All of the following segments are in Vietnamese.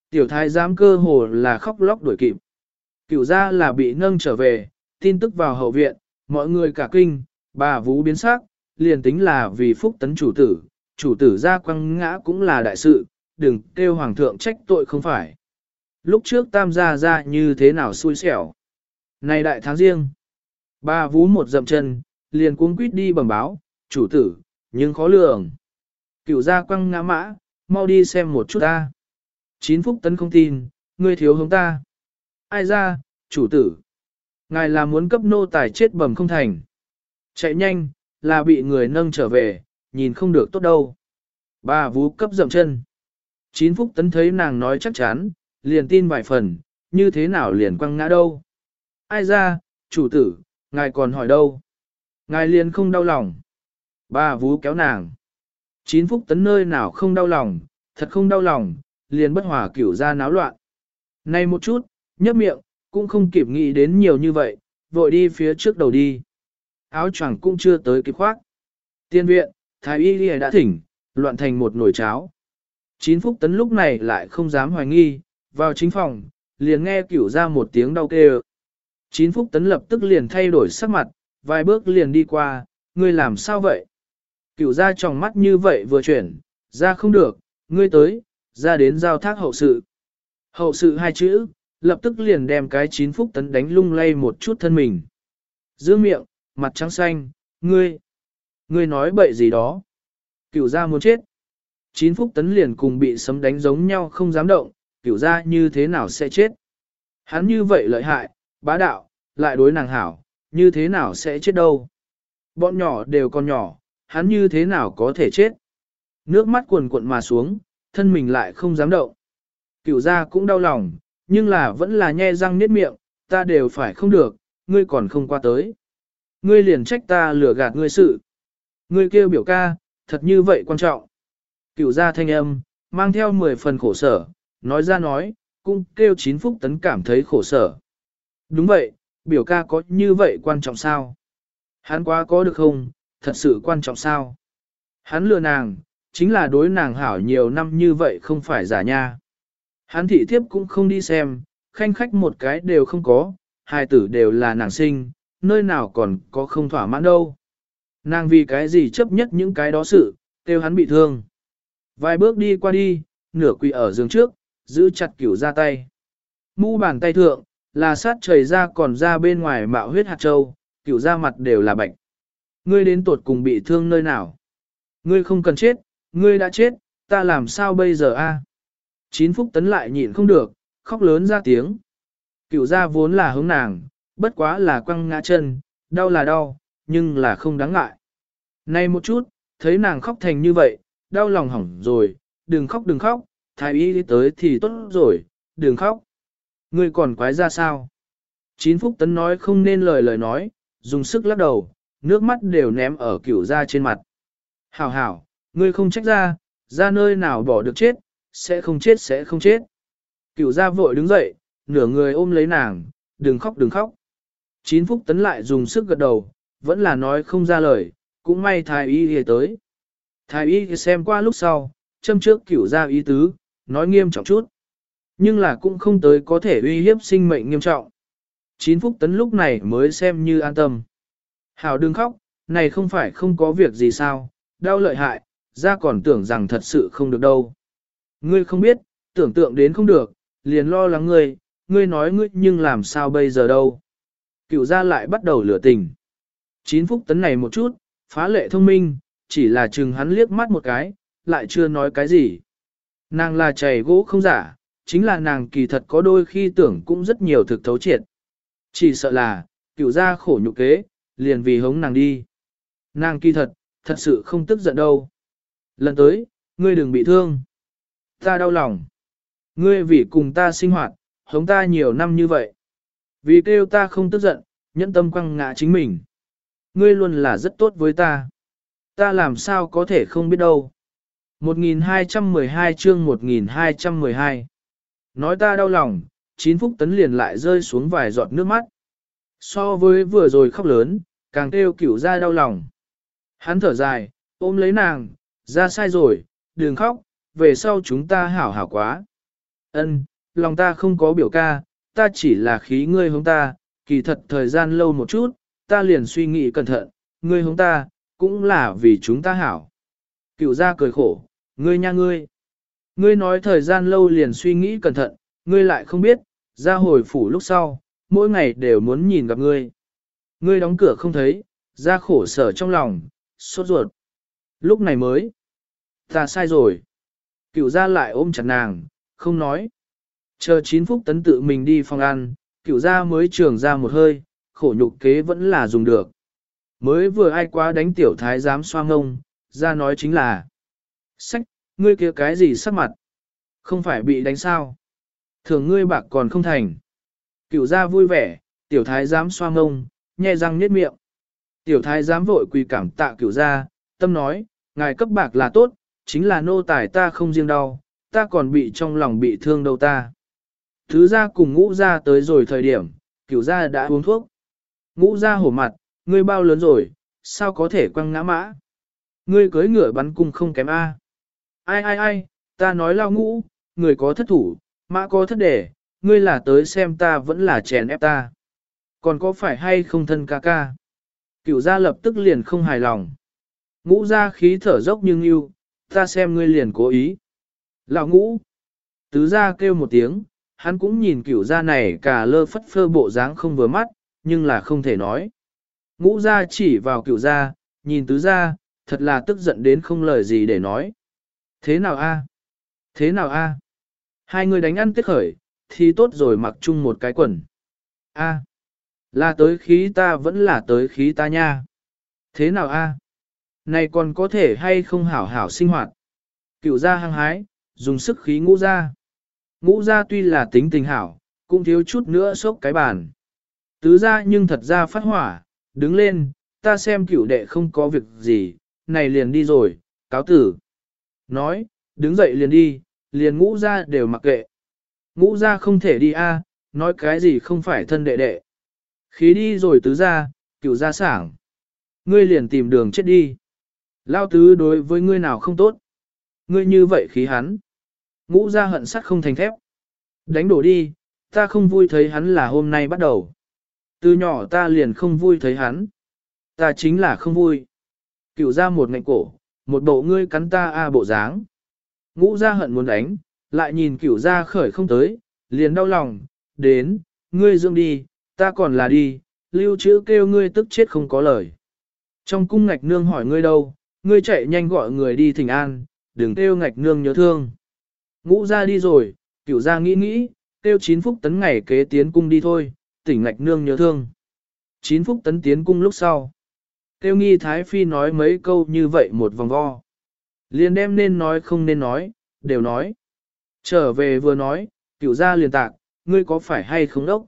Tiểu thái giám cơ hồ là khóc lóc đuổi kịp. Cửu gia là bị nâng trở về, tin tức vào hậu viện, mọi người cả kinh, bà vú biến sắc, liền tính là vì phúc tấn chủ tử ra quăng ngã cũng là đại sự, đừng kêu hoàng thượng trách tội không phải. Lúc trước tam gia ra như thế nào xui xẻo. Này đại tháng riêng, bà vú một dậm chân, liền cuống quýt đi bẩm báo, chủ tử, nhưng khó lường. Cửu gia quăng ngã mã, mau đi xem một chút ta. Chín phúc tấn không tin, ngươi thiếu hống ta. Ai ra, chủ tử. Ngài là muốn cấp nô tài chết bầm không thành. Chạy nhanh, là bị người nâng trở về, nhìn không được tốt đâu. Bà vú cấp dậm chân. Chín phúc tấn thấy nàng nói chắc chắn, liền tin vài phần, như thế nào liền quăng ngã đâu. Ai ra, chủ tử, ngài còn hỏi đâu. Ngài liền không đau lòng. Bà vú kéo nàng. Chín phúc tấn nơi nào không đau lòng, thật không đau lòng, liền bất hòa cửu ra náo loạn. Này một chút, nhấp miệng, cũng không kịp nghĩ đến nhiều như vậy, vội đi phía trước đầu đi. Áo choàng cũng chưa tới kịp khoác. Tiên viện, thái y đi đã thỉnh, loạn thành một nồi cháo. Chín phúc tấn lúc này lại không dám hoài nghi, vào chính phòng, liền nghe cửu ra một tiếng đau kêu. Chín phúc tấn lập tức liền thay đổi sắc mặt, vài bước liền đi qua, ngươi làm sao vậy? Cửu ra tròng mắt như vậy vừa chuyển, ra không được, ngươi tới, ra đến giao thác hậu sự. Hậu sự hai chữ, lập tức liền đem cái chín phúc tấn đánh lung lay một chút thân mình. Giữ miệng, mặt trắng xanh, ngươi nói bậy gì đó. Cửu ra muốn chết. Chín phúc tấn liền cùng bị sấm đánh giống nhau không dám động, cửu ra như thế nào sẽ chết. Hắn như vậy lợi hại, bá đạo, lại đối nàng hảo, như thế nào sẽ chết đâu. Bọn nhỏ đều còn nhỏ, hắn như thế nào có thể chết. Nước mắt cuồn cuộn mà xuống, thân mình lại không dám động. Cửu ra cũng đau lòng, nhưng là vẫn là nhe răng niết miệng, ta đều phải không được, ngươi còn không qua tới. Ngươi liền trách ta lừa gạt ngươi sự. Ngươi kêu biểu ca, thật như vậy quan trọng. Cửu ra thanh âm, mang theo 10 phần khổ sở, nói ra nói, cũng kêu chín phúc tấn cảm thấy khổ sở. Đúng vậy, biểu ca có như vậy quan trọng sao? Hắn quá có được không, thật sự quan trọng sao? Hắn lừa nàng, chính là đối nàng hảo nhiều năm như vậy không phải giả nha. Hắn thị thiếp cũng không đi xem, khanh khách một cái đều không có, hai tử đều là nàng sinh, nơi nào còn có không thỏa mãn đâu. Nàng vì cái gì chấp nhất những cái đó sự, kêu hắn bị thương. Vài bước đi qua đi, nửa quỳ ở giường trước, giữ chặt cửu ra tay. Mu bàn tay thượng, là sát chảy ra còn ra bên ngoài mạo huyết hạt châu, cửu ra mặt đều là bệnh. Ngươi đến tột cùng bị thương nơi nào? Ngươi không cần chết, ngươi đã chết, ta làm sao bây giờ a? Chín phúc tấn lại nhịn không được, khóc lớn ra tiếng. Cửu ra vốn là hướng nàng, bất quá là quăng ngã chân, đau là đau, nhưng là không đáng ngại. Nay một chút, thấy nàng khóc thành như vậy, đau lòng hỏng rồi, đừng khóc, thái y đi tới thì tốt rồi, đừng khóc. Ngươi còn quái ra sao? Chín phúc tấn nói không nên lời nói, dùng sức lắc đầu, nước mắt đều ném ở cửu ra trên mặt. Hảo hảo, ngươi không trách ra nơi nào bỏ được chết, sẽ không chết. Cửu ra vội đứng dậy, nửa người ôm lấy nàng, đừng khóc. Chín phúc tấn lại dùng sức gật đầu, vẫn là nói không ra lời, cũng may thái y đi tới. Thái y xem qua lúc sau, châm trước cửu ra ý tứ, nói nghiêm trọng chút. Nhưng là cũng không tới có thể uy hiếp sinh mệnh nghiêm trọng. Chín phúc tấn lúc này mới xem như an tâm. Hảo đừng khóc, này không phải không có việc gì sao, đau lợi hại, ra còn tưởng rằng thật sự không được đâu. Ngươi không biết, tưởng tượng đến không được, liền lo lắng ngươi nói ngươi nhưng làm sao bây giờ đâu. Cửu ra lại bắt đầu lửa tình. Chín phúc tấn này một chút, phá lệ thông minh, chỉ là chừng hắn liếc mắt một cái, lại chưa nói cái gì. Nàng là chày gỗ không giả, chính là nàng kỳ thật có đôi khi tưởng cũng rất nhiều thực thấu triệt. Chỉ sợ là, cửu ra khổ nhục kế, liền vì hống nàng đi. Nàng kỳ thật sự không tức giận đâu. Lần tới, ngươi đừng bị thương. Ta đau lòng. Ngươi vì cùng ta sinh hoạt, hống ta nhiều năm như vậy. Vì kêu ta không tức giận, nhẫn tâm quăng ngã chính mình. Ngươi luôn là rất tốt với ta. Ta làm sao có thể không biết đâu. 1212 chương 1212. Nói ta đau lòng, chín phúc tấn liền lại rơi xuống vài giọt nước mắt. So với vừa rồi khóc lớn, càng kêu cửu ra đau lòng. Hắn thở dài, ôm lấy nàng, ra sai rồi, đừng khóc, về sau chúng ta hảo hảo quá. Ân, lòng ta không có biểu ca, ta chỉ là khí ngươi hướng ta, kỳ thật thời gian lâu một chút, ta liền suy nghĩ cẩn thận, ngươi hướng ta, cũng là vì chúng ta hảo. Cựu gia cười khổ, ngươi nha ngươi. Ngươi nói thời gian lâu liền suy nghĩ cẩn thận, ngươi lại không biết, ra hồi phủ lúc sau, mỗi ngày đều muốn nhìn gặp ngươi. Ngươi đóng cửa không thấy, ra khổ sở trong lòng, sốt ruột. Lúc này mới, ta sai rồi. Cựu gia lại ôm chặt nàng, không nói. Chờ 9 phút tấn tự mình đi phòng ăn, cựu gia mới trường ra một hơi, khổ nhục kế vẫn là dùng được. Mới vừa ai quá đánh tiểu thái giám xoa ngông, ra nói chính là: Sách, ngươi kia cái gì sắc mặt? Không phải bị đánh sao? Thường ngươi bạc còn không thành. Cựu gia vui vẻ, tiểu thái giám xoa ngông, nhe răng niết miệng. Tiểu thái giám vội quỳ cảm tạ cựu gia, tâm nói, ngài cấp bạc là tốt, chính là nô tài ta không riêng đau, ta còn bị trong lòng bị thương đâu ta. Thứ gia cùng ngũ gia tới rồi thời điểm, cựu gia đã uống thuốc. Ngũ gia hổ mặt, ngươi bao lớn rồi, sao có thể quăng ngã mã? Ngươi cưới ngựa bắn cung không kém A. Ai, ta nói lao ngũ, người có thất thủ, mã có thất đề, ngươi là tới xem ta vẫn là chèn ép ta. Còn có phải hay không thân ca ca? Cựu gia lập tức liền không hài lòng. Ngũ gia khí thở dốc nhưng yêu, ta xem ngươi liền cố ý. Lão ngũ. Tứ gia kêu một tiếng, hắn cũng nhìn cựu gia này cả lơ phất phơ bộ dáng không vừa mắt, nhưng là không thể nói. Ngũ gia chỉ vào cựu gia, nhìn tứ gia, thật là tức giận đến không lời gì để nói. Thế nào a? Thế nào a? Hai người đánh ăn tiết khởi, thì tốt rồi mặc chung một cái quần. A. Là tới khí ta vẫn là tới khí ta nha. Thế nào a? Này còn có thể hay không hảo hảo sinh hoạt? Cựu gia hăng hái, dùng sức khí ngũ gia. Ngũ gia tuy là tính tình hảo, cũng thiếu chút nữa sốc cái bàn. Tứ gia nhưng thật ra phát hỏa, đứng lên, ta xem cựu đệ không có việc gì, này liền đi rồi, cáo tử. Nói, đứng dậy liền đi, liền ngũ gia đều mặc kệ. Ngũ gia không thể đi a, nói cái gì không phải thân đệ đệ. Khí đi rồi tứ gia, cựu gia sảng. Ngươi liền tìm đường chết đi. Lao tứ đối với ngươi nào không tốt. Ngươi như vậy khí hắn. Ngũ gia hận sắt không thành thép. Đánh đổ đi, ta không vui thấy hắn là hôm nay bắt đầu. Từ nhỏ ta liền không vui thấy hắn. Ta chính là không vui. Cựu gia một ngạnh cổ, một bộ ngươi cắn ta a bộ dáng. Ngũ gia hận muốn đánh, lại nhìn cựu gia khởi không tới, liền đau lòng, đến, ngươi dưỡng đi, ta còn là đi, lưu trữ kêu ngươi tức chết không có lời. Trong cung ngạch nương hỏi ngươi đâu, ngươi chạy nhanh gọi người đi thỉnh an, đừng kêu ngạch nương nhớ thương. Ngũ gia đi rồi, cựu gia nghĩ, kêu 9 phúc tấn ngày kế tiến cung đi thôi, tỉnh ngạch nương nhớ thương. 9 phúc tấn tiến cung lúc sau. Kêu nghi thái phi nói mấy câu như vậy một vòng vo. Liền đem nên nói không nên nói, đều nói. Trở về vừa nói, cựu gia liền tạc, ngươi có phải hay không đốc?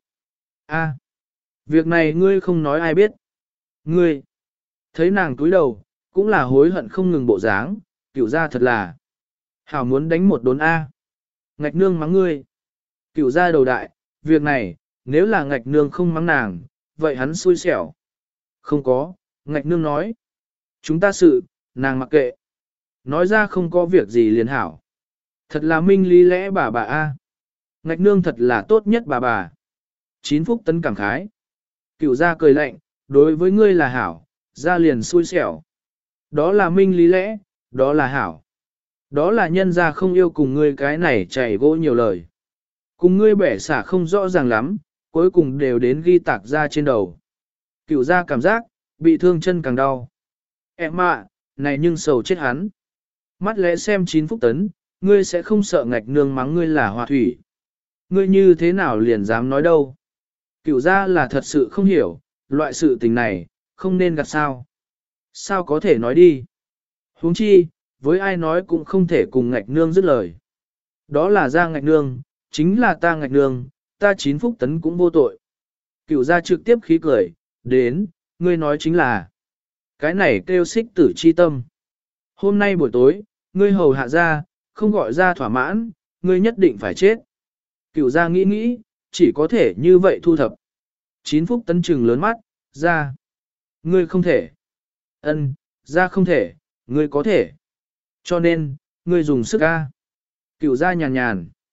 A, việc này ngươi không nói ai biết. Ngươi, thấy nàng túi đầu, cũng là hối hận không ngừng bộ dáng, cựu gia thật là. Hảo muốn đánh một đốn A. Ngạch nương mắng ngươi. Cựu gia đầu đại, việc này, nếu là ngạch nương không mắng nàng, vậy hắn xui xẻo. Không có, ngạch nương nói. Chúng ta sự, nàng mặc kệ. Nói ra không có việc gì liền hảo. Thật là minh lý lẽ bà A. Ngạch nương thật là tốt nhất bà. 9 phúc tấn cảm khái. Cựu gia cười lạnh, đối với ngươi là hảo, gia liền xui xẻo. Đó là minh lý lẽ, đó là hảo. Đó là nhân gia không yêu cùng ngươi cái này chảy gỗ nhiều lời. Cùng ngươi bẻ xả không rõ ràng lắm, cuối cùng đều đến ghi tạc ra trên đầu. Cựu gia cảm giác, bị thương chân càng đau. Em ạ, này nhưng sầu chết hắn. Mắt lẽ xem 9 phúc tấn, ngươi sẽ không sợ ngạch nương mắng ngươi là hòa thủy. Ngươi như thế nào liền dám nói đâu. Cựu gia là thật sự không hiểu, loại sự tình này, không nên gạt sao. Sao có thể nói đi. Huống chi, với ai nói cũng không thể cùng ngạch nương dứt lời. Đó là ra ngạch nương, chính là ta ngạch nương, ta 9 phúc tấn cũng vô tội. Cựu gia trực tiếp khí cười, đến, ngươi nói chính là. Cái này kêu xích tử chi tâm. Hôm nay buổi tối, ngươi hầu hạ ra, không gọi ra thỏa mãn, ngươi nhất định phải chết. Cựu gia nghĩ, chỉ có thể như vậy thu thập. 9 phúc tấn trừng lớn mắt, ra. Ngươi không thể. Ân, ra không thể, ngươi có thể. Cho nên, ngươi dùng sức A. Cựu gia nhàn.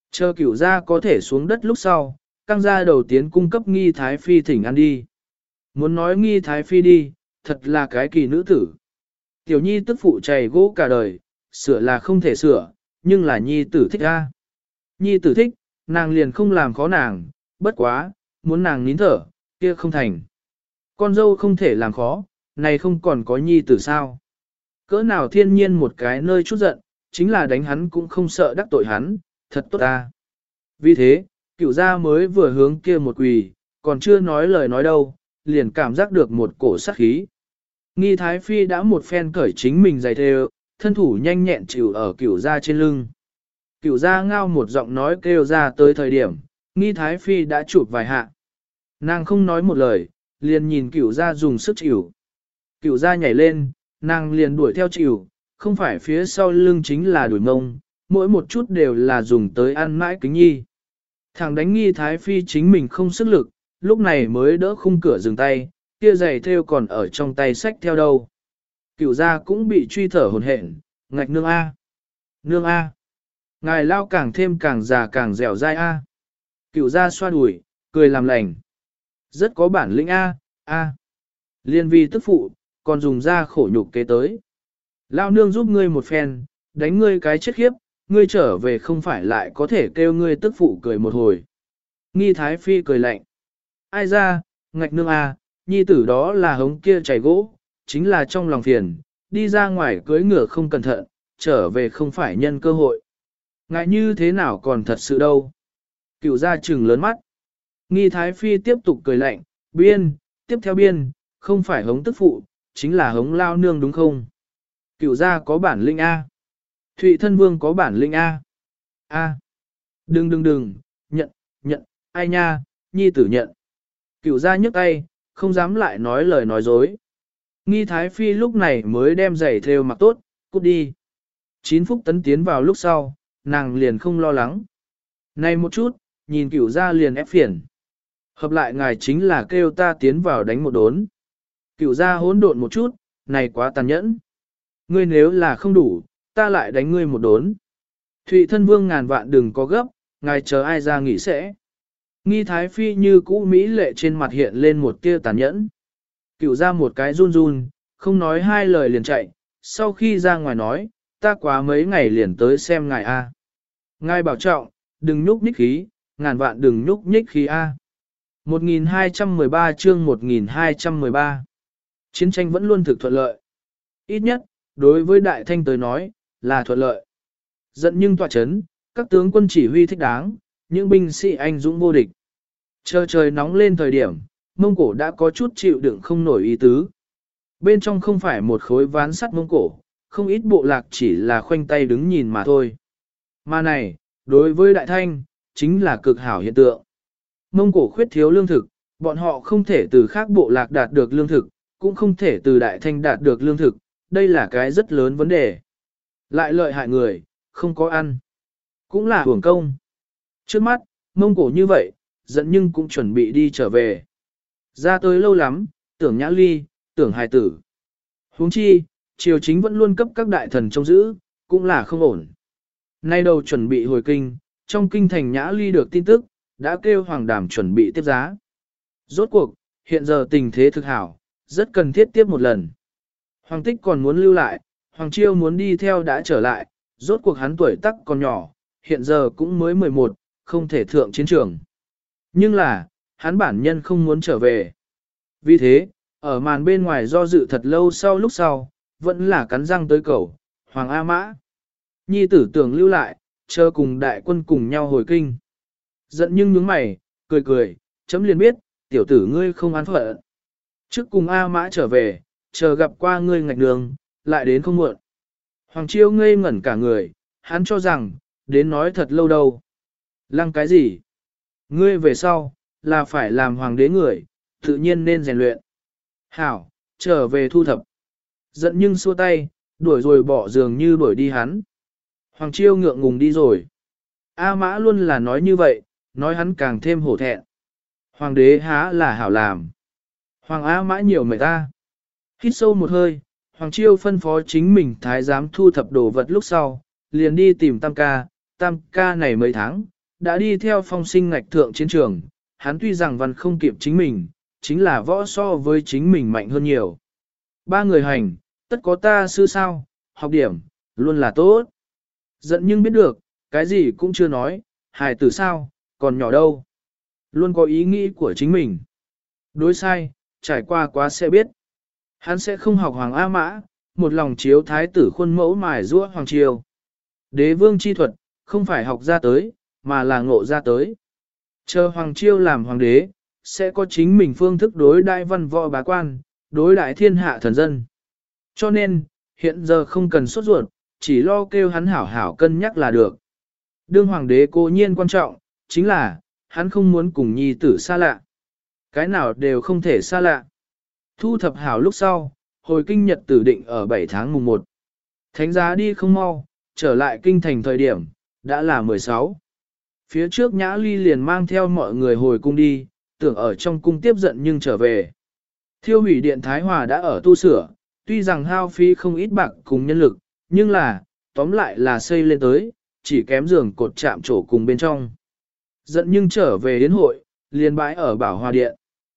Chờ cửu gia có thể xuống đất lúc sau, căng gia đầu tiến cung cấp nghi thái phi thỉnh ăn đi. Muốn nói nghi thái phi đi, thật là cái kỳ nữ tử. Tiểu nhi tức phụ chày gỗ cả đời, sửa là không thể sửa, nhưng là nhi tử thích a. Nhi tử thích, nàng liền không làm khó nàng, bất quá, muốn nàng nín thở, kia không thành. Con dâu không thể làm khó, này không còn có nhi tử sao. Cỡ nào thiên nhiên một cái nơi chút giận, chính là đánh hắn cũng không sợ đắc tội hắn, thật tốt ta. Vì thế, cửu gia mới vừa hướng kia một quỳ, còn chưa nói lời nói đâu, liền cảm giác được một cổ sát khí. Nghi Thái Phi đã một phen cởi chính mình giày thêu, thân thủ nhanh nhẹn chịu ở cửu gia trên lưng. Cửu gia ngao một giọng nói kêu ra tới thời điểm, Nghi Thái Phi đã chụp vài hạ. Nàng không nói một lời, liền nhìn cửu gia dùng sức chịu. Cửu gia nhảy lên, nàng liền đuổi theo chịu, không phải phía sau lưng chính là đuổi mông, mỗi một chút đều là dùng tới ăn mãi kính nhi. Thằng đánh Nghi Thái Phi chính mình không sức lực, lúc này mới đỡ khung cửa dừng tay, kia giày thêu còn ở trong tay sách theo đâu. Cửu gia cũng bị truy thở hồn hển, ngạch nương A. Nương A. Ngài lao càng thêm càng già càng dẻo dai A. Cửu gia xoa đùi, cười làm lành. Rất có bản lĩnh A, A. Liên vi tức phụ, còn dùng ra khổ nhục kế tới. Lao nương giúp ngươi một phen, đánh ngươi cái chết khiếp, ngươi trở về không phải lại có thể kêu ngươi tức phụ cười một hồi. Nghi Thái Phi cười lạnh. Ai ra, ngạch nương A, nhi tử đó là hống kia chảy gỗ, chính là trong lòng phiền, đi ra ngoài cưới ngựa không cẩn thận, trở về không phải nhân cơ hội. Ngại như thế nào còn thật sự đâu. Cửu gia trừng lớn mắt. Nghi Thái Phi tiếp tục cười lạnh, biên, tiếp theo biên, không phải hống tức phụ, chính là hống lao nương đúng không? Cửu gia có bản lĩnh A. Thụy thân vương có bản lĩnh A. A. Đừng, nhận, ai nha, nhi tử nhận. Cửu gia nhấc tay, không dám lại nói lời nói dối. Nghi Thái Phi lúc này mới đem giày thêu mặc tốt, cút đi. 9 phút tấn tiến vào lúc sau, nàng liền không lo lắng. Này một chút, nhìn cửu gia liền ép phiền. Hợp lại ngài chính là kêu ta tiến vào đánh một đốn. Cửu gia hỗn độn một chút, này quá tàn nhẫn. Ngươi nếu là không đủ, ta lại đánh ngươi một đốn. Thụy thân vương ngàn vạn đừng có gấp, ngài chờ ai ra nghỉ sẽ. Nghi Thái Phi như cũ Mỹ lệ trên mặt hiện lên một tia tàn nhẫn. Cửu ra một cái run run, không nói hai lời liền chạy, sau khi ra ngoài nói, ta quá mấy ngày liền tới xem ngài A. Ngài bảo trọng, đừng nhúc nhích khí, ngàn vạn đừng nhúc nhích khí A. 1213 chương 1213 Chiến tranh vẫn luôn thực thuận lợi. Ít nhất, đối với Đại Thanh tới nói, là thuận lợi. Giận nhưng tọa chấn, các tướng quân chỉ huy thích đáng, những binh sĩ anh dũng vô địch. Chờ trời nóng lên thời điểm, Mông Cổ đã có chút chịu đựng không nổi ý tứ. Bên trong không phải một khối ván sắt Mông Cổ, không ít bộ lạc chỉ là khoanh tay đứng nhìn mà thôi. Mà này, đối với Đại Thanh, chính là cực hảo hiện tượng. Mông Cổ khuyết thiếu lương thực, bọn họ không thể từ khác bộ lạc đạt được lương thực, cũng không thể từ Đại Thanh đạt được lương thực, đây là cái rất lớn vấn đề. Lại lợi hại người, không có ăn, cũng là hưởng công. Trước mắt, Mông Cổ như vậy, giận nhưng cũng chuẩn bị đi trở về. Ra tới lâu lắm, tưởng Nhã Ly, tưởng hài tử. Huống chi, triều chính vẫn luôn cấp các đại thần trông giữ, cũng là không ổn. Nay đầu chuẩn bị hồi kinh, trong kinh thành Nhã Ly được tin tức, đã kêu Hoàng Đàm chuẩn bị tiếp giá. Rốt cuộc, hiện giờ tình thế thực hảo, rất cần thiết tiếp một lần. Hoàng Tích còn muốn lưu lại, Hoàng Chiêu muốn đi theo đã trở lại, rốt cuộc hắn tuổi tác còn nhỏ, hiện giờ cũng mới 11, không thể thượng chiến trường. Nhưng là, hắn bản nhân không muốn trở về. Vì thế, ở màn bên ngoài do dự thật lâu lúc sau, vẫn là cắn răng tới cầu, Hoàng A Mã. Nhi tử tưởng lưu lại, chờ cùng đại quân cùng nhau hồi kinh. Giận nhưng nhướng mày, cười, chấm liền biết, tiểu tử ngươi không án phận. Trước cùng A Mã trở về, chờ gặp qua ngươi ngạch đường, lại đến không muộn. Hoàng Chiêu ngây ngẩn cả người, hắn cho rằng, đến nói thật lâu đâu. Lăng cái gì? Ngươi về sau, là phải làm hoàng đế người, tự nhiên nên rèn luyện. Hảo, trở về thu thập. Giận nhưng xua tay, đuổi rồi bỏ giường như đuổi đi hắn. Hoàng Chiêu ngượng ngùng đi rồi. A Mã luôn là nói như vậy, nói hắn càng thêm hổ thẹn. Hoàng đế há là hảo làm. Hoàng A Mã nhiều mệt ta. Hít sâu một hơi, Hoàng Chiêu phân phó chính mình thái giám thu thập đồ vật lúc sau, liền đi tìm Tam ca này mấy tháng, đã đi theo phong sinh ngạch thượng chiến trường, hắn tuy rằng văn không kịp chính mình, chính là võ so với chính mình mạnh hơn nhiều. Ba người hành, tất có ta sư sao, học điểm, luôn là tốt. Giận nhưng biết được, cái gì cũng chưa nói, hài tử sao, còn nhỏ đâu. Luôn có ý nghĩ của chính mình. Đối sai, trải qua quá sẽ biết. Hắn sẽ không học Hoàng A Mã, một lòng chiếu thái tử khuôn mẫu mài giũa Hoàng Triều. Đế vương chi thuật, không phải học ra tới, mà là ngộ ra tới. Chờ Hoàng Triều làm hoàng đế, sẽ có chính mình phương thức đối đại văn võ bá quan, đối đại thiên hạ thần dân. Cho nên, hiện giờ không cần sốt ruột, chỉ lo kêu hắn hảo hảo cân nhắc là được. Đương hoàng đế cố nhiên quan trọng, chính là, hắn không muốn cùng nhi tử xa lạ. Cái nào đều không thể xa lạ. Thu thập hảo lúc sau, hồi kinh nhật tử định ở 7 tháng mùng 1. Thánh giá đi không mau, trở lại kinh thành thời điểm, đã là 16. Phía trước Nhã Ly liền mang theo mọi người hồi cung đi, tưởng ở trong cung tiếp giận nhưng trở về. Thiêu hủy điện Thái Hòa đã ở tu sửa, tuy rằng hao phí không ít bạc cùng nhân lực, nhưng là, tóm lại là xây lên tới, chỉ kém giường cột chạm trổ cùng bên trong. Giận nhưng trở về đến hội, liền bãi ở Bảo Hòa Điện.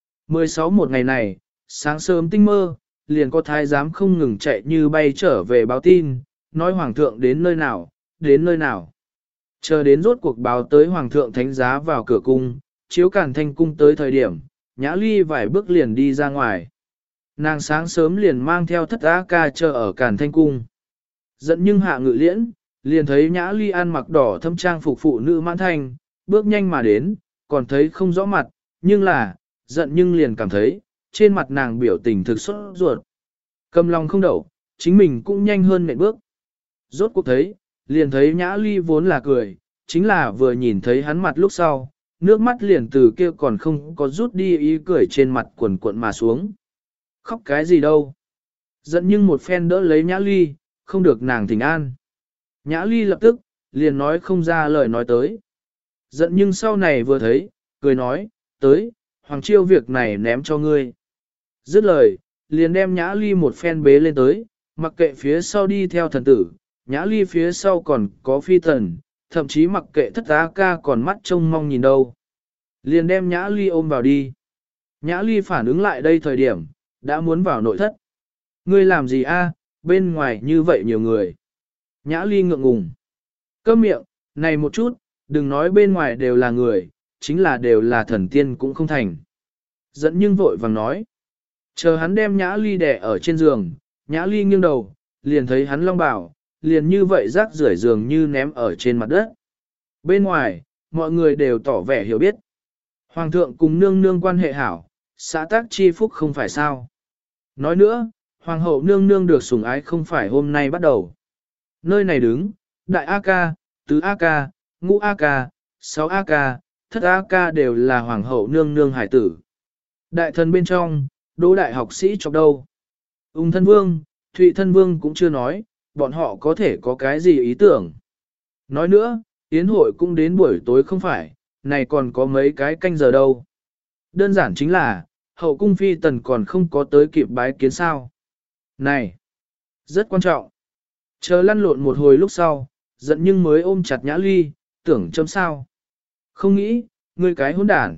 16 một ngày này, sáng sớm tinh mơ, liền có thái giám không ngừng chạy như bay trở về báo tin, nói hoàng thượng đến nơi nào, đến nơi nào. Chờ đến rốt cuộc báo tới hoàng thượng thánh giá vào cửa cung, chiếu Càn Thanh cung tới thời điểm, Nhã Ly vài bước liền đi ra ngoài. Nàng sáng sớm liền mang theo thất á ca chờ ở Càn Thanh cung. Giận nhưng hạ ngự liễn, liền thấy Nhã Ly ăn mặc đỏ thâm trang phục phụ nữ mãn thanh, bước nhanh mà đến, còn thấy không rõ mặt, nhưng là, giận nhưng liền cảm thấy, trên mặt nàng biểu tình thực sốt ruột. Cầm lòng không đậu, chính mình cũng nhanh hơn nệm bước. Rốt cuộc thấy, liền thấy Nhã Ly vốn là cười, chính là vừa nhìn thấy hắn mặt lúc sau, nước mắt liền từ kia còn không có rút đi ý cười trên mặt quần cuộn mà xuống. Khóc cái gì đâu. Giận nhưng một phen đỡ lấy Nhã Ly, không được nàng thỉnh an. Nhã Ly lập tức, liền nói không ra lời nói tới. Giận nhưng sau này vừa thấy, cười nói, tới, Hoàng Chiêu việc này ném cho ngươi. Dứt lời, liền đem Nhã Ly một phen bế lên tới, mặc kệ phía sau đi theo thần tử, Nhã Ly phía sau còn có phi thần, thậm chí mặc kệ thất á ca còn mắt trông mong nhìn đâu. Liền đem Nhã Ly ôm vào đi. Nhã Ly phản ứng lại đây thời điểm, đã muốn vào nội thất. Ngươi làm gì a? Bên ngoài như vậy nhiều người. Nhã Ly ngượng ngùng. Câm miệng, này một chút, đừng nói bên ngoài đều là người, chính là đều là thần tiên cũng không thành. Dẫn nhưng vội vàng nói. Chờ hắn đem Nhã Ly đè ở trên giường, Nhã Ly nghiêng đầu, liền thấy hắn long bảo, liền như vậy rác rưởi giường như ném ở trên mặt đất. Bên ngoài, mọi người đều tỏ vẻ hiểu biết. Hoàng thượng cùng nương nương quan hệ hảo, xã tác chi phúc không phải sao. Nói nữa, hoàng hậu nương nương được sủng ái không phải hôm nay bắt đầu. Nơi này đứng, đại A ca, tứ A ca, ngũ A ca, sáu A ca, thất A ca đều là hoàng hậu nương nương hải tử. Đại thần bên trong, đỗ đại học sĩ chọc đâu. Ung thân vương, Thụy thân vương cũng chưa nói, bọn họ có thể có cái gì ý tưởng. Nói nữa, yến hội cũng đến buổi tối không phải, này còn có mấy cái canh giờ đâu. Đơn giản chính là, hậu cung phi tần còn không có tới kịp bái kiến sao. Này, rất quan trọng. Chờ lăn lộn một hồi lúc sau, giận nhưng mới ôm chặt Nhã Ly, tưởng chấm sao. Không nghĩ, ngươi cái hỗn đản.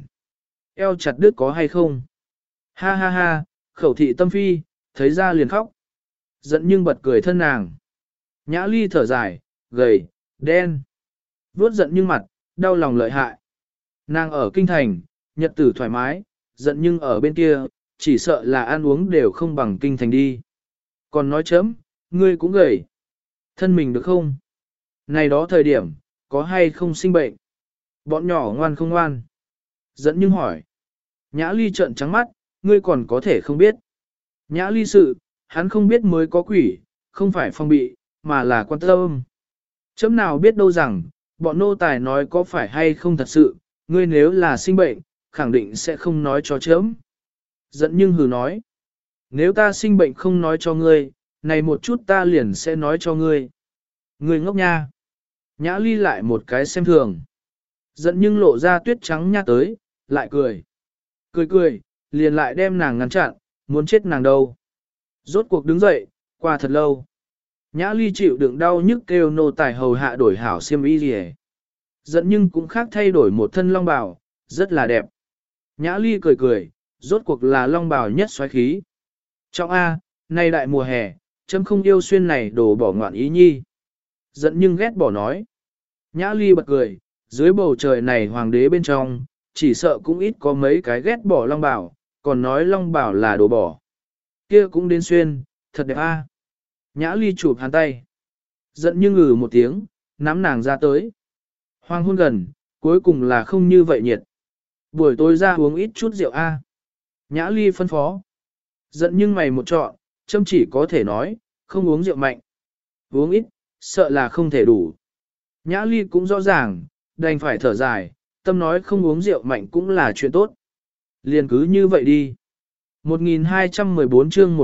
Eo chặt đứt có hay không? Ha ha ha, khẩu thị tâm phi, thấy ra liền khóc. Giận nhưng bật cười thân nàng. Nhã Ly thở dài, gầy, đen. Vuốt giận nhưng mặt, đau lòng lợi hại. Nàng ở kinh thành, nhật tử thoải mái, giận nhưng ở bên kia, chỉ sợ là ăn uống đều không bằng kinh thành đi. Còn nói chấm, ngươi cũng gầy. Thân mình được không? Này đó thời điểm, có hay không sinh bệnh? Bọn nhỏ ngoan không ngoan? Giận nhưng hỏi. Nhã Ly trợn trắng mắt, ngươi còn có thể không biết. Nhã Ly sự, hắn không biết mới có quỷ, không phải phong bị, mà là quan tâm. Chấm nào biết đâu rằng, bọn nô tài nói có phải hay không thật sự, ngươi nếu là sinh bệnh, khẳng định sẽ không nói cho chấm. Giận nhưng hừ nói. Nếu ta sinh bệnh không nói cho ngươi, này một chút ta liền sẽ nói cho ngươi. Ngươi ngốc nha. Nhã Ly lại một cái xem thường. Giận nhưng lộ ra tuyết trắng nha tới, lại cười. Cười, liền lại đem nàng ngăn chặn, muốn chết nàng đâu. Rốt cuộc đứng dậy, qua thật lâu. Nhã Ly chịu đựng đau nhức kêu nô tài hầu hạ đổi hảo xiêm y gì. Giận nhưng cũng khác thay đổi một thân long bào, rất là đẹp. Nhã Ly cười cười, rốt cuộc là long bào nhất xoáy khí. Trọng A, nay đại mùa hè, chấm không yêu xuyên này đồ bỏ ngoạn ý nhi. Giận nhưng ghét bỏ nói. Nhã Ly bật cười, dưới bầu trời này hoàng đế bên trong, chỉ sợ cũng ít có mấy cái ghét bỏ long bào, còn nói long bào là đồ bỏ. Kia cũng đến xuyên, thật đẹp A. Nhã Ly chụp hắn tay. Giận nhưng ngừ một tiếng, nắm nàng ra tới. Hoàng hôn gần, cuối cùng là không như vậy nhiệt. Buổi tối ra uống ít chút rượu A. Nhã Ly phân phó. Giận nhưng mày một trọn, châm chỉ có thể nói, không uống rượu mạnh. Uống ít, sợ là không thể đủ. Nhã Ly cũng rõ ràng, đành phải thở dài, tâm nói không uống rượu mạnh cũng là chuyện tốt. Liền cứ như vậy đi. 1214 chương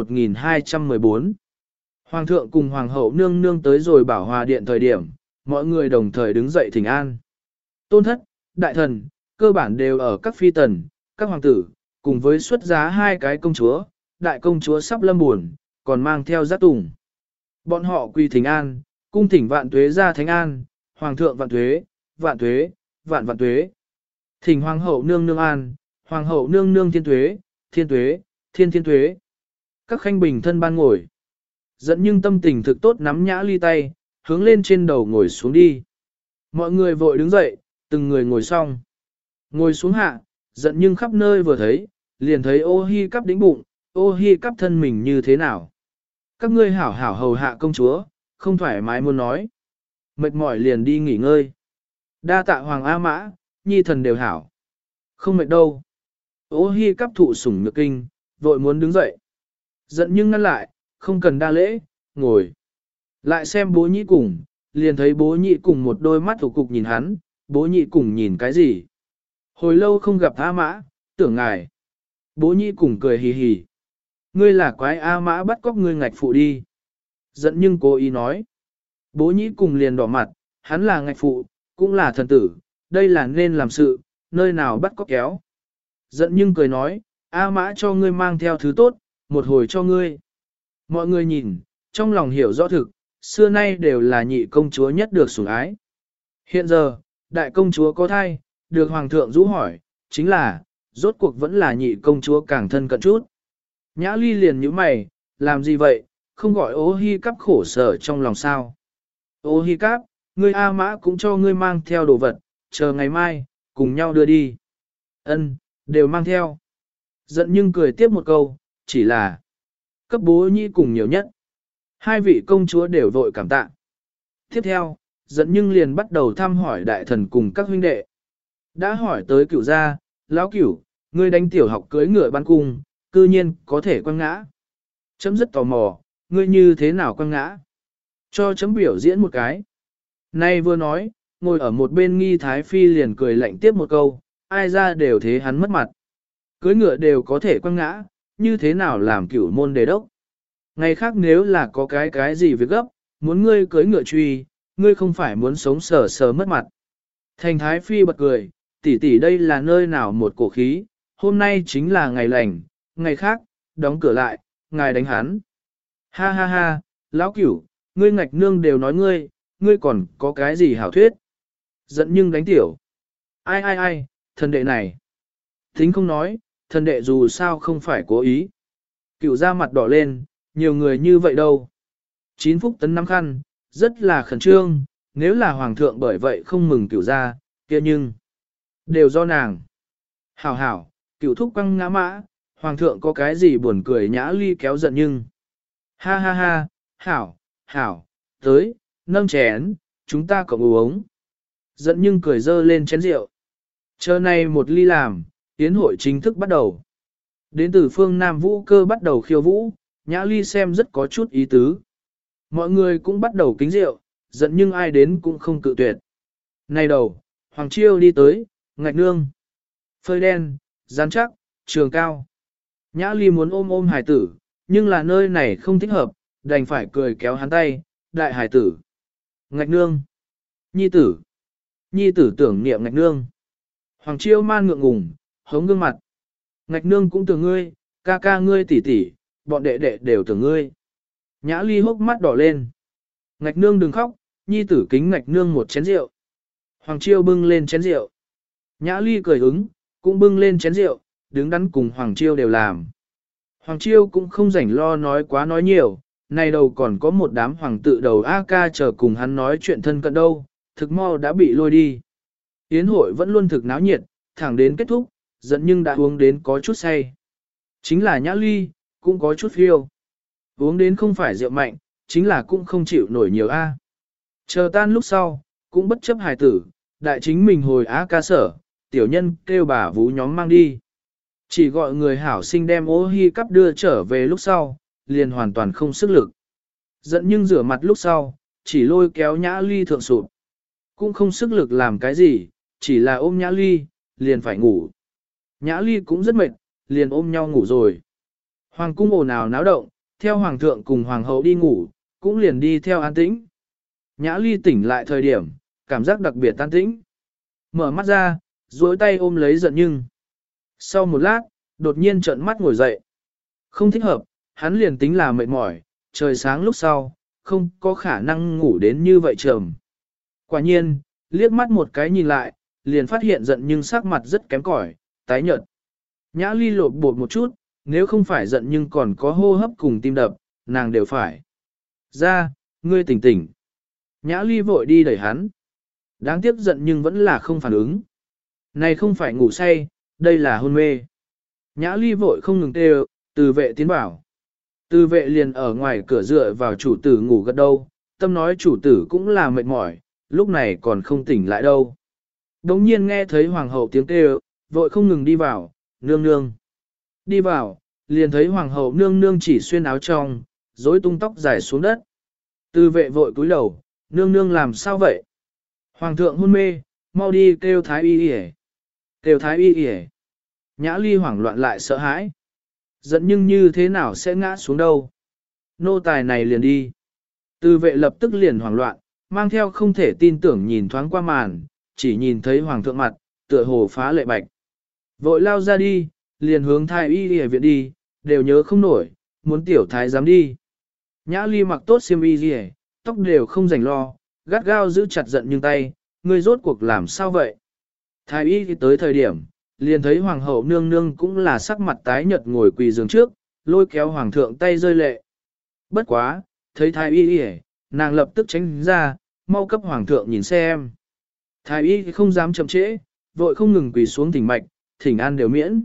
1214 Hoàng thượng cùng Hoàng hậu nương nương tới rồi bảo hòa điện thời điểm, mọi người đồng thời đứng dậy thỉnh an. Tôn thất, đại thần, cơ bản đều ở các phi tần, các hoàng tử, cùng với xuất giá hai cái công chúa, đại công chúa sắp lâm buồn, còn mang theo giác tùng. Bọn họ quy thỉnh an, cung thỉnh vạn tuế ra thánh an, hoàng thượng vạn tuế, vạn tuế, vạn vạn tuế. Thỉnh hoàng hậu nương nương an, hoàng hậu nương nương thiên tuế, thiên tuế, thiên thiên tuế. Các khanh bình thân ban ngồi. Giận nhưng tâm tình thực tốt nắm Nhã Ly tay, hướng lên trên đầu ngồi xuống đi. Mọi người vội đứng dậy, từng người ngồi xong. Ngồi xuống hạ, giận nhưng khắp nơi vừa thấy, liền thấy ô hi cắp đĩnh bụng, ô hi cắp thân mình như thế nào. Các ngươi hảo hảo hầu hạ công chúa, không thoải mái muốn nói. Mệt mỏi liền đi nghỉ ngơi. Đa tạ hoàng A Mã, nhi thần đều hảo. Không mệt đâu. Ô hi cắp thụ sủng nhược kinh, vội muốn đứng dậy. Giận nhưng ngăn lại, không cần đa lễ, ngồi. Lại xem bố nhị cùng, liền thấy bố nhị cùng một đôi mắt thủ cục nhìn hắn, bố nhị cùng nhìn cái gì. Hồi lâu không gặp A Mã, tưởng ngài. Bố nhị cùng cười hì hì. Ngươi là quái A Mã bắt cóc ngươi ngạch phụ đi. Giận nhưng cố ý nói. Bố nhị cùng liền đỏ mặt, hắn là ngạch phụ, cũng là thần tử, đây là nên làm sự, nơi nào bắt cóc kéo. Giận nhưng cười nói, A Mã cho ngươi mang theo thứ tốt, một hồi cho ngươi. Mọi người nhìn, trong lòng hiểu rõ thực, xưa nay đều là nhị công chúa nhất được sủng ái. Hiện giờ, đại công chúa có thai, được hoàng thượng rũ hỏi, chính là, rốt cuộc vẫn là nhị công chúa càng thân cận chút. Nhã Ly liền nhíu mày, làm gì vậy, không gọi ô hi cắp khổ sở trong lòng sao. Ô hi cắp, ngươi A Mã cũng cho ngươi mang theo đồ vật, chờ ngày mai, cùng nhau đưa đi. Ân, đều mang theo. Giận nhưng cười tiếp một câu, chỉ là cấp bố nhị cùng nhiều nhất. Hai vị công chúa đều vội cảm tạ. Tiếp theo, giận nhưng liền bắt đầu thăm hỏi đại thần cùng các huynh đệ. Đã hỏi tới cửu gia, lão cửu, ngươi đánh tiểu học cưới ngựa ban cung, cư nhiên có thể quăng ngã. Chấm rất tò mò, ngươi như thế nào quăng ngã? Cho chấm biểu diễn một cái. Nay vừa nói, ngồi ở một bên nghi thái phi liền cười lạnh tiếp một câu, ai ra đều thế hắn mất mặt. Cưới ngựa đều có thể quăng ngã, như thế nào làm cửu môn đề đốc? Ngày khác nếu là có cái gì việc gấp, muốn ngươi cưới ngựa truy, ngươi không phải muốn sống sờ sờ mất mặt. Thành thái phi bật cười, tỷ tỷ đây là nơi nào một cổ khí, hôm nay chính là ngày lành, ngày khác, đóng cửa lại, ngài đánh hắn. Ha ha ha, lão cửu, ngươi ngạch nương đều nói ngươi còn có cái gì hảo thuyết. Giận nhưng đánh tiểu. Ai, thần đệ này. Thính không nói, thần đệ dù sao không phải cố ý. Cửu ra mặt đỏ lên, nhiều người như vậy đâu. 9 phúc tấn 5 khăn, rất là khẩn trương, nếu là hoàng thượng bởi vậy không mừng cửu ra, kia nhưng đều do nàng. Hảo, cửu thúc quăng ngã mã, hoàng thượng có cái gì buồn cười. Nhã Ly kéo giận nhưng. Ha ha ha, hảo, tới, nâng chén, chúng ta cộng uống. Giận nhưng cười dơ lên chén rượu. Chờ này một ly làm, yến hội chính thức bắt đầu. Đến từ phương Nam Vũ Cơ bắt đầu khiêu vũ, Nhã Ly xem rất có chút ý tứ. Mọi người cũng bắt đầu kính rượu, giận nhưng ai đến cũng không cự tuyệt. Này đầu, Hoàng Chiêu đi tới, ngạch nương. Phơi đen, rắn chắc, trường cao. Nhã Ly muốn ôm hải tử, nhưng là nơi này không thích hợp, đành phải cười kéo hắn tay, đại hải tử. Ngạch nương. Nhi tử tưởng niệm ngạch nương. Hoàng Chiêu man ngượng ngùng, hống gương mặt. Ngạch nương cũng tưởng ngươi, ca ca ngươi tỷ tỷ, bọn đệ đệ đều tưởng ngươi. Nhã Ly hốc mắt đỏ lên. Ngạch nương đừng khóc, nhi tử kính ngạch nương một chén rượu. Hoàng Chiêu bưng lên chén rượu. Nhã Ly cười ứng, cũng bưng lên chén rượu, đứng đắn cùng Hoàng Chiêu đều làm. Hoàng Chiêu cũng không rảnh lo nói quá nói nhiều, nay đầu còn có một đám hoàng tự đầu A-ca chờ cùng hắn nói chuyện thân cận đâu, thực mau đã bị lôi đi. Yến hội vẫn luôn thực náo nhiệt, thẳng đến kết thúc, giận nhưng đã uống đến có chút say. Chính là Nhã Ly, cũng có chút phiêu. Uống đến không phải rượu mạnh, chính là cũng không chịu nổi nhiều A. Chờ tan lúc sau, cũng bất chấp hài tử, đại chính mình hồi A-ca sở, tiểu nhân kêu bà vú nhóm mang đi. Chỉ gọi người hảo sinh đem ô hi cắp đưa trở về lúc sau, liền hoàn toàn không sức lực. Giận nhưng rửa mặt lúc sau, chỉ lôi kéo Nhã Ly thượng sụp. Cũng không sức lực làm cái gì, chỉ là ôm Nhã Ly, liền phải ngủ. Nhã Ly cũng rất mệt, liền ôm nhau ngủ rồi. Hoàng cung ồn ào náo động, theo hoàng thượng cùng hoàng hậu đi ngủ, cũng liền đi theo an tĩnh. Nhã Ly tỉnh lại thời điểm, cảm giác đặc biệt an tĩnh. Mở mắt ra, duỗi tay ôm lấy giận nhưng. Sau một lát, đột nhiên trợn mắt ngồi dậy. Không thích hợp, hắn liền tính là mệt mỏi, trời sáng lúc sau, không có khả năng ngủ đến như vậy trầm. Quả nhiên, liếc mắt một cái nhìn lại, liền phát hiện giận nhưng sắc mặt rất kém cỏi, tái nhợt. Nhã Ly lột bột một chút, nếu không phải giận nhưng còn có hô hấp cùng tim đập, nàng đều phải. Ra, ngươi tỉnh tỉnh. Nhã Ly vội đi đẩy hắn. Đáng tiếc giận nhưng vẫn là không phản ứng. Này không phải ngủ say, đây là hôn mê. Nhã Ly vội không ngừng kêu, từ vệ tiến bảo. Từ vệ liền ở ngoài cửa dựa vào chủ tử ngủ gật đâu, tâm nói chủ tử cũng là mệt mỏi, lúc này còn không tỉnh lại đâu. Đống nhiên nghe thấy hoàng hậu tiếng kêu, vội không ngừng đi vào, nương nương. Đi vào, liền thấy hoàng hậu nương nương chỉ xuyên áo trong, rối tung tóc dài xuống đất. Từ vệ vội cúi đầu, nương nương làm sao vậy? Hoàng thượng hôn mê, mau đi kêu thái y y. Kêu thái y y. Nhã Ly hoảng loạn lại sợ hãi. Giận nhưng như thế nào sẽ ngã xuống đâu? Nô tài này liền đi. Từ vệ lập tức liền hoảng loạn, mang theo không thể tin tưởng nhìn thoáng qua màn, chỉ nhìn thấy hoàng thượng mặt, tựa hồ phá lệ bạch. Vội lao ra đi, liền hướng thái y y viện đi, đều nhớ không nổi, muốn tiểu thái dám đi. Nhã Ly mặc tốt xiêm y y, tóc đều không rảnh lo, gắt gao giữ chặt giận nhưng tay, ngươi rốt cuộc làm sao vậy? Thái y tới thời điểm, liền thấy hoàng hậu nương nương cũng là sắc mặt tái nhợt ngồi quỳ giường trước, lôi kéo hoàng thượng tay rơi lệ. Bất quá, thấy thái y nàng lập tức tránh ra, mau cấp hoàng thượng nhìn xem. Thái y không dám chậm trễ, vội không ngừng quỳ xuống thỉnh mạch, thỉnh an đều miễn.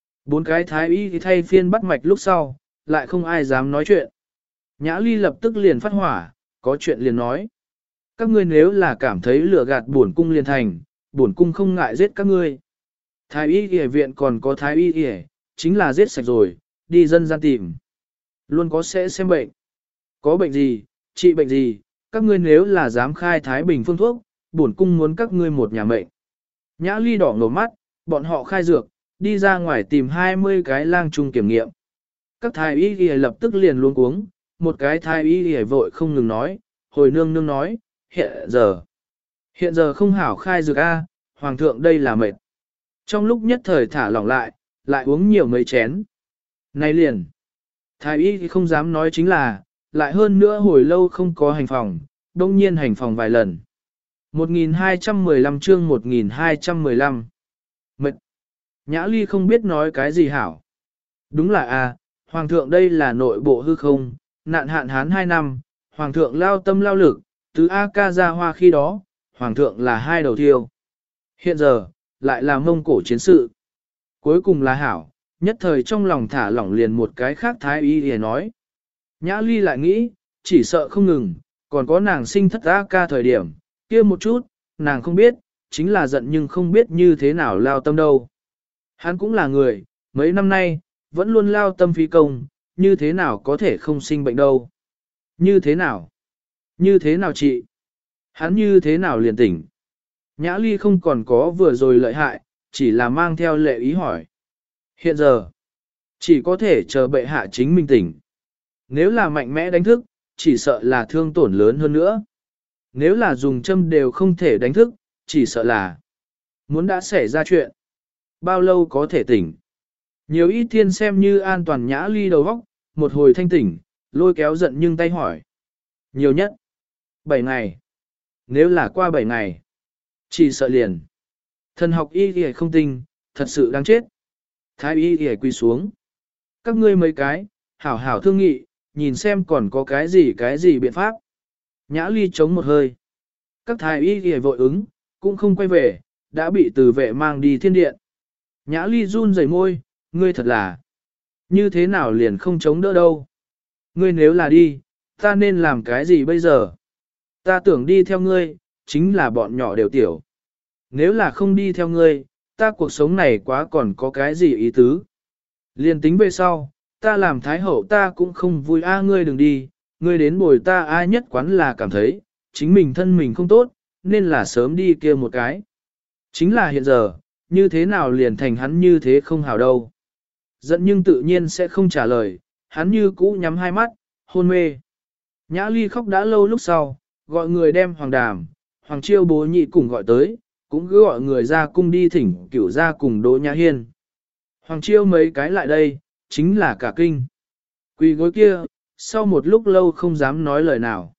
4 cái thái y thay phiên bắt mạch lúc sau, lại không ai dám nói chuyện. Nhã Ly lập tức liền phát hỏa, có chuyện liền nói. Các ngươi nếu là cảm thấy lừa gạt bổn cung liền thành, bổn cung không ngại giết các ngươi. Thái y y viện còn có thái y y, chính là giết sạch rồi, đi dân gian tìm. Luôn có sẽ xem bệnh. Có bệnh gì, trị bệnh gì, các ngươi nếu là dám khai thái bình phương thuốc, bổn cung muốn các ngươi một nhà mệnh. Nhã Ly đỏ ngầu mắt, bọn họ khai dược, đi ra ngoài tìm 20 cái lang trung kiểm nghiệm. Các thái y y lập tức liền luống cuống, một cái thái y y vội không ngừng nói, hồi nương nương nói, hiện giờ không hảo khai dược a, hoàng thượng đây là mệt. Trong lúc nhất thời thả lỏng lại uống nhiều mấy chén. Này liền, thái y thì không dám nói chính là, lại hơn nữa hồi lâu không có hành phòng, đông nhiên hành phòng vài lần. 1215 chương 1215. Mệt. Nhã Ly không biết nói cái gì hảo. Đúng là hoàng thượng đây là nội bộ hư không, nạn hạn hán 2 năm, hoàng thượng lao tâm lao lực, từ A-ca ra hoa khi đó, hoàng thượng là 2 đầu thiêu. Hiện giờ, lại là Mông Cổ chiến sự. Cuối cùng là hảo, nhất thời trong lòng thả lỏng liền một cái khác thái y để nói. Nhã Ly lại nghĩ, chỉ sợ không ngừng, còn có nàng sinh thất A-ca thời điểm, kia một chút, nàng không biết, chính là giận nhưng không biết như thế nào lao tâm đâu. Hắn cũng là người, mấy năm nay, vẫn luôn lao tâm phí công, như thế nào có thể không sinh bệnh đâu. Như thế nào? Như thế nào chị? Hắn như thế nào liền tỉnh? Nhã Ly không còn có vừa rồi lợi hại, chỉ là mang theo lệ ý hỏi. Hiện giờ, chỉ có thể chờ bệ hạ chính mình tỉnh. Nếu là mạnh mẽ đánh thức, chỉ sợ là thương tổn lớn hơn nữa. Nếu là dùng châm đều không thể đánh thức, chỉ sợ là muốn đã xảy ra chuyện. Bao lâu có thể tỉnh? Nhiều ít thiên xem như an toàn Nhã Ly đầu óc, một hồi thanh tỉnh, lôi kéo giận nhưng tay hỏi. Nhiều nhất, 7 ngày. Nếu là qua 7 ngày, Chỉ sợ liền. Thần học y y không tinh, thật sự đáng chết. Thái y y quỳ xuống. Các ngươi mấy cái, hảo hảo thương nghị, nhìn xem còn có cái gì biện pháp. Nhã ly chống một hơi. Các thái y y vội ứng, cũng không quay về, đã bị từ vệ mang đi thiên điện. Nhã ly run rẩy môi, ngươi thật là. Như thế nào liền không chống đỡ đâu. Ngươi nếu là đi, ta nên làm cái gì bây giờ? Ta tưởng đi theo ngươi, chính là bọn nhỏ đều tiểu. Nếu là không đi theo ngươi, ta cuộc sống này quá còn có cái gì ý tứ. Liền tính về sau, ta làm thái hậu ta cũng không vui ngươi đừng đi, ngươi đến bồi ta ai nhất quán là cảm thấy, chính mình thân mình không tốt, nên là sớm đi kia một cái. Chính là hiện giờ, như thế nào liền thành hắn như thế không hảo đâu. Giận nhưng tự nhiên sẽ không trả lời, hắn như cũ nhắm hai mắt, hôn mê. Nhã ly khóc đã lâu lúc sau, gọi người đem hoàng đàm, hoàng chiêu bố nhị cùng gọi tới, cũng cứ gọi người ra cung đi thỉnh cửu ra cùng Đỗ Nhã Hiên. Hoàng chiêu mấy cái lại đây, chính là cả kinh. Quỳ gối kia, sau một lúc lâu không dám nói lời nào.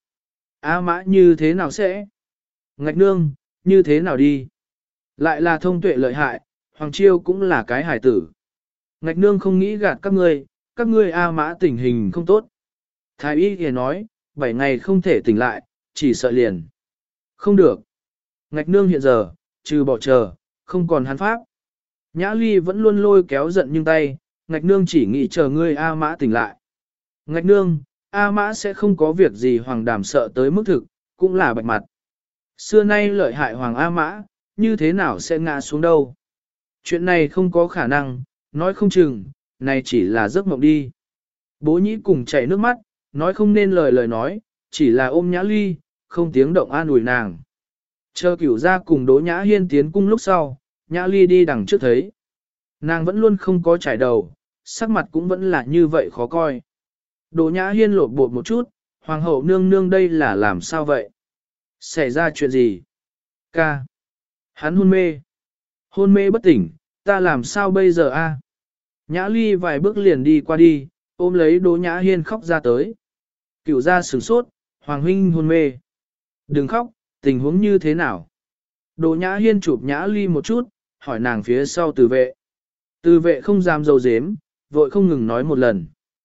A mã như thế nào sẽ? Ngạch nương, như thế nào đi? Lại là thông tuệ lợi hại, Hoàng chiêu cũng là cái hải tử. Ngạch nương không nghĩ gạt các ngươi A mã tình hình không tốt. Thái y thì nói, 7 ngày không thể tỉnh lại, chỉ sợ liền. Không được. Ngạch nương hiện giờ, trừ bỏ chờ, không còn hắn pháp. Nhã ly vẫn luôn lôi kéo giận nhưng tay, ngạch nương chỉ nghĩ chờ ngươi A mã tỉnh lại. Ngạch nương, A mã sẽ không có việc gì hoàng đàm sợ tới mức thực, cũng là bạch mặt. Xưa nay lợi hại hoàng A mã, như thế nào sẽ ngã xuống đâu. Chuyện này không có khả năng, nói không chừng, này chỉ là giấc mộng đi. Bố nhĩ cùng chảy nước mắt, nói không nên lời nói, chỉ là ôm nhã ly, không tiếng động an ủi nàng. Chờ cửu ra cùng Đỗ Nhã Hiên tiến cung lúc sau, Nhã ly đi đằng trước thấy. Nàng vẫn luôn không có trải đầu, sắc mặt cũng vẫn là như vậy khó coi. Đỗ Nhã Hiên lột bột một chút, hoàng hậu nương nương đây là làm sao vậy? Xảy ra chuyện gì? Ca. Hắn hôn mê. Hôn mê bất tỉnh, ta làm sao bây giờ a? Nhã ly vài bước liền đi qua đi, ôm lấy Đỗ Nhã Hiên khóc ra tới. Cửu ra sửng sốt, hoàng huynh hôn mê. Đừng khóc, tình huống như thế nào? Đỗ Nhã Hiên chụp Nhã ly một chút, hỏi nàng phía sau từ vệ. Từ vệ không dám dâu dếm, vội không ngừng nói một lần.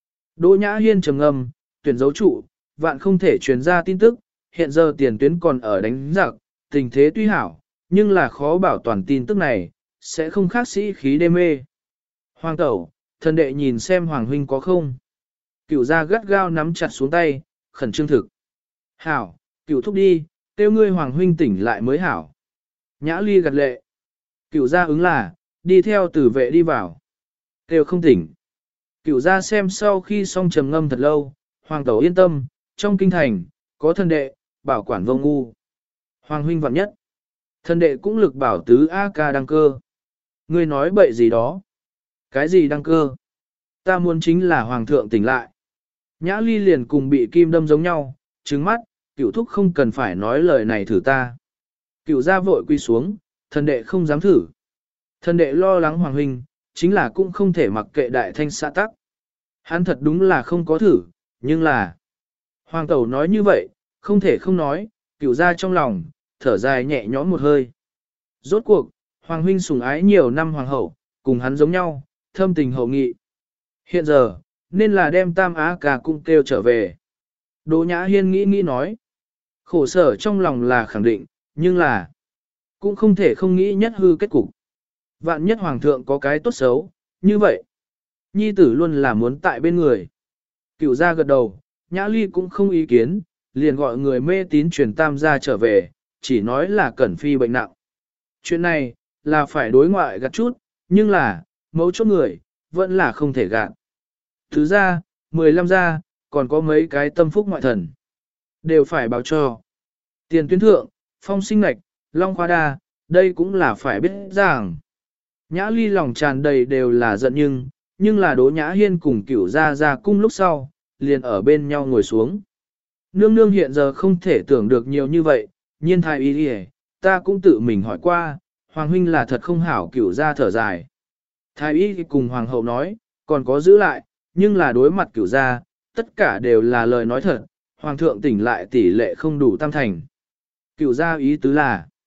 Đỗ Nhã Hiên trầm ngâm, tuyển dấu trụ, vạn không thể truyền ra tin tức, hiện giờ tiền tuyến còn ở đánh giặc, tình thế tuy hảo, nhưng là khó bảo toàn tin tức này, sẽ không khác sĩ khí đê mê. Hoàng tẩu, thần đệ nhìn xem Hoàng huynh có không. Cửu gia gắt gao nắm chặt xuống tay, khẩn trương thực. Hảo, cửu thúc đi, tiêu ngươi Hoàng huynh tỉnh lại mới hảo. Nhã ly gật lệ. Cửu gia ứng là, đi theo tử vệ đi vào. Tiêu không tỉnh. Cửu gia xem sau khi xong trầm ngâm thật lâu, Hoàng tẩu yên tâm, trong kinh thành, có thần đệ, bảo quản vô ngu. Hoàng huynh vạn nhất. Thần đệ cũng lực bảo tứ A ca đăng cơ. Ngươi nói bậy gì đó. Cái gì đăng cơ? Ta muốn chính là Hoàng thượng tỉnh lại. Nhã ly liền cùng bị kim đâm giống nhau, trứng mắt, cửu thúc không cần phải nói lời này thử ta. Cửu gia vội quy xuống, thần đệ không dám thử. Thần đệ lo lắng Hoàng huynh, chính là cũng không thể mặc kệ đại thanh xã tắc. Hắn thật đúng là không có thử, nhưng là... Hoàng tẩu nói như vậy, không thể không nói, cửu gia trong lòng, thở dài nhẹ nhõm một hơi. Rốt cuộc, Hoàng huynh sủng ái nhiều năm hoàng hậu, cùng hắn giống nhau, thâm tình hậu nghị. Hiện giờ, nên là đem Tam Á ca cung kêu trở về. Đỗ Nhã Hiên nghĩ nói. Khổ sở trong lòng là khẳng định, nhưng là cũng không thể không nghĩ nhất hư kết cục. Vạn nhất hoàng thượng có cái tốt xấu, như vậy. Nhi tử luôn là muốn tại bên người. Cửu gia gật đầu, Nhã ly cũng không ý kiến, liền gọi người mê tín truyền Tam gia trở về, chỉ nói là Cẩn Phi bệnh nặng. Chuyện này, là phải đối ngoại gạt chút, nhưng là, mấu chốt người, vẫn là không thể gạt. Thứ ra, 15 gia, còn có mấy cái tâm phúc ngoại thần. Đều phải báo cho. Tiền tuyến thượng, phong sinh ngạch, long khoa đa, đây cũng là phải biết rằng. Nhã ly lòng tràn đầy đều là giận nhưng là Đỗ Nhã Hiên cùng cửu ra cung lúc sau, liền ở bên nhau ngồi xuống. Nương nương hiện giờ không thể tưởng được nhiều như vậy, nhiên thái y đi ta cũng tự mình hỏi qua, Hoàng huynh là thật không hảo cửu ra thở dài. Thái y cùng Hoàng hậu nói, còn có giữ lại, nhưng là đối mặt cửu ra, tất cả đều là lời nói thật, Hoàng thượng tỉnh lại tỷ lệ không đủ tam thành. Cửu ra ý tứ là,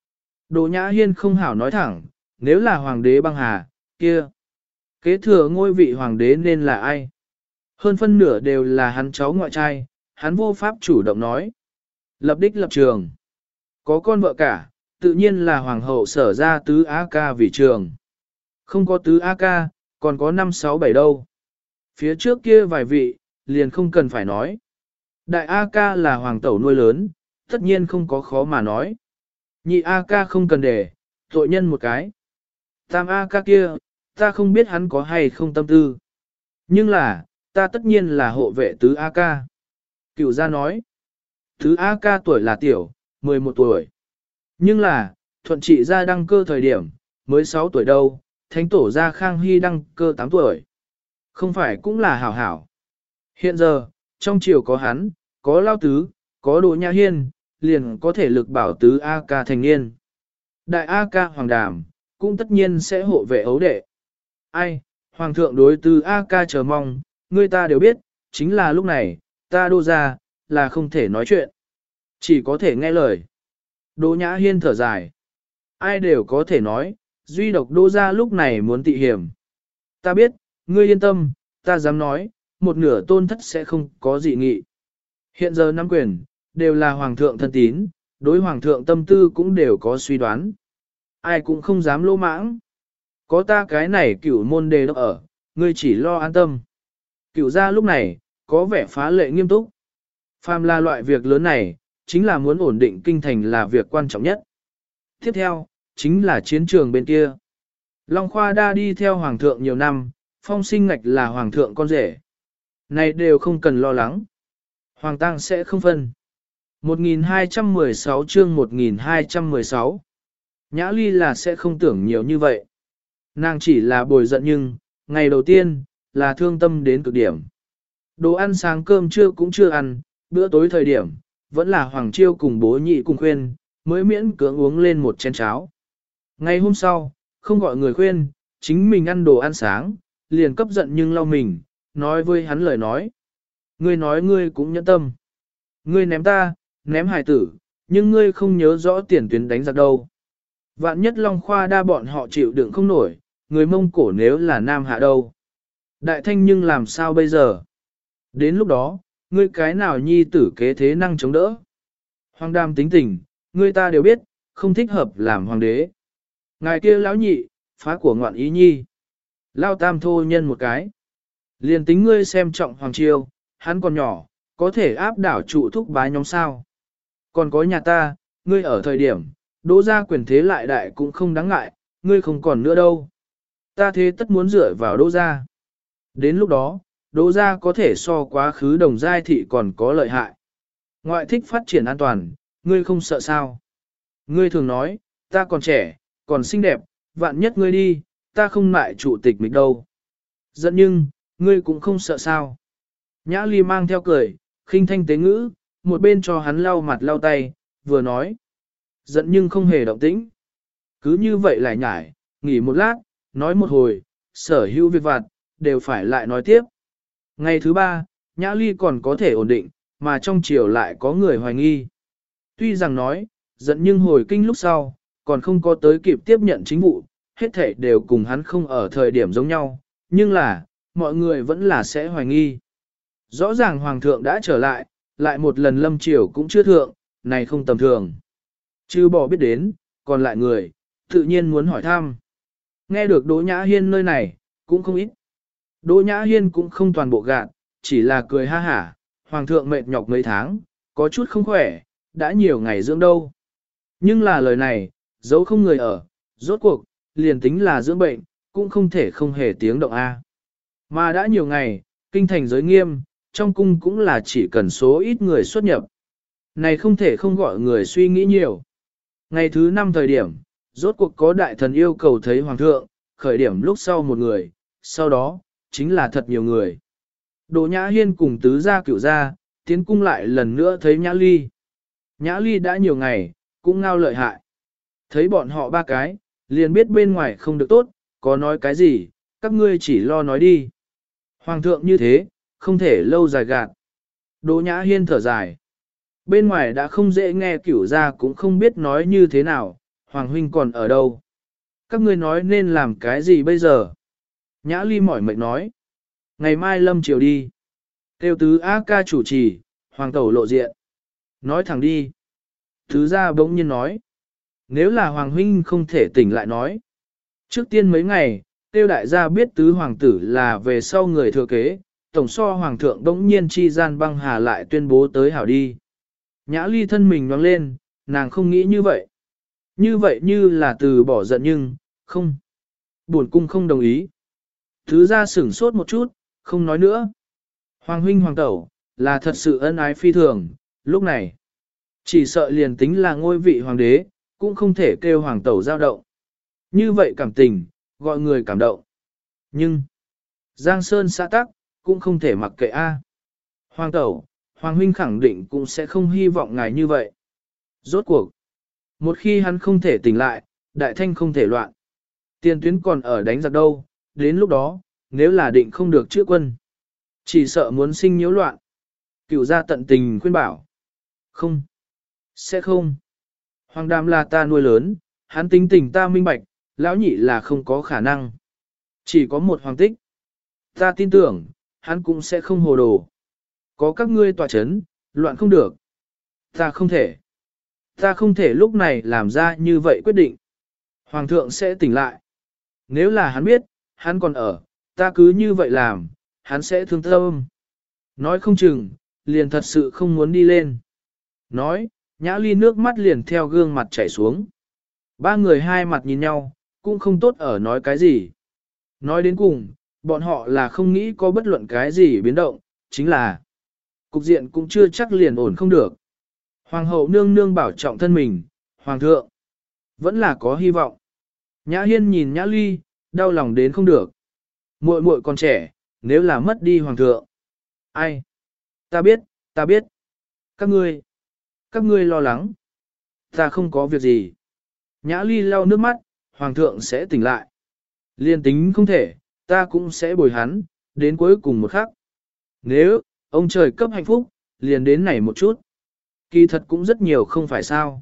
Đỗ Nhã Hiên không hảo nói thẳng, nếu là hoàng đế băng hà, kia. Kế thừa ngôi vị hoàng đế nên là ai? Hơn phân nửa đều là hắn cháu ngoại trai, hắn vô pháp chủ động nói. Lập đích lập trường. Có con vợ cả, tự nhiên là hoàng hậu sở ra tứ A ca vì trường. Không có tứ A ca, còn có 5, 6, 7 đâu. Phía trước kia vài vị, liền không cần phải nói. Đại A ca là hoàng tẩu nuôi lớn, tất nhiên không có khó mà nói. Nhị A ca không cần để, tội nhân một cái. Tam A ca kia, ta không biết hắn có hay không tâm tư. Nhưng là, ta tất nhiên là hộ vệ tứ A ca. Cựu gia nói, tứ A ca tuổi là tiểu, 11 tuổi. Nhưng là, thuận trị gia đăng cơ thời điểm, mới 6 tuổi đâu, thánh tổ gia Khang Hy đăng cơ 8 tuổi. Không phải cũng là hảo hảo. Hiện giờ, trong triều có hắn, có Lao Tứ, có Đỗ Nhã Hiên, liền có thể lực bảo tứ A ca thành niên. Đại A ca hoàng đàm, cũng tất nhiên sẽ hộ vệ ấu đệ. Ai, hoàng thượng đối tứ A ca chờ mong, người ta đều biết, chính là lúc này, ta Đỗ ra, là không thể nói chuyện. Chỉ có thể nghe lời. Đỗ Nhã Hiên thở dài. Ai đều có thể nói, duy độc Đỗ ra lúc này muốn tị hiểm. Ta biết, ngươi yên tâm, ta dám nói, một nửa tôn thất sẽ không có dị nghị. Hiện giờ nắm quyền, đều là hoàng thượng thân tín, đối hoàng thượng tâm tư cũng đều có suy đoán. Ai cũng không dám lỗ mãng. Có ta cái này cửu môn đề đốc ở, ngươi chỉ lo an tâm. Cửu gia lúc này, có vẻ phá lệ nghiêm túc. Phàm là loại việc lớn này, chính là muốn ổn định kinh thành là việc quan trọng nhất. Tiếp theo, chính là chiến trường bên kia. Long Khoa đa đi theo hoàng thượng nhiều năm, Phong Sinh Ngạch là hoàng thượng con rể. Này đều không cần lo lắng. Hoàng tang sẽ không phân. 1216 chương 1216. Nhã Ly là sẽ không tưởng nhiều như vậy. Nàng chỉ là bồi giận nhưng, ngày đầu tiên, là thương tâm đến cực điểm. Đồ ăn sáng cơm trưa cũng chưa ăn, bữa tối thời điểm, vẫn là Hoàng Chiêu cùng bố nhị cùng khuyên, mới miễn cưỡng uống lên một chén cháo. Ngày hôm sau, không gọi người khuyên, chính mình ăn đồ ăn sáng, liền cấp giận nhưng lau mình, nói với hắn lời nói ngươi cũng nhẫn tâm. Ngươi ném ta, ném hài tử, nhưng ngươi không nhớ rõ tiền tuyến đánh giặc đâu. Vạn nhất Long Khoa đa bọn họ chịu đựng không nổi, người Mông Cổ nếu là Nam Hạ đâu. Đại Thanh nhưng làm sao bây giờ? Đến lúc đó, ngươi cái nào nhi tử kế thế năng chống đỡ? Hoàng Đam tính tình, ngươi ta đều biết, không thích hợp làm hoàng đế. Ngài kia lão nhị, phá của ngoạn ý nhi. Lao tam thô nhân một cái. Liền tính ngươi xem trọng Hoàng Chiêu, hắn còn nhỏ, có thể áp đảo trụ thúc bá nhóm sao. Còn có nhà ta, ngươi ở thời điểm, đỗ ra quyền thế lại đại cũng không đáng ngại, ngươi không còn nữa đâu. Ta thế tất muốn dựa vào đỗ ra. Đến lúc đó, đỗ ra có thể so quá khứ đồng giai thị còn có lợi hại. Ngoại thích phát triển an toàn, ngươi không sợ sao. Ngươi thường nói, ta còn trẻ, còn xinh đẹp, vạn nhất ngươi đi, ta không ngại chủ tịch mình đâu. Giận nhưng, ngươi cũng không sợ sao. Nhã Ly mang theo cười, khinh thanh tế ngữ, một bên cho hắn lau mặt lau tay, vừa nói. Giận nhưng không hề động tĩnh. Cứ như vậy lại nhải, nghỉ một lát, nói một hồi, sở hữu việc vặt, đều phải lại nói tiếp. Ngày thứ ba, Nhã Ly còn có thể ổn định, mà trong chiều lại có người hoài nghi. Tuy rằng nói, giận nhưng hồi kinh lúc sau, còn không có tới kịp tiếp nhận chính vụ, hết thảy đều cùng hắn không ở thời điểm giống nhau, nhưng là, mọi người vẫn là sẽ hoài nghi. Rõ ràng hoàng thượng đã trở lại một lần lâm triều cũng chưa thượng, này không tầm thường. Chứ bỏ biết đến, còn lại người, tự nhiên muốn hỏi thăm. Nghe được Đỗ Nhã Hiên nơi này, cũng không ít. Đỗ Nhã Hiên cũng không toàn bộ gạt, chỉ là cười ha hả, hoàng thượng mệt nhọc mấy tháng, có chút không khỏe, đã nhiều ngày dưỡng đâu. Nhưng là lời này, dẫu không người ở, rốt cuộc, liền tính là dưỡng bệnh, cũng không thể không hề tiếng động A. Mà đã nhiều ngày, kinh thành giới nghiêm, trong cung cũng là chỉ cần số ít người xuất nhập. Này không thể không gọi người suy nghĩ nhiều. Ngày thứ 5 thời điểm, rốt cuộc có đại thần yêu cầu thấy hoàng thượng, khởi điểm lúc sau một người, sau đó, chính là thật nhiều người. Đỗ Nhã Hiên cùng tứ gia cửu gia, tiến cung lại lần nữa thấy Nhã Ly. Nhã Ly đã nhiều ngày, cũng ngao lợi hại. Thấy bọn họ ba cái, liền biết bên ngoài không được tốt, có nói cái gì, các ngươi chỉ lo nói đi. Hoàng thượng như thế, không thể lâu dài gạt. Đỗ Nhã Hiên thở dài. Bên ngoài đã không dễ nghe cửu gia cũng không biết nói như thế nào, Hoàng huynh còn ở đâu? Các ngươi nói nên làm cái gì bây giờ? Nhã Ly mỏi mệt nói. Ngày mai lâm chiều đi. Tiêu tứ A ca chủ trì, hoàng tẩu lộ diện. Nói thẳng đi. Tứ gia bỗng nhiên nói. Nếu là hoàng huynh không thể tỉnh lại nói. Trước tiên mấy ngày, tiêu đại gia biết tứ hoàng tử là về sau người thừa kế, tổng so hoàng thượng bỗng nhiên chi gian băng hà lại tuyên bố tới hảo đi. Nhã Ly thân mình nhoáng lên, nàng không nghĩ như vậy. Như vậy như là từ bỏ giận nhưng, không. Buồn cung không đồng ý. Tứ gia sửng sốt một chút, không nói nữa. Hoàng huynh hoàng tẩu, là thật sự ân ái phi thường, lúc này. Chỉ sợ liền tính là ngôi vị hoàng đế, cũng không thể kêu hoàng tẩu dao động. Như vậy cảm tình, gọi người cảm động. Nhưng, Giang Sơn xã tắc, cũng không thể mặc kệ a. Hoàng tẩu, hoàng huynh khẳng định cũng sẽ không hy vọng ngài như vậy. Rốt cuộc, một khi hắn không thể tỉnh lại, đại thanh không thể loạn. Tiền tuyến còn ở đánh giặc đâu, đến lúc đó, nếu là định không được chữa quân, chỉ sợ muốn sinh nhiễu loạn. Cựu gia tận tình khuyên bảo. Không, sẽ không. Hoàng đàm là ta nuôi lớn, hắn tính tình ta minh bạch, lão nhị là không có khả năng. Chỉ có một hoàng tích. Ta tin tưởng, hắn cũng sẽ không hồ đồ. Có các ngươi tòa chấn, loạn không được. Ta không thể. Ta không thể lúc này làm ra như vậy quyết định. Hoàng thượng sẽ tỉnh lại. Nếu là hắn biết, hắn còn ở, ta cứ như vậy làm, hắn sẽ thương tâm. Nói không chừng, liền thật sự không muốn đi lên. Nói, Nhã Ly nước mắt liền theo gương mặt chảy xuống. Ba người hai mặt nhìn nhau, cũng không tốt ở nói cái gì. Nói đến cùng, bọn họ là không nghĩ có bất luận cái gì biến động, chính là cục diện cũng chưa chắc liền ổn không được. Hoàng hậu nương nương bảo trọng thân mình, hoàng thượng, vẫn là có hy vọng. Nhã Hiên nhìn Nhã Ly, đau lòng đến không được. Muội muội còn trẻ, nếu là mất đi hoàng thượng. Ai? Ta biết, ta biết. Các ngươi lo lắng. Ta không có việc gì. Nhã Ly lau nước mắt, hoàng thượng sẽ tỉnh lại. Liên tính không thể, ta cũng sẽ bồi hắn, đến cuối cùng một khắc. Nếu, ông trời cấp hạnh phúc, liền đến này một chút. Kỳ thật cũng rất nhiều không phải sao.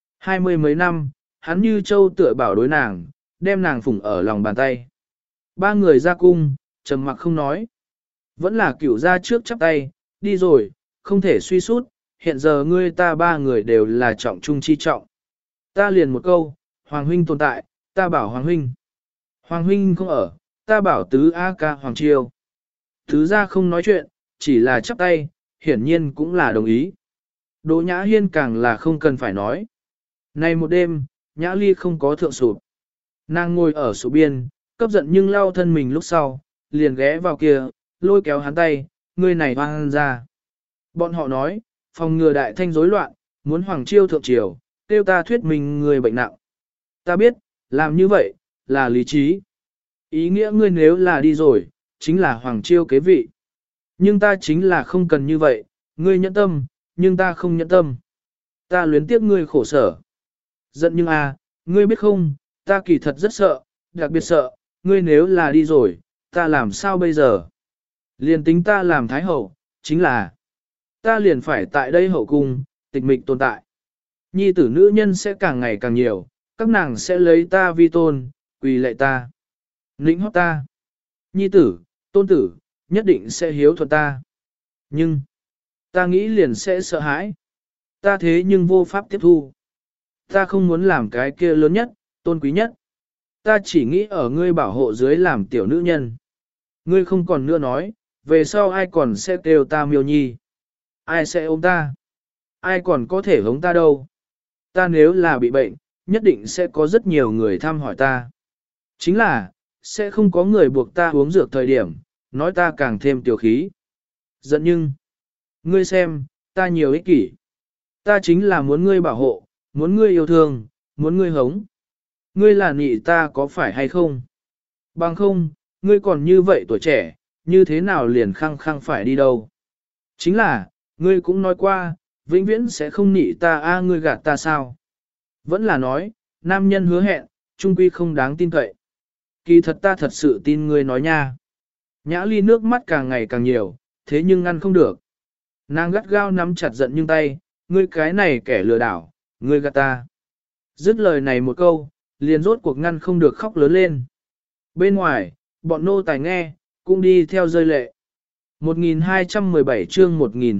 20 mấy năm, hắn như châu tựa bảo đối nàng, đem nàng phủng ở lòng bàn tay. Ba người ra cung, trầm mặc không nói. Vẫn là cửu ra trước chắp tay, đi rồi, không thể suy sút, hiện giờ ngươi ta ba người đều là trọng trung chi trọng. Ta liền một câu, Hoàng huynh tồn tại, ta bảo Hoàng huynh. Hoàng huynh không ở, ta bảo tứ A ca Hoàng Chiêu. Tứ ra không nói chuyện, chỉ là chắp tay, hiển nhiên cũng là đồng ý. Đỗ Nhã Hiên càng là không cần phải nói. Nay một đêm, Nhã Ly không có thượng sụp. Nàng ngồi ở sổ biên, cấp giận nhưng lau thân mình lúc sau, liền ghé vào kia, lôi kéo hắn tay, người này hoang ra. Bọn họ nói, phòng ngừa đại thanh rối loạn, muốn Hoàng Chiêu thượng triều, tiêu ta thuyết mình người bệnh nặng. Ta biết, làm như vậy, là lý trí. Ý nghĩa ngươi nếu là đi rồi, chính là Hoàng Chiêu kế vị. Nhưng ta chính là không cần như vậy, ngươi nhẫn tâm, nhưng ta không nhẫn tâm. Ta luyến tiếc ngươi khổ sở. Giận nhưng ngươi biết không, ta kỳ thật rất sợ, đặc biệt sợ, ngươi nếu là đi rồi, ta làm sao bây giờ? Liền tính ta làm thái hậu, chính là ta liền phải tại đây hậu cung, tịch mịch tồn tại. Nhi tử nữ nhân sẽ càng ngày càng nhiều, các nàng sẽ lấy ta vi tôn, quỳ lạy ta, lĩnh hót ta. Nhi tử, tôn tử, nhất định sẽ hiếu thuận ta. Nhưng, ta nghĩ liền sẽ sợ hãi. Ta thế nhưng vô pháp tiếp thu. Ta không muốn làm cái kia lớn nhất, tôn quý nhất. Ta chỉ nghĩ ở ngươi bảo hộ dưới làm tiểu nữ nhân. Ngươi không còn nữa nói, về sau ai còn sẽ kêu ta miêu nhi. Ai sẽ ôm ta? Ai còn có thể hống ta đâu? Ta nếu là bị bệnh, nhất định sẽ có rất nhiều người thăm hỏi ta. Chính là, sẽ không có người buộc ta uống dược thời điểm, nói ta càng thêm tiểu khí. Giận nhưng, ngươi xem, ta nhiều ích kỷ. Ta chính là muốn ngươi bảo hộ, muốn ngươi yêu thương, muốn ngươi hống. Ngươi là nị ta có phải hay không? Bằng không, ngươi còn như vậy tuổi trẻ, như thế nào liền khăng khăng phải đi đâu? Chính là, ngươi cũng nói qua, vĩnh viễn sẽ không nị ta ngươi gạt ta sao? Vẫn là nói, nam nhân hứa hẹn, trung quy không đáng tin cậy. Kỳ thật ta thật sự tin ngươi nói nha. Nhã Ly nước mắt càng ngày càng nhiều, thế nhưng ngăn không được. Nàng gắt gao nắm chặt giận nhưng tay, ngươi cái này kẻ lừa đảo, ngươi gạt ta. Dứt lời này một câu, liền rốt cuộc ngăn không được khóc lớn lên. Bên ngoài, bọn nô tài nghe, cũng đi theo rơi lệ. 1217 chương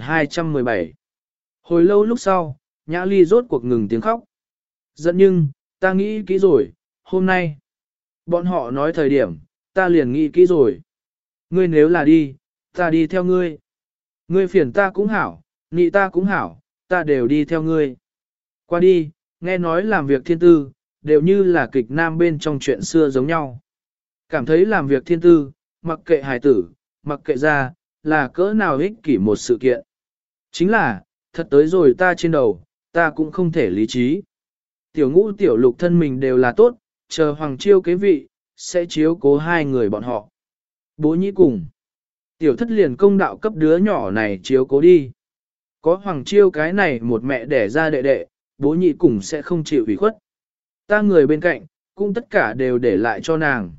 1217. Hồi lâu lúc sau, Nhã Ly rốt cuộc ngừng tiếng khóc. Giận nhưng, ta nghĩ kỹ rồi, hôm nay. Bọn họ nói thời điểm, ta liền nghĩ kỹ rồi. Ngươi nếu là đi, ta đi theo ngươi. Ngươi phiền ta cũng hảo, nị ta cũng hảo, ta đều đi theo ngươi. Qua đi, nghe nói làm việc thiên tư, đều như là kịch nam bên trong chuyện xưa giống nhau. Cảm thấy làm việc thiên tư, mặc kệ hài tử, mặc kệ ra, là cỡ nào ích kỷ một sự kiện. Chính là, thật tới rồi ta trên đầu, ta cũng không thể lý trí. Tiểu ngũ tiểu lục thân mình đều là tốt, chờ Hoàng Chiêu kế vị, sẽ chiếu cố hai người bọn họ. Bố nhĩ cùng. Tiểu thất liền công đạo cấp đứa nhỏ này chiếu cố đi. Có Hoàng Chiêu cái này một mẹ đẻ ra đệ đệ, bố nhị cùng sẽ không chịu ủy khuất. Ta người bên cạnh, cũng tất cả đều để lại cho nàng.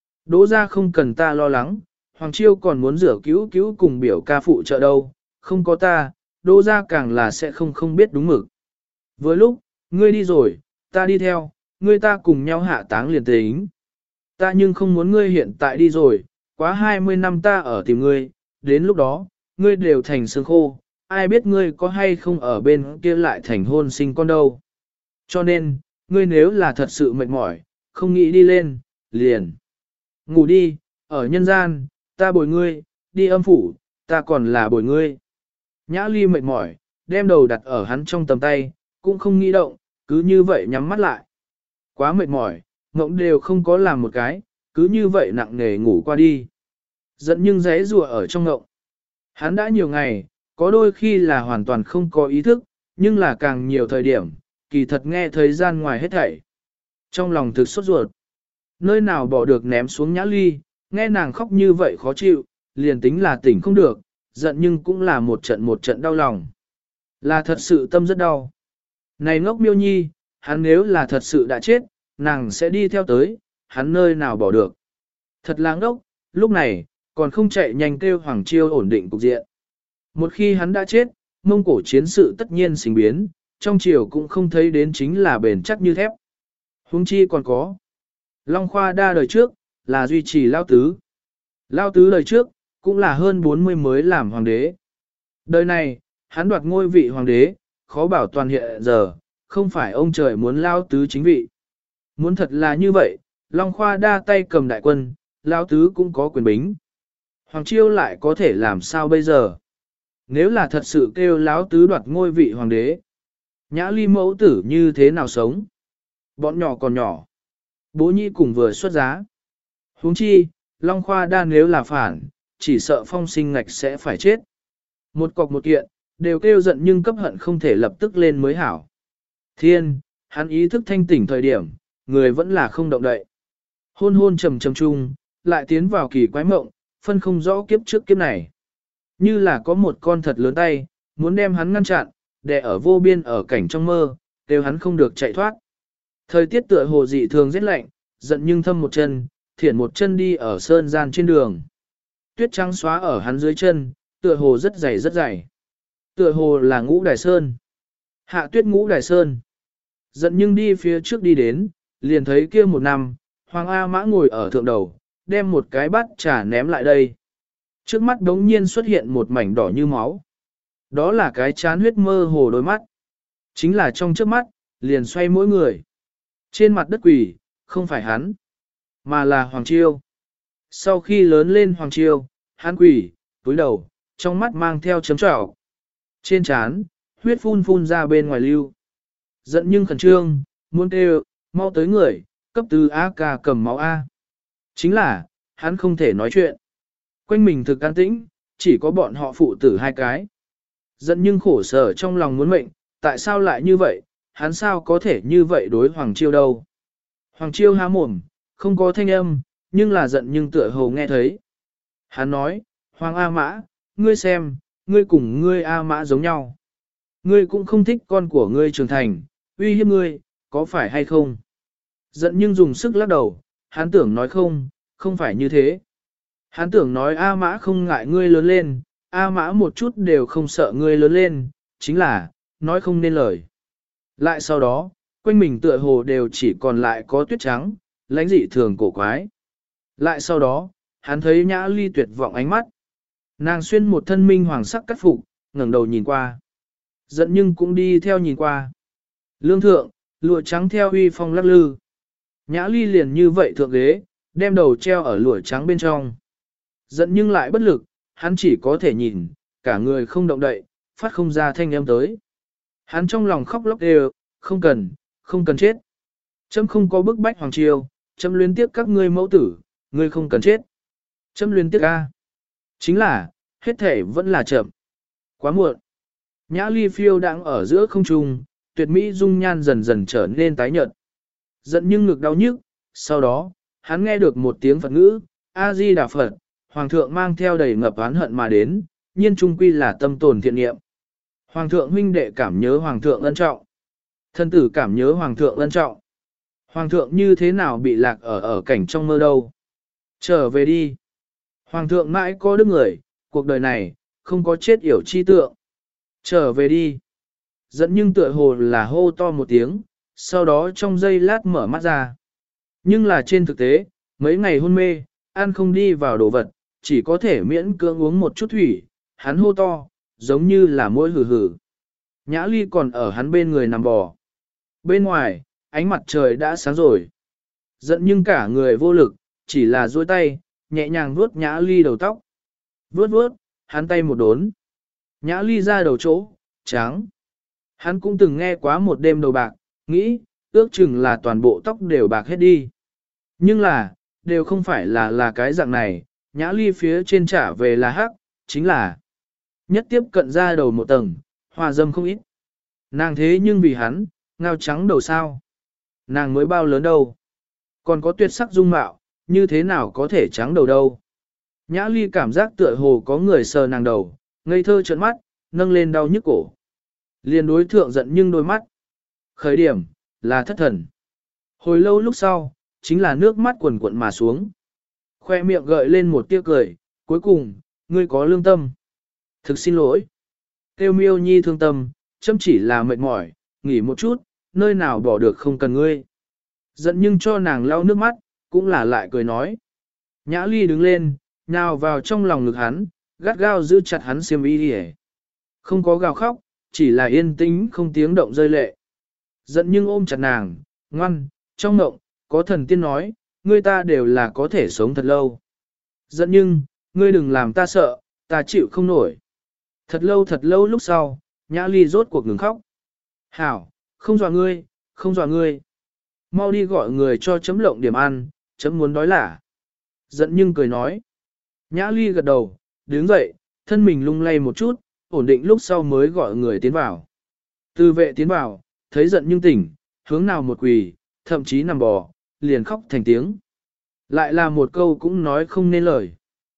Đỗ ra không cần ta lo lắng, Hoàng Chiêu còn muốn rửa cứu cứu cùng biểu ca phụ trợ đâu, không có ta, Đỗ ra càng là sẽ không biết đúng mực. Với lúc, ngươi đi rồi, ta đi theo, ngươi ta cùng nhau hạ táng liền tính. Ta nhưng không muốn ngươi hiện tại đi rồi, quá 20 năm ta ở tìm ngươi, đến lúc đó, ngươi đều thành xương khô, ai biết ngươi có hay không ở bên kia lại thành hôn sinh con đâu. Cho nên, ngươi nếu là thật sự mệt mỏi, không nghĩ đi lên, liền. Ngủ đi, ở nhân gian, ta bồi ngươi, đi âm phủ, ta còn là bồi ngươi. Nhã Ly mệt mỏi, đem đầu đặt ở hắn trong tầm tay, cũng không nghĩ động, cứ như vậy nhắm mắt lại. Quá mệt mỏi, mộng đều không có làm một cái, cứ như vậy nặng nề ngủ qua đi. Giận nhưng giấy rùa ở trong ngộng. Hắn đã nhiều ngày, có đôi khi là hoàn toàn không có ý thức, nhưng là càng nhiều thời điểm, kỳ thật nghe thời gian ngoài hết thảy. Trong lòng thực sốt ruột, nơi nào bỏ được ném xuống Nhã Ly, nghe nàng khóc như vậy khó chịu, liền tính là tỉnh không được, giận nhưng cũng là một trận đau lòng. Là thật sự tâm rất đau. Này ngốc miêu nhi, hắn nếu là thật sự đã chết, nàng sẽ đi theo tới, hắn nơi nào bỏ được. Thật là ngốc, lúc này, còn không chạy nhanh kêu Hoàng Chiêu ổn định cục diện. Một khi hắn đã chết, Mông Cổ chiến sự tất nhiên sinh biến, trong triều cũng không thấy đến chính là bền chắc như thép. Huống chi còn có. Long Khoa Đa đời trước, là duy trì Lao Tứ. Lao Tứ đời trước, cũng là hơn 40 mới làm hoàng đế. Đời này, hắn đoạt ngôi vị hoàng đế, khó bảo toàn hiện giờ, không phải ông trời muốn Lao Tứ chính vị. Muốn thật là như vậy, Long Khoa Đa tay cầm đại quân, Lao Tứ cũng có quyền bính. Hoàng Chiêu lại có thể làm sao bây giờ? Nếu là thật sự kêu Lão Tứ đoạt ngôi vị hoàng đế, Nhã Ly mẫu tử như thế nào sống? Bọn nhỏ còn nhỏ. Bố nhi cùng vừa xuất giá. Huống chi, Long Khoa Đa nếu là phản, chỉ sợ Phong Sinh Ngạch sẽ phải chết. Một cọc một kiện, đều kêu giận nhưng cấp hận không thể lập tức lên mới hảo. Thiên, hắn ý thức thanh tỉnh thời điểm, người vẫn là không động đậy. Hôn hôn trầm trầm chung, lại tiến vào kỳ quái mộng, phân không rõ kiếp trước kiếp này. Như là có một con thật lớn tay, muốn đem hắn ngăn chặn, để ở vô biên ở cảnh trong mơ, đều hắn không được chạy thoát. Thời tiết tựa hồ dị thường rất lạnh, giận nhưng thâm một chân, thiển một chân đi ở sơn gian trên đường. Tuyết trắng xóa ở hắn dưới chân, tựa hồ rất dày rất dày. Tựa hồ là Ngũ Đài Sơn. Hạ tuyết Ngũ Đài Sơn. Giận nhưng đi phía trước đi đến, liền thấy kia một năm, Hoàng A Mã ngồi ở thượng đầu, đem một cái bát trà ném lại đây. Trước mắt đống nhiên xuất hiện một mảnh đỏ như máu. Đó là cái chán huyết mơ hồ đôi mắt. Chính là trong trước mắt, liền xoay mỗi người. Trên mặt đất quỷ, không phải hắn, mà là Hoàng Chiêu. Sau khi lớn lên Hoàng Chiêu, hắn quỷ, túi đầu, trong mắt mang theo chấm trỏ. Trên trán, huyết phun phun ra bên ngoài lưu. Giận nhưng khẩn trương, muốn kêu, mau tới người, cấp từ A ca cầm máu A. Chính là, hắn không thể nói chuyện. Quanh mình thực an tĩnh, chỉ có bọn họ phụ tử hai cái. Giận nhưng khổ sở trong lòng muốn mệnh, tại sao lại như vậy, hắn sao có thể như vậy đối Hoàng Chiêu đâu. Hoàng Chiêu há mồm, không có thanh âm, nhưng là giận nhưng tựa hồ nghe thấy. Hắn nói, Hoàng A Mã, ngươi xem, ngươi cùng ngươi A Mã giống nhau. Ngươi cũng không thích con của ngươi trưởng thành, uy hiếp ngươi, có phải hay không? Giận nhưng dùng sức lắc đầu, hắn tưởng nói không phải như thế. Hắn tưởng nói A Mã không ngại ngươi lớn lên, A Mã một chút đều không sợ ngươi lớn lên, chính là, nói không nên lời. Lại sau đó, quanh mình tựa hồ đều chỉ còn lại có tuyết trắng, lãnh dị thường cổ quái. Lại sau đó, hắn thấy Nhã Ly tuyệt vọng ánh mắt. Nàng xuyên một thân minh hoàng sắc cắt phục, ngẩng đầu nhìn qua. Giận nhưng cũng đi theo nhìn qua. Lương thượng, lụa trắng theo uy phong lắc lư. Nhã Ly liền như vậy thượng ghế, đem đầu treo ở lụa trắng bên trong. Giận nhưng lại bất lực, hắn chỉ có thể nhìn, cả người không động đậy, phát không ra thanh âm tới. Hắn trong lòng khóc lóc đều, không cần chết. Chấm không có bức bách hoàng triều, chấm luyến tiếc các ngươi mẫu tử, ngươi không cần chết. Chấm luyến tiếc a. Chính là, hết thể vẫn là chậm. Quá muộn. Nhã Ly phiêu đang ở giữa không trung, tuyệt mỹ dung nhan dần dần trở nên tái nhợt. Giận nhưng ngực đau nhức, sau đó, hắn nghe được một tiếng Phật ngữ, A-di-đà Phật, Hoàng thượng mang theo đầy ngập oán hận mà đến, nhiên trung quy là tâm tồn thiện niệm. Hoàng thượng huynh đệ cảm nhớ Hoàng thượng ân trọng. Thân tử cảm nhớ Hoàng thượng ân trọng. Hoàng thượng như thế nào bị lạc ở cảnh trong mơ đâu. Trở về đi. Hoàng thượng mãi có đức người, cuộc đời này, không có chết yểu chi tượng. Trở về đi. Dẫn nhưng tựa hồ là hô to một tiếng, sau đó trong giây lát mở mắt ra. Nhưng là trên thực tế, mấy ngày hôn mê, ăn không đi vào đồ vật, chỉ có thể miễn cưỡng uống một chút thủy, hắn hô to, giống như là môi hử hử. Nhã Ly còn ở hắn bên người nằm bò. Bên ngoài, ánh mặt trời đã sáng rồi. Giận nhưng cả người vô lực, chỉ là duỗi tay, nhẹ nhàng vuốt Nhã Ly đầu tóc. Vuốt, hắn tay một đốn. Nhã Ly ra đầu chỗ, trắng. Hắn cũng từng nghe quá một đêm đầu bạc, nghĩ, ước chừng là toàn bộ tóc đều bạc hết đi. Nhưng là, đều không phải là cái dạng này, Nhã Ly phía trên trả về là hắc, chính là nhất tiếp cận ra đầu một tầng, hòa dâm không ít. Nàng thế nhưng vì hắn, ngao trắng đầu sao. Nàng mới bao lớn đâu. Còn có tuyệt sắc dung mạo, như thế nào có thể trắng đầu đâu. Nhã Ly cảm giác tựa hồ có người sờ nàng đầu, ngây thơ trợn mắt, nâng lên đau nhức cổ. Liền đối thượng giận nhưng đôi mắt. Khởi điểm, là thất thần. Hồi lâu lúc sau, chính là nước mắt quần quận mà xuống. Khoe miệng gợi lên một tia cười, cuối cùng, ngươi có lương tâm. Thực xin lỗi. Tiêu miêu nhi thương tâm, chấm chỉ là mệt mỏi, nghỉ một chút, nơi nào bỏ được không cần ngươi. Giận nhưng cho nàng lau nước mắt, cũng là lại cười nói. Nhã Ly đứng lên, nhào vào trong lòng ngực hắn, gắt gao giữ chặt hắn xiêm y đi. Không có gào khóc, chỉ là yên tĩnh không tiếng động rơi lệ. Giận nhưng ôm chặt nàng, ngoan, trong mộng, có thần tiên nói, ngươi ta đều là có thể sống thật lâu. Giận nhưng, ngươi đừng làm ta sợ, ta chịu không nổi. Thật lâu lúc sau, Nhã Ly rốt cuộc ngừng khóc. Hảo, không dọa ngươi, không dọa ngươi. Mau đi gọi người cho chấm lộng điểm ăn, chấm muốn đói lả. Giận nhưng cười nói. Nhã Ly gật đầu, đứng dậy, thân mình lung lay một chút, ổn định lúc sau mới gọi người tiến vào. Tư vệ tiến vào, thấy giận nhưng tỉnh, hướng nào một quỳ, thậm chí nằm bò, liền khóc thành tiếng. Lại là một câu cũng nói không nên lời.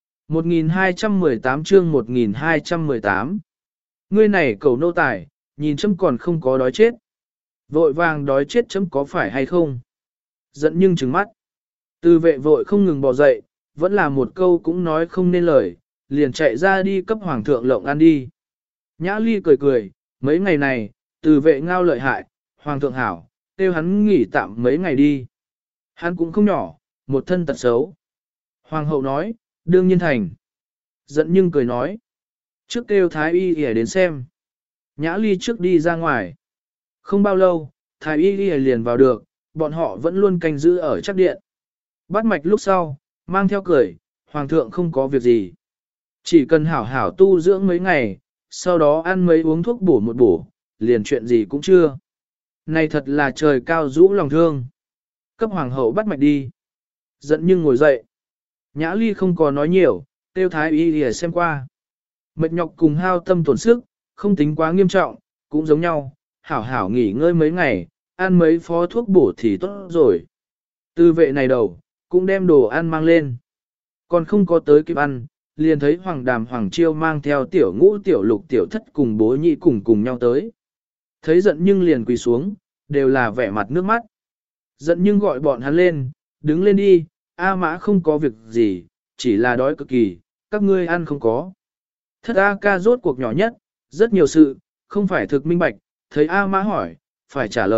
1218 chương 1218. Ngươi này cầu nô tài, nhìn chấm còn không có đói chết. Vội vàng đói chết chấm có phải hay không? Giận nhưng trừng mắt. Tư vệ vội không ngừng bò dậy, vẫn là một câu cũng nói không nên lời, liền chạy ra đi cấp hoàng thượng lộng ăn đi. Nhã Ly cười cười, mấy ngày này, Tư vệ ngao lợi hại, hoàng thượng hảo, kêu hắn nghỉ tạm mấy ngày đi. Hắn cũng không nhỏ, một thân tật xấu. Hoàng hậu nói, đương nhiên thành. Giận nhưng cười nói, trước kêu thái y để đến xem. Nhã Ly trước đi ra ngoài. Không bao lâu, thái y liền vào được, bọn họ vẫn luôn canh giữ ở chắc điện. Bắt mạch lúc sau, mang theo cười, hoàng thượng không có việc gì. Chỉ cần hảo hảo tu dưỡng mấy ngày, sau đó ăn mấy uống thuốc bổ một bổ, liền chuyện gì cũng chưa. Này thật là trời cao rũ lòng thương. Cấp hoàng hậu bắt mạch đi. Giận nhưng ngồi dậy. Nhã Ly không có nói nhiều, tiêu thái y để xem qua. Mệt nhọc cùng hao tâm tổn sức, không tính quá nghiêm trọng, cũng giống nhau, hảo hảo nghỉ ngơi mấy ngày, ăn mấy phó thuốc bổ thì tốt rồi. Tư vệ này đầu, cũng đem đồ ăn mang lên. Còn không có tới kịp ăn, liền thấy Hoàng Đàm Hoàng Chiêu mang theo tiểu ngũ tiểu lục tiểu thất cùng bố nhị cùng nhau tới. Thấy giận nhưng liền quỳ xuống, đều là vẻ mặt nước mắt. Giận nhưng gọi bọn hắn lên, đứng lên đi, A Mã không có việc gì, chỉ là đói cực kỳ, các ngươi ăn không có. Thất A ca rốt cuộc nhỏ nhất, rất nhiều sự, không phải thực minh bạch, thấy A Mã hỏi, phải trả lời,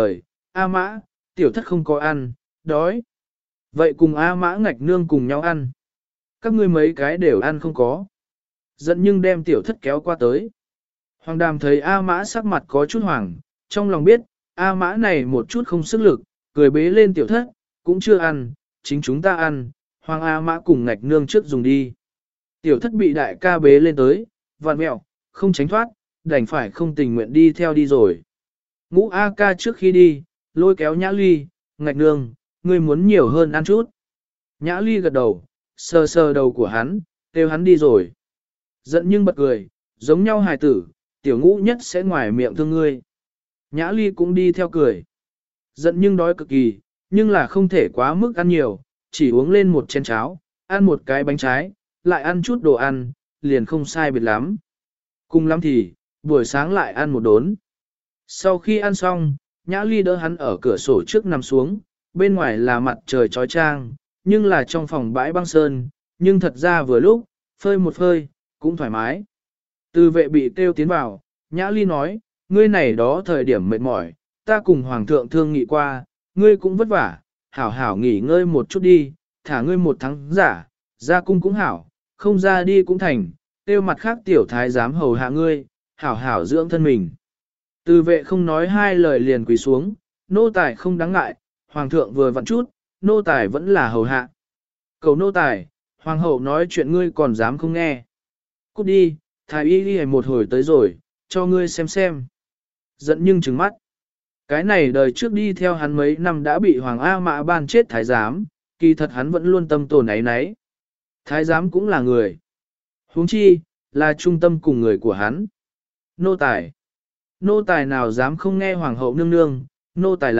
A Mã, tiểu thất không có ăn, đói. Vậy cùng A Mã ngạch nương cùng nhau ăn. Các ngươi mấy cái đều ăn không có. Giận nhưng đem tiểu thất kéo qua tới. Hoàng Đàm thấy A Mã sắc mặt có chút hoảng, trong lòng biết, A Mã này một chút không sức lực, cười bế lên tiểu thất, cũng chưa ăn, chính chúng ta ăn, Hoàng A Mã cùng ngạch nương trước dùng đi. Tiểu thất bị đại ca bế lên tới, vặn mẹo, không tránh thoát, đành phải không tình nguyện đi theo đi rồi. Ngũ A ca trước khi đi, lôi kéo Nhã Ly, ngạch nương, ngươi muốn nhiều hơn ăn chút. Nhã Ly gật đầu, sờ sờ đầu của hắn, kêu hắn đi rồi. Giận nhưng bật cười, giống nhau hài tử, tiểu ngũ nhất sẽ ngoài miệng thương ngươi. Nhã Ly cũng đi theo cười. Giận nhưng đói cực kỳ, nhưng là không thể quá mức ăn nhiều, chỉ uống lên một chén cháo, ăn một cái bánh trái, lại ăn chút đồ ăn, liền không sai biệt lắm. Cùng lắm thì, buổi sáng lại ăn một đốn. Sau khi ăn xong, Nhã Ly đỡ hắn ở cửa sổ trước nằm xuống, bên ngoài là mặt trời chói chang, nhưng là trong phòng bãi băng sơn, nhưng thật ra vừa lúc, phơi một phơi, cũng thoải mái. Từ vệ bị kêu tiến vào, Nhã Ly nói, ngươi này đó thời điểm mệt mỏi, ta cùng Hoàng thượng thương nghị qua, ngươi cũng vất vả, hảo hảo nghỉ ngơi một chút đi, thả ngươi một tháng giả, ra cung cũng hảo, không ra đi cũng thành, tiêu mặt khác tiểu thái dám hầu hạ ngươi, hảo hảo dưỡng thân mình. Từ vệ không nói hai lời liền quỳ xuống, nô tài không đáng ngại, Hoàng thượng vừa vặn chút, nô tài vẫn là hầu hạ. Cầu nô tài, Hoàng hậu nói chuyện ngươi còn dám không nghe. Cút đi, thái y đi một hồi tới rồi, cho ngươi xem. Giận nhưng trừng mắt. Cái này đời trước đi theo hắn mấy năm đã bị Hoàng A Mã ban chết thái giám, kỳ thật hắn vẫn luôn tâm tồn ấy nấy. Thái giám cũng là người. Huống chi, là trung tâm cùng người của hắn. Nô tài. Nô tài nào dám không nghe Hoàng hậu nương nương, nô tài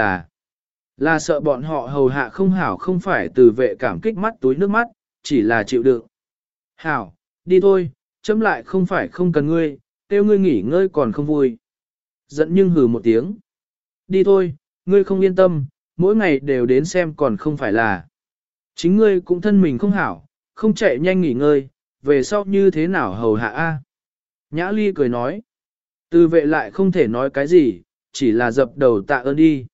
là sợ bọn họ hầu hạ không hảo không phải từ vệ cảm kích mắt túi nước mắt, chỉ là chịu đựng. Hảo, đi thôi, chấm lại không phải không cần ngươi, kêu ngươi nghỉ ngơi còn không vui. Giận nhưng hừ một tiếng. Đi thôi, ngươi không yên tâm, mỗi ngày đều đến xem còn không phải là. Chính ngươi cũng thân mình không hảo, không chạy nhanh nghỉ ngơi, về sau như thế nào hầu hạ a? Nhã Ly cười nói. Từ vệ lại không thể nói cái gì, chỉ là dập đầu tạ ơn đi.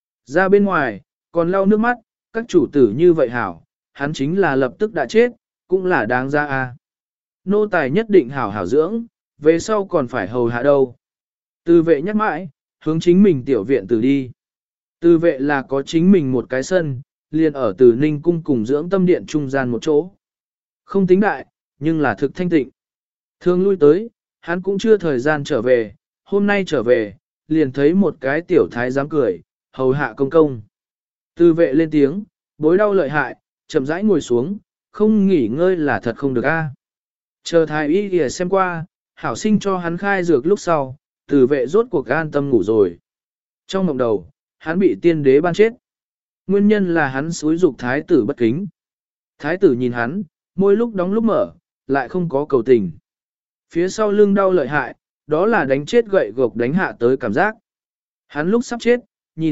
Ra bên ngoài, còn lau nước mắt, các chủ tử như vậy hảo, hắn chính là lập tức đã chết, cũng là đáng ra a. Nô tài nhất định hảo hảo dưỡng, về sau còn phải hầu hạ đâu. Từ vệ nhắc mãi, hướng chính mình tiểu viện từ đi. Từ vệ là có chính mình một cái sân, liền ở từ Ninh cung cùng dưỡng tâm điện trung gian một chỗ. Không tính đại, nhưng là thực thanh tịnh. Thường lui tới, hắn cũng chưa thời gian trở về, hôm nay trở về, liền thấy một cái tiểu thái giám cười, hầu hạ công công. Từ vệ lên tiếng, bối đau lợi hại, chậm rãi ngồi xuống, không nghỉ ngơi là thật không được a. Chờ thái y kìa xem qua, hảo sinh cho hắn khai dược lúc sau, từ vệ rốt cuộc an tâm ngủ rồi. Trong mộng đầu, hắn bị tiên đế ban chết. Nguyên nhân là hắn xúi dục thái tử bất kính. Thái tử nhìn hắn, môi lúc đóng lúc mở, lại không có cầu tình. Phía sau lưng đau lợi hại, đó là đánh chết gậy gộc đánh hạ tới cảm giác. Hắn lúc sắp chết, nhìn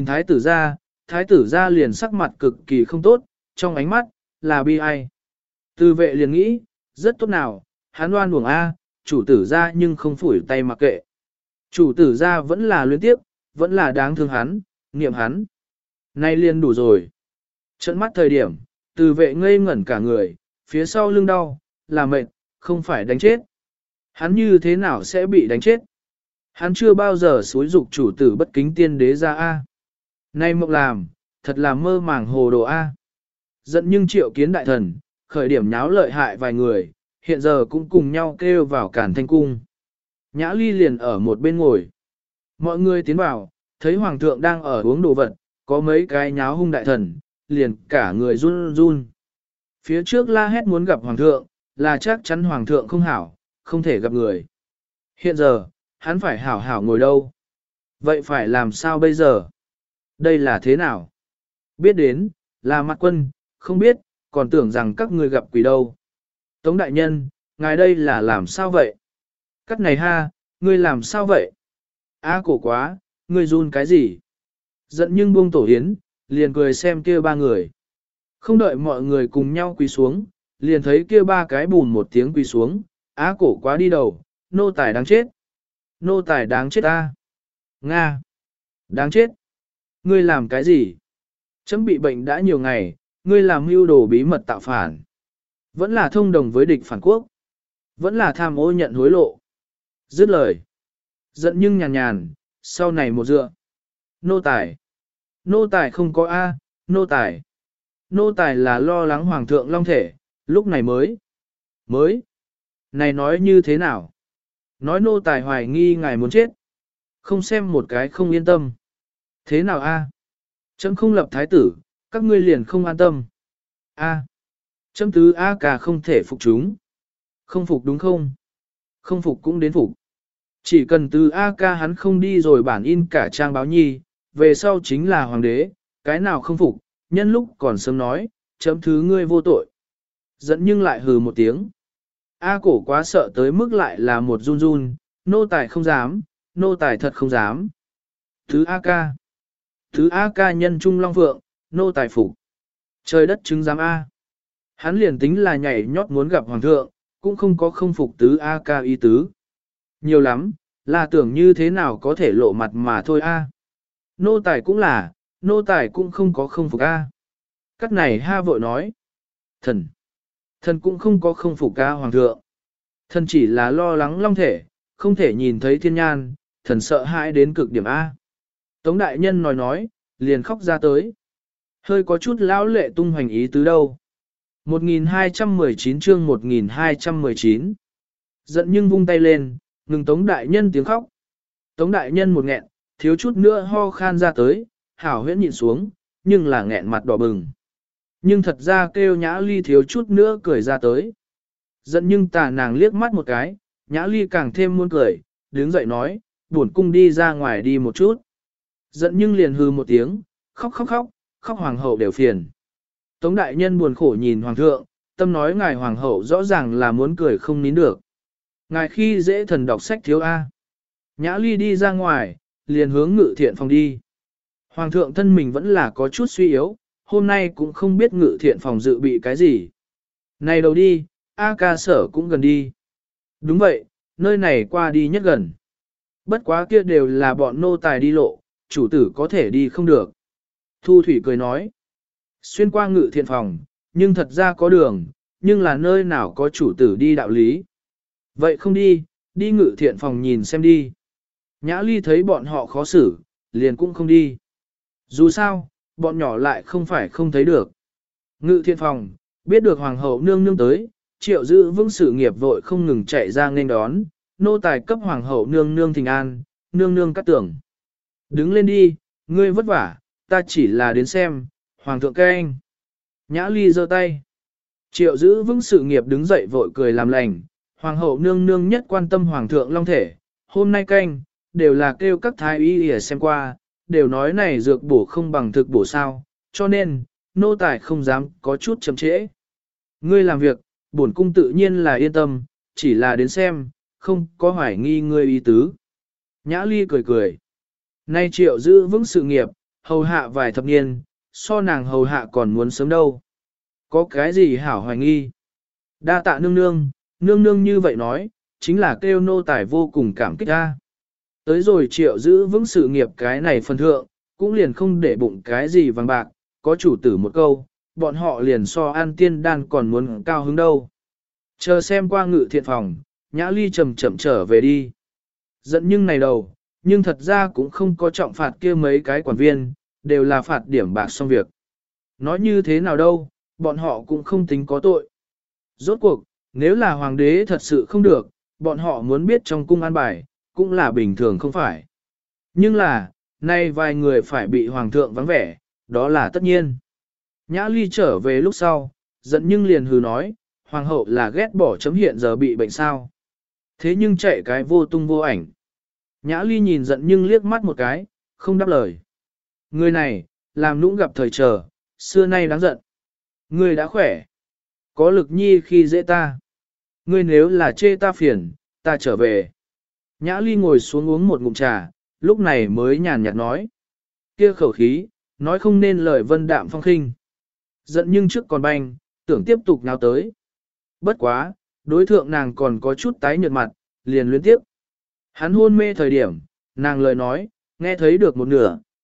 thái tử ra liền sắc mặt cực kỳ không tốt, trong ánh mắt, là bi ai. Từ vệ liền nghĩ, rất tốt nào, hắn oan uổng A, chủ tử ra nhưng không phủi tay mặc kệ. Chủ tử ra vẫn là luyến tiếp, vẫn là đáng thương hắn, niệm hắn. Nay liền đủ rồi. Trận mắt thời điểm, từ vệ ngây ngẩn cả người, phía sau lưng đau, là mệt, không phải đánh chết. Hắn như thế nào sẽ bị đánh chết? Hắn chưa bao giờ xúi dục chủ tử bất kính tiên đế ra A. Nay mộng làm, thật là mơ màng hồ đồ A. Giận nhưng triệu kiến đại thần, khởi điểm nháo lợi hại vài người, hiện giờ cũng cùng nhau kêu vào Càn Thanh Cung. Nhã Ly liền ở một bên ngồi. Mọi người tiến vào, thấy Hoàng thượng đang ở uống đồ vật, có mấy cái nháo hung đại thần, liền cả người run run. Phía trước la hét muốn gặp Hoàng thượng, là chắc chắn Hoàng thượng không hảo, không thể gặp người. Hiện giờ, hắn phải hảo hảo ngồi đâu. Vậy phải làm sao bây giờ? Đây là thế nào? Biết đến, là mặt quân, không biết, còn tưởng rằng các người gặp quỷ đâu. Tống đại nhân, ngài đây là làm sao vậy? Cắt này ha, ngươi làm sao vậy? Á cổ quá, ngươi run cái gì? Giận nhưng buông tổ hiến, liền cười xem kia ba người. Không đợi mọi người cùng nhau quỳ xuống, liền thấy kia ba cái bùn một tiếng quỳ xuống, á cổ quá đi đầu, nô tài đáng chết. Nô tài đáng chết ta. Nga. Đáng chết. Ngươi làm cái gì? Chấm bị bệnh đã nhiều ngày, ngươi làm mưu đồ bí mật tạo phản. Vẫn là thông đồng với địch phản quốc. Vẫn là tham ô nhận hối lộ. Dứt lời. Giận nhưng nhàn nhàn, sau này một dựa. Nô tài. Nô tài không có A, nô tài. Nô tài là lo lắng hoàng thượng long thể, lúc này mới. Này nói như thế nào? Nói nô tài hoài nghi ngài muốn chết. Không xem một cái không yên tâm. Thế nào A? Chấm không lập thái tử, các ngươi liền không an tâm. A. Chấm tứ A cả không thể phục chúng. Không phục đúng không? Không phục cũng đến phục. Chỉ cần từ A ca hắn không đi rồi bản in cả trang báo nhi, về sau chính là hoàng đế, cái nào không phục, nhân lúc còn sớm nói, chấm thứ ngươi vô tội. Dẫn nhưng lại hừ một tiếng. A cổ quá sợ tới mức lại là một run run, nô tài không dám, nô tài thật không dám. Thứ A ca. Thứ A ca nhân trung long vượng, nô tài phục. Trời đất chứng giám A. Hắn liền tính là nhảy nhót muốn gặp hoàng thượng, cũng không có không phục tứ A ca ý tứ. Nhiều lắm, là tưởng như thế nào có thể lộ mặt mà thôi A. Nô tài cũng là, nô tài cũng không có không phục A. Cắt này ha vội nói. Thần cũng không có không phục A hoàng thượng. Thần chỉ là lo lắng long thể, không thể nhìn thấy thiên nhan, thần sợ hãi đến cực điểm A. Tống đại nhân nói, liền khóc ra tới. Hơi có chút lão lệ tung hoành ý tứ đâu. 1219 chương 1219. Giận nhưng vung tay lên, ngừng Tống đại nhân tiếng khóc. Tống đại nhân một nghẹn, thiếu chút nữa ho khan ra tới, hảo huyễn nhịn xuống, nhưng là nghẹn mặt đỏ bừng. Nhưng thật ra kêu Nhã Ly thiếu chút nữa cười ra tới. Giận nhưng tà nàng liếc mắt một cái, Nhã Ly càng thêm muốn cười, đứng dậy nói, buồn cung đi ra ngoài đi một chút. Giận nhưng liền hư một tiếng, khóc hoàng hậu đều phiền. Tống đại nhân buồn khổ nhìn hoàng thượng, tâm nói ngài hoàng hậu rõ ràng là muốn cười không nín được. Ngài khi dễ thần đọc sách thiếu A. Nhã Ly đi ra ngoài, liền hướng ngự thiện phòng đi. Hoàng thượng thân mình vẫn là có chút suy yếu, hôm nay cũng không biết ngự thiện phòng dự bị cái gì. Này đầu đi, A ca sở cũng gần đi. Đúng vậy, nơi này qua đi nhất gần. Bất quá kia đều là bọn nô tài đi lộ, chủ tử có thể đi không được. Thu Thủy cười nói. Xuyên qua ngự thiện phòng, nhưng thật ra có đường, nhưng là nơi nào có chủ tử đi đạo lý. Vậy không đi, đi ngự thiện phòng nhìn xem đi. Nhã Ly thấy bọn họ khó xử, liền cũng không đi. Dù sao, bọn nhỏ lại không phải không thấy được. Ngự thiện phòng, biết được hoàng hậu nương nương tới, Triệu giữ vững sự nghiệp vội không ngừng chạy ra nên đón, nô tài cấp hoàng hậu nương nương thình an, nương nương cắt tưởng. Đứng lên đi, ngươi vất vả, ta chỉ là đến xem, hoàng thượng các anh. Nhã Ly giơ tay. Triệu giữ vững sự nghiệp đứng dậy vội cười làm lành, hoàng hậu nương nương nhất quan tâm hoàng thượng long thể, hôm nay canh, đều là kêu các thái y để xem qua, đều nói này dược bổ không bằng thực bổ sao, cho nên, nô tài không dám có chút chậm trễ. Ngươi làm việc, bổn cung tự nhiên là yên tâm, chỉ là đến xem, không có hoài nghi ngươi ý tứ. Nhã Ly cười cười. Nay Triệu giữ vững sự nghiệp, hầu hạ vài thập niên, so nàng hầu hạ còn muốn sớm đâu. Có cái gì hảo hoài nghi? Đa tạ nương nương, nương nương như vậy nói, chính là kêu nô tài vô cùng cảm kích ra. Tới rồi Triệu giữ vững sự nghiệp cái này phần thượng, cũng liền không để bụng cái gì vàng bạc, có chủ tử một câu, bọn họ liền so an tiên đan còn muốn cao hứng đâu. Chờ xem qua ngự thiện phòng, Nhã Ly chậm chậm trở về đi. Giận nhưng này đầu, nhưng thật ra cũng không có trọng phạt kia mấy cái quản viên, đều là phạt điểm bạc xong việc. Nói như thế nào đâu, bọn họ cũng không tính có tội. Rốt cuộc, nếu là hoàng đế thật sự không được, bọn họ muốn biết trong cung an bài, cũng là bình thường không phải. Nhưng là, nay vài người phải bị hoàng thượng vắng vẻ, đó là tất nhiên. Nhã Ly trở về lúc sau, giận nhưng liền hừ nói, hoàng hậu là ghét bỏ chấm hiện giờ bị bệnh sao. Thế nhưng chạy cái vô tung vô ảnh. Nhã Ly nhìn giận nhưng liếc mắt một cái, không đáp lời. Người này, làm nũng gặp thời trở, xưa nay đáng giận. Người đã khỏe. Có lực nhi khi dễ ta. Ngươi nếu là chê ta phiền, ta trở về. Nhã Ly ngồi xuống uống một ngụm trà, lúc này mới nhàn nhạt nói. Kia khẩu khí, nói không nên lời vân đạm phong khinh. Giận nhưng trước còn banh, tưởng tiếp tục nào tới. Bất quá, đối thượng nàng còn có chút tái nhợt mặt, liền luyến tiếp. Hắn hôn mê thời điểm, nàng lời nói, nghe thấy được một nửa,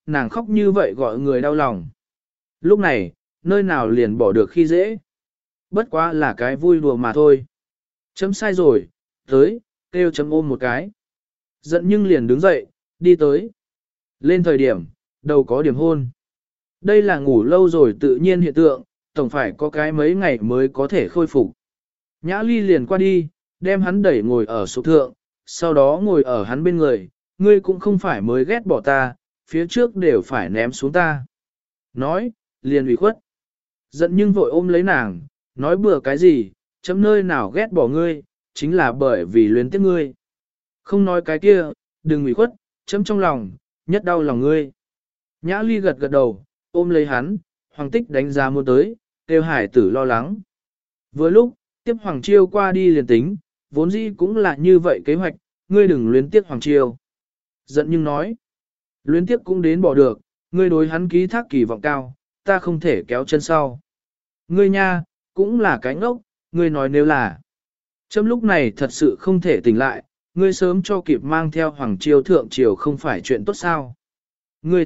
nàng khóc như vậy gọi người đau lòng. Lúc này, nơi nào liền bỏ được khi dễ. Bất quá là cái vui đùa mà thôi. Chấm sai rồi, tới, kêu chấm ôm một cái. Giận nhưng liền đứng dậy, đi tới. Lên thời điểm, đầu có điểm hôn. Đây là ngủ lâu rồi tự nhiên hiện tượng, tổng phải có cái mấy ngày mới có thể khôi phục. Nhã Ly liền qua đi, đem hắn đẩy ngồi ở số thượng, sau đó ngồi ở hắn bên người, ngươi cũng không phải mới ghét bỏ ta, phía trước đều phải ném xuống ta. Nói, liền ủy khuất. Giận nhưng vội ôm lấy nàng, nói bừa cái gì, chấm nơi nào ghét bỏ ngươi, chính là bởi vì luyến tiếc ngươi. Không nói cái kia, đừng ủy khuất, chấm trong lòng, nhất đau lòng ngươi. Nhã Ly gật gật đầu, ôm lấy hắn, Hoàng Tích đánh giá muốn tới, kêu hải tử lo lắng. Vừa lúc, tiếp Hoàng Chiêu qua đi liền tính, vốn dĩ cũng là như vậy kế hoạch, ngươi đừng luyến tiếc Hoàng Chiêu. Giận nhưng nói, luyến tiếc cũng đến bỏ được, ngươi đối hắn ký thác kỳ vọng cao, ta không thể kéo chân sau. Ngươi nha, cũng là cái ngốc, ngươi nói nếu là. Chấm lúc này thật sự không thể tỉnh lại, ngươi sớm cho kịp mang theo Hoàng Chiêu thượng triều không phải chuyện tốt sao. Ngươi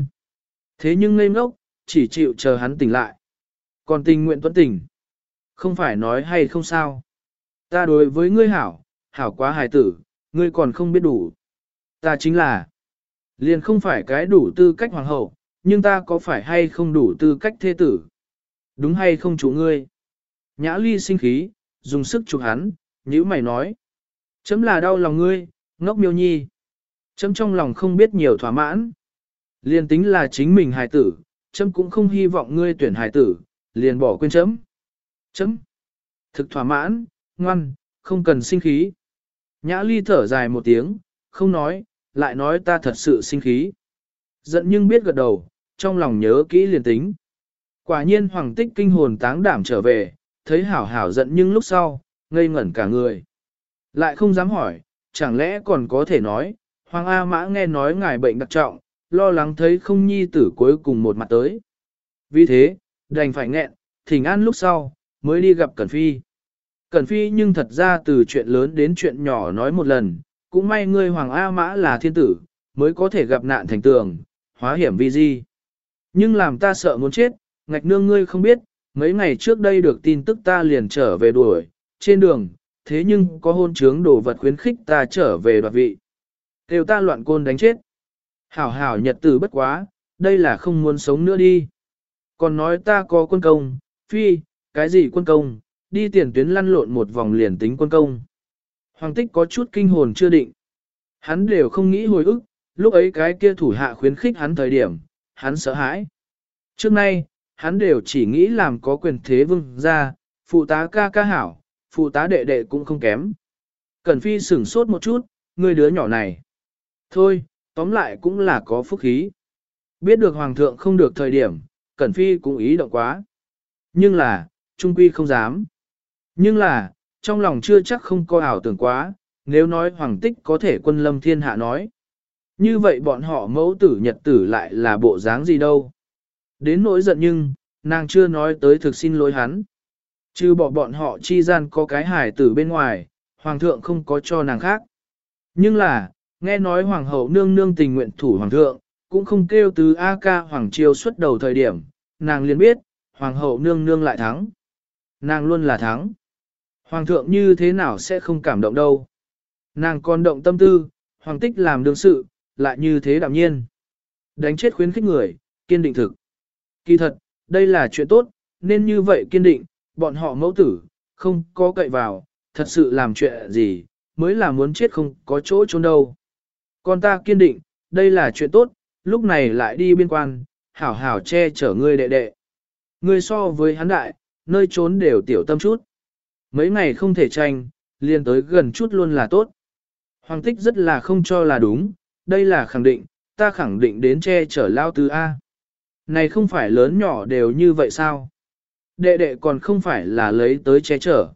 thế nhưng ngây ngốc, chỉ chịu chờ hắn tỉnh lại. Còn tình nguyện tuấn tình. Không phải nói hay không sao. Ta đối với ngươi hảo, hảo quá hài tử, ngươi còn không biết đủ. Ta chính là, liền không phải cái đủ tư cách hoàng hậu, nhưng ta có phải hay không đủ tư cách thế tử. Đúng hay không chủ ngươi? Nhã Ly sinh khí, dùng sức chụp hắn, nhữ mày nói. Chấm là đau lòng ngươi, ngốc miêu nhi. Chấm trong lòng không biết nhiều thỏa mãn. Liền tính là chính mình hài tử, chấm cũng không hy vọng ngươi tuyển hài tử, liền bỏ quên chấm. Chấm. Thực thỏa mãn, ngoan, không cần sinh khí. Nhã Ly thở dài một tiếng, không nói, lại nói ta thật sự sinh khí. Giận nhưng biết gật đầu, trong lòng nhớ kỹ liền tính. Quả nhiên Hoàng Tích kinh hồn táng đảm trở về, thấy hảo hảo giận nhưng lúc sau, ngây ngẩn cả người. Lại không dám hỏi, chẳng lẽ còn có thể nói, Hoàng A Mã nghe nói ngài bệnh đặc trọng, lo lắng thấy không nhi tử cuối cùng một mặt tới. Vì thế, đành phải nghẹn, thỉnh an lúc sau, mới đi gặp Cẩn Phi. Cẩn Phi nhưng thật ra từ chuyện lớn đến chuyện nhỏ nói một lần, cũng may ngươi Hoàng A Mã là thiên tử, mới có thể gặp nạn thành tường, hóa hiểm vi di. Nhưng làm ta sợ muốn chết, ngạch nương ngươi không biết, mấy ngày trước đây được tin tức ta liền trở về đuổi, trên đường, thế nhưng có hôn trướng đồ vật khuyến khích ta trở về đoạt vị. Kêu ta loạn côn đánh chết. Hảo hảo nhật tử bất quá, đây là không muốn sống nữa đi. Còn nói ta có quân công, phi, cái gì quân công, đi tiền tuyến lăn lộn một vòng liền tính quân công. Hoàng Tích có chút kinh hồn chưa định. Hắn đều không nghĩ hồi ức, lúc ấy cái kia thủ hạ khuyến khích hắn thời điểm, hắn sợ hãi. Trước nay, hắn đều chỉ nghĩ làm có quyền thế vương gia, phụ tá ca ca hảo, phụ tá đệ đệ cũng không kém. Cẩn Phi sửng sốt một chút, người đứa nhỏ này. Thôi, tóm lại cũng là có phúc khí. Biết được Hoàng thượng không được thời điểm, Cẩn Phi cũng ý động quá. Nhưng là, trung quy không dám. Nhưng là, trong lòng chưa chắc không có ảo tưởng quá, nếu nói Hoàng Tích có thể quân lâm thiên hạ nói. Như vậy bọn họ mẫu tử nhật tử lại là bộ dáng gì đâu. Đến nỗi giận nhưng, nàng chưa nói tới thực xin lỗi hắn. Chứ bỏ bọn họ chi gian có cái hài tử bên ngoài, Hoàng thượng không có cho nàng khác. Nhưng là, nghe nói Hoàng hậu nương nương tình nguyện thủ Hoàng thượng, cũng không kêu từ A ca Hoàng Chiêu xuất đầu thời điểm, nàng liền biết, Hoàng hậu nương nương lại thắng. Nàng luôn là thắng. Hoàng thượng như thế nào sẽ không cảm động đâu. Nàng còn động tâm tư, Hoàng Tích làm đương sự, lại như thế đạm nhiên. Đánh chết khuyến khích người, kiên định thực. Kỳ thật, đây là chuyện tốt, nên như vậy kiên định, bọn họ mẫu tử, không có cậy vào, thật sự làm chuyện gì, mới là muốn chết không có chỗ trốn đâu. Con ta kiên định, đây là chuyện tốt, lúc này lại đi biên quan, hảo hảo che chở ngươi đệ đệ. Ngươi so với hắn đại, nơi trốn đều tiểu tâm chút. Mấy ngày không thể tranh, liền tới gần chút luôn là tốt. Hoàng Tích rất là không cho là đúng, đây là khẳng định, ta khẳng định đến che chở lao tứ A. Này không phải lớn nhỏ đều như vậy sao? Đệ đệ còn không phải là lấy tới che chở.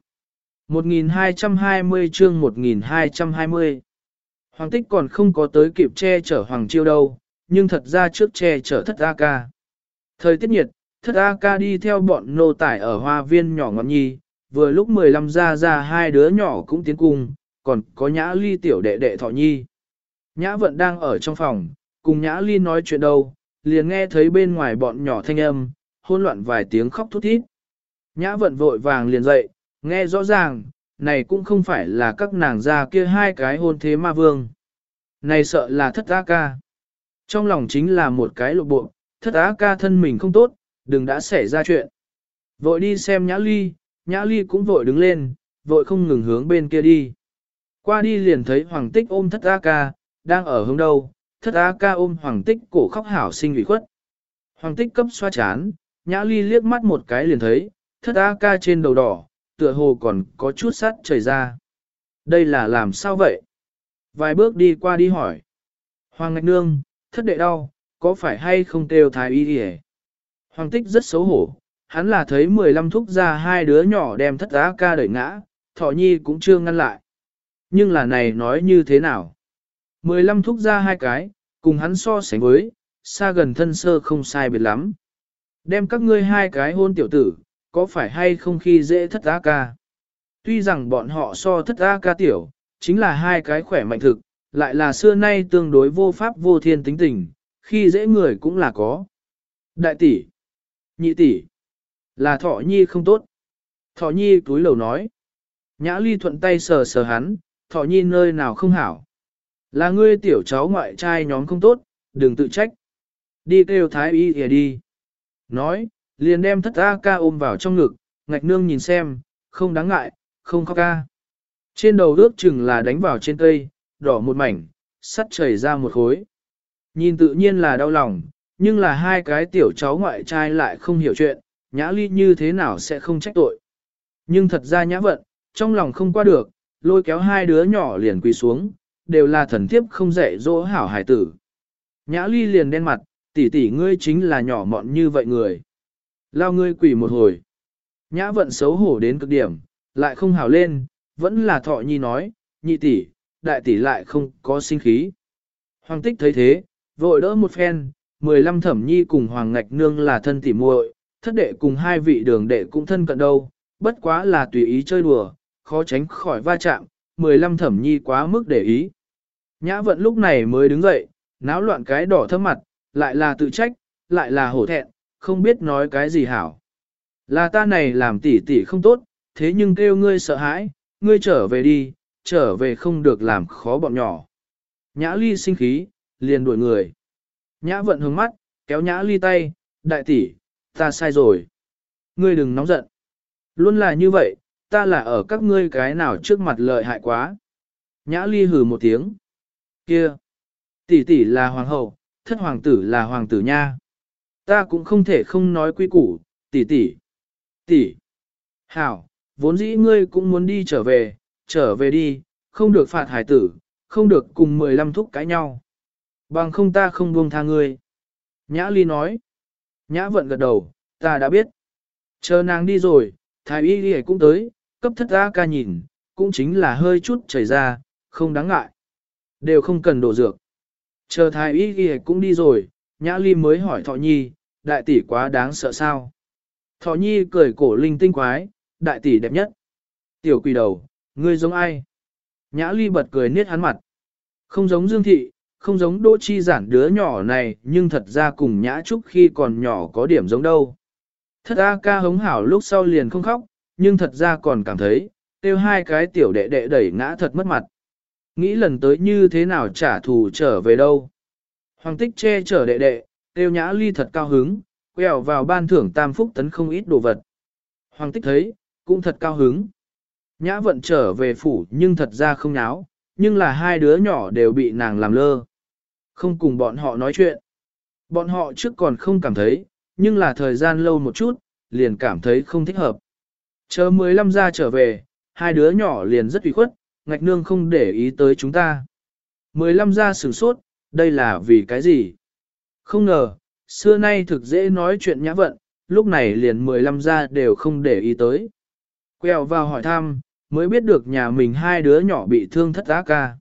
1220 chương 1220 Hoàng Tích còn không có tới kịp che chở Hoàng Chiêu đâu, nhưng thật ra trước che chở thất A ca. Thời tiết nhiệt, thất A ca đi theo bọn nô tải ở hoa viên nhỏ ngọn nhi, vừa lúc 15 ra hai đứa nhỏ cũng tiến cùng, còn có Nhã Ly tiểu đệ đệ Thọ Nhi. Nhã Vận đang ở trong phòng, cùng Nhã Ly nói chuyện đâu, liền nghe thấy bên ngoài bọn nhỏ thanh âm, hỗn loạn vài tiếng khóc thút thít. Nhã Vận vội vàng liền dậy, nghe rõ ràng, này cũng không phải là các nàng già kia hai cái hôn thế ma vương. Này sợ là thất á ca. Trong lòng chính là một cái lộ bộ, thất á ca thân mình không tốt, đừng đã xảy ra chuyện. Vội đi xem Nhã Ly cũng vội đứng lên, vội không ngừng hướng bên kia đi. Qua đi liền thấy Hoàng Tích ôm thất á ca, đang ở hướng đâu, thất á ca ôm Hoàng Tích cổ khóc hảo sinh ủy khuất. Hoàng Tích cấp xoa chán, Nhã Ly liếc mắt một cái liền thấy, thất á ca trên đầu đỏ, tựa hồ còn có chút sắt chảy ra. Đây là làm sao vậy? Vài bước đi qua đi hỏi. Hoàng Ngạch Nương, thất đệ đau, có phải hay không kêu thái y đi. Hoàng Tích rất xấu hổ, hắn là thấy 15 thúc ra hai đứa nhỏ đem thất á ca đẩy ngã, Thọ Nhi cũng chưa ngăn lại. Nhưng là này nói như thế nào? 15 thúc ra hai cái, cùng hắn so sánh với, xa gần thân sơ không sai biệt lắm. Đem các ngươi hai cái hôn tiểu tử, có phải hay không khi dễ thất á ca? Tuy rằng bọn họ so thất á ca tiểu, chính là hai cái khỏe mạnh thực, lại là xưa nay tương đối vô pháp vô thiên tính tình, khi dễ người cũng là có. Đại tỷ, nhị tỷ, là Thọ Nhi không tốt. Thọ Nhi túi lầu nói. Nhã Ly thuận tay sờ sờ hắn, Thọ Nhi nơi nào không hảo. Là ngươi tiểu cháu ngoại trai nhóm không tốt, đừng tự trách. Đi kêu thái y kìa đi. Nói, liền đem thất A ca ôm vào trong ngực, Ngạch Nương nhìn xem, không đáng ngại, không khóc ca. Trên đầu ước chừng là đánh vào trên cây, đỏ một mảnh, sắt chảy ra một khối. Nhìn tự nhiên là đau lòng, nhưng là hai cái tiểu cháu ngoại trai lại không hiểu chuyện, Nhã Ly như thế nào sẽ không trách tội. Nhưng thật ra Nhã Vận, trong lòng không qua được, lôi kéo hai đứa nhỏ liền quỳ xuống, đều là thần thiếp không dạy dỗ hảo hải tử. Nhã Ly liền đen mặt, tỷ tỷ ngươi chính là nhỏ mọn như vậy người. Lao ngươi quỳ một hồi. Nhã Vận xấu hổ đến cực điểm, lại không hảo lên, vẫn là Thọ Nhi nói, nhị tỷ, đại tỷ lại không có sinh khí. Hoàng Tích thấy thế, vội đỡ một phen, 15 Thẩm Nhi cùng Hoàng Ngạch Nương là thân tỉ muội, thất đệ cùng hai vị đường đệ cũng thân cận đâu, bất quá là tùy ý chơi đùa, khó tránh khỏi va chạm, 15 Thẩm Nhi quá mức để ý. Nhã Vận lúc này mới đứng dậy, náo loạn cái đỏ thâm mặt, lại là tự trách, lại là hổ thẹn, không biết nói cái gì hảo. Là ta này làm tỉ tỉ không tốt, thế nhưng kêu ngươi sợ hãi, ngươi trở về đi, trở về không được làm khó bọn nhỏ. Nhã Ly sinh khí, liền đuổi người. Nhã Vận hướng mắt, kéo Nhã Ly tay, đại tỷ, ta sai rồi. Ngươi đừng nóng giận. Luôn là như vậy, ta là ở các ngươi cái nào trước mặt lợi hại quá. Nhã Ly hừ một tiếng. Kia, tỷ tỷ là hoàng hậu, thất hoàng tử là hoàng tử nha. Ta cũng không thể không nói quy củ, tỷ tỷ. Tỷ. Hảo, vốn dĩ ngươi cũng muốn đi trở về đi, không được phạt hải tử, không được cùng 15 thúc cãi nhau. Bằng không ta không buông tha ngươi. Nhã Ly nói. Nhã Vận gật đầu, ta đã biết. Chờ nàng đi rồi, thái y đi cũng tới, cấp thất A ca nhìn, cũng chính là hơi chút chảy ra, không đáng ngại. Đều không cần đổ dược. Chờ thái y đi cũng đi rồi, Nhã Ly mới hỏi Thọ Nhi, đại tỷ quá đáng sợ sao? Thọ Nhi cười cổ linh tinh quái, đại tỷ đẹp nhất. Tiểu quỷ đầu, ngươi giống ai? Nhã Ly bật cười niết hắn mặt. Không giống Dương Thị, không giống Đỗ Chi Giản đứa nhỏ này, nhưng thật ra cùng Nhã Trúc khi còn nhỏ có điểm giống đâu. Thất A ca hống hảo lúc sau liền không khóc, nhưng thật ra còn cảm thấy, tiêu hai cái tiểu đệ đệ đẩy ngã thật mất mặt. Nghĩ lần tới như thế nào trả thù trở về đâu. Hoàng Tích che chở đệ đệ, tiêu Nhã Ly thật cao hứng, quẹo vào ban thưởng tam phúc tấn không ít đồ vật. Hoàng Tích thấy, cũng thật cao hứng. Nhã Vận trở về phủ nhưng thật ra không náo, nhưng là hai đứa nhỏ đều bị nàng làm lơ. Không cùng bọn họ nói chuyện. Bọn họ trước còn không cảm thấy, nhưng là thời gian lâu một chút, liền cảm thấy không thích hợp. Chờ 15 ra trở về, hai đứa nhỏ liền rất ủy khuất, Ngạch Nương không để ý tới chúng ta. 15 ra sửng sốt, đây là vì cái gì? Không ngờ, xưa nay thực dễ nói chuyện Nhã Vận, lúc này liền 15 ra đều không để ý tới. Quẹo vào hỏi thăm, mới biết được nhà mình hai đứa nhỏ bị thương thất á ca.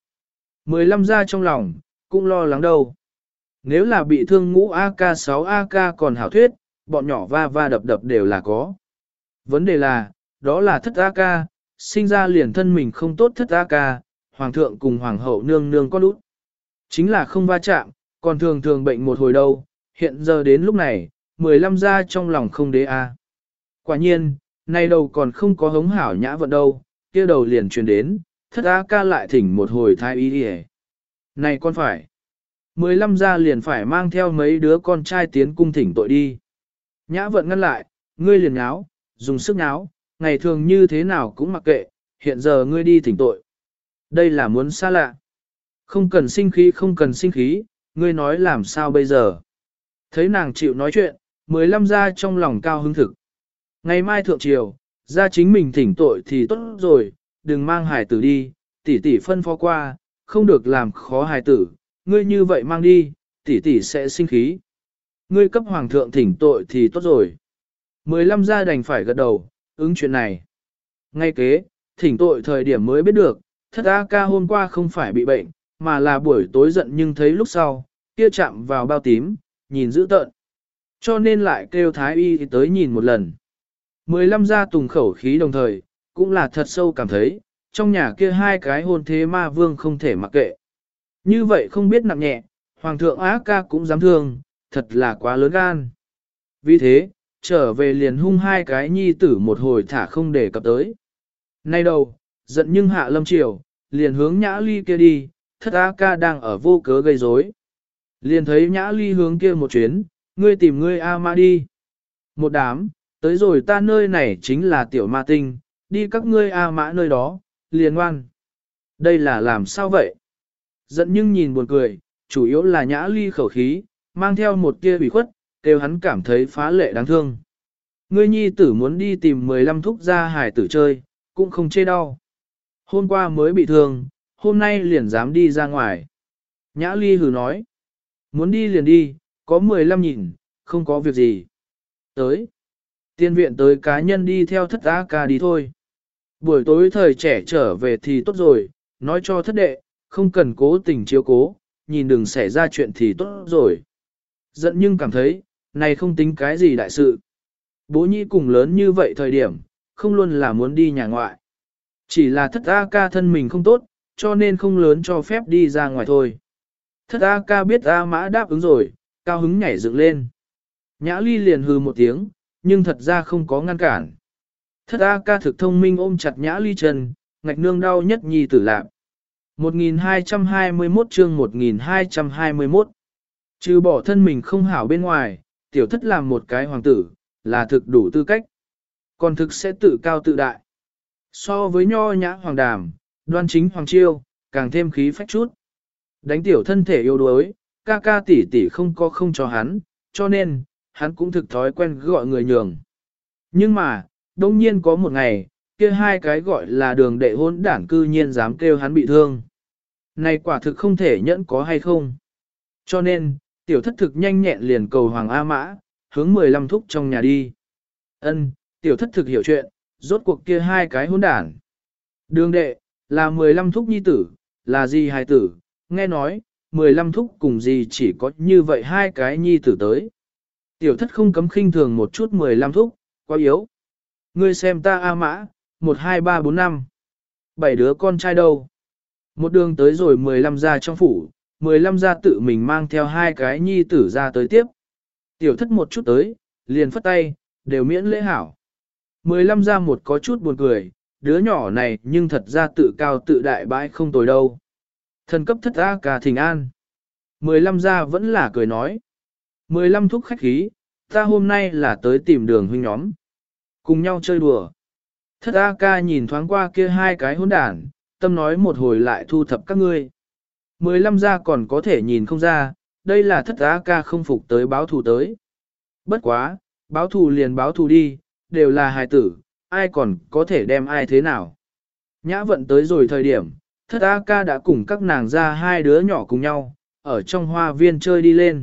15 ra trong lòng, cũng lo lắng đâu. Nếu là bị thương ngũ AK 6 AK còn hảo thuyết, bọn nhỏ va va đập đập đều là có. Vấn đề là, đó là thất AK, sinh ra liền thân mình không tốt thất AK, hoàng thượng cùng hoàng hậu nương nương có lút. Chính là không va chạm, còn thường thường bệnh một hồi đâu, hiện giờ đến lúc này, 15 ra trong lòng không đế a. Quả nhiên, nay đầu còn không có hống hảo Nhã Vận đâu, kia đầu liền truyền đến, thất A ca lại thỉnh một hồi thái y đi. Này con phải, 15 ra liền phải mang theo mấy đứa con trai tiến cung thỉnh tội đi. Nhã Vận ngăn lại, ngươi liền nháo, dùng sức nháo, ngày thường như thế nào cũng mặc kệ, hiện giờ ngươi đi thỉnh tội. Đây là muốn xa lạ. Không cần sinh khí, không cần sinh khí, ngươi nói làm sao bây giờ. Thấy nàng chịu nói chuyện, 15 ra trong lòng cao hứng thực. Ngày mai thượng triều, ra chính mình thỉnh tội thì tốt rồi, đừng mang hài tử đi, tỷ tỷ phân phó qua, không được làm khó hài tử, ngươi như vậy mang đi, tỷ tỷ sẽ sinh khí. Ngươi cấp hoàng thượng thỉnh tội thì tốt rồi. 15 gia đành phải gật đầu, ứng chuyện này. Ngay kế, thỉnh tội thời điểm mới biết được, thất A ca hôm qua không phải bị bệnh, mà là buổi tối giận nhưng thấy lúc sau, kia chạm vào bao tím, nhìn dữ tợn. Cho nên lại kêu thái y tới nhìn một lần. 15 gia tùng khẩu khí đồng thời, cũng là thật sâu cảm thấy, trong nhà kia hai cái hôn thế ma vương không thể mặc kệ. Như vậy không biết nặng nhẹ, hoàng thượng Á ca cũng dám thương, thật là quá lớn gan. Vì thế, trở về liền hung hai cái nhi tử một hồi thả không để cập tới. Nay đâu, giận nhưng hạ lâm triều, liền hướng Nhã Ly kia đi, thất Á ca đang ở vô cớ gây rối. Liền thấy Nhã Ly hướng kia một chuyến, ngươi tìm ngươi A ma đi. Một đám, tới rồi ta nơi này chính là tiểu ma tinh, đi các ngươi A mã nơi đó, liền ngoan. Đây là làm sao vậy? Giận nhưng nhìn buồn cười, chủ yếu là Nhã Ly khẩu khí, mang theo một tia bị khuất, kêu hắn cảm thấy phá lệ đáng thương. Ngươi nhi tử muốn đi tìm 15 thúc gia hải tử chơi, cũng không chê đau. Hôm qua mới bị thương, hôm nay liền dám đi ra ngoài. Nhã Ly hừ nói, muốn đi liền đi, có 15 nhìn, không có việc gì. Tới, tiên viện tới cá nhân đi theo thất á ca đi thôi. Buổi tối thời trẻ trở về thì tốt rồi, nói cho thất đệ, không cần cố tình chiếu cố, nhìn đừng xảy ra chuyện thì tốt rồi. Giận nhưng cảm thấy, này không tính cái gì đại sự. Bố nhi cùng lớn như vậy thời điểm, không luôn là muốn đi nhà ngoại. Chỉ là thất A ca thân mình không tốt, cho nên không lớn cho phép đi ra ngoài thôi. Thất A ca biết A mã đáp ứng rồi, cao hứng nhảy dựng lên. Nhã Ly liền hừ một tiếng, nhưng thật ra không có ngăn cản. Thất A ca thực thông minh ôm chặt Nhã Ly chân, ngạch nương đau nhất nhi tử lạc. 1221 chương 1221 Trừ bỏ thân mình không hảo bên ngoài, tiểu thất làm một cái hoàng tử, là thực đủ tư cách. Còn thực sẽ tự cao tự đại. So với nho nhã hoàng đàm, đoan chính hoàng chiêu, càng thêm khí phách chút. Đánh tiểu thân thể yếu đuối, ca ca tỷ tỷ không có không cho hắn, cho nên, hắn cũng thực thói quen gọi người nhường. Nhưng mà, đông nhiên có một ngày, kia hai cái gọi là đường đệ hôn đảng cư nhiên dám kêu hắn bị thương. Này quả thực không thể nhẫn có hay không. Cho nên, tiểu thất thực nhanh nhẹn liền cầu Hoàng A Mã, hướng 15 thúc trong nhà đi. Ân, tiểu thất thực hiểu chuyện, rốt cuộc kia hai cái hôn đảng. Đường đệ, là 15 thúc nhi tử, là gì hài tử, nghe nói, 15 thúc cùng gì chỉ có như vậy hai cái nhi tử tới. Tiểu thất không cấm khinh thường một chút 15 thúc, quá yếu. Ngươi xem ta A Mã, 1, 2, 3, 4, 5. 7 đứa con trai đâu. Một đường tới rồi 15 ra trong phủ, 15 ra tự mình mang theo hai cái nhi tử ra tới tiếp. Tiểu thất một chút tới, liền phất tay, đều miễn lễ hảo. 15 ra một có chút buồn cười, đứa nhỏ này nhưng thật ra tự cao tự đại bãi không tồi đâu. Thần cấp thất A ca thỉnh an. 15 ra vẫn là cười nói. 15 thúc khách khí, ta hôm nay là tới tìm đường huynh nhóm. Cùng nhau chơi đùa. Thất A ca nhìn thoáng qua kia hai cái hỗn đản, tâm nói một hồi lại thu thập các ngươi. 15 ra còn có thể nhìn không ra, đây là thất A ca không phục tới báo thù tới. Bất quá, báo thù liền báo thù đi, đều là hài tử, ai còn có thể đem ai thế nào. Nhã vận tới rồi thời điểm, thất A ca đã cùng các nàng ra hai đứa nhỏ cùng nhau, ở trong hoa viên chơi đi lên.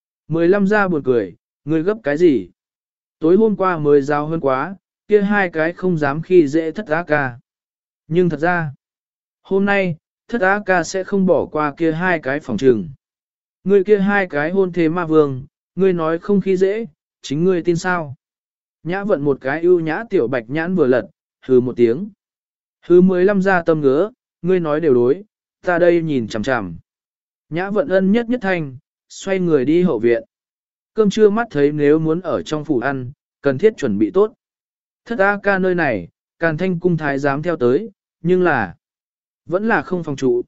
15 ra buồn cười, ngươi gấp cái gì? Tối hôm qua mới giao hơn quá, kia hai cái không dám khi dễ thất A ca. Nhưng thật ra, hôm nay, thất A ca sẽ không bỏ qua kia hai cái phòng trường. Ngươi kia hai cái hôn thế ma vương, ngươi nói không khi dễ, chính ngươi tin sao? Nhã vận một cái ưu nhã tiểu bạch nhãn vừa lật, hừ một tiếng. Hừ 15 ra tâm ngứa, ngươi nói đều đối, ta đây nhìn chằm chằm. Nhã vận ân nhất nhất thanh, xoay người đi hậu viện. Cơm trưa mắt thấy nếu muốn ở trong phủ ăn, cần thiết chuẩn bị tốt. Thất A ca nơi này, Càn Thanh cung thái giám theo tới, nhưng là vẫn là không phòng trụ.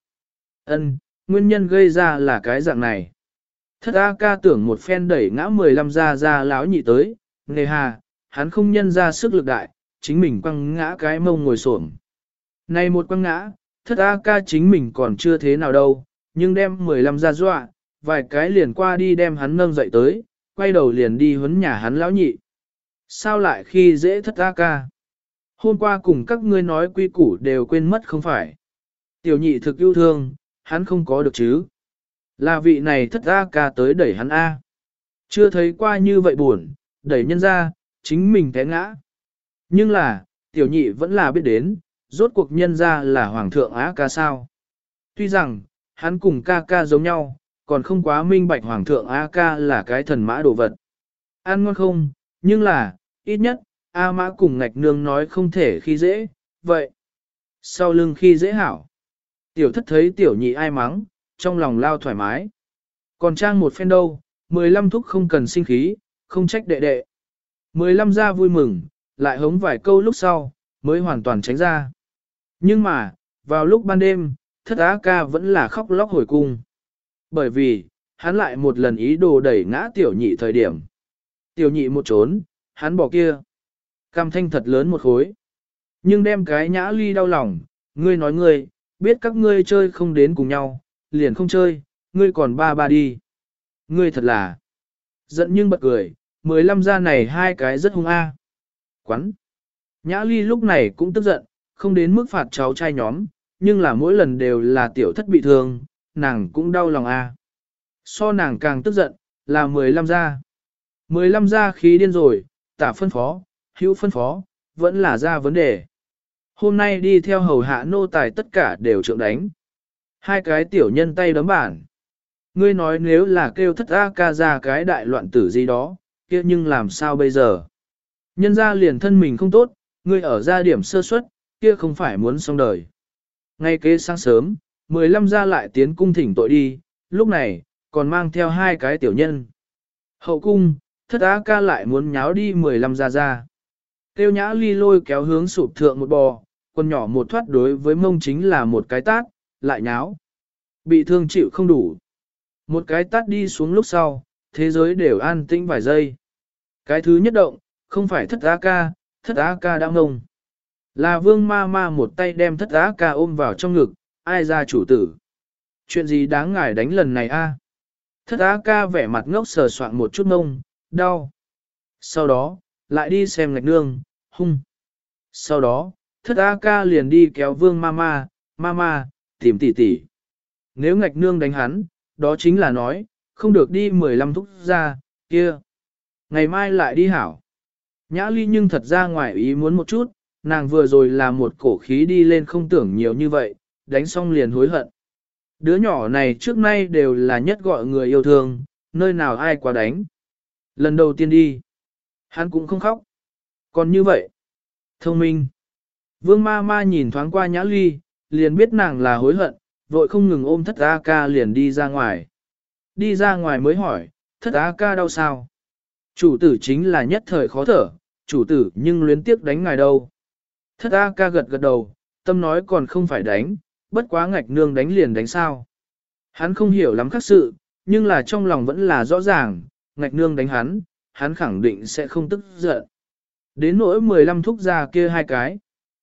Nguyên nhân gây ra là cái dạng này. Thất A ca tưởng một phen đẩy ngã 15 ra láo nhị tới, nề hà, hắn không nhân ra sức lực đại, chính mình quăng ngã cái mông ngồi xổm. Này một quăng ngã, thất A ca chính mình còn chưa thế nào đâu, nhưng đem 15 ra dọa, vài cái liền qua đi đem hắn nâng dậy tới, quay đầu liền đi huấn nhà hắn lão nhị. Sao lại khi dễ thất A ca? Hôm qua cùng các ngươi nói quy củ đều quên mất không phải. Tiểu nhị thực yêu thương, hắn không có được chứ. Là vị này thất A ca tới đẩy hắn A. Chưa thấy qua như vậy buồn, đẩy nhân ra, chính mình té ngã. Nhưng là, tiểu nhị vẫn là biết đến, rốt cuộc nhân ra là hoàng thượng A ca sao. Tuy rằng, hắn cùng ca ca giống nhau, còn không quá minh bạch hoàng thượng A ca là cái thần mã đồ vật. Ăn ngon không, nhưng là, ít nhất, A mã cùng ngạch nương nói không thể khi dễ, vậy. Sau lưng khi dễ hảo. Tiểu thất thấy tiểu nhị ai mắng, trong lòng lao thoải mái. Còn trang một phen đâu, 15 thúc không cần sinh khí, không trách đệ đệ. 15 ra vui mừng, lại hống vài câu lúc sau, mới hoàn toàn tránh ra. Nhưng mà, vào lúc ban đêm, thất á ca vẫn là khóc lóc hồi cung. Bởi vì, hắn lại một lần ý đồ đẩy ngã tiểu nhị thời điểm. Tiểu nhị một trốn, hắn bỏ kia. Cam thanh thật lớn một khối. Nhưng đem cái nhã ly đau lòng, ngươi nói ngươi, biết các ngươi chơi không đến cùng nhau, liền không chơi, ngươi còn ba đi. Ngươi thật là giận nhưng bật cười, 15 ra này hai cái rất hung a. Quắn. Nhã ly lúc này cũng tức giận, không đến mức phạt cháu trai nhóm, nhưng là mỗi lần đều là tiểu thất bị thương, nàng cũng đau lòng a. So nàng càng tức giận, là 15 ra. 15 ra khí điên rồi, tả phân phó, hữu phân phó, vẫn là ra vấn đề. Hôm nay đi theo hầu hạ nô tài tất cả đều trượng đánh. Hai cái tiểu nhân tay đấm bản. Ngươi nói nếu là kêu thất A ca ra cái đại loạn tử gì đó, kia nhưng làm sao bây giờ? Nhân ra liền thân mình không tốt, ngươi ở gia điểm sơ suất, kia không phải muốn xong đời. Ngay kế sáng sớm, 15 ra lại tiến cung thỉnh tội đi, lúc này, còn mang theo hai cái tiểu nhân. Hậu cung, thất á ca lại muốn nháo đi 15 ra. Tiêu nhã ly lôi kéo hướng sụp thượng một bò, con nhỏ một thoát đối với mông chính là một cái tát, lại nháo. Bị thương chịu không đủ. Một cái tát đi xuống lúc sau, thế giới đều an tĩnh vài giây. Cái thứ nhất động, không phải thất á ca đã ngông. Là vương ma ma một tay đem thất á ca ôm vào trong ngực, ai ra chủ tử. Chuyện gì đáng ngài đánh lần này a? Thất á ca vẻ mặt ngốc sờ soạn một chút ngông, đau. Sau đó, lại đi xem ngạch nương, hung. Sau đó, thất á ca liền đi kéo vương ma, tìm tỷ. Nếu ngạch nương đánh hắn, đó chính là nói, không được đi 15 thúc ra, kia. Ngày mai lại đi hảo. Nhã ly nhưng thật ra ngoài ý muốn một chút, nàng vừa rồi là một cổ khí đi lên không tưởng nhiều như vậy, đánh xong liền hối hận. Đứa nhỏ này trước nay đều là nhất gọi người yêu thương, nơi nào ai quá đánh. Lần đầu tiên đi, hắn cũng không khóc. Còn như vậy, thông minh. Vương ma ma nhìn thoáng qua nhã ly, liền biết nàng là hối hận, vội không ngừng ôm thất A ca liền đi ra ngoài. Đi ra ngoài mới hỏi, thất A ca đau sao? Chủ tử chính là nhất thời khó thở, chủ tử nhưng luyến tiếc đánh ngài đâu. Thất A ca gật gật đầu, tâm nói còn không phải đánh, bất quá ngạch nương đánh liền đánh sao. Hắn không hiểu lắm khác sự, nhưng là trong lòng vẫn là rõ ràng, ngạch nương đánh hắn khẳng định sẽ không tức giận. Đến nỗi 15 thúc ra kia hai cái.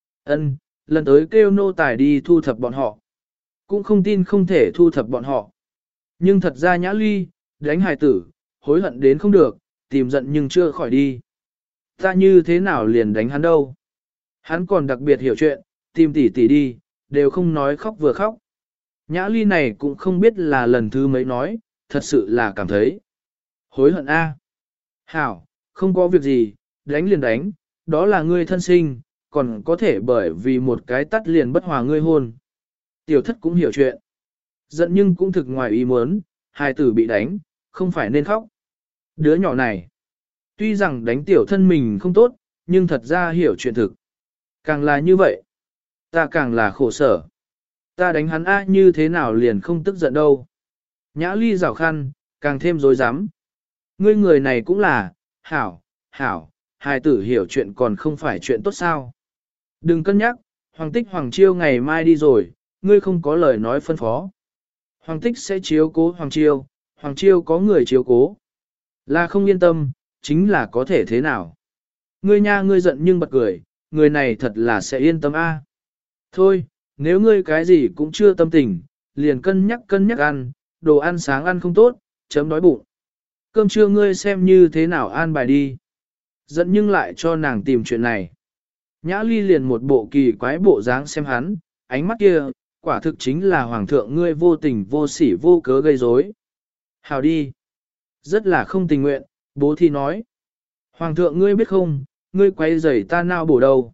Lần tới kêu nô tài đi thu thập bọn họ. Cũng không tin không thể thu thập bọn họ. Nhưng thật ra nhã ly, đánh hài tử, hối hận đến không được, tìm giận nhưng chưa khỏi đi. Ta như thế nào liền đánh hắn đâu. Hắn còn đặc biệt hiểu chuyện, tìm tỷ đi, đều không nói khóc vừa khóc. Nhã ly này cũng không biết là lần thứ mấy nói, thật sự là cảm thấy. Hối hận a. Hảo, không có việc gì, đánh liền đánh, đó là ngươi thân sinh, còn có thể bởi vì một cái tắt liền bất hòa ngươi hôn. Tiểu thất cũng hiểu chuyện. Giận nhưng cũng thực ngoài ý muốn, hài tử bị đánh, không phải nên khóc. Đứa nhỏ này, tuy rằng đánh tiểu thân mình không tốt, nhưng thật ra hiểu chuyện thực. Càng là như vậy, ta càng là khổ sở. Ta đánh hắn như thế nào liền không tức giận đâu. Nhã ly rào khăn, càng thêm rối rắm. Ngươi người này cũng là, hảo, hảo, hài tử hiểu chuyện còn không phải chuyện tốt sao. Đừng cân nhắc, Hoàng Tích Hoàng Chiêu ngày mai đi rồi, ngươi không có lời nói phân phó. Hoàng Tích sẽ chiếu cố Hoàng Chiêu có người chiếu cố. Là không yên tâm, chính là có thể thế nào. Ngươi nha ngươi giận nhưng bật cười, người này thật là sẽ yên tâm a. Thôi, nếu ngươi cái gì cũng chưa tâm tình, liền cân nhắc ăn, đồ ăn sáng ăn không tốt, chấm đói bụng. Cơm trưa ngươi xem như thế nào an bài đi. Giận nhưng lại cho nàng tìm chuyện này. Nhã Ly liền một bộ kỳ quái bộ dáng xem hắn, ánh mắt kia, quả thực chính là hoàng thượng ngươi vô tình vô sỉ vô cớ gây rối. Hào đi. Rất là không tình nguyện, bố thì nói. Hoàng thượng ngươi biết không, ngươi quay rầy ta nào bổ đầu.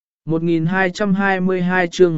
1222 chương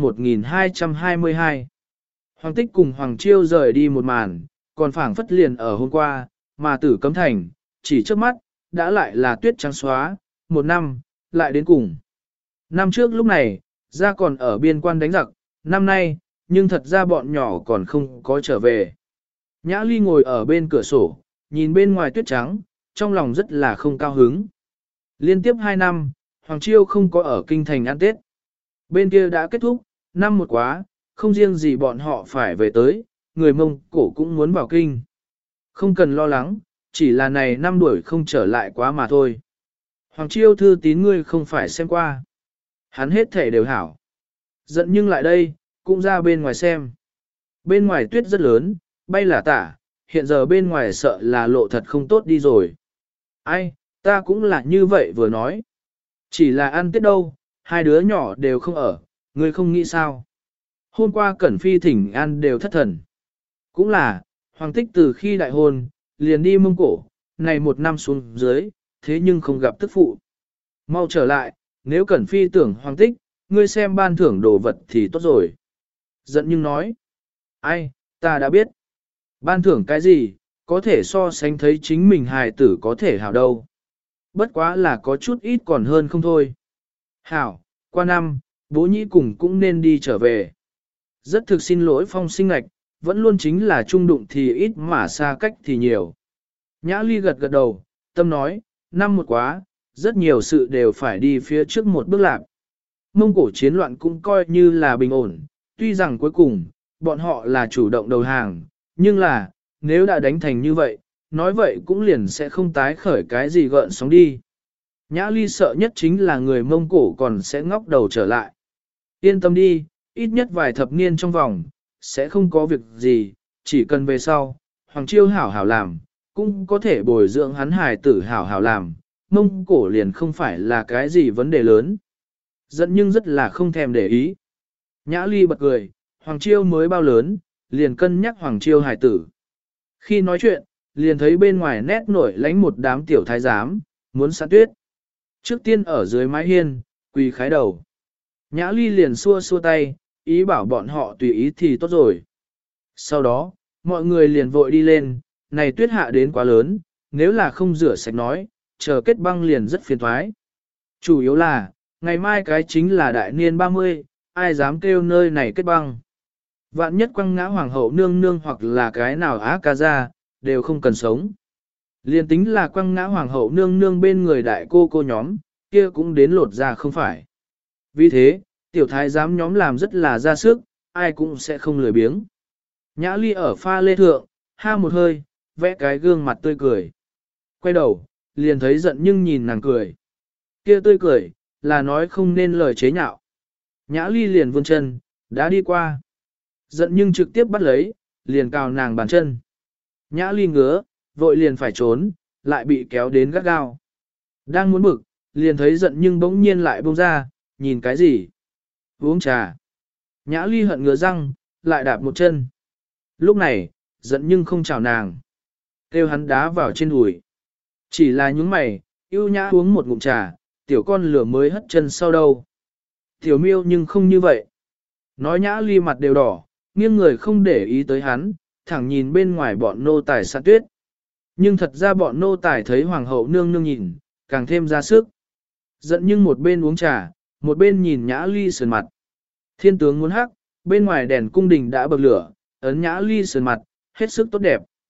1222. Hoàng Tích cùng Hoàng Chiêu rời đi một màn, còn phảng phất liền ở hôm qua, mà Tử Cấm Thành, chỉ trước mắt, đã lại là tuyết trắng xóa, một năm, lại đến cùng. Năm trước lúc này, ra còn ở biên quan đánh giặc, năm nay, nhưng thật ra bọn nhỏ còn không có trở về. Nhã Ly ngồi ở bên cửa sổ, nhìn bên ngoài tuyết trắng, trong lòng rất là không cao hứng. Liên tiếp 2 năm, Hoàng Chiêu không có ở kinh thành ăn Tết. Bên kia đã kết thúc, năm một quá, không riêng gì bọn họ phải về tới, người Mông Cổ cũng muốn vào kinh. Không cần lo lắng, chỉ là này năm đuổi không trở lại quá mà thôi. Hoàng Chiêu thư tín ngươi không phải xem qua. Hắn hết thể đều hảo. Giận nhưng lại đây, cũng ra bên ngoài xem. Bên ngoài tuyết rất lớn, bay là tả, hiện giờ bên ngoài sợ là lộ thật không tốt đi rồi. Ai, ta cũng là như vậy vừa nói. Chỉ là ăn Tết đâu, hai đứa nhỏ đều không ở, ngươi không nghĩ sao. Hôm qua Cẩn Phi thỉnh an đều thất thần. Cũng là, Hoàng Tích từ khi đại hôn, liền đi Mông Cổ, này một năm xuống dưới, thế nhưng không gặp tức phụ. Mau trở lại, nếu Cẩn Phi tưởng Hoàng Tích, ngươi xem ban thưởng đồ vật thì tốt rồi. Giận nhưng nói, ai, ta đã biết. Ban thưởng cái gì, có thể so sánh thấy chính mình hài tử có thể hảo đâu. Bất quá là có chút ít còn hơn không thôi. Hảo, qua năm, bố nhĩ cùng cũng nên đi trở về. Rất thực xin lỗi Phong Sinh Ngạch, vẫn luôn chính là trung đụng thì ít mà xa cách thì nhiều. Nhã Ly gật gật đầu, tâm nói, năm một quá, rất nhiều sự đều phải đi phía trước một bước lạc. Mông Cổ chiến loạn cũng coi như là bình ổn, tuy rằng cuối cùng, bọn họ là chủ động đầu hàng, nhưng là, nếu đã đánh thành như vậy, nói vậy cũng liền sẽ không tái khởi cái gì gợn sóng đi. Nhã Ly sợ nhất chính là người Mông Cổ còn sẽ ngóc đầu trở lại. Yên tâm đi, ít nhất vài thập niên trong vòng, sẽ không có việc gì, chỉ cần về sau, Hoàng Chiêu hảo hảo làm, cũng có thể bồi dưỡng hắn hài tử hảo hảo làm, Mông Cổ liền không phải là cái gì vấn đề lớn. Giận nhưng rất là không thèm để ý. Nhã Ly bật cười, Hoàng Chiêu mới bao lớn, liền cân nhắc Hoàng Chiêu hài tử. Khi nói chuyện, liền thấy bên ngoài nét nổi lánh một đám tiểu thái giám, muốn săn tuyết. Trước tiên ở dưới mái hiên, quỳ khái đầu. Nhã Ly liền xua xua tay, ý bảo bọn họ tùy ý thì tốt rồi. Sau đó, mọi người liền vội đi lên, này tuyết hạ đến quá lớn, nếu là không rửa sạch nói, chờ kết băng liền rất phiền thoái. Chủ yếu là, ngày mai cái chính là đại niên 30, ai dám kêu nơi này kết băng. Vạn nhất quăng ngã hoàng hậu nương nương hoặc là cái nào á ca ra, đều không cần sống. Liên tính là quăng ngã hoàng hậu nương nương bên người đại cô nhóm, kia cũng đến lột ra không phải. Vì thế, tiểu thái giám nhóm làm rất là ra sức, ai cũng sẽ không lười biếng. Nhã Ly ở pha lê thượng, ha một hơi, vẽ cái gương mặt tươi cười. Quay đầu, liền thấy giận nhưng nhìn nàng cười. Kia tươi cười, là nói không nên lời chế nhạo. Nhã Ly liền vươn chân, đã đi qua. Giận nhưng trực tiếp bắt lấy, liền cào nàng bàn chân. Nhã Ly ngứa, vội liền phải trốn, lại bị kéo đến gắt gao. Đang muốn bực, liền thấy giận nhưng bỗng nhiên lại buông ra, nhìn cái gì? Uống trà. Nhã Ly hận ngứa răng, lại đạp một chân. Lúc này, giận nhưng không chào nàng. Kêu hắn đá vào trên đùi. Chỉ là những mày, yêu nhã uống một ngụm trà, tiểu con lửa mới hất chân sau đâu. Tiểu miêu nhưng không như vậy. Nói Nhã Ly mặt đều đỏ, nghiêng người không để ý tới hắn, thẳng nhìn bên ngoài bọn nô tài săn tuyết. Nhưng thật ra bọn nô tài thấy hoàng hậu nương nương nhìn, càng thêm ra sức. Giận nhưng một bên uống trà, một bên nhìn Nhã Ly sườn mặt. Thiên tướng muốn hắc, bên ngoài đèn cung đình đã bật lửa, ấn Nhã Ly sườn mặt, hết sức tốt đẹp.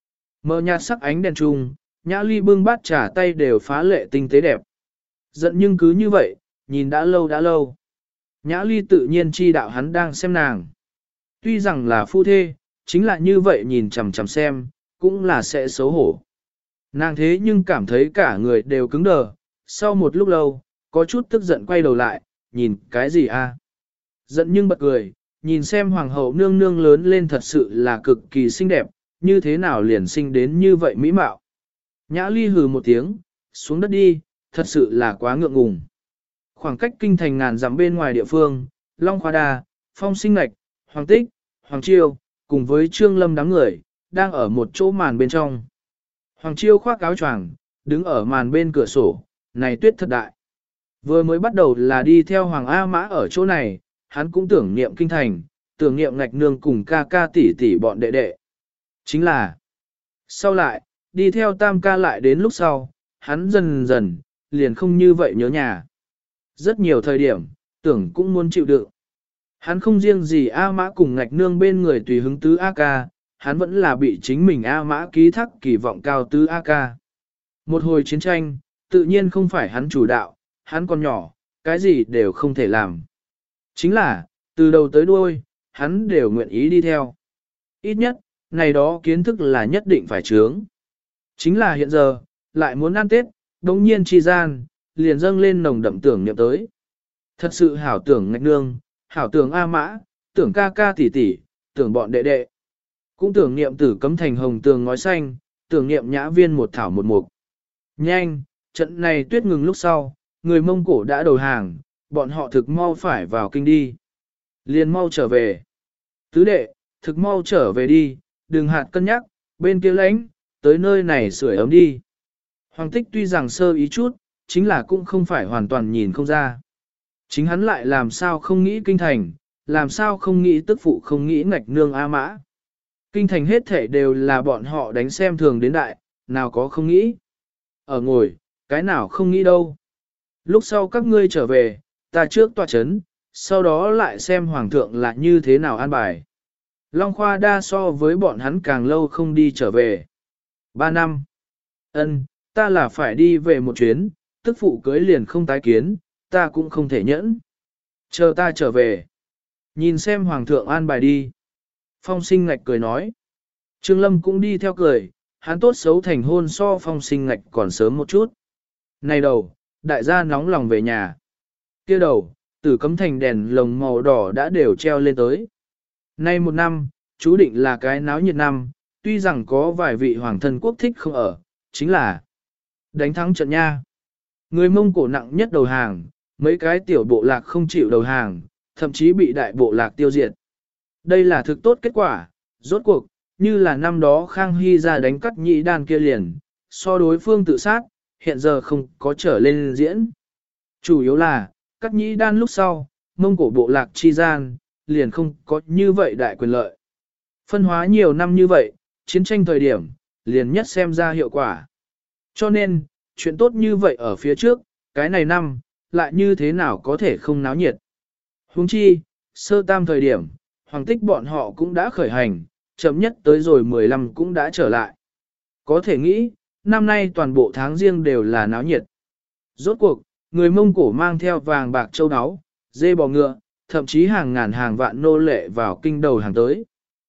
Mờ nhạt sắc ánh đèn trung, Nhã Ly bưng bát trà tay đều phá lệ tinh tế đẹp. Giận nhưng cứ như vậy, nhìn đã lâu. Nhã Ly tự nhiên chi đạo hắn đang xem nàng. Tuy rằng là phu thê, chính là như vậy nhìn chằm chằm xem, cũng là sẽ xấu hổ. Nàng thế nhưng cảm thấy cả người đều cứng đờ, sau một lúc lâu, có chút tức giận quay đầu lại, nhìn cái gì a? Giận nhưng bật cười, nhìn xem hoàng hậu nương nương lớn lên thật sự là cực kỳ xinh đẹp, như thế nào liền sinh đến như vậy mỹ mạo. Nhã Ly hừ một tiếng, xuống đất đi, thật sự là quá ngượng ngùng. Khoảng cách kinh thành ngàn dặm bên ngoài địa phương, Long Khoa Đa, Phong Sinh Ngạch, Hoàng Tích, Hoàng Chiêu, cùng với Trương Lâm đám người, đang ở một chỗ màn bên trong. Hoàng Chiêu khoác áo choàng, đứng ở màn bên cửa sổ, này tuyết thật đại. Vừa mới bắt đầu là đi theo Hoàng A Mã ở chỗ này, hắn cũng tưởng niệm kinh thành, tưởng niệm Ngạch Nương cùng ca ca tỷ tỷ bọn đệ đệ. Chính là, sau lại, đi theo Tam ca lại đến lúc sau, hắn dần dần, liền không như vậy nhớ nhà. Rất nhiều thời điểm, tưởng cũng muốn chịu đựng. Hắn không riêng gì A Mã cùng Ngạch Nương bên người tùy hứng tứ A ca, hắn vẫn là bị chính mình A Mã ký thác kỳ vọng cao tứ A ca. Một hồi chiến tranh, tự nhiên không phải hắn chủ đạo, hắn còn nhỏ, cái gì đều không thể làm. Chính là, từ đầu tới đuôi, hắn đều nguyện ý đi theo. Ít nhất, này đó kiến thức là nhất định phải chướng. Chính là hiện giờ, lại muốn ăn Tết, đồng nhiên chi gian, liền dâng lên nồng đậm tưởng niệm tới. Thật sự hảo tưởng Ngạch Nương, hảo tưởng A Mã, tưởng ca ca tỷ tỷ, tưởng bọn đệ đệ. Cũng tưởng niệm Tử Cấm Thành hồng tường ngói xanh, tưởng niệm Nhã Viên một thảo một mục. Nhanh, trận này tuyết ngừng lúc sau, người Mông Cổ đã đầu hàng, bọn họ thực mau phải vào kinh đi. Liền mau trở về. Tứ đệ, thực mau trở về đi, đừng hạt cân nhắc, bên kia lánh, tới nơi này sưởi ấm đi. Hoàng Tích tuy rằng sơ ý chút, chính là cũng không phải hoàn toàn nhìn không ra. Chính hắn lại làm sao không nghĩ kinh thành, làm sao không nghĩ tức phụ không nghĩ Ngạch Nương A Mã. Kinh thành hết thể đều là bọn họ đánh xem thường đến đại, nào có không nghĩ. Ở ngồi, cái nào không nghĩ đâu. Lúc sau các ngươi trở về, ta trước tọa chấn, sau đó lại xem hoàng thượng là như thế nào an bài. Long Khoa Đa so với bọn hắn càng lâu không đi trở về. 3 năm. Ân, ta là phải đi về một chuyến, tức phụ cưới liền không tái kiến, ta cũng không thể nhẫn. Chờ ta trở về. Nhìn xem hoàng thượng an bài đi. Phong Sinh Ngạch cười nói. Trương Lâm cũng đi theo cười, hắn tốt xấu thành hôn so Phong Sinh Ngạch còn sớm một chút. Này đầu, đại gia nóng lòng về nhà. Kia đầu, Tử Cấm Thành đèn lồng màu đỏ đã đều treo lên tới. Nay một năm, chú định là cái náo nhiệt năm, tuy rằng có vài vị hoàng thân quốc thích không ở, chính là đánh thắng trận nha. Người Mông Cổ nặng nhất đầu hàng, mấy cái tiểu bộ lạc không chịu đầu hàng, thậm chí bị đại bộ lạc tiêu diệt. Đây là thực tốt kết quả, rốt cuộc, như là năm đó Khang Hy ra đánh cắt nhị đan kia liền, so đối phương tự sát, hiện giờ không có trở lên diễn. Chủ yếu là, cắt nhị đan lúc sau, Mông Cổ bộ lạc chi gian, liền không có như vậy đại quyền lợi. Phân hóa nhiều năm như vậy, chiến tranh thời điểm, liền nhất xem ra hiệu quả. Cho nên, chuyện tốt như vậy ở phía trước, cái này năm, lại như thế nào có thể không náo nhiệt. Huống chi, sơ tam thời điểm, Hoàng Tích bọn họ cũng đã khởi hành, chậm nhất tới rồi 15 cũng đã trở lại. Có thể nghĩ, năm nay toàn bộ tháng riêng đều là náo nhiệt. Rốt cuộc, người Mông Cổ mang theo vàng bạc châu áo, dê bò ngựa, thậm chí hàng ngàn hàng vạn nô lệ vào kinh đầu hàng tới.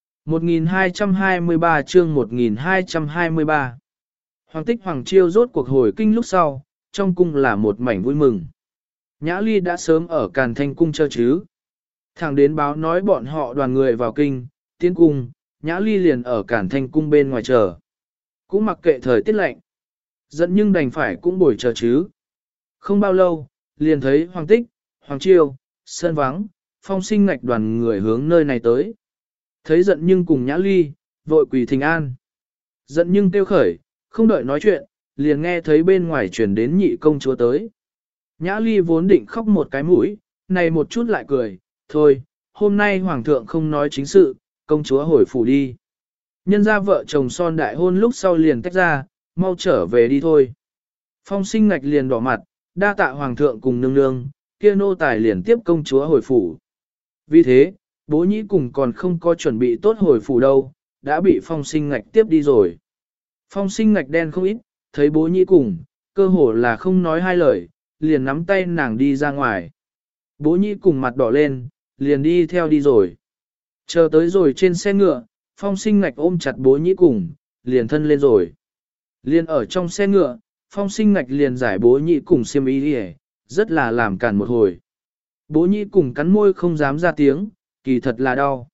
1223 chương 1223 Hoàng Tích Hoàng Chiêu rốt cuộc hồi kinh lúc sau, trong cung là một mảnh vui mừng. Nhã Ly đã sớm ở Càn Thanh cung chờ chứ. Thẳng đến báo nói bọn họ đoàn người vào kinh, tiến cung, Nhã Ly liền ở Càn Thanh cung bên ngoài chờ. Cũng mặc kệ thời tiết lạnh. Giận nhưng đành phải cũng bồi chờ chứ. Không bao lâu, liền thấy Hoàng Tích, Hoàng Chiêu, Sơn Vắng, Phong Sinh Ngạch đoàn người hướng nơi này tới. Thấy giận nhưng cùng Nhã Ly, vội quỳ thỉnh an. Giận nhưng kêu khởi, không đợi nói chuyện, liền nghe thấy bên ngoài chuyển đến nhị công chúa tới. Nhã Ly vốn định khóc một cái mũi, này một chút lại cười, thôi, hôm nay hoàng thượng không nói chính sự, công chúa hồi phủ đi. Nhân ra vợ chồng son đại hôn lúc sau liền tách ra, mau trở về đi thôi. Phong Sinh Ngạch liền đỏ mặt, đa tạ hoàng thượng cùng nương nương, kia nô tài liền tiếp công chúa hồi phủ. Vì thế, bố nhĩ cùng còn không có chuẩn bị tốt hồi phủ đâu, đã bị Phong Sinh Ngạch tiếp đi rồi. Phong sinh ngạch đen không ít, thấy bố nhĩ cùng, cơ hồ là không nói hai lời, liền nắm tay nàng đi ra ngoài. Bố nhĩ cùng mặt đỏ lên, liền đi theo đi rồi. Chờ tới rồi trên xe ngựa, phong sinh ngạch ôm chặt bố nhĩ cùng, liền thân lên rồi. Liền ở trong xe ngựa, phong sinh ngạch liền giải bố nhĩ cùng xiêm y đi, rất là làm cản một hồi. Bố nhĩ cùng cắn môi không dám ra tiếng, kỳ thật là đau.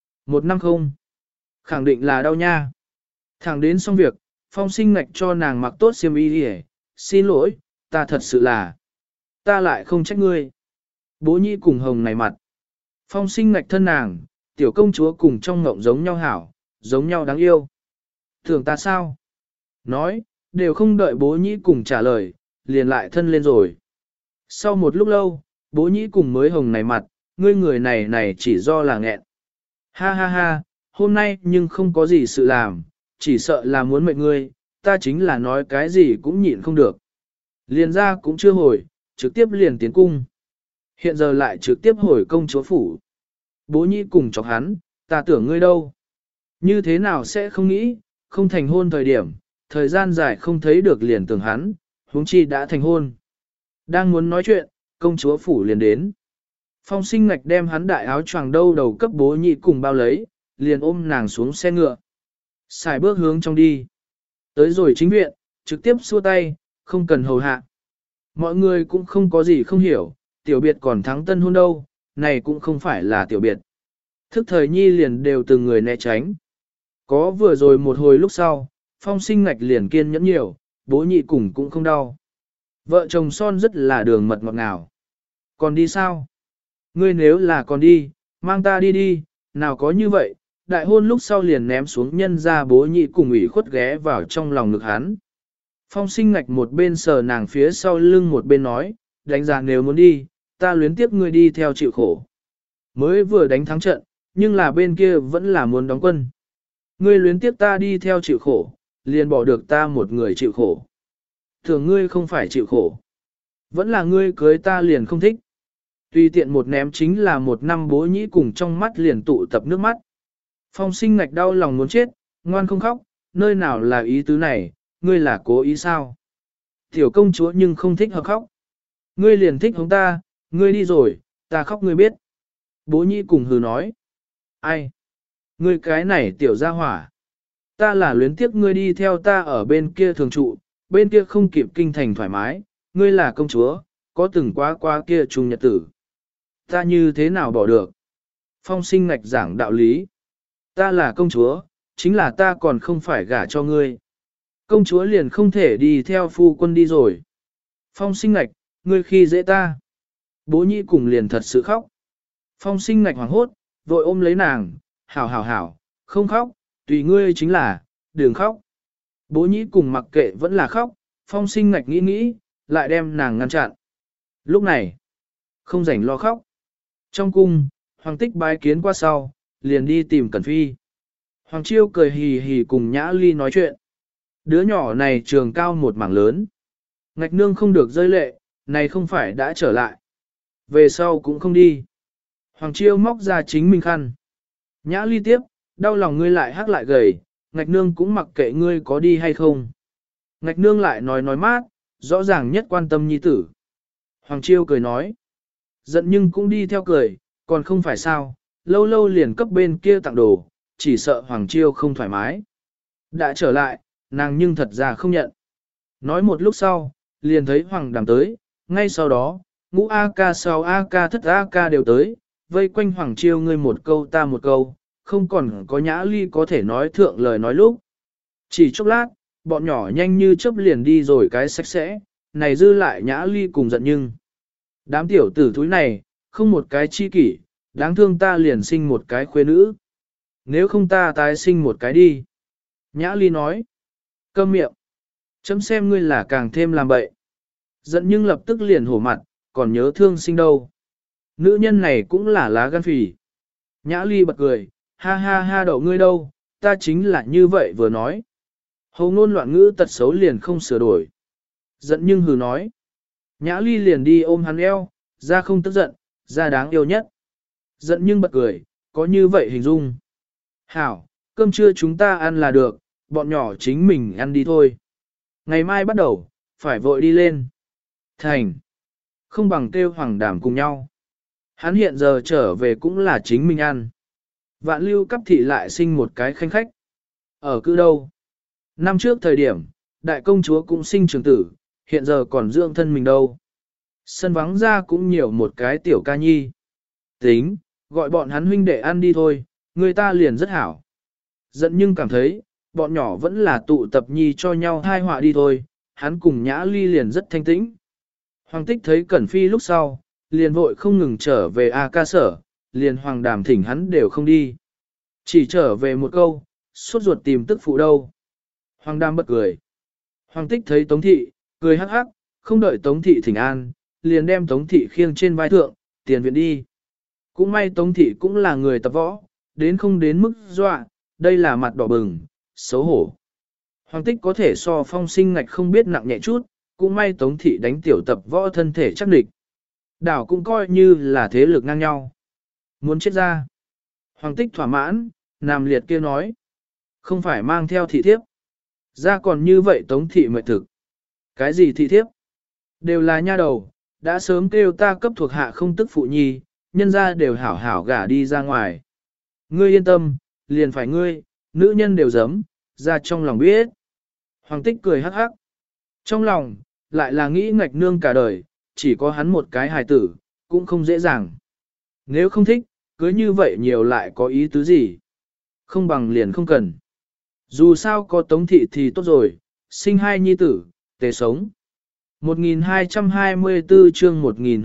1 năm không? Khẳng định là đau nha. Thẳng đến xong việc, phong sinh ngạch cho nàng mặc tốt xiêm y đi, xin lỗi, ta thật sự là, ta lại không trách ngươi. Bố nhĩ cùng hồng này mặt. Phong sinh ngạch thân nàng, tiểu công chúa cùng trong ngộng giống nhau hảo, giống nhau đáng yêu. Thường ta sao? Nói, đều không đợi bố nhĩ cùng trả lời, liền lại thân lên rồi. Sau một lúc lâu, bố nhĩ cùng mới hồng này mặt, ngươi người này chỉ do là nghẹn. Ha ha ha, hôm nay nhưng không có gì sự làm, chỉ sợ là muốn mệt ngươi, ta chính là nói cái gì cũng nhịn không được. Liền ra cũng chưa hồi, trực tiếp liền tiến cung. Hiện giờ lại trực tiếp hồi công chúa phủ. Bố nhĩ cùng chọc hắn, ta tưởng ngươi đâu. Như thế nào sẽ không nghĩ, không thành hôn thời điểm, thời gian dài không thấy được liền tưởng hắn, huống chi đã thành hôn. Đang muốn nói chuyện, công chúa phủ liền đến. Phong sinh ngạch đem hắn đại áo choàng đâu đầu cấp bố nhĩ cùng bao lấy, liền ôm nàng xuống xe ngựa. Xài bước hướng trong đi. Tới rồi chính viện, trực tiếp xua tay, không cần hầu hạ. Mọi người cũng không có gì không hiểu, tiểu biệt còn thắng tân hôn đâu, này cũng không phải là tiểu biệt. Thức thời nhi liền đều từng người né tránh. Có vừa rồi một hồi lúc sau, phong sinh ngạch liền kiên nhẫn nhiều, bố nhị cùng cũng không đau. Vợ chồng son rất là đường mật ngọt ngào. Còn đi sao? Ngươi nếu là còn đi, mang ta đi đi, nào có như vậy, đại hôn lúc sau liền ném xuống nhân ra bố nhị cùng ủy khuất ghé vào trong lòng ngực hắn. Phong sinh ngạch một bên sờ nàng phía sau lưng một bên nói, đánh giá nếu muốn đi, ta luyến tiếp ngươi đi theo chịu khổ. Mới vừa đánh thắng trận, nhưng là bên kia vẫn là muốn đóng quân. Ngươi luyến tiếp ta đi theo chịu khổ, liền bỏ được ta một người chịu khổ. Thường ngươi không phải chịu khổ. Vẫn là ngươi cưới ta liền không thích. Tùy tiện một ném chính là 1 năm bố nhĩ cùng trong mắt liền tụ tập nước mắt. Phong sinh ngạch đau lòng muốn chết, ngoan không khóc, nơi nào là ý tứ này, ngươi là cố ý sao? Tiểu công chúa nhưng không thích hợp khóc. Ngươi liền thích hống ta, ngươi đi rồi, ta khóc ngươi biết. Bố nhĩ cùng hừ nói. Ai? Ngươi cái này tiểu gia hỏa. Ta là luyến tiếc ngươi đi theo ta ở bên kia thường trụ, bên kia không kịp kinh thành thoải mái, ngươi là công chúa, có từng quá kia chung nhật tử. Ta như thế nào bỏ được? Phong sinh ngạch giảng đạo lý. Ta là công chúa, chính là ta còn không phải gả cho ngươi. Công chúa liền không thể đi theo phu quân đi rồi. Phong sinh ngạch, ngươi khi dễ ta. Bố nhĩ cùng liền thật sự khóc. Phong sinh ngạch hoảng hốt, vội ôm lấy nàng, hảo, không khóc, tùy ngươi chính là, đừng khóc. Bố nhĩ cùng mặc kệ vẫn là khóc, phong sinh ngạch nghĩ, lại đem nàng ngăn chặn. Lúc này, không rảnh lo khóc. Trong cung, Hoàng Tích bái kiến qua sau, liền đi tìm Cẩn Phi. Hoàng Chiêu cười hì hì cùng Nhã Ly nói chuyện. Đứa nhỏ này trường cao một mảng lớn. Ngạch nương không được rơi lệ, này không phải đã trở lại. Về sau cũng không đi. Hoàng Chiêu móc ra chính mình khăn. Nhã Ly tiếp, đau lòng ngươi lại hắc lại gầy, ngạch nương cũng mặc kệ ngươi có đi hay không. Ngạch nương lại nói mát, rõ ràng nhất quan tâm nhi tử. Hoàng Chiêu cười nói. Giận nhưng cũng đi theo cười, còn không phải sao, lâu lâu liền cấp bên kia tặng đồ, chỉ sợ Hoàng Chiêu không thoải mái. Đã trở lại, nàng nhưng thật ra không nhận. Nói một lúc sau, liền thấy Hoàng Đàm tới, ngay sau đó, ngũ A ca 6 A ca thất A ca đều tới, vây quanh Hoàng Chiêu ngươi một câu ta một câu, không còn có Nhã Ly có thể nói thượng lời nói lúc. Chỉ chốc lát, bọn nhỏ nhanh như chớp liền đi rồi cái sạch sẽ, này dư lại Nhã Ly cùng giận nhưng. Đám tiểu tử thúi này, không một cái chi kỷ, đáng thương ta liền sinh một cái khuê nữ. Nếu không ta tái sinh một cái đi. Nhã Ly nói. Câm miệng. Chấm xem ngươi là càng thêm làm bậy. Giận nhưng lập tức liền hổ mặt, còn nhớ thương sinh đâu. Nữ nhân này cũng là lá gan phì. Nhã Ly bật cười, ha ha ha đậu ngươi đâu, ta chính là như vậy vừa nói. Hầu ngôn loạn ngữ tật xấu liền không sửa đổi. Giận nhưng hừ nói. Nhã Ly liền đi ôm hắn eo, ra không tức giận, ra đáng yêu nhất. Giận nhưng bật cười, có như vậy hình dung. Hảo, cơm trưa chúng ta ăn là được, bọn nhỏ chính mình ăn đi thôi. Ngày mai bắt đầu, phải vội đi lên. Thành. Không bằng kêu Hoàng Đàm cùng nhau. Hắn hiện giờ trở về cũng là chính mình ăn. Vạn lưu cấp thị lại sinh một cái khanh khách. Ở cư đâu? Năm trước thời điểm, đại công chúa cũng sinh trưởng tử, hiện giờ còn dưỡng thân mình đâu. Sân vắng ra cũng nhiều một cái tiểu ca nhi. Tính, gọi bọn hắn huynh đệ ăn đi thôi, người ta liền rất hảo. Giận nhưng cảm thấy, bọn nhỏ vẫn là tụ tập nhi cho nhau hai họa đi thôi, hắn cùng Nhã Ly liền rất thanh tĩnh. Hoàng Tích thấy Cẩn Phi lúc sau, liền vội không ngừng trở về A ca sở, liền Hoàng Đàm thỉnh hắn đều không đi. Chỉ trở về một câu, suốt ruột tìm tức phụ đâu. Hoàng Đàm bật cười. Hoàng Tích thấy Tống Thị, cười hắc hắc, không đợi Tống Thị thỉnh an, liền đem Tống Thị khiêng trên vai thượng, tiền viện đi. Cũng may Tống Thị cũng là người tập võ, đến không đến mức dọa, đây là mặt đỏ bừng, xấu hổ. Hoàng Tích có thể so Phong Sinh ngạch không biết nặng nhẹ chút, cũng may Tống Thị đánh tiểu tập võ thân thể chắc địch. Đảo cũng coi như là thế lực ngang nhau. Muốn chết ra. Hoàng Tích thỏa mãn, nằm liệt kia nói. Không phải mang theo thị thiếp. Ra còn như vậy Tống Thị mệt thực. Cái gì thị thiếp? Đều là nha đầu, đã sớm kêu ta cấp thuộc hạ không tức phụ nhi, nhân ra đều hảo hảo gả đi ra ngoài. Ngươi yên tâm, liền phải ngươi, nữ nhân đều giấm, ra trong lòng biết. Hoàng Tích cười hắc hắc. Trong lòng, lại là nghĩ ngạch nương cả đời, chỉ có hắn một cái hài tử, cũng không dễ dàng. Nếu không thích, cưới như vậy nhiều lại có ý tứ gì? Không bằng liền không cần. Dù sao có Tống Thị thì tốt rồi, sinh hai nhi tử, tề sống. 1224 chương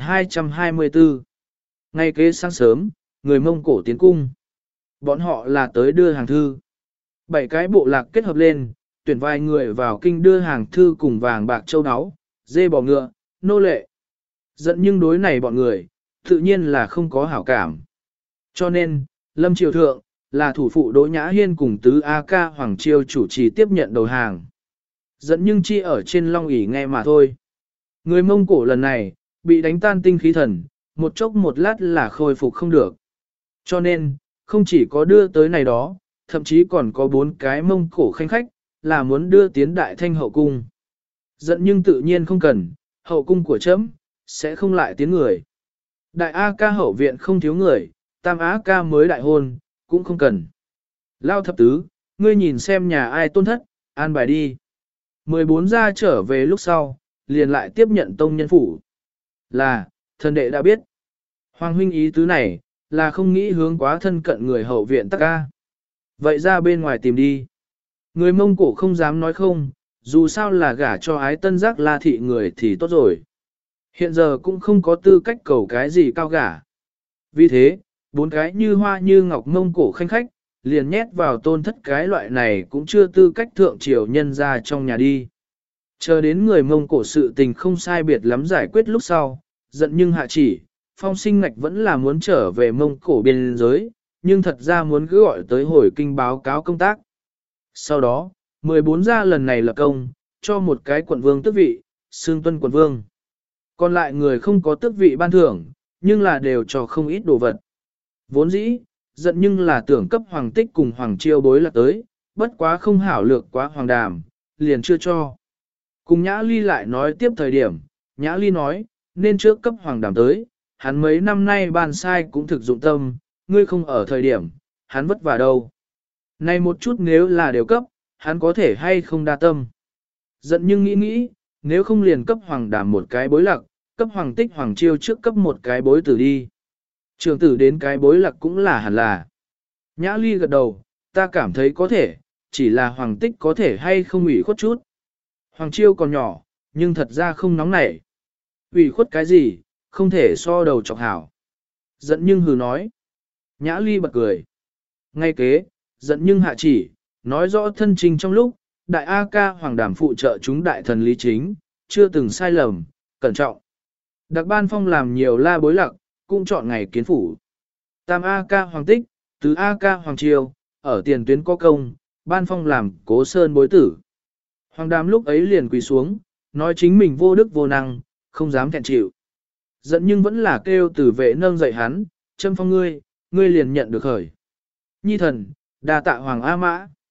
1224 Ngay kế sáng sớm, người Mông Cổ tiến cung. Bọn họ là tới đưa hàng thư. 7 cái bộ lạc kết hợp lên, tuyển vài người vào kinh đưa hàng thư cùng vàng bạc châu áo, dê bò ngựa, nô lệ. Giận nhưng đối này bọn người, tự nhiên là không có hảo cảm. Cho nên, Lâm Triều Thượng, là thủ phụ Đỗ Nhã Hiên cùng tứ A ca Hoàng Triều chủ trì tiếp nhận đầu hàng. Giận nhưng chi ở trên long ỷ nghe mà thôi. Người Mông Cổ lần này, bị đánh tan tinh khí thần, một chốc một lát là khôi phục không được. Cho nên, không chỉ có đưa tới này đó, thậm chí còn có 4 cái Mông Cổ khanh khách, là muốn đưa tiến đại thanh hậu cung. Giận nhưng tự nhiên không cần, hậu cung của chấm, sẽ không lại tiến người. Đại A ca hậu viện không thiếu người, tam A ca mới đại hôn, cũng không cần. Lao thập tứ, ngươi nhìn xem nhà ai tôn thất, an bài đi. 14 gia trở về lúc sau, liền lại tiếp nhận tông nhân phủ. Là, thần đệ đã biết. Hoàng huynh ý tứ này, là không nghĩ hướng quá thân cận người hậu viện tắc ca. Vậy ra bên ngoài tìm đi. Người Mông Cổ không dám nói không, dù sao là gả cho ái tân giác La thị người thì tốt rồi. Hiện giờ cũng không có tư cách cầu cái gì cao gả. Vì thế, 4 cái như hoa như ngọc Mông Cổ khanh khách, liền nhét vào tôn thất cái loại này cũng chưa tư cách thượng triều nhân ra trong nhà đi. Chờ đến người Mông Cổ sự tình không sai biệt lắm giải quyết lúc sau, giận nhưng hạ chỉ, Phong Sinh ngạch vẫn là muốn trở về Mông Cổ biên giới, nhưng thật ra muốn cứ gọi tới hồi kinh báo cáo công tác. Sau đó, 14 gia lần này lập công, cho một cái quận vương tước vị, xương tuân quận vương. Còn lại người không có tước vị ban thưởng, nhưng là đều cho không ít đồ vật. Vốn dĩ, giận nhưng là tưởng cấp Hoàng Tích cùng Hoàng Chiêu bối là tới, bất quá không hảo lược quá Hoàng Đàm, liền chưa cho. Cùng Nhã Ly lại nói tiếp thời điểm, Nhã Ly nói, nên trước cấp Hoàng Đàm tới, hắn mấy năm nay ban sai cũng thực dụng tâm, ngươi không ở thời điểm, hắn vất vả đâu. Này một chút nếu là đều cấp, hắn có thể hay không đa tâm. Giận nhưng nghĩ, nếu không liền cấp Hoàng Đàm một cái bối lạc, cấp Hoàng Tích Hoàng Chiêu trước cấp một cái bối tử đi. Trường tử đến cái bối lạc cũng là hẳn là. Nhã Ly gật đầu, ta cảm thấy có thể, chỉ là Hoàng Tích có thể hay không ủy khuất chút. Hoàng Chiêu còn nhỏ, nhưng thật ra không nóng nảy. Ủy khuất cái gì, không thể so đầu chọc hảo. Giận nhưng hừ nói. Nhã Ly bật cười. Ngay kế, giận nhưng hạ chỉ, nói rõ thân trình trong lúc, đại A ca Hoàng Đàm phụ trợ chúng đại thần lý chính, chưa từng sai lầm, cẩn trọng. Đặc ban phong làm nhiều la bối lạc, cũng chọn ngày kiến phủ. Tam A ca Hoàng Tích, tứ A ca Hoàng Triều, ở tiền tuyến có công, ban phong làm cố sơn bối tử. Hoàng Đàm lúc ấy liền quỳ xuống, nói chính mình vô đức vô năng, không dám thẹn chịu. Giận nhưng vẫn là kêu tử vệ nâng dậy hắn, châm phong ngươi liền nhận được khởi. Nhi thần, đa tạ Hoàng A Mã.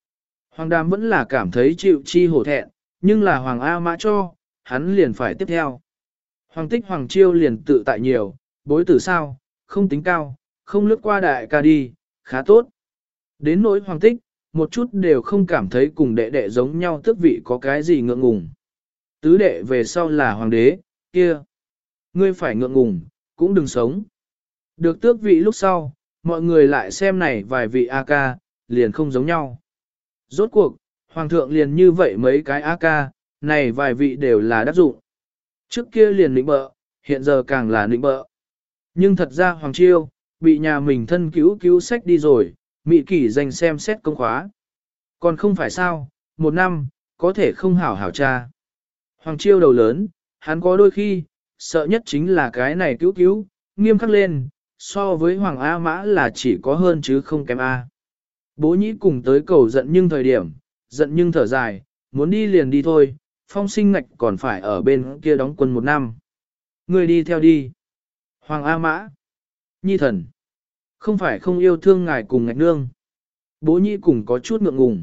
Hoàng Đàm vẫn là cảm thấy chịu chi hổ thẹn, nhưng là Hoàng A Mã cho, hắn liền phải tiếp theo. Hoàng Tích Hoàng Chiêu liền tự tại nhiều, bối tử sao, không tính cao, không lướt qua đại ca đi, khá tốt. Đến nỗi Hoàng Tích, một chút đều không cảm thấy cùng đệ đệ giống nhau tước vị có cái gì ngượng ngùng. Tứ đệ về sau là hoàng đế, kia. Ngươi phải ngượng ngùng, cũng đừng sống. Được tước vị lúc sau, mọi người lại xem này vài vị A ca, liền không giống nhau. Rốt cuộc, hoàng thượng liền như vậy mấy cái A ca, này vài vị đều là đắc dụng. Trước kia liền nịnh bợ, hiện giờ càng là nịnh bợ. Nhưng thật ra Hoàng Chiêu, bị nhà mình thân cứu sách đi rồi, Mị Kỷ dành xem xét công khóa. Còn không phải sao, một năm, có thể không hảo hảo cha. Hoàng Chiêu đầu lớn, hắn có đôi khi, sợ nhất chính là cái này cứu, nghiêm khắc lên, so với Hoàng A Mã là chỉ có hơn chứ không kém A. Bố nhĩ cùng tới cầu giận nhưng thời điểm, giận nhưng thở dài, muốn đi liền đi thôi, Phong Sinh Ngạch còn phải ở bên kia đóng quân một năm. Người đi theo đi. Hoàng A Mã. Nhi thần. Không phải không yêu thương ngài cùng Ngạch nương. Bố nhĩ cùng có chút ngượng ngùng.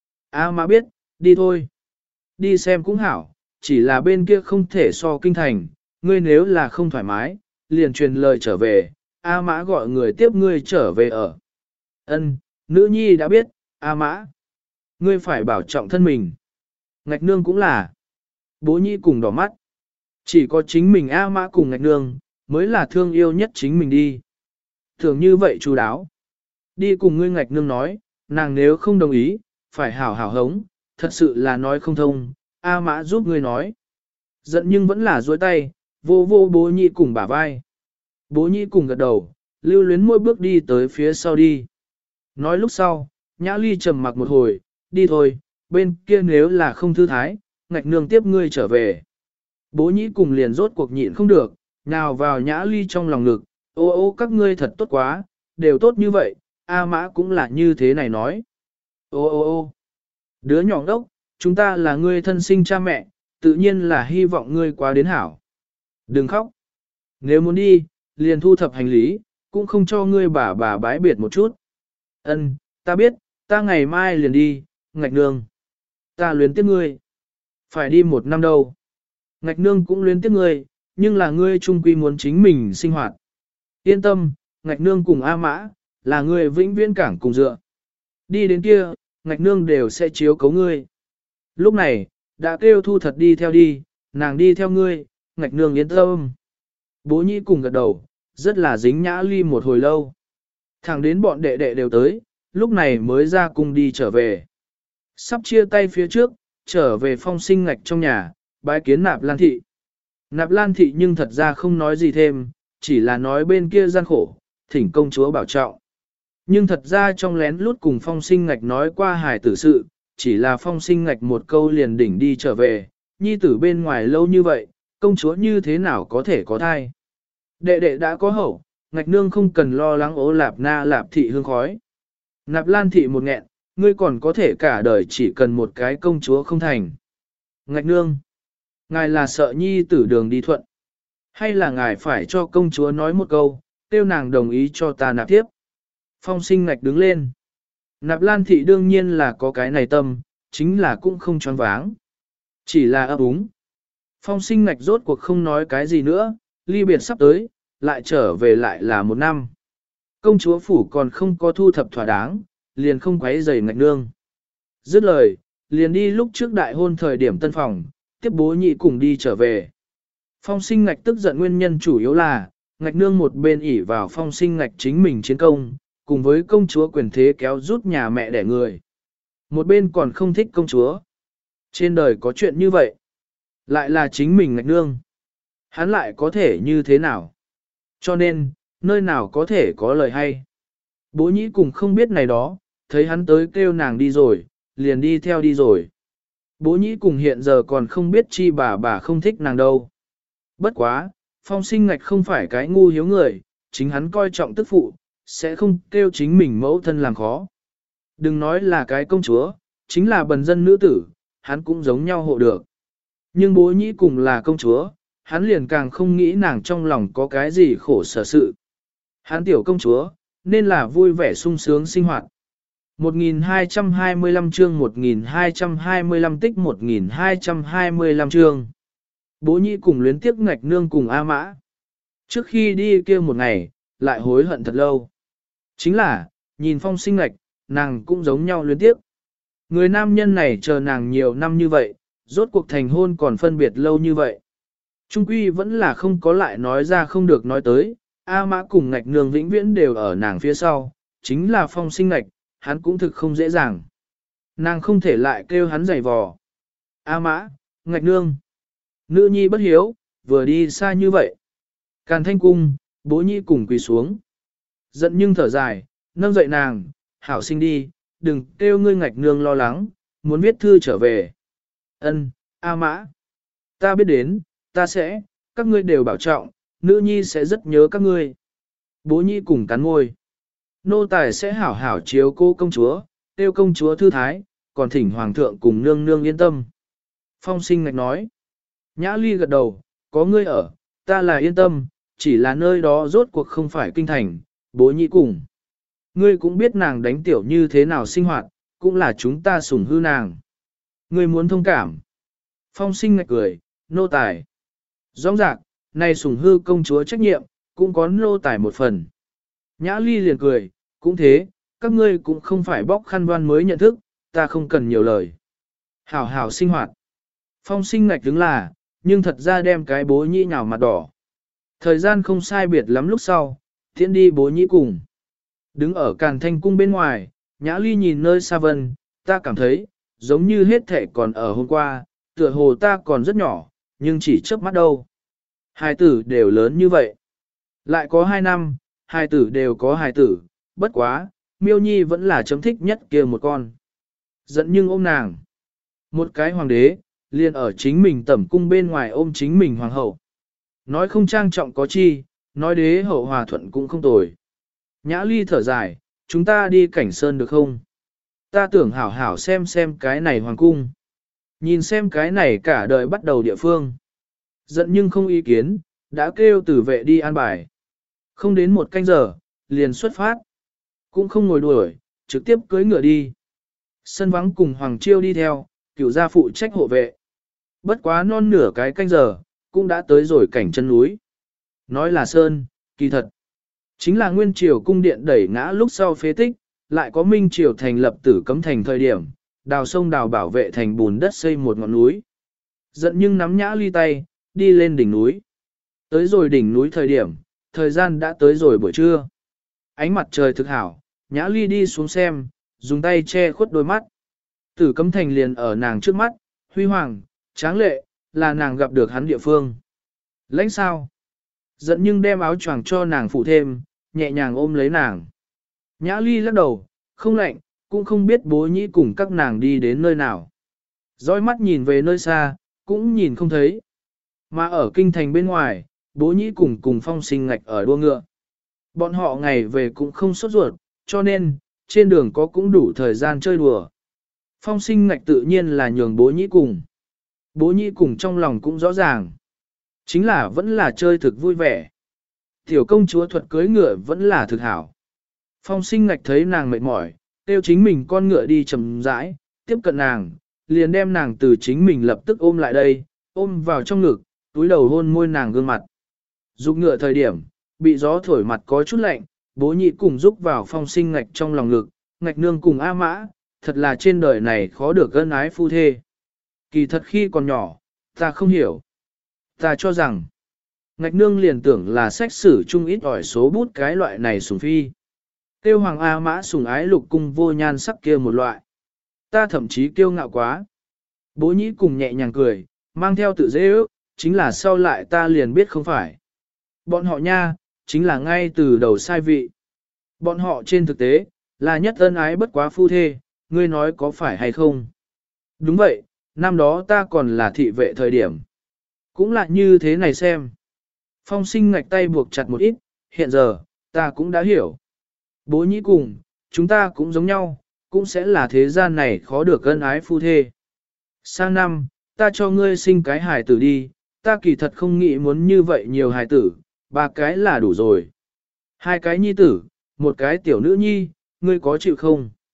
A Mã biết, đi thôi. Đi xem cũng hảo, chỉ là bên kia không thể so kinh thành, ngươi nếu là không thoải mái, liền truyền lời trở về, A Mã gọi người tiếp ngươi trở về ở. Ân, nữ nhi đã biết, A Mã. Ngươi phải bảo trọng thân mình. Ngạch nương cũng là. Bố nhĩ cùng đỏ mắt. Chỉ có chính mình A Mã cùng Ngạch nương, mới là thương yêu nhất chính mình đi. Thường như vậy chú đáo. Đi cùng ngươi Ngạch nương nói, nàng nếu không đồng ý, phải hảo hảo hống, thật sự là nói không thông, A Mã giúp ngươi nói. Giận nhưng vẫn là dối tay, vô vô bố nhĩ cùng bả vai. Bố nhĩ cùng gật đầu, lưu luyến mỗi bước đi tới phía sau đi. Nói lúc sau, Nhã Ly trầm mặc một hồi, đi thôi, bên kia nếu là không thư thái, Ngạch nương tiếp ngươi trở về. Bố nhĩ cùng liền rốt cuộc nhịn không được, nào vào Nhã Ly trong lòng ngực, ô ô các ngươi thật tốt quá, đều tốt như vậy, A Mã cũng là như thế này nói. Ô ô ô đứa nhỏ đốc, chúng ta là ngươi thân sinh cha mẹ, tự nhiên là hy vọng ngươi quá đến hảo. Đừng khóc. Nếu muốn đi, liền thu thập hành lý, cũng không cho ngươi bà bái biệt một chút. Ân, ta biết, ta ngày mai liền đi, Ngạch nương. Ta luyến tiếc ngươi. Phải đi một năm đâu. Ngạch nương cũng luyến tiếc ngươi, nhưng là ngươi trung quy muốn chính mình sinh hoạt. Yên tâm, Ngạch nương cùng A Mã, là ngươi vĩnh viễn cảng cùng dựa. Đi đến kia, Ngạch nương đều sẽ chiếu cấu ngươi. Lúc này, đã kêu thu thật đi theo đi, nàng đi theo ngươi, Ngạch nương yên tâm. Bố nhĩ cùng gật đầu, rất là dính Nhã Ly một hồi lâu. Thẳng đến bọn đệ đệ đều tới, lúc này mới ra cùng đi trở về. Sắp chia tay phía trước, trở về Phong Sinh Ngạch trong nhà, bái kiến Nạp Lan Thị. Nạp Lan Thị nhưng thật ra không nói gì thêm, chỉ là nói bên kia gian khổ, thỉnh công chúa bảo trọng. Nhưng thật ra trong lén lút cùng Phong Sinh Ngạch nói qua hài tử sự, chỉ là Phong Sinh Ngạch một câu liền đỉnh đi trở về, nhi tử bên ngoài lâu như vậy, công chúa như thế nào có thể có thai. Đệ đệ đã có hậu, Ngạch nương không cần lo lắng ố lạp na lạp thị hương khói. Nạp Lan Thị một nghẹn, ngươi còn có thể cả đời chỉ cần một cái công chúa không thành. Ngạch nương, ngài là sợ nhi tử đường đi thuận, hay là ngài phải cho công chúa nói một câu, tiêu nàng đồng ý cho ta nạp tiếp. Phong Sinh Ngạch đứng lên. Nạp Lan Thị đương nhiên là có cái này tâm, chính là cũng không choáng váng. Chỉ là ấp úng. Phong Sinh Ngạch rốt cuộc không nói cái gì nữa, ly biệt sắp tới, lại trở về lại là một năm. Công chúa phủ còn không có thu thập thỏa đáng, liền không quấy rầy Ngạch nương. Dứt lời, liền đi lúc trước đại hôn thời điểm tân phòng, tiếp bố nhị cùng đi trở về. Phong Sinh Ngạch tức giận nguyên nhân chủ yếu là, Ngạch nương một bên ỉ vào Phong Sinh Ngạch chính mình chiến công, cùng với công chúa quyền thế kéo rút nhà mẹ đẻ người. Một bên còn không thích công chúa. Trên đời có chuyện như vậy. Lại là chính mình Ngạch nương. Hắn lại có thể như thế nào? Cho nên, nơi nào có thể có lời hay. Bố nhĩ cùng không biết này đó, thấy hắn tới kêu nàng đi rồi, liền đi theo đi rồi. Bố nhĩ cùng hiện giờ còn không biết chi bà không thích nàng đâu. Bất quá, Phong Sinh Ngạch không phải cái ngu hiếu người, chính hắn coi trọng tức phụ, sẽ không kêu chính mình mẫu thân làm khó. Đừng nói là cái công chúa, chính là bần dân nữ tử, hắn cũng giống nhau hộ được. Nhưng bố nhĩ cùng là công chúa, hắn liền càng không nghĩ nàng trong lòng có cái gì khổ sở sự. Hắn tiểu công chúa, nên là vui vẻ sung sướng sinh hoạt. 1225 chương 1225 tích 1225 chương. Bố nhị cùng luyến tiếc ngạch nương cùng A Mã. Trước khi đi kia một ngày, lại hối hận thật lâu. Chính là, nhìn Phong Sinh ngạch, nàng cũng giống nhau luyến tiếc. Người nam nhân này chờ nàng nhiều năm như vậy, rốt cuộc thành hôn còn phân biệt lâu như vậy. Trung quy vẫn là không có lại nói ra không được nói tới, A Mã cùng ngạch nương vĩnh viễn đều ở nàng phía sau, chính là Phong Sinh ngạch, hắn cũng thực không dễ dàng. Nàng không thể lại kêu hắn giày vò. A Mã, ngạch nương. Nữ nhi bất hiếu, vừa đi xa như vậy. Càn Thanh cung, bố nhi cùng quỳ xuống. Giận nhưng thở dài, nâng dậy nàng, hảo sinh đi, đừng kêu ngươi ngạch nương lo lắng, muốn viết thư trở về. Ân, A Mã. Ta biết đến, ta sẽ, các ngươi đều bảo trọng, nữ nhi sẽ rất nhớ các ngươi. Bố nhi cùng cắn môi. Nô tài sẽ hảo hảo chiếu cô công chúa, tiêu công chúa thư thái, còn thỉnh hoàng thượng cùng nương nương yên tâm. Phong Sinh ngạch nói. Nhã Ly gật đầu, có ngươi ở, ta là yên tâm, chỉ là nơi đó rốt cuộc không phải kinh thành, bố nhị cùng. Ngươi cũng biết nàng đánh tiểu như thế nào sinh hoạt, cũng là chúng ta sủng hư nàng. Ngươi muốn thông cảm. Phong Sinh ngạch cười, nô tài. Rõ ràng, này sủng hư công chúa trách nhiệm, cũng có nô tài một phần. Nhã Ly liền cười, cũng thế, các ngươi cũng không phải bóc khăn đoan mới nhận thức, ta không cần nhiều lời. Hảo hảo sinh hoạt. Phong Sinh ngạch đứng là, nhưng thật ra đem cái bố nhĩ nhào mặt đỏ. Thời gian không sai biệt lắm lúc sau, thiện đi bố nhĩ cùng. Đứng ở Càn Thanh cung bên ngoài, Nhã Ly nhìn nơi xa vân, ta cảm thấy, giống như hết thể còn ở hôm qua, tựa hồ ta còn rất nhỏ, nhưng chỉ chớp mắt đâu. Hai tử đều lớn như vậy. Lại có 2 năm, hai tử đều có hài tử, bất quá, Miêu Nhi vẫn là chấm thích nhất kia một con. Giận nhưng ôm nàng. Một cái hoàng đế, liền ở chính mình tẩm cung bên ngoài ôm chính mình hoàng hậu. Nói không trang trọng có chi, nói đế hậu hòa thuận cũng không tồi. Nhã Ly thở dài, chúng ta đi cảnh sơn được không? Ta tưởng hảo hảo xem cái này hoàng cung. Nhìn xem cái này cả đời bắt đầu địa phương. Giận nhưng không ý kiến, đã kêu tử vệ đi an bài. Không đến 1 canh giờ, liền xuất phát. Cũng không ngồi đuổi, trực tiếp cưỡi ngựa đi. Sân vắng cùng Hoàng Chiêu đi theo, cửu gia phụ trách hộ vệ. Bất quá non nửa cái canh giờ, cũng đã tới rồi cảnh chân núi. Nói là sơn, kỳ thật. Chính là nguyên triều cung điện đẩy ngã lúc sau phế tích, lại có minh triều thành lập Tử Cấm thành thời điểm, đào sông đào bảo vệ thành bùn đất xây một ngọn núi. Giận nhưng nắm Nhã Ly tay, đi lên đỉnh núi. Tới rồi đỉnh núi thời điểm, thời gian đã tới rồi buổi trưa. Ánh mặt trời thực hảo, Nhã Ly đi xuống xem, dùng tay che khuất đôi mắt. Tử Cấm thành liền ở nàng trước mắt, huy hoàng, tráng lệ, là nàng gặp được hắn địa phương. Lãnh sao? Giận nhưng đem áo choàng cho nàng phụ thêm, nhẹ nhàng ôm lấy nàng. Nhã Ly lắc đầu, không lạnh, cũng không biết bố nhĩ cùng các nàng đi đến nơi nào. Dõi mắt nhìn về nơi xa, cũng nhìn không thấy. Mà ở kinh thành bên ngoài, bố nhĩ cùng Phong Sinh ngạch ở đua ngựa. Bọn họ ngày về cũng không sốt ruột, cho nên, trên đường có cũng đủ thời gian chơi đùa. Phong Sinh ngạch tự nhiên là nhường bố nhĩ cùng. Bố nhĩ cùng trong lòng cũng rõ ràng. Chính là vẫn là chơi thực vui vẻ. Tiểu công chúa thuật cưới ngựa vẫn là thực hảo. Phong Sinh ngạch thấy nàng mệt mỏi, tiêu chính mình con ngựa đi chậm rãi, tiếp cận nàng, liền đem nàng từ chính mình lập tức ôm lại đây, ôm vào trong ngực, túi đầu hôn môi nàng gương mặt. Dục ngựa thời điểm, bị gió thổi mặt có chút lạnh, bố nhị cùng giúp vào Phong Sinh ngạch trong lòng ngực, ngạch nương cùng A Mã, thật là trên đời này khó được ân ái phu thê. Kỳ thật khi còn nhỏ, ta không hiểu. Ta cho rằng, ngạch nương liền tưởng là sách sử chung ít ỏi số bút cái loại này sủng phi. Tiêu hoàng A Mã sủng ái lục cung vô nhan sắc kia một loại. Ta thậm chí kiêu ngạo quá. Bố nhĩ cùng nhẹ nhàng cười, mang theo tự dễ ước, chính là sau lại ta liền biết không phải. Bọn họ nha, chính là ngay từ đầu sai vị. Bọn họ trên thực tế, là nhất ân ái bất quá phu thê, ngươi nói có phải hay không? Đúng vậy, năm đó ta còn là thị vệ thời điểm. Cũng là như thế này xem. Phong Sinh ngạch tay buộc chặt một ít, hiện giờ, ta cũng đã hiểu. Bố nhĩ cùng, chúng ta cũng giống nhau, cũng sẽ là thế gian này khó được ân ái phu thê. Sang năm, ta cho ngươi sinh cái hài tử đi, ta kỳ thật không nghĩ muốn như vậy nhiều hài tử, 3 cái là đủ rồi. 2 cái nhi tử, 1 cái tiểu nữ nhi, ngươi có chịu không?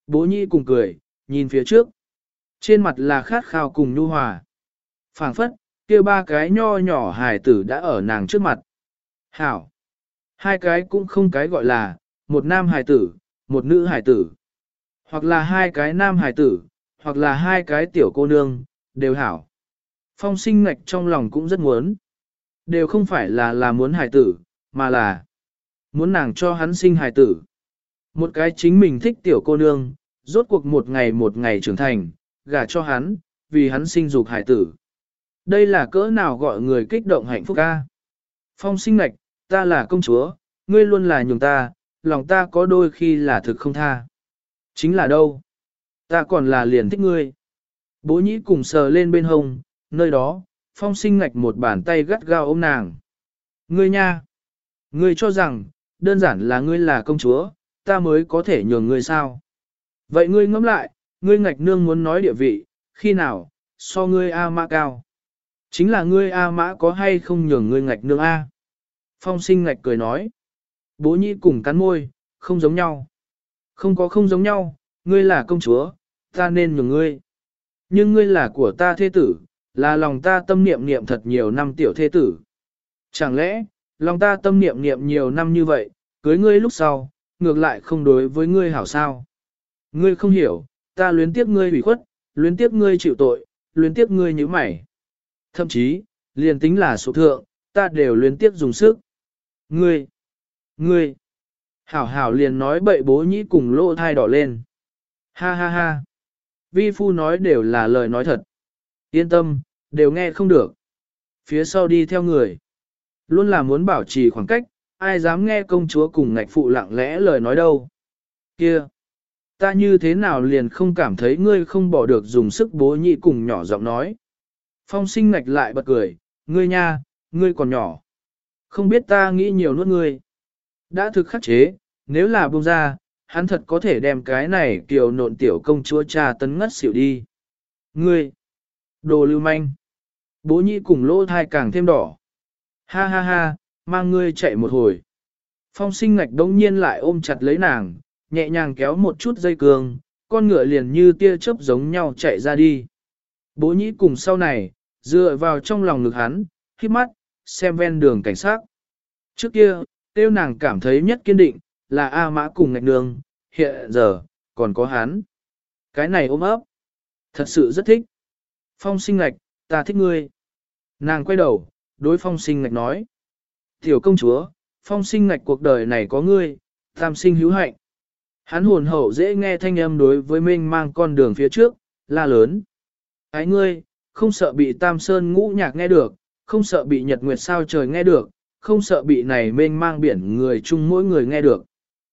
Bố nhĩ cùng cười, nhìn phía trước. Trên mặt là khát khao cùng nhu hòa. Phảng phất, kia ba cái nho nhỏ hài tử đã ở nàng trước mặt. Hảo. Hai cái cũng không cái gọi là, một nam hài tử, một nữ hài tử. Hoặc là hai cái nam hài tử, hoặc là hai cái tiểu cô nương, đều hảo. Phong sinh ngạch trong lòng cũng rất muốn. Đều không phải là muốn hài tử, mà là muốn nàng cho hắn sinh hài tử. Một cái chính mình thích tiểu cô nương, rốt cuộc một ngày trưởng thành, gả cho hắn, vì hắn sinh dục hài tử. Đây là cỡ nào gọi người kích động hạnh phúc ca. Phong sinh ngạch, ta là công chúa, ngươi luôn là nhường ta, lòng ta có đôi khi là thực không tha. Chính là đâu? Ta còn là liền thích ngươi. Bố nhĩ cùng sờ lên bên hông, nơi đó, phong sinh ngạch một bàn tay gắt gao ôm nàng. Ngươi nha! Ngươi cho rằng, đơn giản là ngươi là công chúa, ta mới có thể nhường ngươi sao? Vậy ngươi ngẫm lại, ngươi ngạch nương muốn nói địa vị, khi nào, so ngươi A mã cao? Chính là ngươi A mã có hay không nhường ngươi ngạch nương A? Phong sinh ngạch cười nói. Bố nhĩ cùng cắn môi, không giống nhau. Không giống nhau, ngươi là công chúa, ta nên nhường ngươi. Nhưng ngươi là của ta thế tử, là lòng ta tâm niệm niệm thật nhiều năm tiểu thế tử. Chẳng lẽ, lòng ta tâm niệm niệm nhiều năm như vậy, cưới ngươi lúc sau, ngược lại không đối với ngươi hảo sao? Ngươi không hiểu, ta luyến tiếc ngươi hủy khuất, luyến tiếc ngươi chịu tội, luyến tiếc ngươi nhíu mày. Thậm chí, liền tính là số thượng, ta đều luyến tiếc dùng sức. Ngươi, hảo hảo liền nói bậy bố nhĩ cùng lỗ thai đỏ lên. Ha ha ha, vi phu nói đều là lời nói thật. Yên tâm, đều nghe không được. Phía sau đi theo người. Luôn là muốn bảo trì khoảng cách, ai dám nghe công chúa cùng ngạch phụ lặng lẽ lời nói đâu. Kia, ta như thế nào liền không cảm thấy ngươi không bỏ được dùng sức bố nhĩ cùng nhỏ giọng nói. Phong sinh ngạch lại bật cười, ngươi nha, ngươi còn nhỏ. Không biết ta nghĩ nhiều nuốt ngươi. Đã thực khắc chế, nếu là buông ra, hắn thật có thể đem cái này kiều nộn tiểu công chúa trà tấn ngất xỉu đi. Ngươi, đồ lưu manh. Bố nhĩ cùng lỗ thai càng thêm đỏ. Ha ha ha, mang ngươi chạy một hồi. Phong sinh ngạch đông nhiên lại ôm chặt lấy nàng, nhẹ nhàng kéo một chút dây cương, con ngựa liền như tia chớp giống nhau chạy ra đi. Bố nhĩ cùng sau này, dựa vào trong lòng ngực hắn, khép mắt, xem ven đường cảnh sát. Trước kia, tiêu nàng cảm thấy nhất kiên định, là A Mã cùng ngạch nương, hiện giờ, còn có hắn. Cái này ôm ấp, thật sự rất thích. Phong sinh ngạch, ta thích ngươi. Nàng quay đầu, đối phong sinh ngạch nói. Tiểu công chúa, phong sinh ngạch cuộc đời này có ngươi, tam sinh hữu hạnh. Hắn hồn hậu dễ nghe thanh âm đối với mênh mang con đường phía trước, la lớn. Ái ngươi, không sợ bị tam sơn ngũ nhạc nghe được, không sợ bị nhật nguyệt sao trời nghe được, không sợ bị này mênh mang biển người chung mỗi người nghe được.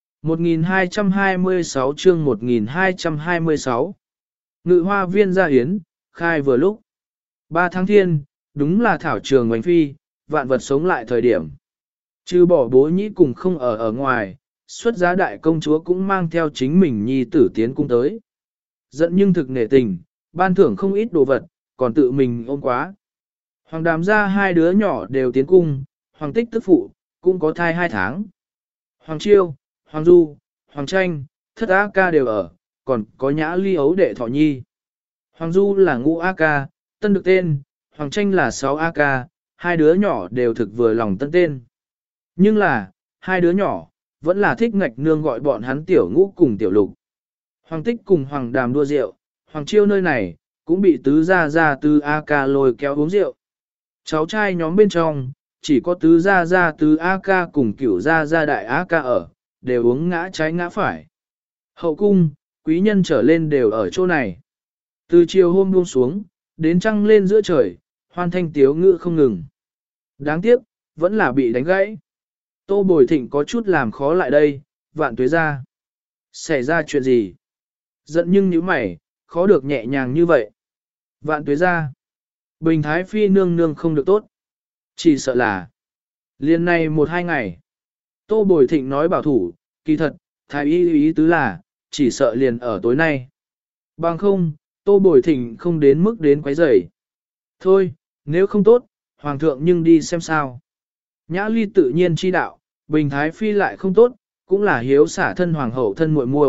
1226 chương 1226 Ngự hoa viên gia hiến, khai vừa lúc. 3 tháng thiên, đúng là thảo trường ngoánh phi, vạn vật sống lại thời điểm. Trừ bỏ bố nhĩ cùng không ở ngoài, xuất giá đại công chúa cũng mang theo chính mình nhi tử tiến cung tới. Giận nhưng thực nể tình, ban thưởng không ít đồ vật, còn tự mình ôm quá. Hoàng đàm ra hai đứa nhỏ đều tiến cung, hoàng tích tức phụ, cũng có thai 2 tháng. Hoàng chiêu, hoàng du, hoàng tranh, thất á ca đều ở, còn có nhã ly ấu đệ thọ nhi. Hoàng du là ngũ á ca, tân được tên, hoàng tranh là 6 á ca, hai đứa nhỏ đều thực vừa lòng tân tên. Nhưng là, hai đứa nhỏ, vẫn là thích ngạch nương gọi bọn hắn tiểu ngũ cùng tiểu lục. Hoàng tích cùng hoàng đàm đua rượu, hoàng chiêu nơi này, cũng bị tứ gia tứ A ca lôi kéo uống rượu. Cháu trai nhóm bên trong, chỉ có tứ gia tứ A ca cùng cửu gia đại A ca ở, đều uống ngã trái ngã phải. Hậu cung, quý nhân trở lên đều ở chỗ này. Từ chiều hôm buông xuống, đến trăng lên giữa trời, hoan thanh tiếu ngữ không ngừng. Đáng tiếc, vẫn là bị đánh gãy. Tô Bồi Thịnh có chút làm khó lại đây, vạn tuế ra. Xảy ra chuyện gì? Giận nhưng nhíu mày, khó được nhẹ nhàng như vậy. Vạn tuế ra. Bình Thái Phi nương nương không được tốt. Chỉ sợ là liên này 1-2 ngày. Tô Bồi Thịnh nói bảo thủ, kỳ thật, Thái y ý tứ là, chỉ sợ liền ở tối nay. Bằng không, Tô Bồi Thịnh không đến mức đến quấy rầy. Thôi, nếu không tốt, Hoàng thượng nhưng đi xem sao. Nhã Ly tự nhiên chi đạo, Bình Thái Phi lại không tốt, cũng là hiếu xả thân Hoàng hậu thân muội muội,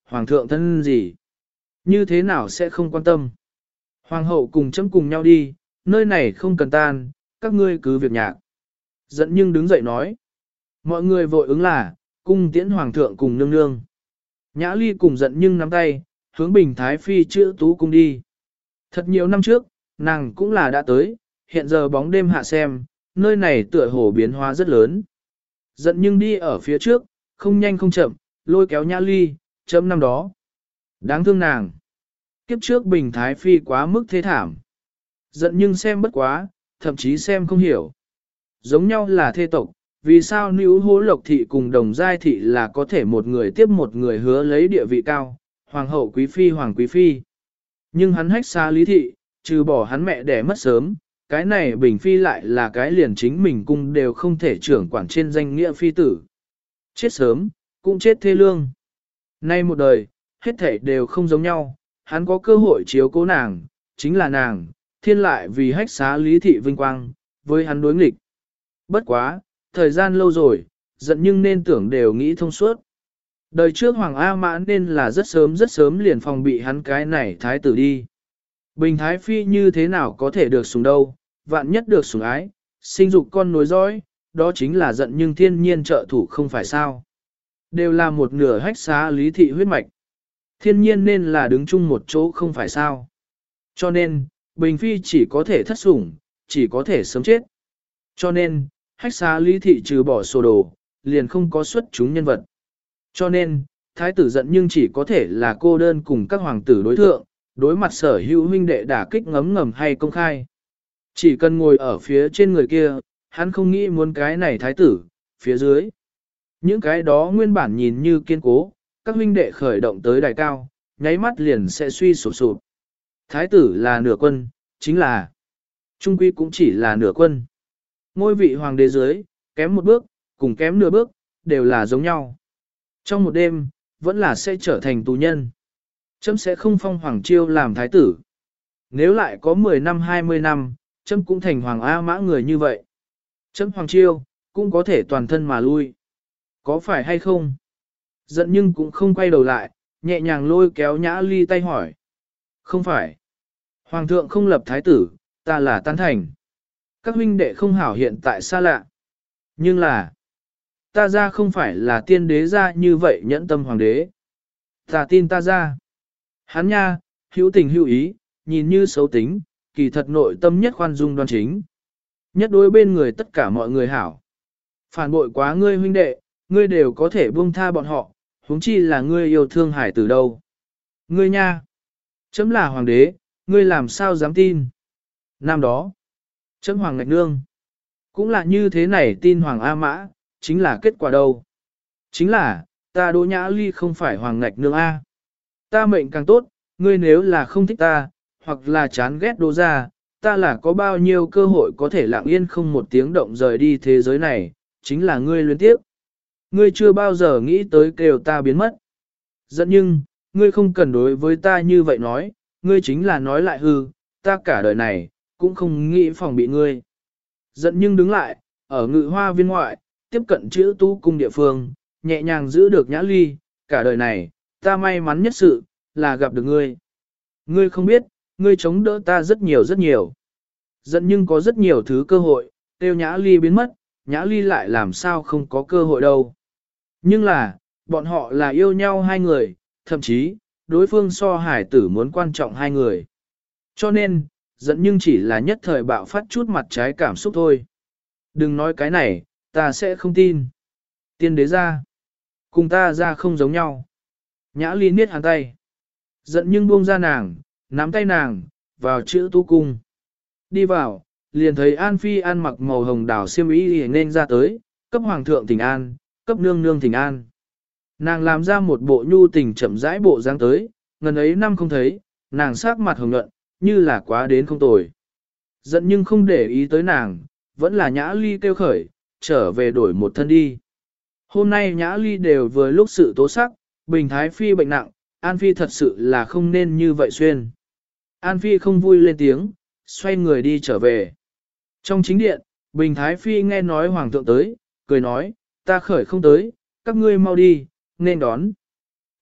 hoàng thượng thân gì? Như thế nào sẽ không quan tâm? Hoàng hậu cùng chấm cùng nhau đi, nơi này không cần tan, các ngươi cứ việc nhạc. Giận nhưng đứng dậy nói. Mọi người vội ứng là, cung tiễn hoàng thượng cùng nương nương. Nhã Ly cùng giận nhưng nắm tay, hướng Bình Thái Phi chữa tú cung đi. Thật nhiều năm trước, nàng cũng là đã tới, hiện giờ bóng đêm hạ xem, nơi này tựa hồ biến hóa rất lớn. Giận nhưng đi ở phía trước, không nhanh không chậm, lôi kéo Nhã Ly, chấm năm đó. Đáng thương nàng. Kiếp trước Bình Thái Phi quá mức thế thảm. Giận nhưng xem bất quá, thậm chí xem không hiểu. Giống nhau là thê tộc, vì sao nữ hố lộc thị cùng đồng giai thị là có thể một người tiếp một người hứa lấy địa vị cao, hoàng hậu quý phi hoàng quý phi. Nhưng hắn hách xa lý thị, trừ bỏ hắn mẹ đẻ mất sớm, cái này Bình Phi lại là cái liền chính mình cung đều không thể trưởng quản trên danh nghĩa phi tử. Chết sớm, cũng chết thê lương. Nay một đời, hết thảy đều không giống nhau, hắn có cơ hội chiếu cố nàng, chính là nàng, thiên lại vì hách xá lý thị vinh quang, với hắn đối nghịch. Bất quá, thời gian lâu rồi, giận nhưng nên tưởng đều nghĩ thông suốt. Đời trước Hoàng A Mã nên là rất sớm liền phòng bị hắn cái này thái tử đi. Bình Thái Phi như thế nào có thể được sủng đâu, vạn nhất được sủng ái, sinh dục con nối dõi, đó chính là giận nhưng thiên nhiên trợ thủ không phải sao. Đều là một nửa hách xá lý thị huyết mạch. Thiên nhiên nên là đứng chung một chỗ không phải sao. Cho nên, Bình Phi chỉ có thể thất sủng, chỉ có thể sớm chết. Cho nên, hách xá lý thị trừ bỏ sổ đồ, liền không có xuất chúng nhân vật. Cho nên, thái tử giận nhưng chỉ có thể là cô đơn cùng các hoàng tử đối thượng, đối mặt sở hữu huynh đệ đả kích ngấm ngầm hay công khai. Chỉ cần ngồi ở phía trên người kia, hắn không nghĩ muốn cái này thái tử, phía dưới. Những cái đó nguyên bản nhìn như kiên cố, các huynh đệ khởi động tới đài cao, nháy mắt liền sẽ suy sụp sụp. Thái tử là nửa quân, chính là trung quy cũng chỉ là nửa quân. Ngôi vị hoàng đế dưới, kém một bước, cùng kém nửa bước, đều là giống nhau. Trong một đêm, vẫn là sẽ trở thành tù nhân. Chấm sẽ không phong Hoàng Chiêu làm thái tử. Nếu lại có 10 năm 20 năm, chấm cũng thành Hoàng A Mã người như vậy. Chấm Hoàng Chiêu, cũng có thể toàn thân mà lui. Có phải hay không? Giận nhưng cũng không quay đầu lại, nhẹ nhàng lôi kéo Nhã Ly tay hỏi. Không phải. Hoàng thượng không lập thái tử, ta là tán thành. Các huynh đệ không hảo hiện tại xa lạ. Nhưng là, ta ra không phải là tiên đế ra như vậy nhẫn tâm hoàng đế. Ta tin ta ra. Hắn nha, hữu tình hữu ý, nhìn như xấu tính, kỳ thật nội tâm nhất khoan dung đoan chính. Nhất đối bên người tất cả mọi người hảo. Phản bội quá ngươi huynh đệ, ngươi đều có thể buông tha bọn họ, huống chi là ngươi yêu thương hải từ đâu. Ngươi nha, chấm là hoàng đế, ngươi làm sao dám tin. Năm đó, chấm hoàng ngạch nương, cũng là như thế này tin hoàng A Mã, chính là kết quả đâu. Chính là, ta Đỗ Nhã Ly không phải hoàng ngạch nương A. Ta mệnh càng tốt, ngươi nếu là không thích ta, hoặc là chán ghét Đỗ gia, ta là có bao nhiêu cơ hội có thể lặng yên không một tiếng động rời đi thế giới này, chính là ngươi luyến tiếp. Ngươi chưa bao giờ nghĩ tới kêu ta biến mất. Giận nhưng, ngươi không cần đối với ta như vậy nói, ngươi chính là nói lại hư, ta cả đời này, cũng không nghĩ phòng bị ngươi. Giận nhưng đứng lại, ở Ngự Hoa viên ngoại, tiếp cận chữ tú cung địa phương, nhẹ nhàng giữ được Nhã Ly, cả đời này, ta may mắn nhất sự, là gặp được ngươi. Ngươi không biết, ngươi chống đỡ ta rất nhiều rất nhiều. Giận nhưng có rất nhiều thứ cơ hội, tiêu Nhã Ly biến mất, Nhã Ly lại làm sao không có cơ hội đâu. Nhưng là, bọn họ là yêu nhau hai người, thậm chí, đối phương so hải tử muốn quan trọng hai người. Cho nên, giận nhưng chỉ là nhất thời bạo phát chút mặt trái cảm xúc thôi. Đừng nói cái này, ta sẽ không tin. Tiên đế ra, cùng ta ra không giống nhau. Nhã Ly niết hắn tay. Giận nhưng buông ra nàng, nắm tay nàng, vào chữ tú cung. Đi vào, liền thấy An Phi ăn mặc màu hồng đảo xiêm y nên ra tới, cấp hoàng thượng thỉnh an, cấp nương nương thỉnh an. Nàng làm ra một bộ nhu tình chậm rãi bộ dáng tới, ngần ấy năm không thấy, nàng sắc mặt hồng nhuận, như là quá đến không tồi. Giận nhưng không để ý tới nàng, vẫn là Nhã Ly kêu khởi, trở về đổi một thân đi. Hôm nay Nhã Ly đều vừa lúc sự tố sắc, Bình Thái Phi bệnh nặng, An Phi thật sự là không nên như vậy xuyên. An Phi không vui lên tiếng, xoay người đi trở về. Trong chính điện, Bình Thái Phi nghe nói Hoàng thượng tới, cười nói, ta khởi không tới, các ngươi mau đi, nên đón.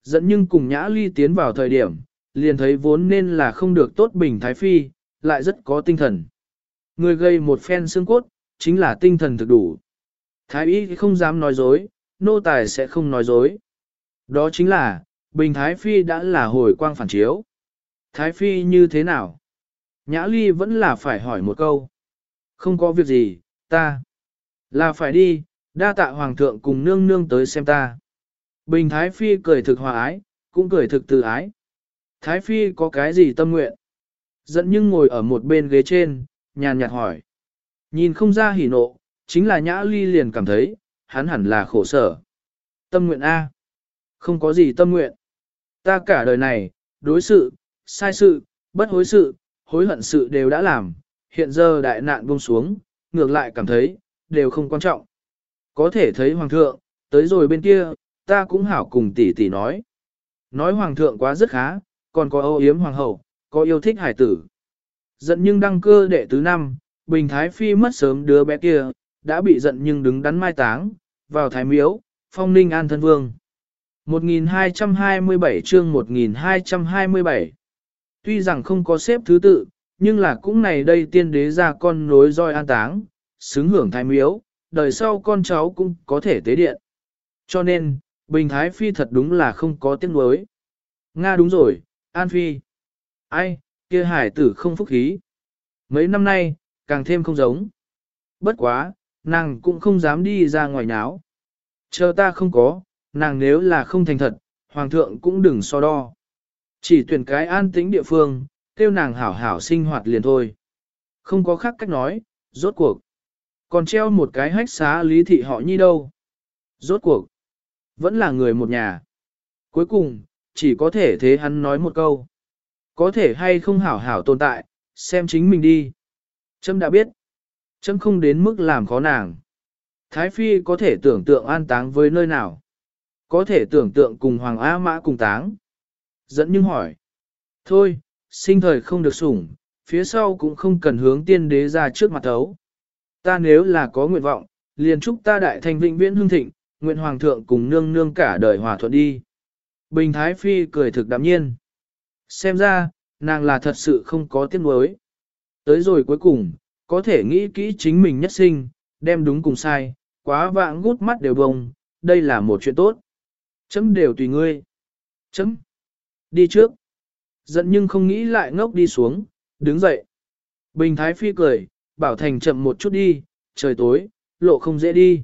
Dẫn nhưng cùng Nhã Ly tiến vào thời điểm, liền thấy vốn nên là không được tốt Bình Thái Phi, lại rất có tinh thần. Người gây một phen xương cốt, chính là tinh thần thực đủ. Thái y không dám nói dối, nô tài sẽ không nói dối. Đó chính là, Bình Thái Phi đã là hồi quang phản chiếu. Thái Phi như thế nào? Nhã Ly vẫn là phải hỏi một câu. Không có việc gì, ta là phải đi, đa tạ Hoàng thượng cùng nương nương tới xem ta. Bình Thái Phi cười thực hòa ái, cũng cười thực từ ái. Thái Phi có cái gì tâm nguyện? Dẫn nhưng ngồi ở một bên ghế trên, nhàn nhạt hỏi. Nhìn không ra hỉ nộ, chính là Nhã Ly liền cảm thấy, hắn hẳn là khổ sở. Tâm nguyện A. Không có gì tâm nguyện. Ta cả đời này, đối sự, sai sự, bất hối sự, hối hận sự đều đã làm, hiện giờ đại nạn buông xuống, ngược lại cảm thấy, đều không quan trọng. Có thể thấy Hoàng thượng, tới rồi bên kia, ta cũng hảo cùng tỷ tỷ nói. Nói Hoàng thượng quá rất khá, còn có âu yếm Hoàng hậu, có yêu thích hải tử. Giận nhưng đăng cơ đệ tứ năm, Bình Thái Phi mất sớm đứa bé kia, đã bị giận nhưng đứng đắn mai táng, vào Thái Miếu, phong ninh an thân vương. 1227 chương 1227 Tuy rằng không có xếp thứ tự, nhưng là cũng này đây tiên đế ra con nối roi an táng, xứng hưởng Thái Miếu, đời sau con cháu cũng có thể tế điện. Cho nên, Bình Thái Phi thật đúng là không có tiếc nuối. Nga đúng rồi, An Phi. Ai, kia hải tử không phúc khí. Mấy năm nay, càng thêm không giống. Bất quá, nàng cũng không dám đi ra ngoài náo. Chờ ta không có, nàng nếu là không thành thật, Hoàng thượng cũng đừng so đo. Chỉ tuyển cái an tĩnh địa phương, kêu nàng hảo hảo sinh hoạt liền thôi. Không có khác cách nói, rốt cuộc. Còn treo một cái hách xá lý thị họ nhi đâu. Rốt cuộc. Vẫn là người một nhà. Cuối cùng, chỉ có thể thế hắn nói một câu. Có thể hay không hảo hảo tồn tại, xem chính mình đi. Trâm đã biết. Trâm không đến mức làm khó nàng. Thái Phi có thể tưởng tượng an táng với nơi nào. Có thể tưởng tượng cùng Hoàng A Mã cùng táng. Dẫn nhưng hỏi. Thôi, sinh thời không được sủng, phía sau cũng không cần hướng tiên đế ra trước mặt thấu. Ta nếu là có nguyện vọng, liền chúc ta đại thành vĩnh viễn hưng thịnh, nguyện Hoàng thượng cùng nương nương cả đời hòa thuận đi. Bình Thái Phi cười thực đạm nhiên. Xem ra, nàng là thật sự không có tiếc nuối. Tới rồi cuối cùng, có thể nghĩ kỹ chính mình nhất sinh, đem đúng cùng sai, quá vãng gút mắt đều bông, đây là một chuyện tốt. Chấm đều tùy ngươi. Chấm. Đi trước. Giận nhưng không nghĩ lại ngốc đi xuống, đứng dậy. Bình Thái Phi cười, bảo Thành chậm một chút đi, trời tối, lộ không dễ đi.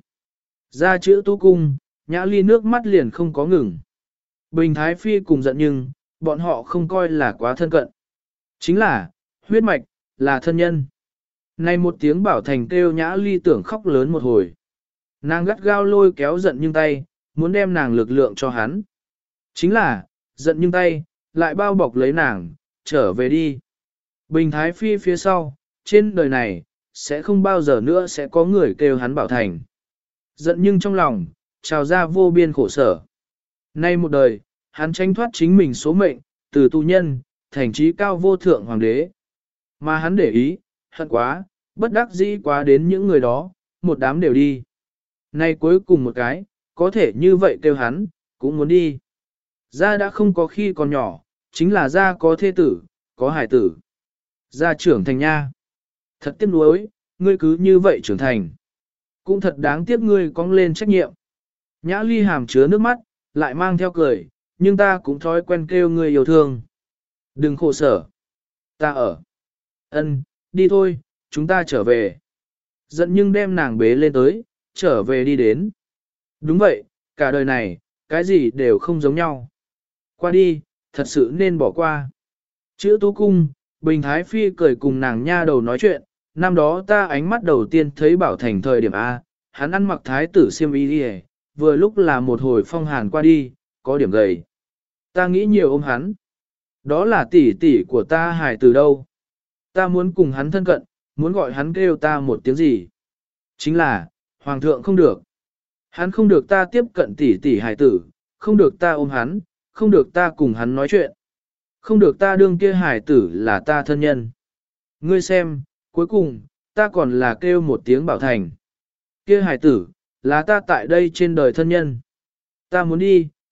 Ra chữ tu cung, Nhã Ly nước mắt liền không có ngừng. Bình Thái Phi cùng giận nhưng, bọn họ không coi là quá thân cận. Chính là, huyết mạch, là thân nhân. Này một tiếng bảo Thành kêu Nhã Ly tưởng khóc lớn một hồi. Nàng gắt gao lôi kéo giận nhưng tay, muốn đem nàng lực lượng cho hắn. Chính là, giận nhưng tay, lại bao bọc lấy nàng, trở về đi. Bình Thái Phi phía sau, trên đời này, sẽ không bao giờ nữa sẽ có người kêu hắn bảo Thành. Giận nhưng trong lòng, trào ra vô biên khổ sở. Nay một đời, hắn tranh thoát chính mình số mệnh, từ tù nhân, thành trí cao vô thượng hoàng đế. Mà hắn để ý, hận quá, bất đắc dĩ quá đến những người đó, một đám đều đi. Nay cuối cùng một cái, có thể như vậy kêu hắn, cũng muốn đi. Gia đã không có khi còn nhỏ, chính là gia có thê tử, có hải tử. Gia trưởng thành nha. Thật tiếc nuối, ngươi cứ như vậy trưởng thành. Cũng thật đáng tiếc ngươi cong lên trách nhiệm. Nhã Ly hàm chứa nước mắt, lại mang theo cười, nhưng ta cũng thói quen kêu ngươi yêu thương. Đừng khổ sở. Ta ở. Ân, đi thôi, chúng ta trở về. Giận nhưng đem nàng bế lên tới, trở về đi đến. Đúng vậy, cả đời này, cái gì đều không giống nhau. Qua đi, thật sự nên bỏ qua. Chữ Tú Cung, Bình Thái Phi cười cùng nàng nha đầu nói chuyện, năm đó ta ánh mắt đầu tiên thấy Bảo Thành thời điểm A, hắn ăn mặc thái tử xiêm y đi vừa lúc là một hồi phong hàn qua đi, có điểm gầy. Ta nghĩ nhiều ôm hắn. Đó là tỷ tỷ của ta hài từ đâu. Ta muốn cùng hắn thân cận, muốn gọi hắn kêu ta một tiếng gì. Chính là, Hoàng thượng không được. Hắn không được ta tiếp cận tỷ tỷ hài tử, không được ta ôm hắn, không được ta cùng hắn nói chuyện. Không được ta đương kia hài tử là ta thân nhân. Ngươi xem, cuối cùng, ta còn là kêu một tiếng Bảo Thành. Kia hài tử, là ta tại đây trên đời thân nhân. Ta muốn đi,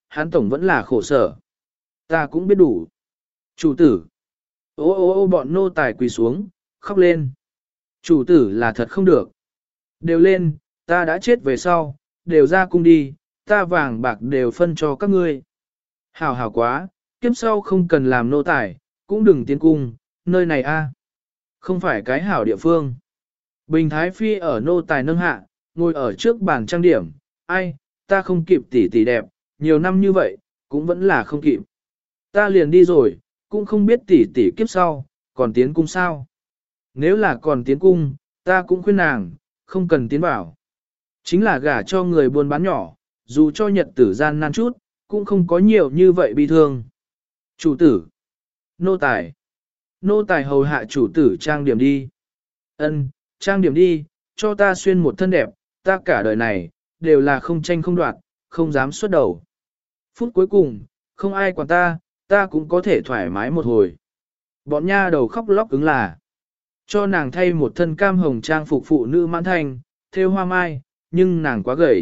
hắn tổng vẫn là khổ sở. Ta cũng biết đủ. Chủ tử. Ô bọn nô tài quỳ xuống, khóc lên. Chủ tử là thật không được. Đều lên, ta đã chết về sau, đều ra cung đi, ta vàng bạc đều phân cho các ngươi. Hảo hảo quá, kiếp sau không cần làm nô tài, cũng đừng tiến cung, nơi này a, không phải cái hảo địa phương. Bình Thái Phi ở nô tài nâng hạ, ngồi ở trước bàn trang điểm, ai, ta không kịp tỷ tỷ đẹp, nhiều năm như vậy, cũng vẫn là không kịp. Ta liền đi rồi, cũng không biết tỷ tỷ kiếp sau, còn tiến cung sao. Nếu là còn tiến cung, ta cũng khuyên nàng, không cần tiến vào. Chính là gả cho người buôn bán nhỏ, dù cho nhật tử gian nan chút, cũng không có nhiều như vậy bi thương. Chủ tử, nô tài hầu hạ chủ tử trang điểm đi. Ân, trang điểm đi, cho ta xuyên một thân đẹp, ta cả đời này, đều là không tranh không đoạt, không dám xuất đầu. Phút cuối cùng, không ai quản ta cũng có thể thoải mái một hồi. Bọn nha đầu khóc lóc ứng là, cho nàng thay một thân cam hồng trang phục phụ nữ mãn thanh, thêu hoa mai, nhưng nàng quá gầy.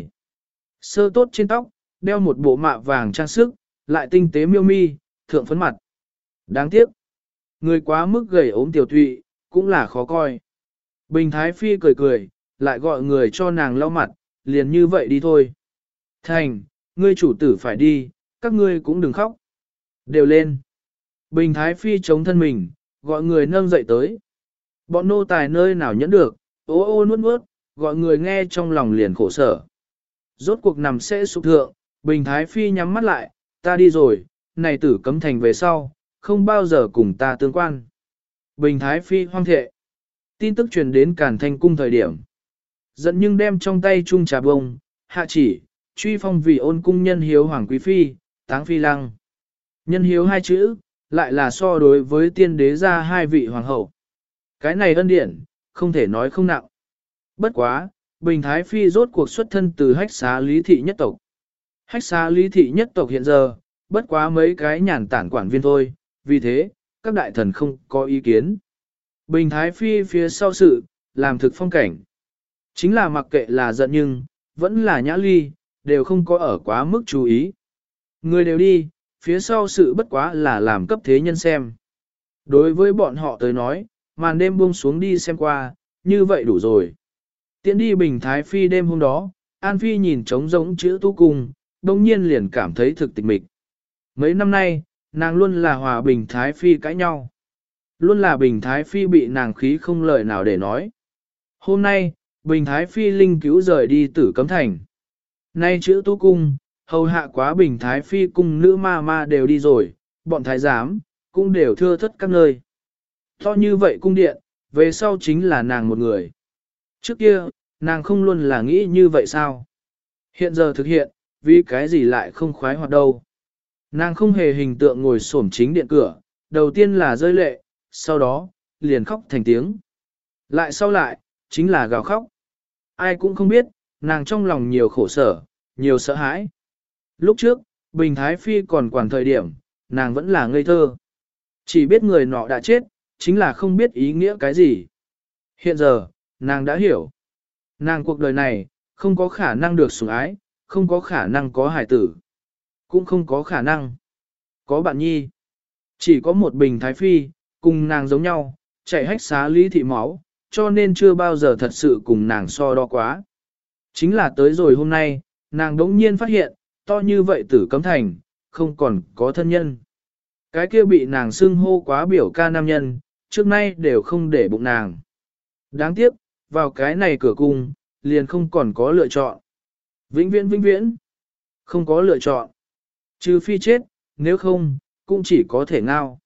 Sơ tốt trên tóc, đeo một bộ mạ vàng trang sức, lại tinh tế miêu mi, thượng phấn mặt. Đáng tiếc, người quá mức gầy ốm tiểu thụy, cũng là khó coi. Bình Thái Phi cười cười, lại gọi người cho nàng lau mặt, liền như vậy đi thôi. Thành, ngươi chủ tử phải đi, các ngươi cũng đừng khóc. Đều lên. Bình Thái Phi chống thân mình, gọi người nâng dậy tới. Bọn nô tài nơi nào nhẫn được, ô nuốt nuốt, gọi người nghe trong lòng liền khổ sở. Rốt cuộc nằm sẽ sụp thượng, Bình Thái Phi nhắm mắt lại, ta đi rồi, này tử cấm thành về sau, không bao giờ cùng ta tương quan. Bình Thái Phi hoang thệ. Tin tức truyền đến Càn Thanh cung thời điểm. Giận nhưng đem trong tay chung trà bông, hạ chỉ, truy phong vì ôn cung nhân hiếu hoàng quý phi, táng phi lăng. Nhân hiếu hai chữ, lại là so đối với tiên đế ra hai vị hoàng hậu. Cái này ân điển, không thể nói không nặng. Bất quá, Bình Thái Phi rốt cuộc xuất thân từ hách xá lý thị nhất tộc. Hách xá lý thị nhất tộc hiện giờ, bất quá mấy cái nhàn tản quản viên thôi, vì thế, các đại thần không có ý kiến. Bình Thái Phi phía sau sự, làm thực phong cảnh. Chính là mặc kệ là giận nhưng, vẫn là nhã ly, đều không có ở quá mức chú ý. Người đều đi, phía sau sự bất quá là làm cấp thế nhân xem. Đối với bọn họ tới nói, màn đêm buông xuống đi xem qua, như vậy đủ rồi. Tiến đi Bình Thái Phi đêm hôm đó, An Phi nhìn trống rỗng chữ tu cung, đông nhiên liền cảm thấy thực tịch mịch. Mấy năm nay, nàng luôn là hòa Bình Thái Phi cãi nhau. Luôn là Bình Thái Phi bị nàng khí không lời nào để nói. Hôm nay, Bình Thái Phi linh cứu rời đi Tử Cấm Thành. Nay chữ tu cung, hầu hạ quá Bình Thái Phi cung nữ ma ma đều đi rồi, bọn thái giám, cũng đều thưa thất các nơi. To như vậy cung điện, về sau chính là nàng một người. Trước kia, nàng không luôn là nghĩ như vậy sao? Hiện giờ thực hiện, vì cái gì lại không khoái hoạt đâu. Nàng không hề hình tượng ngồi xổm chính điện cửa, đầu tiên là rơi lệ, sau đó, liền khóc thành tiếng. Lại sau lại, chính là gào khóc. Ai cũng không biết, nàng trong lòng nhiều khổ sở, nhiều sợ hãi. Lúc trước, Bình Thái Phi còn quản thời điểm, nàng vẫn là ngây thơ. Chỉ biết người nọ đã chết, chính là không biết ý nghĩa cái gì. Hiện giờ, nàng đã hiểu. Nàng cuộc đời này, không có khả năng được sủng ái, không có khả năng có hài tử. Cũng không có khả năng có bạn nhi. Chỉ có một Bình Thái Phi, cùng nàng giống nhau, chạy hách xá lý thị máu, cho nên chưa bao giờ thật sự cùng nàng so đo quá. Chính là tới rồi hôm nay, nàng đống nhiên phát hiện, to như vậy Tử Cấm Thành, không còn có thân nhân. Cái kia bị nàng xưng hô quá biểu ca nam nhân, trước nay đều không để bụng nàng. Đáng tiếc, vào cái này cửa cung, liền không còn có lựa chọn. Vĩnh viễn, không có lựa chọn. Trừ phi chết, nếu không, cũng chỉ có thể ngao.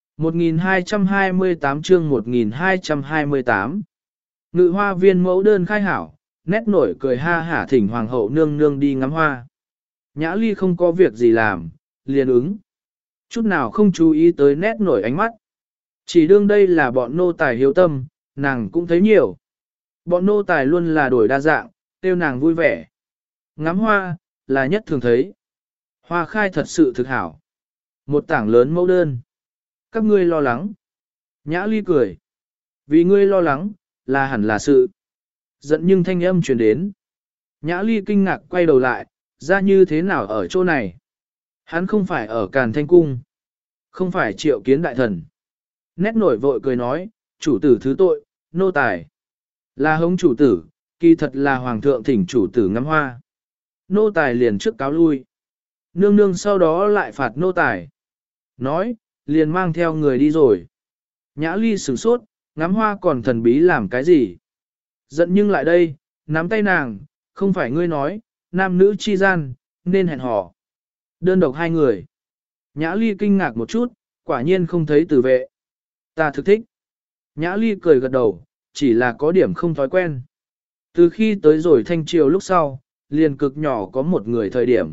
1228 chương 1228 Ngự hoa viên mẫu đơn khai hảo, nét nổi cười ha hả thỉnh hoàng hậu nương nương đi ngắm hoa. Nhã ly không có việc gì làm, liền ứng. Chút nào không chú ý tới nét nổi ánh mắt. Chỉ đương đây là bọn nô tài hiếu tâm, nàng cũng thấy nhiều. Bọn nô tài luôn là đổi đa dạng, tiêu nàng vui vẻ. Ngắm hoa, là nhất thường thấy. Hoa khai thật sự thực hảo. Một tảng lớn mẫu đơn. Các ngươi lo lắng. Nhã ly cười. Vì ngươi lo lắng, là hẳn là sự. Giận nhưng thanh âm truyền đến. Nhã ly kinh ngạc quay đầu lại, ra như thế nào ở chỗ này. Hắn không phải ở Càn Thanh Cung, không phải Triệu Kiến đại thần. Nét nổi vội cười nói, chủ tử thứ tội, nô tài. Là hống chủ tử, kỳ thật là hoàng thượng thỉnh chủ tử ngắm hoa. Nô tài liền trước cáo lui. Nương nương sau đó lại phạt nô tài. Nói, liền mang theo người đi rồi. Nhã Ly sửng sốt, ngắm hoa còn thần bí làm cái gì? Giận nhưng lại đây, nắm tay nàng, không phải ngươi nói, nam nữ chi gian, nên hẹn hò. Đơn độc hai người. Nhã Ly kinh ngạc một chút, quả nhiên không thấy tử vệ. Ta thực thích. Nhã Ly cười gật đầu, chỉ là có điểm không thói quen. Từ khi tới rồi thanh triều lúc sau, liền cực nhỏ có một người thời điểm.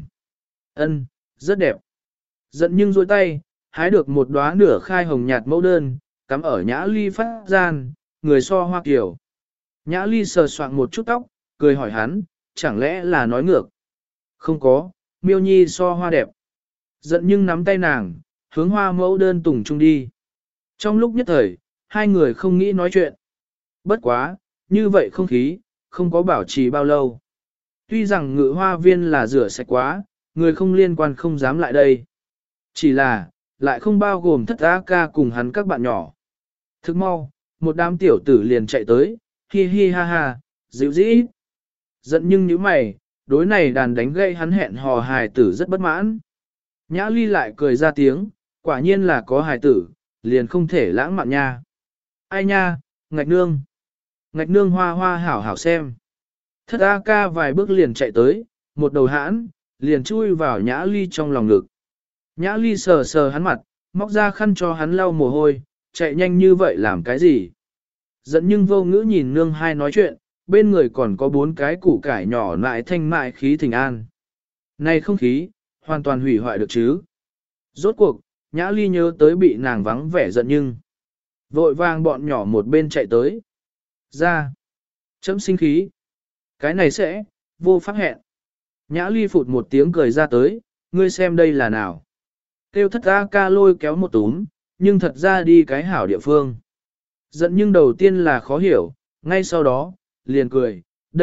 Ân, rất đẹp. Giận nhưng duỗi tay, hái được một đóa nửa khai hồng nhạt mẫu đơn, cắm ở Nhã Ly phát gian, người so hoa kiều. Nhã Ly sờ soạn một chút tóc, cười hỏi hắn, chẳng lẽ là nói ngược? Không có, miêu nhi so hoa đẹp. Giận nhưng nắm tay nàng, hướng hoa mẫu đơn tùng chung đi. Trong lúc nhất thời, hai người không nghĩ nói chuyện. Bất quá, như vậy không khí, không có bảo trì bao lâu. Tuy rằng ngự hoa viên là rửa sạch quá, người không liên quan không dám lại đây. Chỉ là, lại không bao gồm thất á ca cùng hắn các bạn nhỏ. Thức mau, một đám tiểu tử liền chạy tới, hi hi ha ha, dịu dĩ. Giận nhưng như mày, đối này đàn đánh gây hắn hẹn hò hài tử rất bất mãn. Nhã Ly lại cười ra tiếng, quả nhiên là có hài tử, liền không thể lãng mạn nha. Ai nha, ngạch nương. Ngạch nương hoa hoa hảo hảo xem. Thất A ca vài bước liền chạy tới, một đầu hãn, liền chui vào Nhã Ly trong lòng ngực. Nhã Ly sờ sờ hắn mặt, móc ra khăn cho hắn lau mồ hôi, chạy nhanh như vậy làm cái gì? Giận nhưng vô ngữ nhìn nương hai nói chuyện, bên người còn có 4 cái củ cải nhỏ lại thanh mại khí thình an. Này không khí, hoàn toàn hủy hoại được chứ. Rốt cuộc, Nhã Ly nhớ tới bị nàng vắng vẻ giận nhưng. Vội vàng bọn nhỏ một bên chạy tới. Ra. Chấm sinh khí. Cái này sẽ, vô pháp hẹn. Nhã Ly phụt một tiếng cười ra tới, ngươi xem đây là nào. Tiêu thất A ca lôi kéo một túm, nhưng thật ra đi cái hảo địa phương. Giận nhưng đầu tiên là khó hiểu, ngay sau đó, liền cười,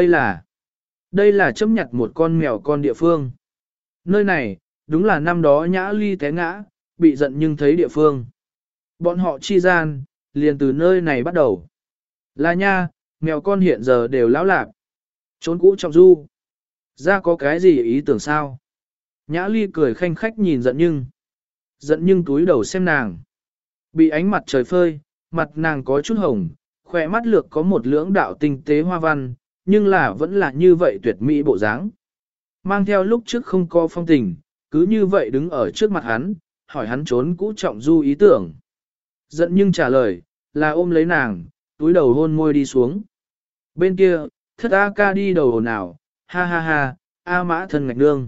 đây là chấm nhặt một con mèo con địa phương. Nơi này, đúng là năm đó Nhã Ly té ngã, bị giận nhưng thấy địa phương. Bọn họ chi gian, liền từ nơi này bắt đầu. Là nha, mèo con hiện giờ đều lão lạc. Trốn cũ trọng du. Ra có cái gì ý tưởng sao? Nhã Ly cười khanh khách nhìn giận nhưng. Giận nhưng túi đầu xem nàng. Bị ánh mặt trời phơi, mặt nàng có chút hồng, khỏe mắt lược có một lưỡng đạo tinh tế hoa văn, nhưng là vẫn là như vậy tuyệt mỹ bộ dáng. Mang theo lúc trước không có phong tình, cứ như vậy đứng ở trước mặt hắn, hỏi hắn trốn cũ trọng du ý tưởng. Giận nhưng trả lời, là ôm lấy nàng, túi đầu hôn môi đi xuống. Bên kia, thất A ca đi đầu hồn nào, ha ha ha, A mã thân ngạch nương.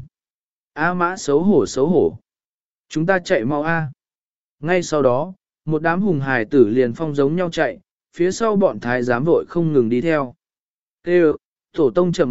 A mã xấu hổ xấu hổ. Chúng ta chạy mau A. Ngay sau đó, một đám hùng hài tử liền phong giống nhau chạy, phía sau bọn thái giám vội không ngừng đi theo. Kêu, tổ tông chậm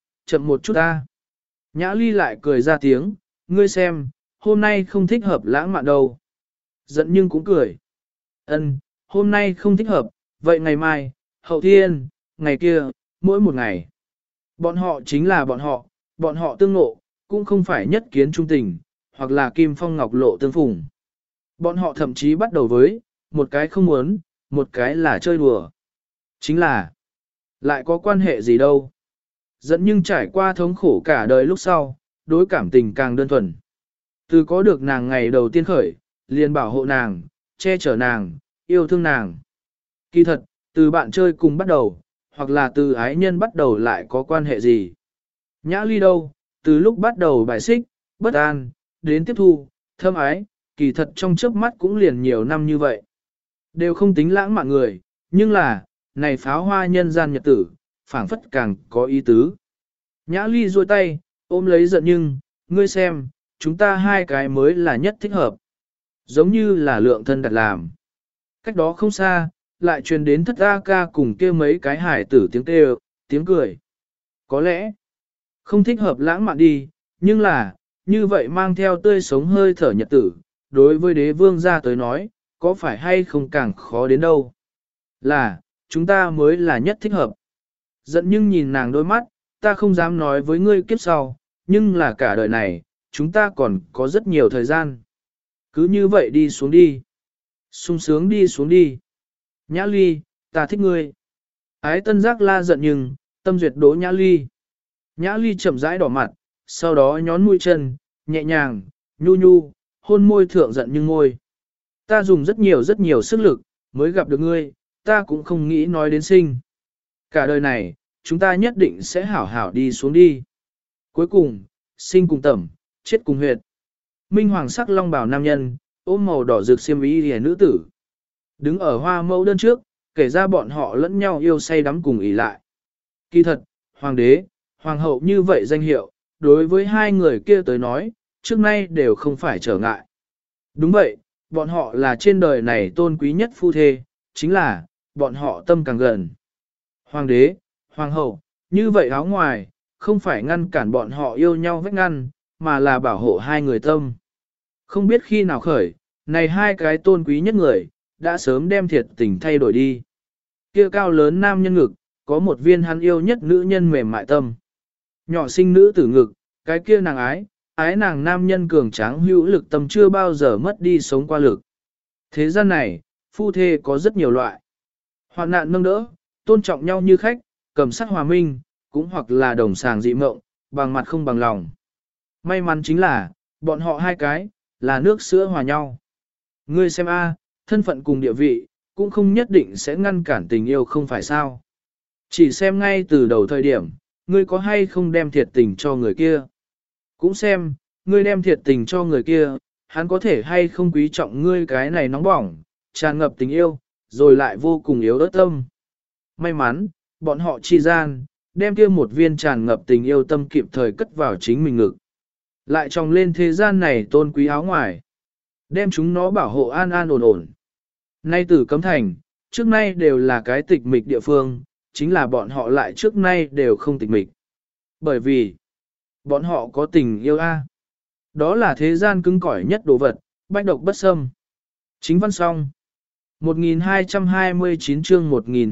một chút A. Nhã Ly lại cười ra tiếng, ngươi xem, hôm nay không thích hợp lãng mạn đâu. Giận nhưng cũng cười. Ân, hôm nay không thích hợp, vậy ngày mai, hậu thiên, ngày kia, mỗi một ngày. Bọn họ chính là bọn họ tương ngộ, cũng không phải nhất kiến trung tình, hoặc là kim phong ngọc lộ tương phùng. Bọn họ thậm chí bắt đầu với, một cái không muốn, một cái là chơi đùa. Chính là, lại có quan hệ gì đâu. Dẫn nhưng trải qua thống khổ cả đời lúc sau, đối cảm tình càng đơn thuần. Từ có được nàng ngày đầu tiên khởi, liền bảo hộ nàng, che chở nàng, yêu thương nàng. Kỳ thật, từ bạn chơi cùng bắt đầu, hoặc là từ ái nhân bắt đầu lại có quan hệ gì. Nhã Ly đâu, từ lúc bắt đầu bài xích, bất an, đến tiếp thu, thâm ái, kỳ thật trong chớp mắt cũng liền nhiều năm như vậy. Đều không tính lãng mạn người, nhưng là, này pháo hoa nhân gian nhật tử, phảng phất càng có ý tứ. Nhã Ly duỗi tay, ôm lấy giận nhưng, ngươi xem, chúng ta hai cái mới là nhất thích hợp. Giống như là lượng thân đặt làm. Cách đó không xa, lại truyền đến thất A ca cùng kia mấy cái hải tử tiếng kêu, tiếng cười. Có lẽ, không thích hợp lãng mạn đi, nhưng là, như vậy mang theo tươi sống hơi thở nhật tử, đối với đế vương gia tới nói, có phải hay không càng khó đến đâu. Là, chúng ta mới là nhất thích hợp. Giận nhưng nhìn nàng đôi mắt, ta không dám nói với ngươi kiếp sau, nhưng là cả đời này, chúng ta còn có rất nhiều thời gian. Cứ như vậy đi xuống đi. Sung sướng đi xuống đi. Nhã Ly, ta thích ngươi. Ái Tân Giác la giận nhưng, tâm duyệt đỗ Nhã Ly. Nhã Ly chậm rãi đỏ mặt, sau đó nhón mũi chân, nhẹ nhàng, nhu nhu, hôn môi thượng giận nhưng môi. Ta dùng rất nhiều sức lực, mới gặp được ngươi, ta cũng không nghĩ nói đến sinh. Cả đời này, chúng ta nhất định sẽ hảo hảo đi xuống đi. Cuối cùng, sinh cùng tẩm, chết cùng huyệt. Minh hoàng sắc long bào nam nhân, ôm màu đỏ rực xiêm y hề nữ tử. Đứng ở hoa mẫu đơn trước, kể ra bọn họ lẫn nhau yêu say đắm cùng ỉ lại. Kỳ thật, hoàng đế, hoàng hậu như vậy danh hiệu, đối với hai người kia tới nói, trước nay đều không phải trở ngại. Đúng vậy, bọn họ là trên đời này tôn quý nhất phu thê, chính là, bọn họ tâm càng gần. Hoàng đế, hoàng hậu, như vậy áo ngoài, không phải ngăn cản bọn họ yêu nhau vách ngăn, mà là bảo hộ hai người tâm. Không biết khi nào khởi, này hai cái tôn quý nhất người, đã sớm đem thiệt tình thay đổi đi. Kia cao lớn nam nhân ngực, có một viên hắn yêu nhất nữ nhân mềm mại tâm. Nhỏ sinh nữ tử ngực, cái kia nàng ái nàng nam nhân cường tráng hữu lực tâm chưa bao giờ mất đi sống qua lực. Thế gian này, phu thê có rất nhiều loại. Hoạn nạn nâng đỡ, tôn trọng nhau như khách, cầm sắc hòa minh, cũng hoặc là đồng sàng dị mộng, bằng mặt không bằng lòng. May mắn chính là, bọn họ hai cái, là nước sữa hòa nhau. Ngươi xem a, thân phận cùng địa vị, cũng không nhất định sẽ ngăn cản tình yêu không phải sao. Chỉ xem ngay từ đầu thời điểm, ngươi có hay không đem thiệt tình cho người kia. Cũng xem, ngươi đem thiệt tình cho người kia, hắn có thể hay không quý trọng ngươi cái này nóng bỏng, tràn ngập tình yêu, rồi lại vô cùng yếu ớt tâm. May mắn, bọn họ chi gian, đem kia một viên tràn ngập tình yêu tâm kịp thời cất vào chính mình ngực. Lại tròng lên thế gian này tôn quý áo ngoài. Đem chúng nó bảo hộ an an ổn ổn. Nay tử Cấm Thành, trước nay đều là cái tịch mịch địa phương, chính là bọn họ lại trước nay đều không tịch mịch. Bởi vì, bọn họ có tình yêu a. Đó là thế gian cứng cỏi nhất đồ vật, bách độc bất xâm. Chính văn xong. 1229 chương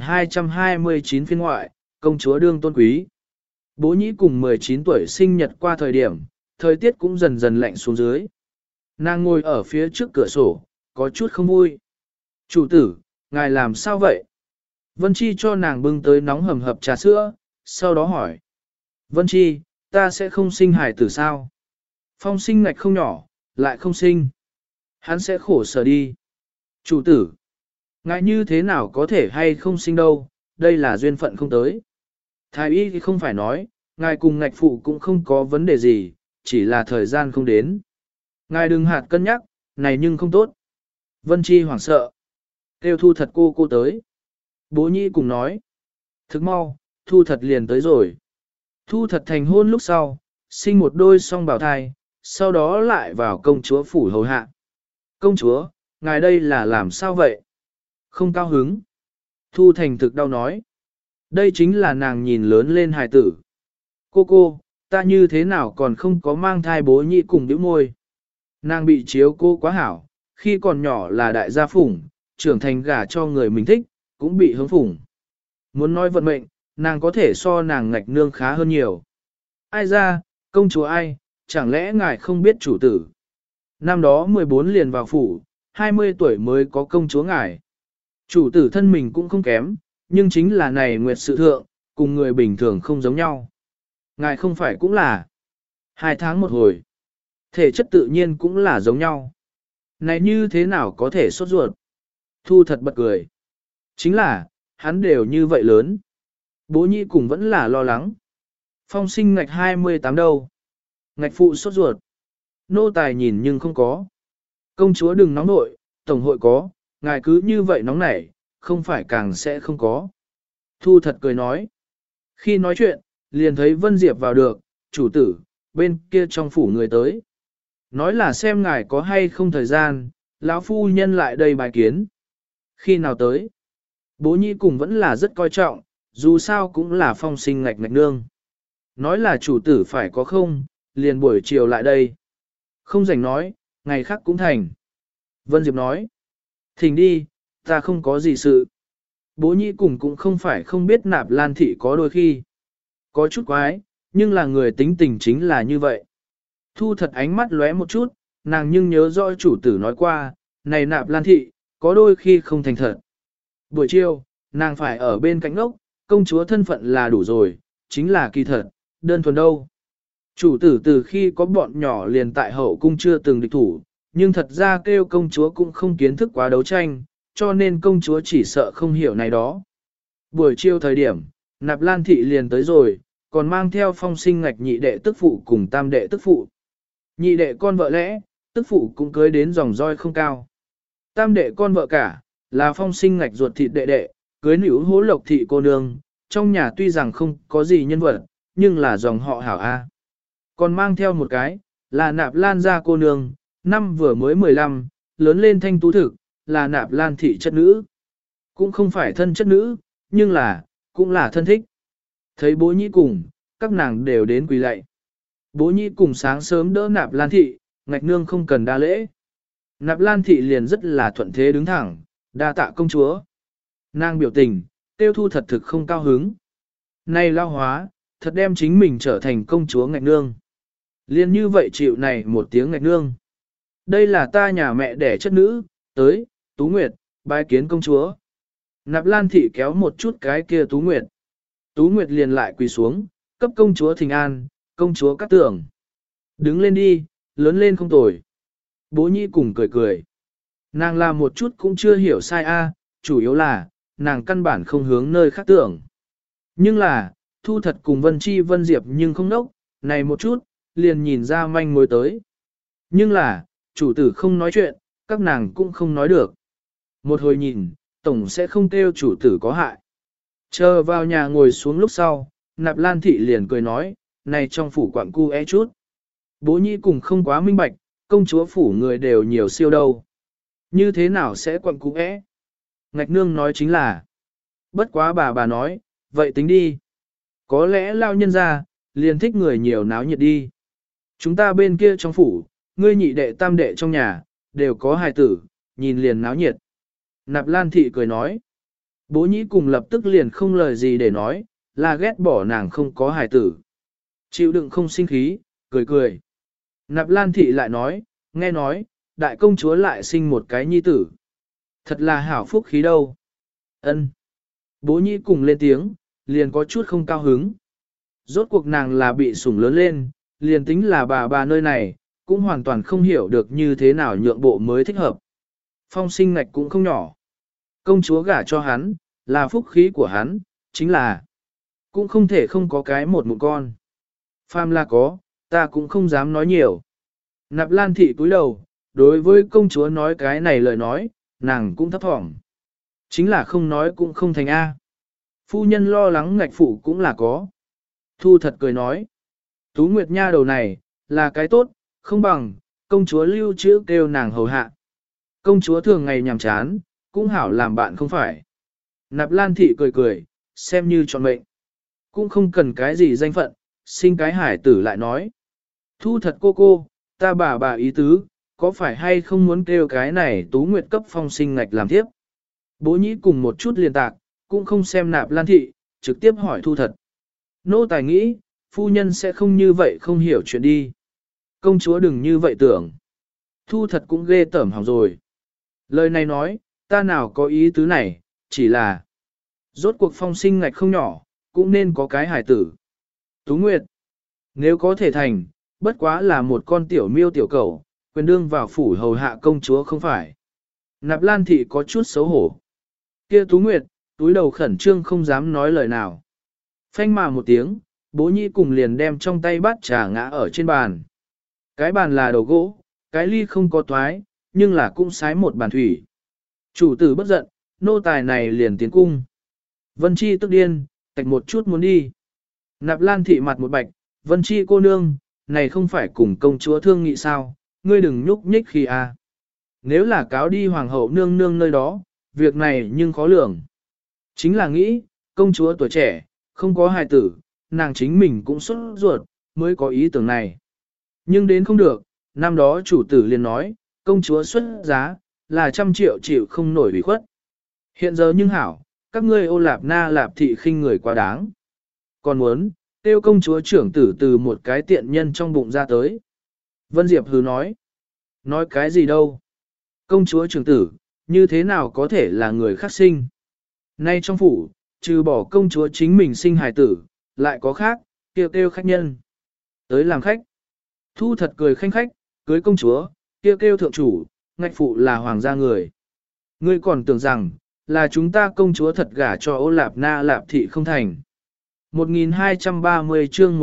1229 phiên ngoại, công chúa đương tôn quý. Bố nhĩ cùng 19 tuổi sinh nhật qua thời điểm, thời tiết cũng dần dần lạnh xuống dưới. Nàng ngồi ở phía trước cửa sổ, có chút không vui. Chủ tử, ngài làm sao vậy? Vân Chi cho nàng bưng tới nóng hầm hập trà sữa, sau đó hỏi. Vân Chi, ta sẽ không sinh hài tử sao? Phong sinh ngạch không nhỏ, lại không sinh. Hắn sẽ khổ sở đi. Chủ tử, ngài như thế nào có thể hay không sinh đâu, đây là duyên phận không tới. Thái y thì không phải nói, ngài cùng ngạch phụ cũng không có vấn đề gì, chỉ là thời gian không đến. Ngài đừng hạt cân nhắc, này nhưng không tốt. Vân Chi hoảng sợ. Kêu Thu Thật cô tới. Bố Nhi cùng nói. Thức mau, Thu Thật liền tới rồi. Thu Thật thành hôn lúc sau, sinh một đôi song bào thai, sau đó lại vào công chúa phủ hầu hạ. Công chúa, ngài đây là làm sao vậy? Không cao hứng. Thu Thành thực đau nói. Đây chính là nàng nhìn lớn lên hài tử. Cô, ta như thế nào còn không có mang thai Bố Nhi cùng điếu môi. Nàng bị chiếu cô quá hảo, khi còn nhỏ là đại gia phủng, trưởng thành gả cho người mình thích, cũng bị hướng phủng. Muốn nói vận mệnh, nàng có thể so nàng ngạch nương khá hơn nhiều. Ai ra, công chúa ai, chẳng lẽ ngài không biết chủ tử? Năm đó 14 liền vào phủ, 20 tuổi mới có công chúa ngài. Chủ tử thân mình cũng không kém, nhưng chính là này nguyệt sự thượng, cùng người bình thường không giống nhau. Ngài không phải cũng là 2 tháng một hồi. Thể chất tự nhiên cũng là giống nhau. Này như thế nào có thể sốt ruột? Thu Thật bật cười. Chính là, hắn đều như vậy lớn. Bố Nhi cùng vẫn là lo lắng. Phong sinh ngạch 28 đâu? Ngạch phụ sốt ruột. Nô tài nhìn nhưng không có. Công chúa đừng nóng nội, tổng hội có, ngài cứ như vậy nóng nảy, không phải càng sẽ không có. Thu Thật cười nói. Khi nói chuyện, liền thấy Vân Diệp vào được, chủ tử, bên kia trong phủ người tới. Nói là xem ngài có hay không thời gian, lão phu nhân lại đây bài kiến. Khi nào tới? Bố Nhi cùng vẫn là rất coi trọng, dù sao cũng là phong sinh ngạch nương. Nói là chủ tử phải có không, liền buổi chiều lại đây. Không rảnh nói, ngày khác cũng thành. Vân Diệp nói. Thỉnh đi, ta không có gì sự. Bố Nhi cùng cũng không phải không biết Nạp Lan thị có đôi khi. Có chút quái, nhưng là người tính tình chính là như vậy. Thu thật ánh mắt lóe một chút, nàng nhưng nhớ rõ chủ tử nói qua, này Nạp Lan thị, có đôi khi không thành thật. Buổi chiều, nàng phải ở bên cạnh ốc, công chúa thân phận là đủ rồi, chính là kỳ thật, đơn thuần đâu. Chủ tử từ khi có bọn nhỏ liền tại hậu cung chưa từng địch thủ, nhưng thật ra kêu công chúa cũng không kiến thức quá đấu tranh, cho nên công chúa chỉ sợ không hiểu này đó. Buổi chiều thời điểm, Nạp Lan thị liền tới rồi, còn mang theo Phong Sinh Ngạch nhị đệ tức phụ cùng tam đệ tức phụ. Nhị đệ con vợ lẽ, tức phụ cũng cưới đến dòng roi không cao. Tam đệ con vợ cả, là Phong Sinh Ngạch ruột thịt đệ đệ, cưới nữ hố lộc thị cô nương, trong nhà tuy rằng không có gì nhân vật, nhưng là dòng họ hảo A. Còn mang theo một cái, là Nạp Lan gia cô nương, năm vừa mới 15, lớn lên thanh tú thực, là Nạp Lan thị chất nữ. Cũng không phải thân chất nữ, nhưng là, cũng là thân thích. Thấy bố nhĩ cùng, các nàng đều đến quỳ lạy. Bố nhĩ cùng sáng sớm đỡ Nạp Lan thị, Ngạch nương không cần đa lễ. Nạp Lan thị liền rất là thuận thế đứng thẳng, đa tạ công chúa. Nàng biểu tình, tiêu thu thật thực không cao hứng. Này lao hóa, thật đem chính mình trở thành công chúa Ngạch nương. Liên như vậy chịu này một tiếng Ngạch nương. Đây là ta nhà mẹ đẻ chất nữ, tới, Tú Nguyệt, bái kiến công chúa. Nạp Lan thị kéo một chút cái kia Tú Nguyệt. Tú Nguyệt liền lại quỳ xuống, cấp công chúa thỉnh an, công chúa cát tưởng. Đứng lên đi, lớn lên không tồi. Bố nhi cùng cười cười. Nàng làm một chút cũng chưa hiểu sai a, chủ yếu là, nàng căn bản không hướng nơi khác tưởng. Nhưng là, Thu Thật cùng Vân Chi Vân Diệp nhưng không nốc, này một chút, liền nhìn ra manh mối tới. Nhưng là, chủ tử không nói chuyện, các nàng cũng không nói được. Một hồi nhìn, tổng sẽ không kêu chủ tử có hại. Chờ vào nhà ngồi xuống lúc sau, Nạp Lan thị liền cười nói, này trong phủ quảng cu chút. Bố nhi cùng không quá minh bạch, công chúa phủ người đều nhiều siêu đâu. Như thế nào sẽ quặng cu Ngạch nương nói chính là, bất quá bà nói, vậy tính đi. Có lẽ lao nhân ra, liền thích người nhiều náo nhiệt đi. Chúng ta bên kia trong phủ, ngươi nhị đệ tam đệ trong nhà, đều có hài tử, nhìn liền náo nhiệt. Nạp Lan thị cười nói, bố nhĩ cùng lập tức liền không lời gì để nói, là ghét bỏ nàng không có hài tử. Chịu đựng không sinh khí, cười cười. Nạp Lan thị lại nói, nghe nói, đại công chúa lại sinh một cái nhi tử. Thật là hảo phúc khí đâu. Ân. Bố nhĩ cùng lên tiếng, liền có chút không cao hứng. Rốt cuộc nàng là bị sủng lớn lên, liền tính là bà nơi này, cũng hoàn toàn không hiểu được như thế nào nhượng bộ mới thích hợp. Phong Sinh Ngạch cũng không nhỏ. Công chúa gả cho hắn, là phúc khí của hắn, chính là cũng không thể không có cái một con. Phàm là có, ta cũng không dám nói nhiều. Nạp Lan thị cúi đầu, đối với công chúa nói cái này lời nói, nàng cũng thấp thỏm. Chính là không nói cũng không thành A. Phu nhân lo lắng Ngạch phụ cũng là có. Thu Thật cười nói. Tú Nguyệt Nha đầu này, là cái tốt, không bằng, công chúa lưu trữ kêu nàng hầu hạ. Công chúa thường ngày nhàm chán, cũng hảo làm bạn không phải. Nạp Lan thị cười cười, xem như chọn mệnh. Cũng không cần cái gì danh phận, sinh cái hải tử lại nói. Thu Thật cô, ta bà ý tứ, có phải hay không muốn kêu cái này Tú Nguyệt cấp Phong Sinh Ngạch làm tiếp. Bố nhĩ cùng một chút liên tạc, cũng không xem Nạp Lan thị, trực tiếp hỏi Thu Thật. Nô tài nghĩ, phu nhân sẽ không như vậy không hiểu chuyện đi. Công chúa đừng như vậy tưởng. Thu Thật cũng ghê tởm hỏng rồi. Lời này nói, ta nào có ý tứ này, chỉ là rốt cuộc Phong Sinh Ngạch không nhỏ, cũng nên có cái hải tử. Tú Nguyệt, nếu có thể thành, bất quá là một con tiểu miêu tiểu cầu, quyền đương vào phủ hầu hạ công chúa không phải. Nạp Lan thị có chút xấu hổ. Kia Tú Nguyệt, túi đầu khẩn trương không dám nói lời nào. Phanh mà một tiếng, bố nhĩ cùng liền đem trong tay bát trà ngã ở trên bàn. Cái bàn là đầu gỗ, cái ly không có toái, nhưng là cũng sái một bàn thủy. Chủ tử bất giận, nô tài này liền tiến cung. Vân Chi tức điên, tạch một chút muốn đi. Nạp Lan thị mặt một bạch, Vân Chi cô nương, này không phải cùng công chúa thương nghị sao, ngươi đừng nhúc nhích khi a. Nếu là cáo đi hoàng hậu nương nương nơi đó, việc này nhưng khó lường. Chính là nghĩ, công chúa tuổi trẻ, không có hài tử, nàng chính mình cũng xuất ruột, mới có ý tưởng này. Nhưng đến không được, năm đó chủ tử liền nói, công chúa xuất giá, là 100 triệu chịu không nổi ủy khuất. Hiện giờ nhưng hảo, các ngươi ô lạp na lạp thị khinh người quá đáng. Còn muốn, tiêu công chúa trưởng tử từ một cái tiện nhân trong bụng ra tới. Vân Diệp hừ nói cái gì đâu. Công chúa trưởng tử, như thế nào có thể là người khác sinh. Nay trong phủ, trừ bỏ công chúa chính mình sinh hài tử, lại có khác, kêu khách nhân. Tới làm khách. Thu thật cười khanh khách, cưới công chúa, kêu thượng chủ, ngạch phụ là hoàng gia người. Ngươi còn tưởng rằng, là chúng ta công chúa thật gả cho Ô Lạp Na Lạp Thị không thành. 1230 chương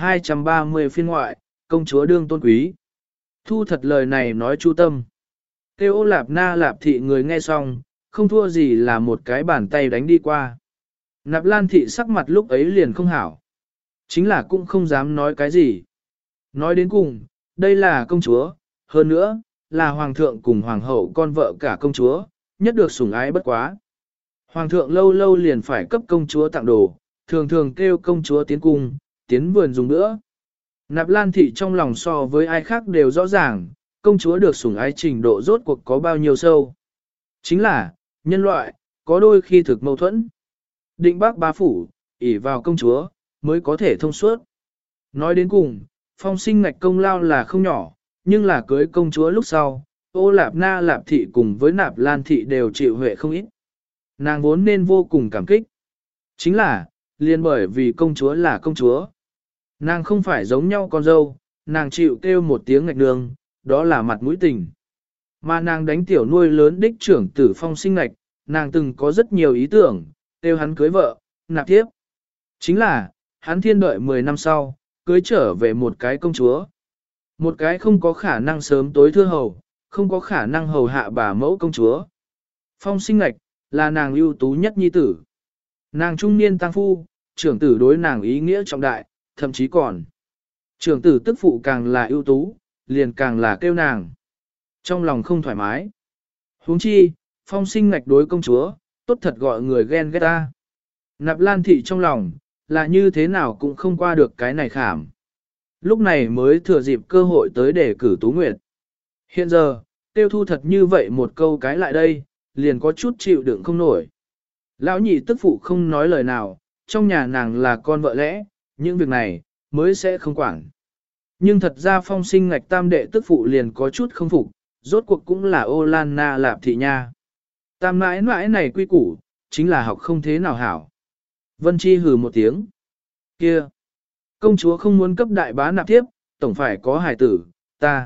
1230 phiên ngoại, công chúa đương tôn quý. Thu thật lời này nói chu tâm. Kêu Ô Lạp Na Lạp Thị người nghe xong, không thua gì là một cái bàn tay đánh đi qua. Nạp Lan Thị sắc mặt lúc ấy liền không hảo. Chính là cũng không dám nói cái gì. Nói đến cùng, đây là công chúa, hơn nữa, là hoàng thượng cùng hoàng hậu con vợ cả công chúa, nhất được sủng ái bất quá. Hoàng thượng lâu lâu liền phải cấp công chúa tặng đồ, thường thường kêu công chúa tiến cung, tiến vườn dùng nữa. Nạp Lan Thị trong lòng so với ai khác đều rõ ràng, công chúa được sủng ái trình độ rốt cuộc có bao nhiêu sâu. Chính là, nhân loại, có đôi khi thực mâu thuẫn. Định bác bá phủ, ỷ vào công chúa, mới có thể thông suốt. Nói đến cùng, Phong Sinh ngạch công lao là không nhỏ, nhưng là cưới công chúa lúc sau, Ô Lạp Na Lạp Thị cùng với Nạp Lan Thị đều chịu huệ không ít. Nàng vốn nên vô cùng cảm kích. Chính là, liền bởi vì công chúa là công chúa. Nàng không phải giống nhau con dâu, nàng chịu kêu một tiếng ngạch đường, đó là mặt mũi tình. Mà nàng đánh tiểu nuôi lớn đích trưởng tử Phong Sinh ngạch, nàng từng có rất nhiều ý tưởng, kêu hắn cưới vợ, nạp tiếp. Chính là, hắn thiên đợi 10 năm sau, cưới trở về một cái công chúa. Một cái không có khả năng sớm tối thưa hầu, không có khả năng hầu hạ bà mẫu công chúa. Phong Sinh ngạch, là nàng ưu tú nhất nhi tử. Nàng trung niên tăng phu, trưởng tử đối nàng ý nghĩa trọng đại, thậm chí còn. Trưởng tử tức phụ càng là ưu tú, liền càng là kêu nàng. Trong lòng không thoải mái. Huống chi, Phong Sinh ngạch đối công chúa, tốt thật gọi người ghen ghét ta. Nạp Lan Thị trong lòng, là như thế nào cũng không qua được cái này khảm. Lúc này mới thừa dịp cơ hội tới để cử Tú Nguyệt. Hiện giờ, tiêu thu thật như vậy một câu cái lại đây, liền có chút chịu đựng không nổi. Lão nhị tức phụ không nói lời nào, trong nhà nàng là con vợ lẽ, những việc này, mới sẽ không quản. Nhưng thật ra Phong Sinh ngạch tam đệ tức phụ liền có chút không phục, rốt cuộc cũng là Ô Lan Na Lạp Thị nha. Tam mãi mãi này quy củ, chính là học không thế nào hảo. Vân Chi hừ một tiếng. Kia! Công chúa không muốn cấp đại bá nạp tiếp, tổng phải có hài tử, ta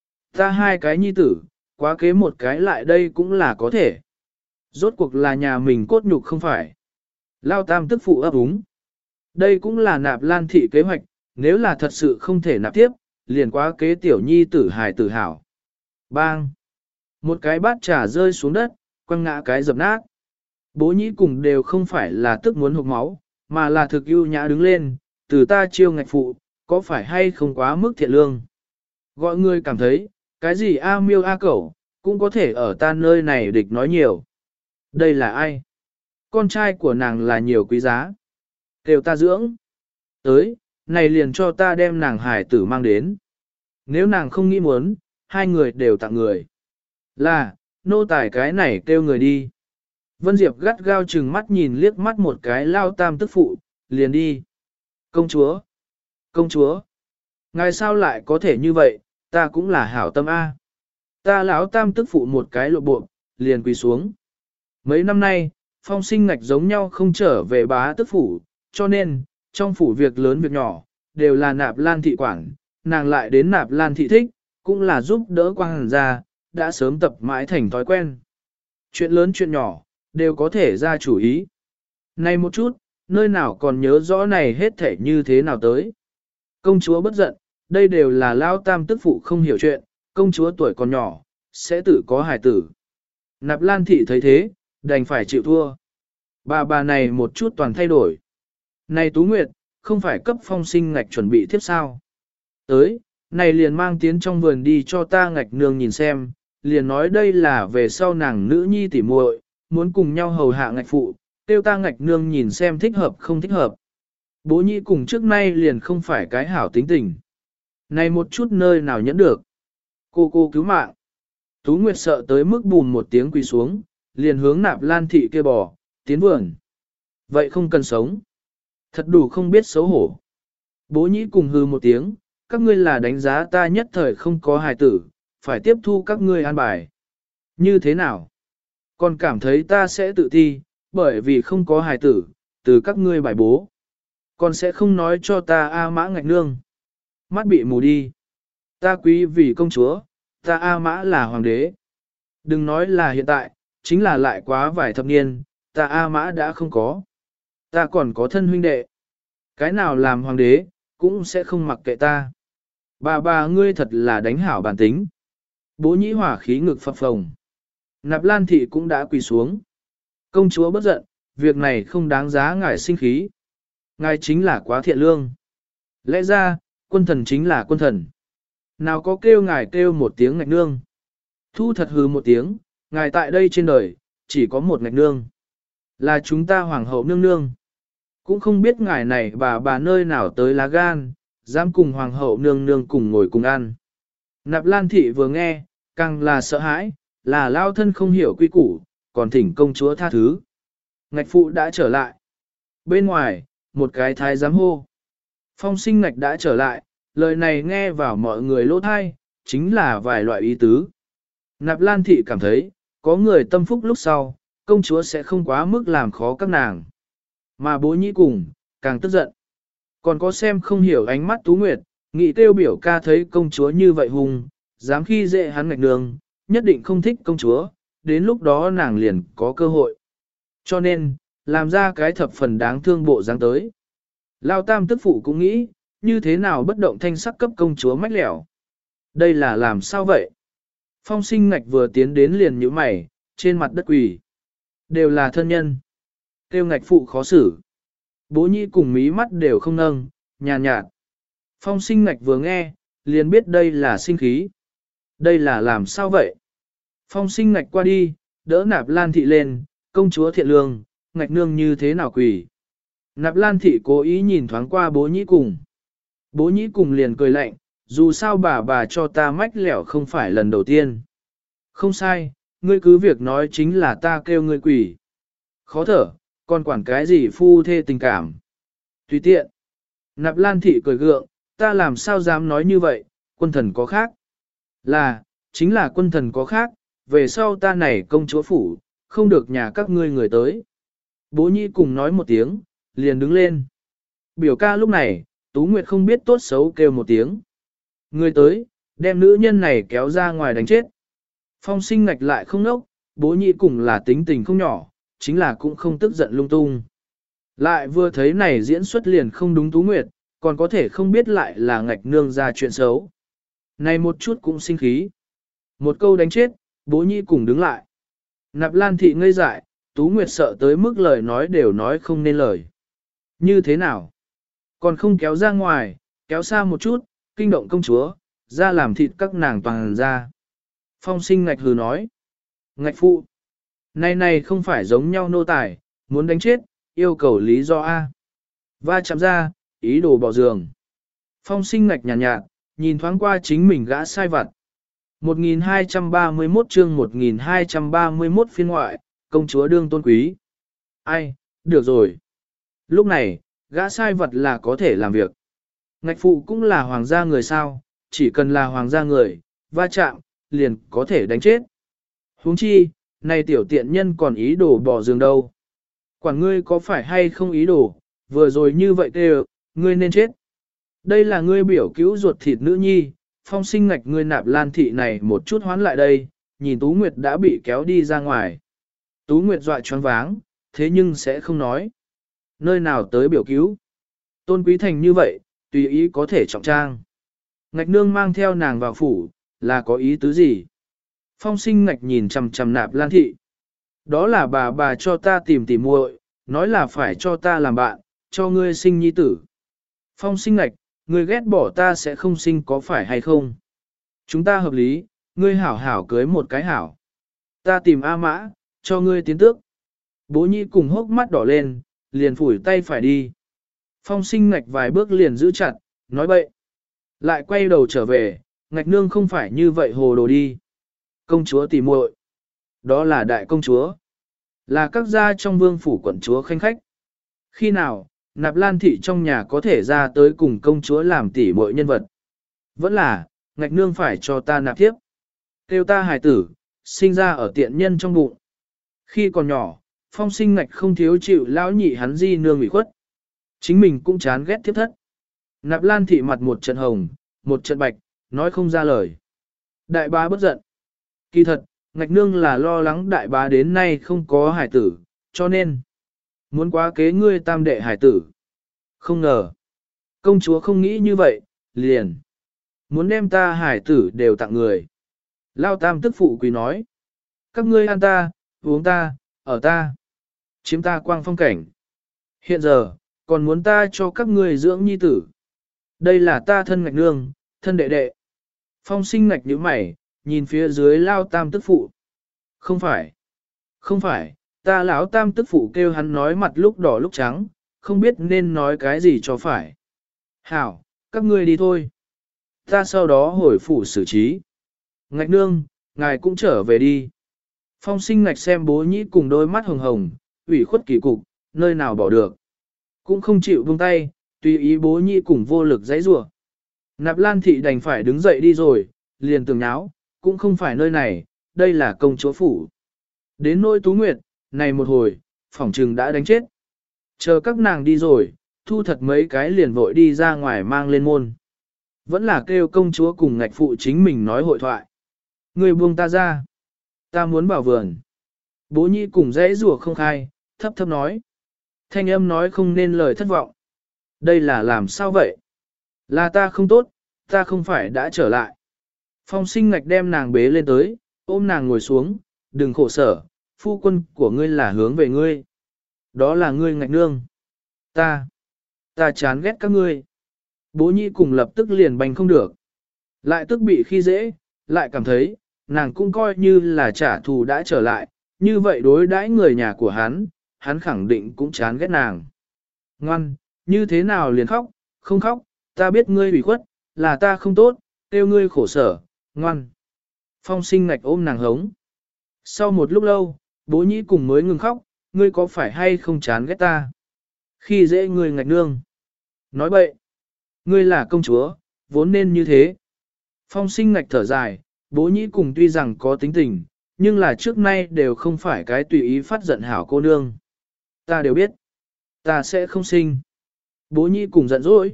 hai cái nhi tử, quá kế một cái lại đây cũng là có thể. Rốt cuộc là nhà mình cốt nhục không phải. Lao tam tức phụ ấp úng. Đây cũng là Nạp Lan Thị kế hoạch, nếu là thật sự không thể nạp tiếp, liền quá kế tiểu nhi tử hài tử hảo. Bang! Một cái bát trà rơi xuống đất, quăng ngã cái dập nát. Bố nhĩ cùng đều không phải là tức muốn hụt máu, mà là thực ưu nhã đứng lên, từ ta chiêu ngạch phụ, có phải hay không quá mức thiện lương. Gọi người cảm thấy, cái gì a miêu a cẩu, cũng có thể ở ta nơi này địch nói nhiều. Đây là ai? Con trai của nàng là nhiều quý giá. Kêu ta dưỡng. Tới, này liền cho ta đem nàng hải tử mang đến. Nếu nàng không nghĩ muốn, hai người đều tặng người. Là, nô tài cái này kêu người đi. Vân Diệp gắt gao chừng mắt nhìn liếc mắt một cái lao tam tức phụ, liền đi. Công chúa! Công chúa! Ngài sao lại có thể như vậy, ta cũng là hảo tâm A. Ta lão tam tức phụ một cái lộ bộ, liền quỳ xuống. Mấy năm nay, Phong Sinh ngạch giống nhau không trở về bá tức phủ, cho nên, trong phủ việc lớn việc nhỏ, đều là Nạp Lan Thị quản, nàng lại đến Nạp Lan Thị thích, cũng là giúp đỡ quang hàn ra, đã sớm tập mãi thành thói quen. Chuyện lớn chuyện nhỏ, đều có thể ra chủ ý. Này một chút, nơi nào còn nhớ rõ này hết thể như thế nào tới. Công chúa bất giận, đây đều là lao tam tức phụ không hiểu chuyện, công chúa tuổi còn nhỏ, sẽ tự có hài tử. Nạp Lan Thị thấy thế, đành phải chịu thua. Bà này một chút toàn thay đổi. Này Tú Nguyệt, không phải cấp Phong Sinh ngạch chuẩn bị tiếp sao. Tới, này liền mang tiến trong vườn đi cho ta ngạch nương nhìn xem, liền nói đây là về sau nàng nữ nhi tỉ muội, muốn cùng nhau hầu hạ ngạch phụ, tiêu ta ngạch nương nhìn xem thích hợp không thích hợp. Bố nhị cùng trước nay liền không phải cái hảo tính tình. Này một chút nơi nào nhẫn được. Cô cứu mạng. Tú Nguyệt sợ tới mức bùn một tiếng quỳ xuống, liền hướng Nạp Lan Thị kia bò, tiến vườn. Vậy không cần sống. Thật đủ không biết xấu hổ. Bố nhĩ cùng hư một tiếng, các ngươi là đánh giá ta nhất thời không có hài tử, phải tiếp thu các ngươi an bài. Như thế nào? Còn cảm thấy ta sẽ tự ti, bởi vì không có hài tử, từ các ngươi bài bố. Còn sẽ không nói cho ta A Mã Ngạch Nương. Mắt bị mù đi. Ta quý vì công chúa, ta A Mã là hoàng đế. Đừng nói là hiện tại, chính là lại quá vài thập niên, ta A Mã đã không có. Ta còn có thân huynh đệ. Cái nào làm hoàng đế, cũng sẽ không mặc kệ ta. Bà ngươi thật là đánh hảo bản tính. Bố nhĩ hỏa khí ngực phập phồng. Nạp Lan thị cũng đã quỳ xuống. Công chúa bất giận, việc này không đáng giá ngài sinh khí. Ngài chính là quá thiện lương. Lẽ ra, quân thần chính là quân thần. Nào có kêu ngài kêu một tiếng Ngạch Nương. Thu thật hừ một tiếng, ngài tại đây trên đời, chỉ có một Ngạch Nương. Là chúng ta hoàng hậu nương nương. Cũng không biết ngài này bà nơi nào tới lá gan, dám cùng hoàng hậu nương nương cùng ngồi cùng ăn. Nạp Lan thị vừa nghe, càng là sợ hãi, là lao thân không hiểu quy củ, còn thỉnh công chúa tha thứ. Ngạch phụ đã trở lại. Bên ngoài, một cái thái giám hô. Phong Sinh Ngạch đã trở lại, lời này nghe vào mọi người lỗ thai, chính là vài loại ý tứ. Nạp Lan thị cảm thấy, có người tâm phúc lúc sau, công chúa sẽ không quá mức làm khó các nàng. Mà bố nhĩ cùng, càng tức giận. Còn có xem không hiểu ánh mắt Tú Nguyệt, nghĩ tiêu biểu ca thấy công chúa như vậy hùng, dám khi dễ hắn Ngạch Nương, nhất định không thích công chúa, đến lúc đó nàng liền có cơ hội. Cho nên, làm ra cái thập phần đáng thương bộ dáng tới. Lao tam tức phụ cũng nghĩ, như thế nào bất động thanh sắc cấp công chúa mách lẻo. Đây là làm sao vậy? Phong Sinh Ngạch vừa tiến đến liền nhíu mày, trên mặt đất quỳ. Đều là thân nhân. Tiêu Ngạch phụ khó xử. Bố nhĩ cùng mí mắt đều không nâng, nhàn nhạt. Phong Sinh Ngạch vừa nghe, liền biết đây là sinh khí. Đây là làm sao vậy? Phong Sinh Ngạch qua đi, đỡ Nạp Lan thị lên, công chúa thiện lương, Ngạch Nương như thế nào quỳ. Nạp Lan thị cố ý nhìn thoáng qua bố nhĩ cùng. Bố nhĩ cùng liền cười lạnh, dù sao bà cho ta mách lẻo không phải lần đầu tiên. Không sai, ngươi cứ việc nói chính là ta kêu ngươi quỷ. Khó thở, còn quản cái gì phu thê tình cảm. Tùy tiện. Nạp Lan thị cười gượng, ta làm sao dám nói như vậy, quân thần có khác. Chính là quân thần có khác, về sau ta này công chúa phủ, không được nhà các ngươi người tới. Bố nhĩ cùng nói một tiếng, liền đứng lên. Biểu ca lúc này, Tú Nguyệt không biết tốt xấu kêu một tiếng. Người tới, đem nữ nhân này kéo ra ngoài đánh chết. Phong Sinh Ngạch lại không nốc, bố nhĩ cùng là tính tình không nhỏ, chính là cũng không tức giận lung tung. Lại vừa thấy này diễn xuất liền không đúng Tú Nguyệt, còn có thể không biết lại là Ngạch Nương ra chuyện xấu. Này một chút cũng sinh khí. Một câu đánh chết, bố nhĩ cùng đứng lại. Nạp Lan thị ngây dại, Tú Nguyệt sợ tới mức lời nói đều nói không nên lời. Như thế nào? Còn không kéo ra ngoài, kéo xa một chút, kinh động công chúa, ra làm thịt các nàng toàn ra. Phong Sinh Ngạch hừ nói. Ngạch phụ. Này không phải giống nhau nô tài, muốn đánh chết, yêu cầu lý do A. Va chạm ra, ý đồ bỏ giường. Phong Sinh Ngạch nhàn nhạt, nhìn thoáng qua chính mình gã sai vặt. 1231 chương 1231 phiên ngoại, công chúa đương tôn quý. Ai, được rồi. Lúc này, gã sai vật là có thể làm việc. Ngạch phụ cũng là hoàng gia người sao, chỉ cần là hoàng gia người, va chạm, liền có thể đánh chết. Huống chi, này tiểu tiện nhân còn ý đồ bỏ giường đâu. Quản ngươi có phải hay không ý đồ, vừa rồi như vậy kêu, ngươi nên chết. Đây là ngươi biểu cứu ruột thịt nữ nhi, Phong Sinh Ngạch ngươi Nạp Lan thị này một chút hoán lại đây, nhìn Tú Nguyệt đã bị kéo đi ra ngoài. Tú Nguyệt dọa choáng váng, thế nhưng sẽ không nói. Nơi nào tới biểu cứu? Tôn quý thành như vậy, tùy ý có thể trọng trang. Ngạch Nương mang theo nàng vào phủ, là có ý tứ gì? Phong Sinh Ngạch nhìn chằm chằm Nạp Lan thị. Đó là bà cho ta tìm tỉ muội, nói là phải cho ta làm bạn, cho ngươi sinh nhi tử. Phong Sinh Ngạch, ngươi ghét bỏ ta sẽ không sinh có phải hay không? Chúng ta hợp lý, ngươi hảo hảo cưới một cái hảo. Ta tìm A Mã, cho ngươi tiến tước. Bố nhĩ cùng hốc mắt đỏ lên, liền phủi tay phải đi. Phong Sinh Ngạch vài bước liền giữ chặt, nói bậy. Lại quay đầu trở về, Ngạch Nương không phải như vậy hồ đồ đi. Công chúa tỉ muội, đó là đại công chúa. Là các gia trong vương phủ quận chúa khanh khách. Khi nào, Nạp Lan thị trong nhà có thể ra tới cùng công chúa làm tỉ muội nhân vật. Vẫn là, ngạch nương phải cho ta nạp tiếp. Kêu ta hài tử, sinh ra ở tiện nhân trong bụng. Khi còn nhỏ, Phong Sinh ngạch không thiếu chịu lão nhị hắn di nương ủy khuất. Chính mình cũng chán ghét thiếp thất. Nạp Lan thị mặt một trận hồng, một trận bạch, nói không ra lời. Đại bá bất giận. Kỳ thật, ngạch nương là lo lắng đại bá đến nay không có hải tử, cho nên muốn quá kế ngươi tam đệ hải tử. Không ngờ, công chúa không nghĩ như vậy, liền muốn đem ta hải tử đều tặng người. Lao tam tức phụ quỳ nói, các ngươi ăn ta, uống ta, ở ta, chiếm ta quang phong cảnh. Hiện giờ, còn muốn ta cho các ngươi dưỡng nhi tử. Đây là ta thân ngạch nương, thân đệ đệ. Phong Sinh ngạch nhíu mày, nhìn phía dưới Lao tam tức phụ. Không phải, không phải, ta lão tam tức phụ kêu hắn nói mặt lúc đỏ lúc trắng, không biết nên nói cái gì cho phải. Hảo, các ngươi đi thôi. Ta sau đó hồi phủ xử trí. Ngạch nương, ngài cũng trở về đi. Phong Sinh ngạch xem bố nhĩ cùng đôi mắt hồng hồng, ủy khuất kỳ cục, nơi nào bỏ được. Cũng không chịu buông tay, tùy ý bố nhĩ cùng vô lực giãy giụa. Nạp Lan thị đành phải đứng dậy đi rồi, liền tường nháo, cũng không phải nơi này, đây là công chúa phủ. Đến nỗi Tú Nguyệt, này một hồi, phỏng trừng đã đánh chết. Chờ các nàng đi rồi, thu thật mấy cái liền vội đi ra ngoài mang lên môn. Vẫn là kêu công chúa cùng ngạch phụ chính mình nói hội thoại. Người buông ta ra. Ta muốn vào vườn. Bố nhĩ cùng dãy rùa không khai, thấp thấp nói. Thanh âm nói không nên lời thất vọng. Đây là làm sao vậy? Là ta không tốt, ta không phải đã trở lại. Phong Sinh ngạch đem nàng bế lên tới, ôm nàng ngồi xuống, đừng khổ sở, phu quân của ngươi là hướng về ngươi. Đó là ngươi ngạch nương. Ta chán ghét các ngươi. Bố nhĩ cùng lập tức liền bành không được. Lại tức bị khi dễ, lại cảm thấy, nàng cũng coi như là trả thù đã trở lại, như vậy đối đãi người nhà của hắn khẳng định cũng chán ghét nàng. Ngoan, như thế nào liền khóc, không khóc, ta biết ngươi bị khuất, là ta không tốt, tiêu ngươi khổ sở, ngoan. Phong Sinh ngạch ôm nàng hống. Sau một lúc lâu, bố nhĩ cùng mới ngừng khóc, ngươi có phải hay không chán ghét ta? Khi dễ ngươi ngạch nương. Nói bậy. Ngươi là công chúa, vốn nên như thế. Phong Sinh ngạch thở dài, bố nhĩ cùng tuy rằng có tính tình, nhưng là trước nay đều không phải cái tùy ý phát giận hảo cô nương. Ta đều biết. Ta sẽ không sinh. Bố nhĩ cùng giận dỗi.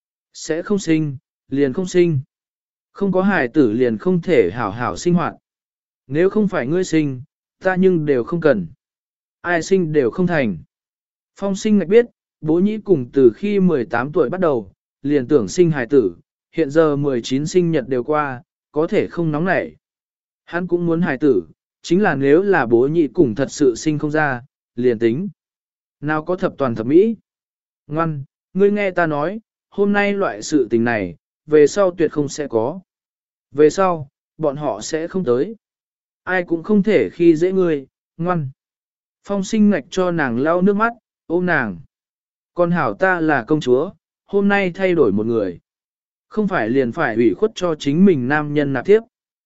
Sẽ không sinh, liền không sinh. Không có hài tử liền không thể hảo hảo sinh hoạt. Nếu không phải ngươi sinh, ta nhưng đều không cần. Ai sinh đều không thành. Phong Sinh ngạch biết, bố nhĩ cùng từ khi 18 tuổi bắt đầu, liền tưởng sinh hài tử, hiện giờ 19 sinh nhật đều qua, có thể không nóng nảy. Hắn cũng muốn hài tử, chính là nếu là bố nhĩ cùng thật sự sinh không ra, liền tính. Nào có thập toàn thập mỹ. Ngoan, ngươi nghe ta nói, hôm nay loại sự tình này, về sau tuyệt không sẽ có. Về sau, bọn họ sẽ không tới. Ai cũng không thể khi dễ ngươi, ngoan. Phong Sinh ngạch cho nàng lau nước mắt, ôm nàng. Con hảo ta là công chúa, hôm nay thay đổi một người. Không phải liền phải ủy khuất cho chính mình nam nhân nạp tiếp.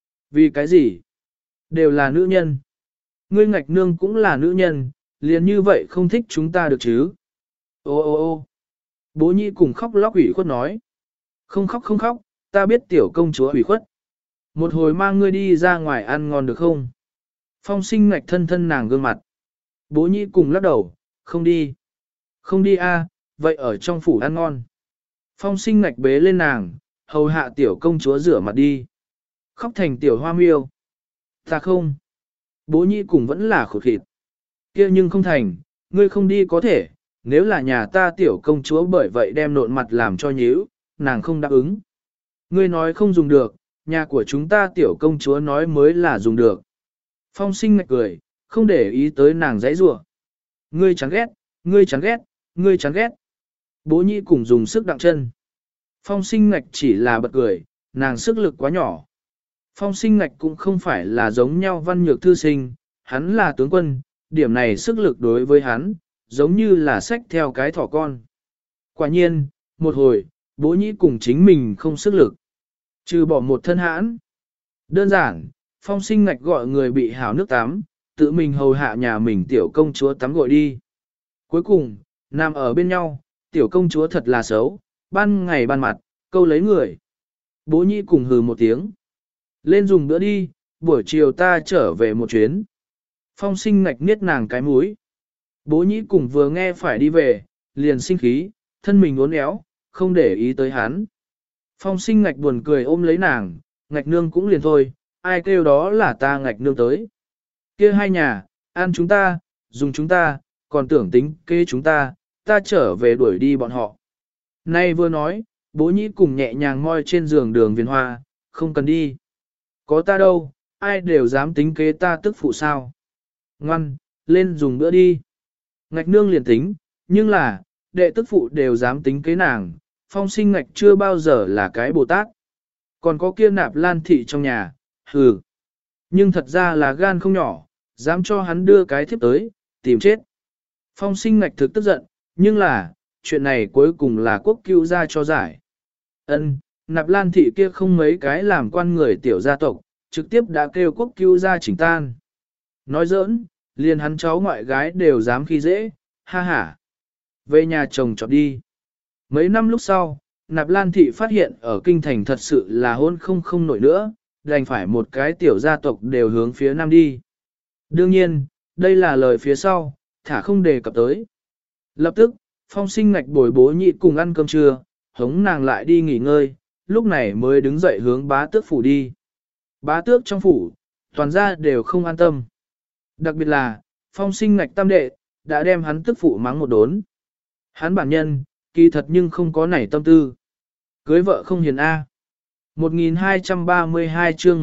Vì cái gì? Đều là nữ nhân. Ngươi ngạch nương cũng là nữ nhân, liền như vậy không thích chúng ta được chứ? Ô ô ô bố nhĩ cùng khóc lóc ủy khuất nói. Không khóc không khóc, ta biết tiểu công chúa ủy khuất. Một hồi mang ngươi đi ra ngoài ăn ngon được không? Phong Sinh ngạch thân thân nàng gương mặt. Bố nhĩ cùng lắc đầu, không đi. Không đi a, vậy ở trong phủ ăn ngon. Phong Sinh ngạch bế lên nàng, hầu hạ tiểu công chúa rửa mặt đi. Khóc thành tiểu hoa miêu. Ta không. Bố nhĩ cùng vẫn là khổ thịt. Kia nhưng không thành, ngươi không đi có thể, nếu là nhà ta tiểu công chúa bởi vậy đem nộn mặt làm cho nhíu, nàng không đáp ứng. Ngươi nói không dùng được, nhà của chúng ta tiểu công chúa nói mới là dùng được. Phong Sinh ngạch cười, không để ý tới nàng giãy giụa. Ngươi chán ghét, ngươi chán ghét, ngươi chán ghét. Bố nhĩ cùng dùng sức đặng chân. Phong Sinh ngạch chỉ là bật cười, nàng sức lực quá nhỏ. Phong Sinh ngạch cũng không phải là giống nhau văn nhược thư sinh, hắn là tướng quân, điểm này sức lực đối với hắn, giống như là xách theo cái thỏ con. Quả nhiên, một hồi, bố nhĩ cùng chính mình không sức lực. Trừ bỏ một thân hãn. Đơn giản, Phong Sinh ngạch gọi người bị hảo nước tắm, tự mình hầu hạ nhà mình tiểu công chúa tắm gội đi. Cuối cùng, nằm ở bên nhau, tiểu công chúa thật là xấu, ban ngày ban mặt, câu lấy người. Bố nhĩ cùng hừ một tiếng. Lên dùng bữa đi, buổi chiều ta trở về một chuyến. Phong sinh ngạch niết nàng cái mũi. Bố nhĩ cùng vừa nghe phải đi về, liền sinh khí, thân mình uốn éo, không để ý tới hắn. Phong sinh ngạch buồn cười ôm lấy nàng, ngạch nương cũng liền thôi, ai kêu đó là ta ngạch nương tới. Kia hai nhà, ăn chúng ta, dùng chúng ta, còn tưởng tính kê chúng ta, ta trở về đuổi đi bọn họ. Nay vừa nói, bố nhĩ cùng nhẹ nhàng moi trên giường đường viền hoa, không cần đi. Có ta đâu, ai đều dám tính kế ta tức phụ sao. Ngoan, lên dùng bữa đi. Ngạch nương liền tính, nhưng là, đệ tức phụ đều dám tính kế nàng, phong sinh ngạch chưa bao giờ là cái Bồ Tát. Còn có kia nạp lan thị trong nhà, hừ. Nhưng thật ra là gan không nhỏ, dám cho hắn đưa cái thiếp tới, tìm chết. Phong sinh ngạch thực tức giận, nhưng là, chuyện này cuối cùng là quốc cứu ra cho giải. Ân, nạp lan thị kia không mấy cái làm quan người tiểu gia tộc, trực tiếp đã kêu quốc cứu ra chỉnh tan. Nói giỡn, liền hắn cháu ngoại gái đều dám khi dễ, ha ha. Về nhà chồng chọn đi. Mấy năm lúc sau, nạp lan thị phát hiện ở kinh thành thật sự là hôn không nổi nữa, đành phải một cái tiểu gia tộc đều hướng phía nam đi. Đương nhiên, đây là lời phía sau, thả không đề cập tới. Lập tức, phong sinh ngạch bồi bố nhị cùng ăn cơm trưa, hống nàng lại đi nghỉ ngơi, lúc này mới đứng dậy hướng bá tước phủ đi. Bá tước trong phủ, toàn gia đều không an tâm. Đặc biệt là, phong sinh ngạch tam đệ, đã đem hắn tức phụ mắng một đốn. Hắn bản nhân, kỳ thật nhưng không có nảy tâm tư. Cưới vợ không hiền A. 1232 chương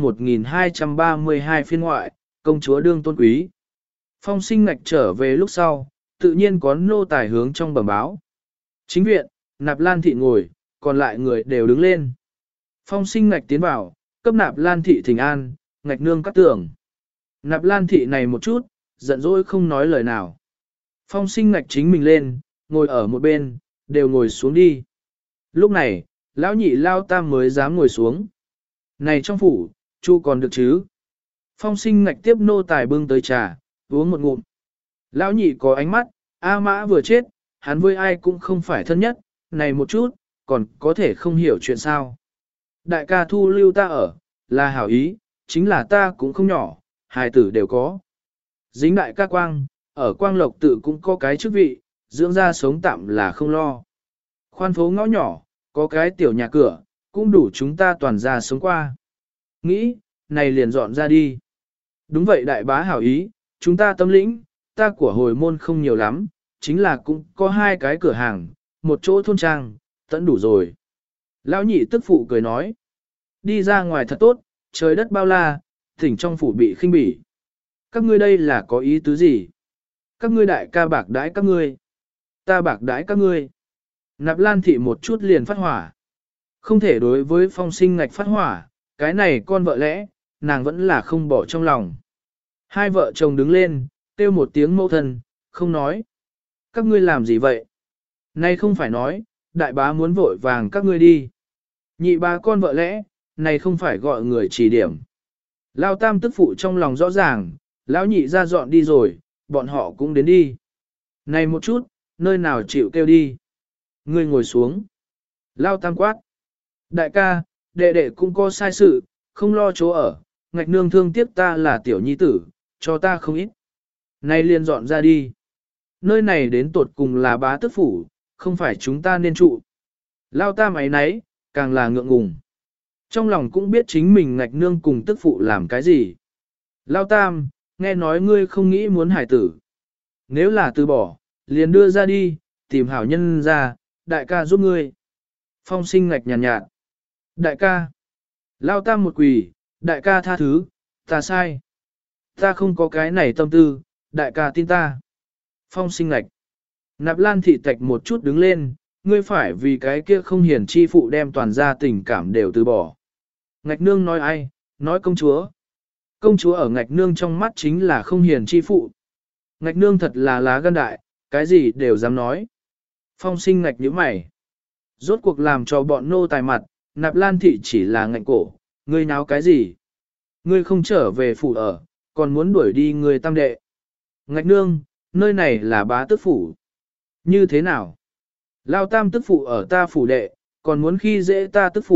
1232 phiên ngoại, công chúa đương tôn quý. Phong sinh ngạch trở về lúc sau, tự nhiên có nô tài hướng trong bẩm báo. Chính viện, nạp lan thị ngồi, còn lại người đều đứng lên. Phong sinh ngạch tiến vào, cấp nạp lan thị thỉnh an, ngạch nương cắt tưởng. Nạp lan thị này một chút, giận dỗi không nói lời nào. Phong sinh ngạch chính mình lên, ngồi ở một bên, đều ngồi xuống đi. Lúc này, lão nhị lao tam mới dám ngồi xuống. Này trong phủ, chu còn được chứ? Phong sinh ngạch tiếp nô tài bưng tới trà, uống một ngụm. Lão nhị có ánh mắt, A Mã vừa chết, hắn với ai cũng không phải thân nhất, này một chút, còn có thể không hiểu chuyện sao. Đại ca thu lưu ta ở, là hảo ý, chính là ta cũng không nhỏ, hài tử đều có. Dính đại ca quang, ở quang lộc tự cũng có cái chức vị, dưỡng ra sống tạm là không lo. Khoan phố ngõ nhỏ, có cái tiểu nhà cửa, cũng đủ chúng ta toàn ra sống qua. Nghĩ, này liền dọn ra đi. Đúng vậy đại bá hảo ý, chúng ta tâm lĩnh, ta của hồi môn không nhiều lắm, chính là cũng có hai cái cửa hàng, một chỗ thôn trang, tận đủ rồi. Lão nhị tức phụ cười nói, đi ra ngoài thật tốt, trời đất bao la, thỉnh trong phủ bị khinh bỉ. Các ngươi đây là có ý tứ gì? Các ngươi đại ca bạc đãi các ngươi, ta bạc đãi các ngươi. Nạp lan thị một chút liền phát hỏa. Không thể đối với phong sinh ngạch phát hỏa, cái này con vợ lẽ, nàng vẫn là không bỏ trong lòng. Hai vợ chồng đứng lên, kêu một tiếng mẫu thân, không nói. Các ngươi làm gì vậy? Nay không phải nói, đại bá muốn vội vàng các ngươi đi. Nhị bá con vợ lẽ, này không phải gọi người chỉ điểm. Lao tam tức phụ trong lòng rõ ràng, lão nhị ra dọn đi rồi, bọn họ cũng đến đi. Này một chút, nơi nào chịu kêu đi. Ngươi ngồi xuống. Lao tam quát. Đại ca, đệ đệ cũng có sai sự, không lo chỗ ở, ngạch nương thương tiếc ta là tiểu nhi tử, cho ta không ít. Nay liền dọn ra đi. Nơi này đến tột cùng là bá tước phủ, không phải chúng ta nên trụ. Lao tam ấy nấy, càng là ngượng ngùng. Trong lòng cũng biết chính mình ngạch nương cùng tức phụ làm cái gì. Lao tam, nghe nói ngươi không nghĩ muốn hải tử. Nếu là từ bỏ, liền đưa ra đi, tìm hảo nhân ra, đại ca giúp ngươi. Phong sinh ngạch nhàn nhạt. Đại ca. Lao tam một quỳ, đại ca tha thứ, ta sai. Ta không có cái này tâm tư, đại ca tin ta. Phong sinh ngạch. Nạp lan thị tạch một chút đứng lên, ngươi phải vì cái kia không hiền chi phụ đem toàn gia tình cảm đều từ bỏ. Ngạch nương nói ai, nói công chúa. Công chúa ở ngạch nương trong mắt chính là không hiền chi phụ. Ngạch nương thật là lá gan đại, cái gì đều dám nói. Phong sinh ngạch nhíu mày. Rốt cuộc làm cho bọn nô tài mặt, nạp lan thị chỉ là ngạnh cổ, ngươi náo cái gì? Ngươi không trở về phủ ở, còn muốn đuổi đi người tam đệ. Ngạch nương, nơi này là bá tước phủ. Như thế nào? Lao tam tức phụ ở ta phủ đệ, còn muốn khi dễ ta tức phụ,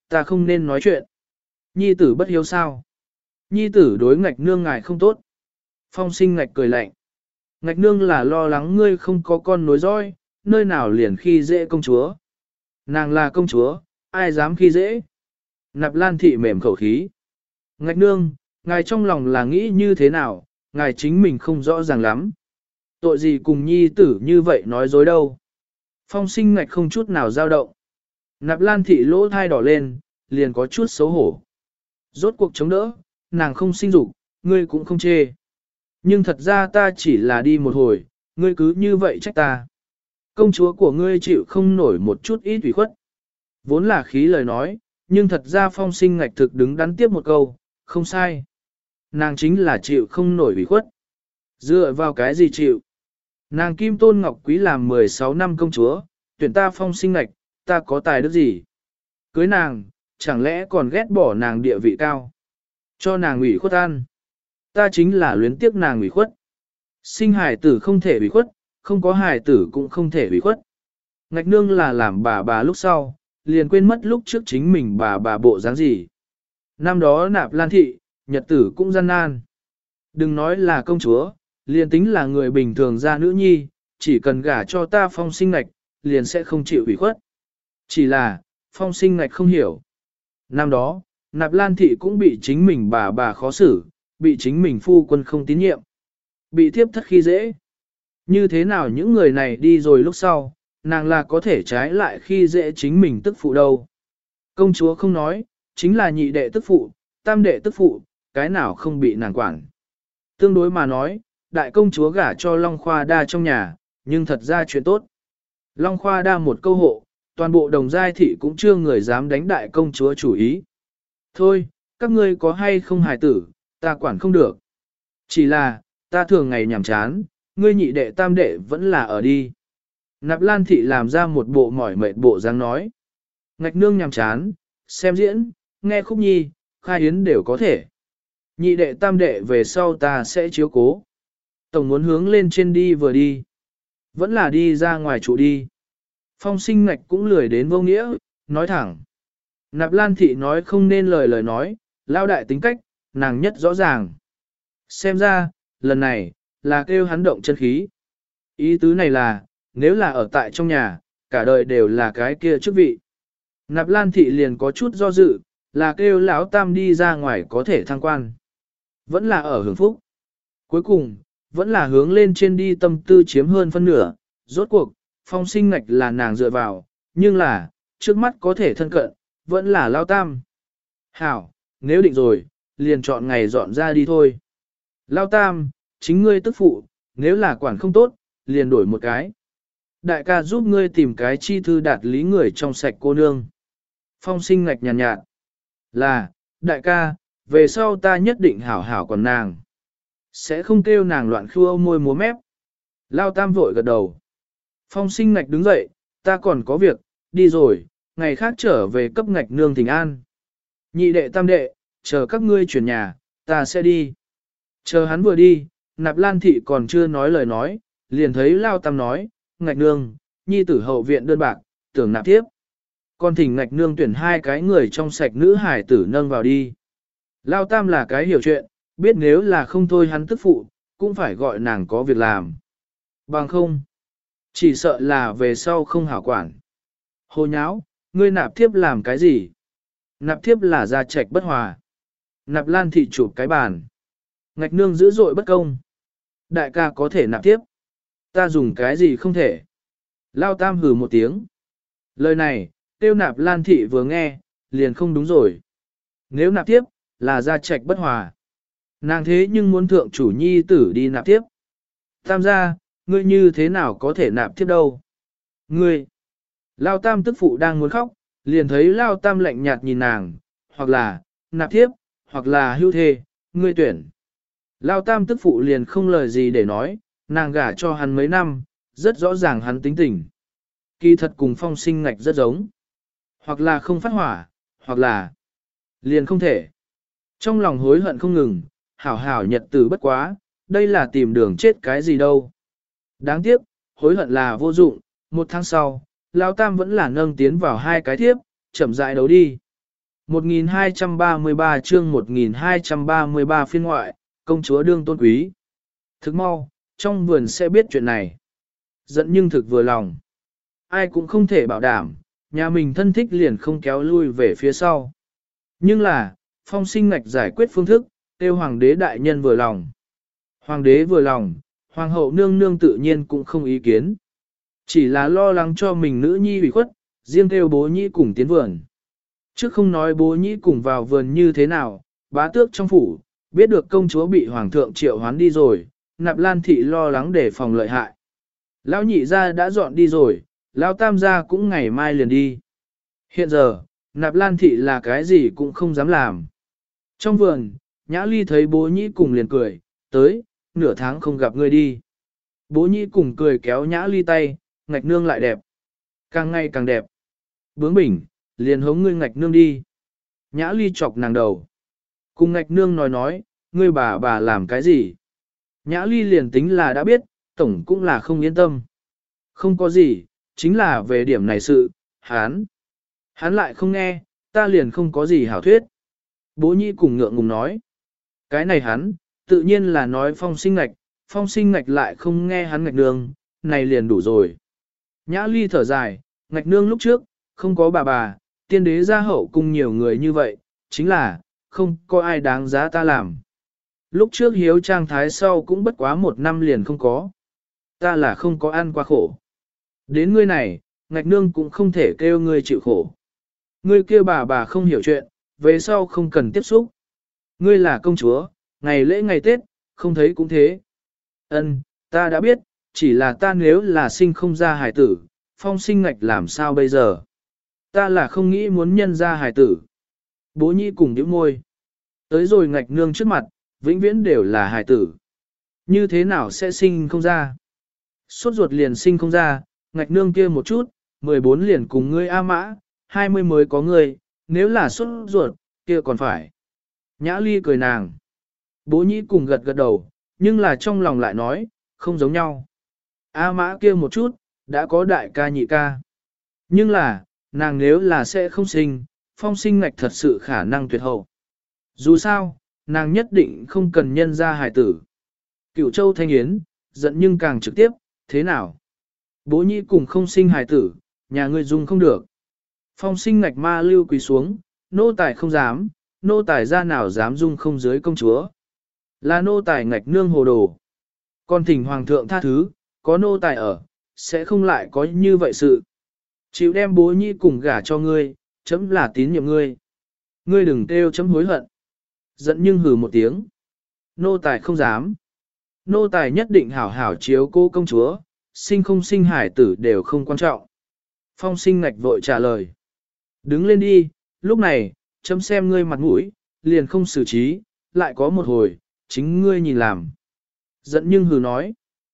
ta không nên nói chuyện. Nhi tử bất hiếu sao? Nhi tử đối Ngạch nương ngài không tốt. Phong Sinh Ngạch cười lạnh. Ngạch nương là lo lắng ngươi không có con nối dõi, nơi nào liền khi dễ công chúa. Nàng là công chúa, ai dám khi dễ? Nạp Lan thị mềm khẩu khí. Ngạch nương, ngài trong lòng là nghĩ như thế nào, ngài chính mình không rõ ràng lắm. Tội gì cùng nhi tử như vậy nói dối đâu. Phong Sinh Ngạch không chút nào dao động. Nạp Lan thị lỗ thai đỏ lên, liền có chút xấu hổ. Rốt cuộc chống đỡ, nàng không sinh dục, ngươi cũng không chê. Nhưng thật ra ta chỉ là đi một hồi, ngươi cứ như vậy trách ta. Công chúa của ngươi chịu không nổi một chút ít ủy khuất. Vốn là khí lời nói, nhưng thật ra Phong Sinh Ngạch thực đứng đắn tiếp một câu, không sai. Nàng chính là chịu không nổi ủy khuất. Dựa vào cái gì chịu? Nàng Kim Tôn Ngọc Quý làm 16 năm công chúa, tuyển ta Phong Sinh Ngạch, ta có tài đức gì? Cưới nàng, chẳng lẽ còn ghét bỏ nàng địa vị cao? Cho nàng ủy khuất ăn. Ta chính là luyến tiếc nàng ủy khuất. Sinh hài tử không thể ủy khuất, không có hài tử cũng không thể ủy khuất. Ngạch nương là làm bà lúc sau, liền quên mất lúc trước chính mình bà bộ dáng gì. Năm đó Nạp Lan thị, nhật tử cũng gian nan. Đừng nói là công chúa, liền tính là người bình thường ra nữ nhi, chỉ cần gả cho ta Phong Sinh Ngạch, liền sẽ không chịu ủy khuất. Chỉ là, Phong Sinh Ngạch không hiểu. Năm đó, Nạp Lan thị cũng bị chính mình bà khó xử, bị chính mình phu quân không tín nhiệm, bị thiếp thất khi dễ. Như thế nào những người này đi rồi lúc sau, nàng là có thể trái lại khi dễ chính mình tức phụ đâu. Công chúa không nói, chính là nhị đệ tức phụ, tam đệ tức phụ, cái nào không bị nàng quản. Tương đối mà nói, đại công chúa gả cho Long Khoa Đa trong nhà, nhưng thật ra chuyện tốt. Long Khoa Đa một câu hộ, toàn bộ Đồng Giai thị cũng chưa người dám đánh đại công chúa chủ ý. Thôi, các ngươi có hay không hài tử, ta quản không được. Chỉ là, ta thường ngày nhàm chán, ngươi nhị đệ tam đệ vẫn là ở đi. Nạp Lan thị làm ra một bộ mỏi mệt bộ dáng nói. Ngạch nương nhàm chán, xem diễn, nghe khúc nhi, khai yến đều có thể. Nhị đệ tam đệ về sau ta sẽ chiếu cố. Tổng muốn hướng lên trên đi vừa đi. Vẫn là đi ra ngoài trụ đi. Phong Sinh Ngạch cũng lười đến vô nghĩa, nói thẳng. Nạp Lan thị nói không nên lời nói, lao đại tính cách, nàng nhất rõ ràng. Xem ra, lần này, là kêu hắn động chân khí. Ý tứ này là, nếu là ở tại trong nhà, cả đời đều là cái kia chức vị. Nạp Lan thị liền có chút do dự, là kêu lão tam đi ra ngoài có thể thăng quan. Vẫn là ở hưởng phúc. Cuối cùng, vẫn là hướng lên trên đi tâm tư chiếm hơn phân nửa. Rốt cuộc, Phong Sinh Ngạch là nàng dựa vào, nhưng là, trước mắt có thể thân cận, vẫn là lão tam. Hảo, nếu định rồi, liền chọn ngày dọn ra đi thôi. Lão tam, chính ngươi tức phụ, nếu là quản không tốt, liền đổi một cái. Đại ca giúp ngươi tìm cái chi thư đạt lý người trong sạch cô nương. Phong Sinh Ngạch nhàn nhạt. Là, đại ca, về sau ta nhất định hảo hảo còn nàng. Sẽ không kêu nàng loạn khua môi múa mép. Lao tam vội gật đầu. Phong Sinh Ngạch đứng dậy, ta còn có việc, đi rồi, ngày khác trở về cấp Ngạch nương thỉnh an. Nhị đệ tam đệ, chờ các ngươi chuyển nhà, ta sẽ đi. Chờ hắn vừa đi, Nạp Lan thị còn chưa nói lời nói, liền thấy Lao tam nói, Ngạch nương, nhi tử hậu viện đơn bạc, tưởng nạp tiếp. Còn thỉnh Ngạch nương tuyển hai cái người trong sạch nữ hải tử nâng vào đi. Lao tam là cái hiểu chuyện, biết nếu là không thôi hắn tức phụ, cũng phải gọi nàng có việc làm. Bằng không, chỉ sợ là về sau không hảo quản. Hồ nháo, ngươi nạp thiếp làm cái gì? Nạp thiếp là gia trạch bất hòa. Nạp Lan thị chụp cái bàn. Ngạch nương dữ dội bất công. Đại ca có thể nạp thiếp. Ta dùng cái gì không thể? Lao tam hừ một tiếng. Lời này, tiêu Nạp Lan thị vừa nghe, liền không đúng rồi. Nếu nạp tiếp, là gia trạch bất hòa. Nàng thế nhưng muốn thượng chủ nhi tử đi nạp tiếp. Tam gia, ngươi như thế nào có thể nạp tiếp đâu? Ngươi! Lao tam tức phụ đang muốn khóc, liền thấy Lao tam lạnh nhạt nhìn nàng, hoặc là, nạp tiếp, hoặc là hưu thê, ngươi tuyển. Lao tam tức phụ liền không lời gì để nói, nàng gả cho hắn mấy năm, rất rõ ràng hắn tính tình. Kỳ thật cùng Phong Sinh Ngạch rất giống. Hoặc là không phát hỏa, hoặc là liền không thể. Trong lòng hối hận không ngừng, hảo hảo nhật tử bất quá, đây là tìm đường chết cái gì đâu. Đáng tiếc, hối hận là vô dụng, một tháng sau, Lão Tam vẫn là nâng tiến vào hai cái thiếp, chậm rãi đấu đi. 1233 chương 1233 phiên ngoại, công chúa đương tôn quý. Thực mau, trong vườn sẽ biết chuyện này. Giận nhưng thực vừa lòng. Ai cũng không thể bảo đảm, nhà mình thân thích liền không kéo lui về phía sau. Nhưng là, Phong Sinh Ngạch giải quyết phương thức, tiêu hoàng đế đại nhân vừa lòng. Hoàng đế vừa lòng, hoàng hậu nương nương tự nhiên cũng không ý kiến. Chỉ là lo lắng cho mình nữ nhi bị khuất, riêng kêu bố nhĩ cùng tiến vườn. Trước không nói bố nhĩ cùng vào vườn như thế nào, bá tước trong phủ, biết được công chúa bị hoàng thượng triệu hoán đi rồi, Nạp Lan thị lo lắng để phòng lợi hại. Lão nhị gia đã dọn đi rồi, lão tam gia cũng ngày mai liền đi. Hiện giờ, Nạp Lan thị là cái gì cũng không dám làm. Trong vườn, Nhã Ly thấy bố nhĩ cùng liền cười, tới, nửa tháng không gặp ngươi đi. Bố nhĩ cùng cười kéo Nhã Ly tay, ngạch nương lại đẹp. Càng ngày càng đẹp. Bướng bỉnh, liền hống ngươi ngạch nương đi. Nhã Ly chọc nàng đầu. Cùng ngạch nương nói, ngươi bà làm cái gì? Nhã Ly liền tính là đã biết, tổng cũng là không yên tâm. Không có gì, chính là về điểm này sự, hắn lại không nghe, ta liền không có gì hảo thuyết. Bố nhĩ cùng ngượng ngùng nói. Cái này hắn, tự nhiên là nói Phong Sinh Ngạch lại không nghe hắn ngạch nương, này liền đủ rồi. Nhã Ly thở dài, ngạch nương lúc trước, không có bà, tiên đế gia hậu cung nhiều người như vậy, chính là, không có ai đáng giá ta làm. Lúc trước hiếu trang thái sau cũng bất quá 1 năm liền không có. Ta là không có ăn qua khổ. Đến ngươi này, ngạch nương cũng không thể kêu ngươi chịu khổ. Ngươi kêu bà không hiểu chuyện, về sau không cần tiếp xúc. Ngươi là công chúa, ngày lễ ngày Tết, không thấy cũng thế. Ân, ta đã biết, chỉ là ta nếu là sinh không ra hài tử, Phong Sinh Ngạch làm sao bây giờ? Ta là không nghĩ muốn nhân ra hài tử. Bố nhĩ cùng nhíu môi. Tới rồi ngạch nương trước mặt, vĩnh viễn đều là hài tử. Như thế nào sẽ sinh không ra? Sốt ruột liền sinh không ra, ngạch nương kia một chút, 14 liền cùng ngươi A Mã, 20 mới có ngươi, nếu là sốt ruột, kia còn phải. Nhã Ly cười nàng. Bố nhĩ cùng gật đầu, nhưng là trong lòng lại nói, không giống nhau. A Mã kia một chút, đã có đại ca nhị ca. Nhưng là, nàng nếu là sẽ không sinh, Phong Sinh Ngạch thật sự khả năng tuyệt hậu. Dù sao, nàng nhất định không cần nhân ra hài tử. Cửu Châu Thanh Yến, giận nhưng càng trực tiếp, thế nào? Bố nhĩ cùng không sinh hài tử, nhà ngươi dùng không được. Phong Sinh Ngạch ma lưu quỳ xuống, nô tài không dám, nô tài ra nào dám dung không dưới công chúa. Là nô tài ngạch nương hồ đồ. Còn thỉnh hoàng thượng tha thứ, có nô tài ở, sẽ không lại có như vậy sự. Chịu đem bố nhĩ cùng gả cho ngươi, chấm là tín nhiệm ngươi. Ngươi đừng kêu chấm hối hận. Giận nhưng hừ một tiếng. Nô tài không dám. Nô tài nhất định hảo hảo chiếu cô công chúa, sinh không sinh hải tử đều không quan trọng. Phong Sinh Ngạch vội trả lời. Đứng lên đi, lúc này, chấm xem ngươi mặt mũi, liền không xử trí, lại có một hồi, chính ngươi nhìn làm. Giận nhưng hừ nói.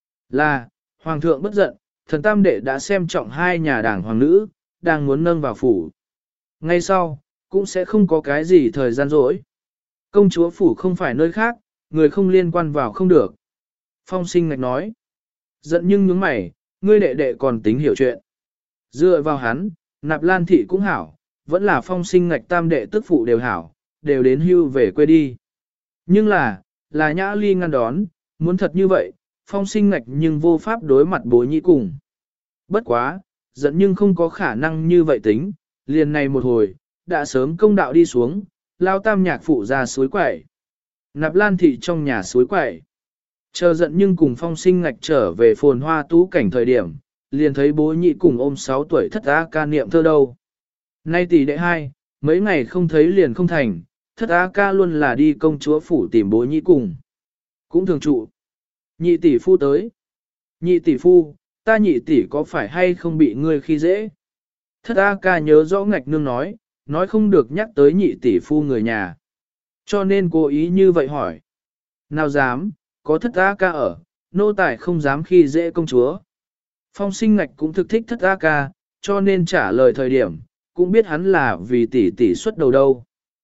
Là, hoàng thượng bất giận, thần tam đệ đã xem trọng 2 nhà đảng hoàng nữ, đang muốn nâng vào phủ. Ngay sau, cũng sẽ không có cái gì thời gian rỗi. Công chúa phủ không phải nơi khác, người không liên quan vào không được. Phong Sinh Ngạch nói. Giận nhưng nhướng mày, ngươi đệ đệ còn tính hiểu chuyện. Dựa vào hắn, Nạp Lan thị cũng hảo, vẫn là Phong Sinh Ngạch tam đệ tức phụ đều hảo, đều đến hưu về quê đi. Nhưng là Nhã Ly ngăn đón, muốn thật như vậy, Phong Sinh Ngạch nhưng vô pháp đối mặt bố nhĩ cùng. Bất quá, giận nhưng không có khả năng như vậy tính, liền này một hồi, đã sớm công đạo đi xuống, lao tam nhạc phụ ra suối quẩy. Nạp Lan thị trong nhà suối quẩy. Chờ giận nhưng cùng Phong Sinh Ngạch trở về phồn hoa tú cảnh thời điểm, liền thấy bố nhĩ cùng ôm 6 tuổi thất á ca niệm thơ đâu. Nay tỷ đệ 2, mấy ngày không thấy liền không thành, thất á ca luôn là đi công chúa phủ tìm bố nhĩ cùng. Cũng thường trụ. Nhị tỷ phu tới. Nhị tỷ phu, ta nhị tỷ có phải hay không bị ngươi khi dễ? Thất á ca nhớ rõ ngạch nương nói không được nhắc tới nhị tỷ phu người nhà. Cho nên cố ý như vậy hỏi. Nào dám, có thất á ca ở, nô tài không dám khi dễ công chúa. Phong Sinh Ngạch cũng thực thích thất á ca, cho nên trả lời thời điểm, cũng biết hắn là vì tỷ tỷ xuất đầu đâu.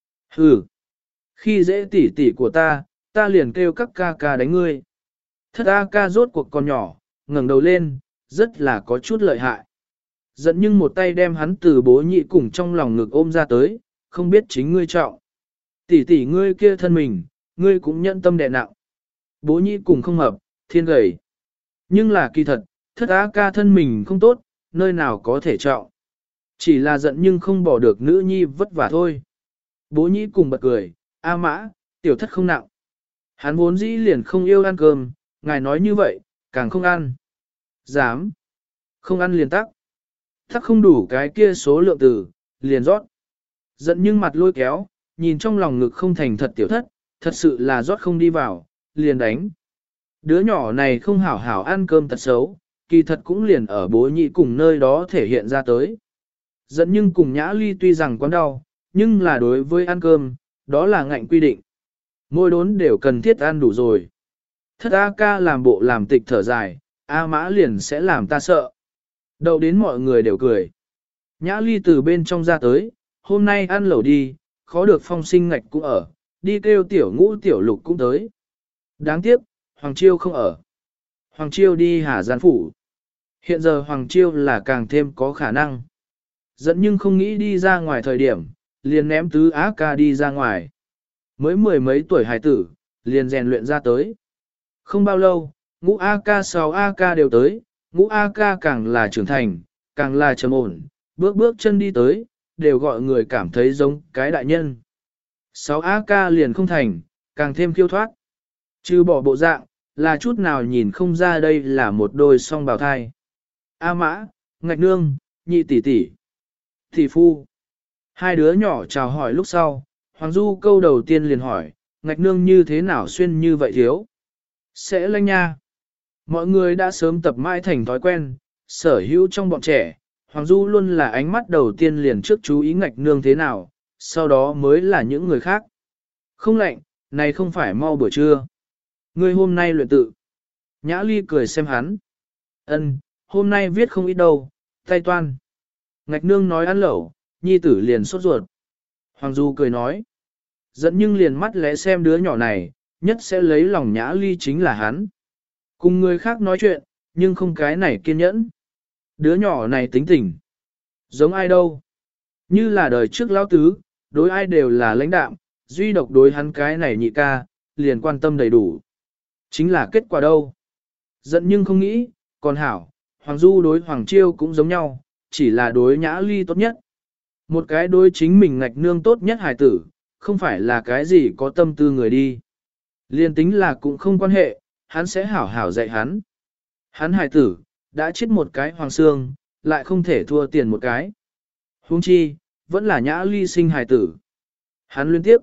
Hừ, khi dễ tỷ tỷ của ta liền kêu các ca ca đánh ngươi. Thất á ca rốt cuộc còn nhỏ, ngẩng đầu lên, rất là có chút lợi hại. Giận nhưng một tay đem hắn từ bố nhị cùng trong lòng ngực ôm ra tới, không biết chính ngươi trọng. Tỷ tỷ ngươi kia thân mình, ngươi cũng nhận tâm đè nặng. Bố nhĩ cùng không hợp, thiên gầy. Nhưng là kỳ thật, thất á ca thân mình không tốt, nơi nào có thể trọng. Chỉ là giận nhưng không bỏ được nữ nhi vất vả thôi. Bố nhĩ cùng bật cười, A mã, tiểu thất không nặng. Hắn vốn dĩ liền không yêu ăn cơm, ngài nói như vậy, càng không ăn. Dám. Không ăn liền tắc. Tắc không đủ cái kia số lượng từ, liền rót. Giận nhưng mặt lôi kéo, nhìn trong lòng ngực không thành thật tiểu thất, thật sự là rót không đi vào, liền đánh. Đứa nhỏ này không hảo hảo ăn cơm tật xấu, kỳ thật cũng liền ở bố nhị cùng nơi đó thể hiện ra tới. Giận nhưng cùng Nhã Ly tuy rằng quán đau, nhưng là đối với ăn cơm, đó là ngạnh quy định. Mỗi đốn đều cần thiết ăn đủ rồi. Thất A ca làm bộ làm tịch thở dài, A mã liền sẽ làm ta sợ. Đậu đến mọi người đều cười. Nhã Ly từ bên trong ra tới, hôm nay ăn lẩu đi, khó được Phong Sinh Ngạch cũng ở, đi kêu tiểu ngũ tiểu lục cũng tới. Đáng tiếc, Hoàng Chiêu không ở. Hoàng Chiêu đi Hà Gián Phủ. Hiện giờ Hoàng Chiêu là càng thêm có khả năng. Giận nhưng không nghĩ đi ra ngoài thời điểm, liền ném tứ á ca đi ra ngoài. Mới mười mấy tuổi hài tử, liền rèn luyện ra tới. Không bao lâu, ngũ A ca 6 A ca đều tới, ngũ A ca càng là trưởng thành, càng là trầm ổn, bước bước chân đi tới, đều gọi người cảm thấy giống cái đại nhân. 6 A ca liền không thành, càng thêm kiêu thoát. Trừ bỏ bộ dạng, là chút nào nhìn không ra đây là một đôi song bào thai. A mã, ngạch nương, nhị tỷ tỷ, tỷ phu. Hai đứa nhỏ chào hỏi lúc sau, Hoàng Du câu đầu tiên liền hỏi, ngạch nương như thế nào xuyên như vậy thiếu? Sẽ lanh nha. Mọi người đã sớm tập mãi thành thói quen, sở hữu trong bọn trẻ, Hoàng Du luôn là ánh mắt đầu tiên liền trước chú ý ngạch nương thế nào, sau đó mới là những người khác. Không lạnh, này không phải mau buổi trưa. Ngươi hôm nay luyện tự. Nhã Ly cười xem hắn. Ân, hôm nay viết không ít đâu, tay toan. Ngạch nương nói ăn lẩu, nhi tử liền sốt ruột. Hoàng Du cười nói. Dẫn nhưng liền mắt lẽ xem đứa nhỏ này, nhất sẽ lấy lòng Nhã Ly chính là hắn. Cùng người khác nói chuyện, nhưng không cái này kiên nhẫn. Đứa nhỏ này tính tình. Giống ai đâu. Như là đời trước lão tứ, đối ai đều là lãnh đạm, duy độc đối hắn cái này nhị ca, liền quan tâm đầy đủ. Chính là kết quả đâu. Giận nhưng không nghĩ, còn hảo, Hoàng Du đối Hoàng Chiêu cũng giống nhau, chỉ là đối Nhã Ly tốt nhất. Một cái đối chính mình ngạch nương tốt nhất hài tử, không phải là cái gì có tâm tư người đi. Liên tính là cũng không quan hệ, hắn sẽ hảo hảo dạy hắn. Hắn hài tử, đã chết một cái hoàng xương, lại không thể thua tiền một cái. Huống chi, vẫn là Nhã Ly sinh hài tử. Hắn liên tiếp.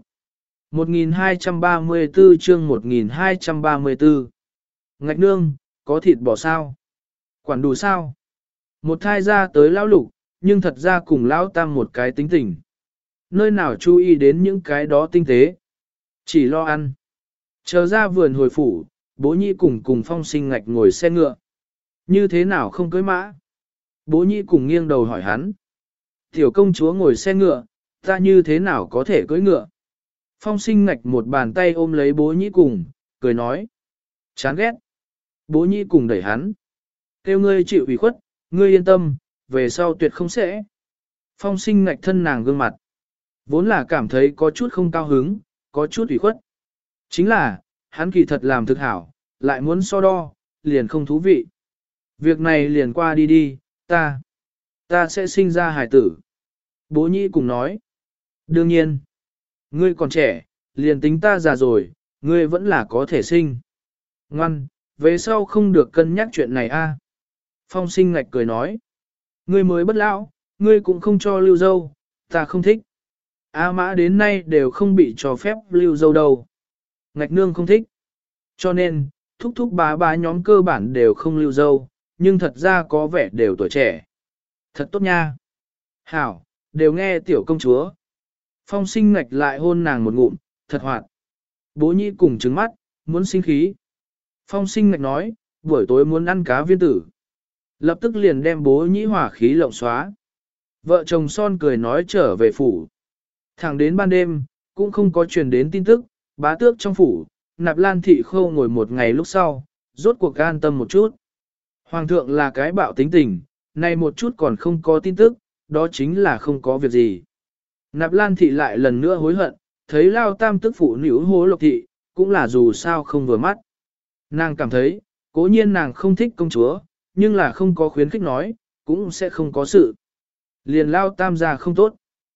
1234 chương 1234. Ngạch nương, có thịt bò sao? Quản đủ sao? Một thai ra tới lão lục, nhưng thật ra cùng lão tam một cái tính tình. Nơi nào chú ý đến những cái đó tinh tế. Chỉ lo ăn. Chờ ra vườn hồi phủ, bố nhị cùng Phong Sinh Ngạch ngồi xe ngựa. Như thế nào không cưới mã? Bố nhị cùng nghiêng đầu hỏi hắn. Tiểu công chúa ngồi xe ngựa, ta như thế nào có thể cưới ngựa? Phong Sinh Ngạch một bàn tay ôm lấy bố nhị cùng, cười nói. Chán ghét. Bố nhị cùng đẩy hắn. Kêu ngươi chịu ủy khuất, ngươi yên tâm, về sau tuyệt không sẽ. Phong Sinh Ngạch thân nàng gương mặt. Vốn là cảm thấy có chút không cao hứng, có chút ủy khuất. Chính là, hắn kỳ thật làm thực hảo, lại muốn so đo, liền không thú vị. Việc này liền qua đi đi, ta sẽ sinh ra hài tử. Bố nhị cùng nói. Đương nhiên, ngươi còn trẻ, liền tính ta già rồi, ngươi vẫn là có thể sinh. Ngoan, về sau không được cân nhắc chuyện này a. Phong Sinh Ngạch cười nói. Ngươi mới bất lão, ngươi cũng không cho lưu dâu, ta không thích. A mã đến nay đều không bị cho phép lưu dâu đâu. Ngạch nương không thích. Cho nên, thúc thúc bá nhóm cơ bản đều không lưu dâu, nhưng thật ra có vẻ đều tuổi trẻ. Thật tốt nha. Hảo, đều nghe tiểu công chúa. Phong Sinh Ngạch lại hôn nàng một ngụm, thật hoạt. Bố nhị cùng trứng mắt, muốn sinh khí. Phong Sinh Ngạch nói, buổi tối muốn ăn cá viên tử. Lập tức liền đem bố nhị hỏa khí lộng xóa. Vợ chồng son cười nói trở về phủ. Thẳng đến ban đêm, cũng không có truyền đến tin tức, bá tước trong phủ, Nạp Lan Thị Khâu ngồi một ngày lúc sau, rốt cuộc an tâm một chút. Hoàng thượng là cái bạo tính tình, nay một chút còn không có tin tức, đó chính là không có việc gì. Nạp Lan thị lại lần nữa hối hận, thấy Lao Tam tức phụ nữ hố Lộc thị, cũng là dù sao không vừa mắt. Nàng cảm thấy, cố nhiên nàng không thích công chúa, nhưng là không có khuyến khích nói, cũng sẽ không có sự. Liền Lao Tam ra không tốt.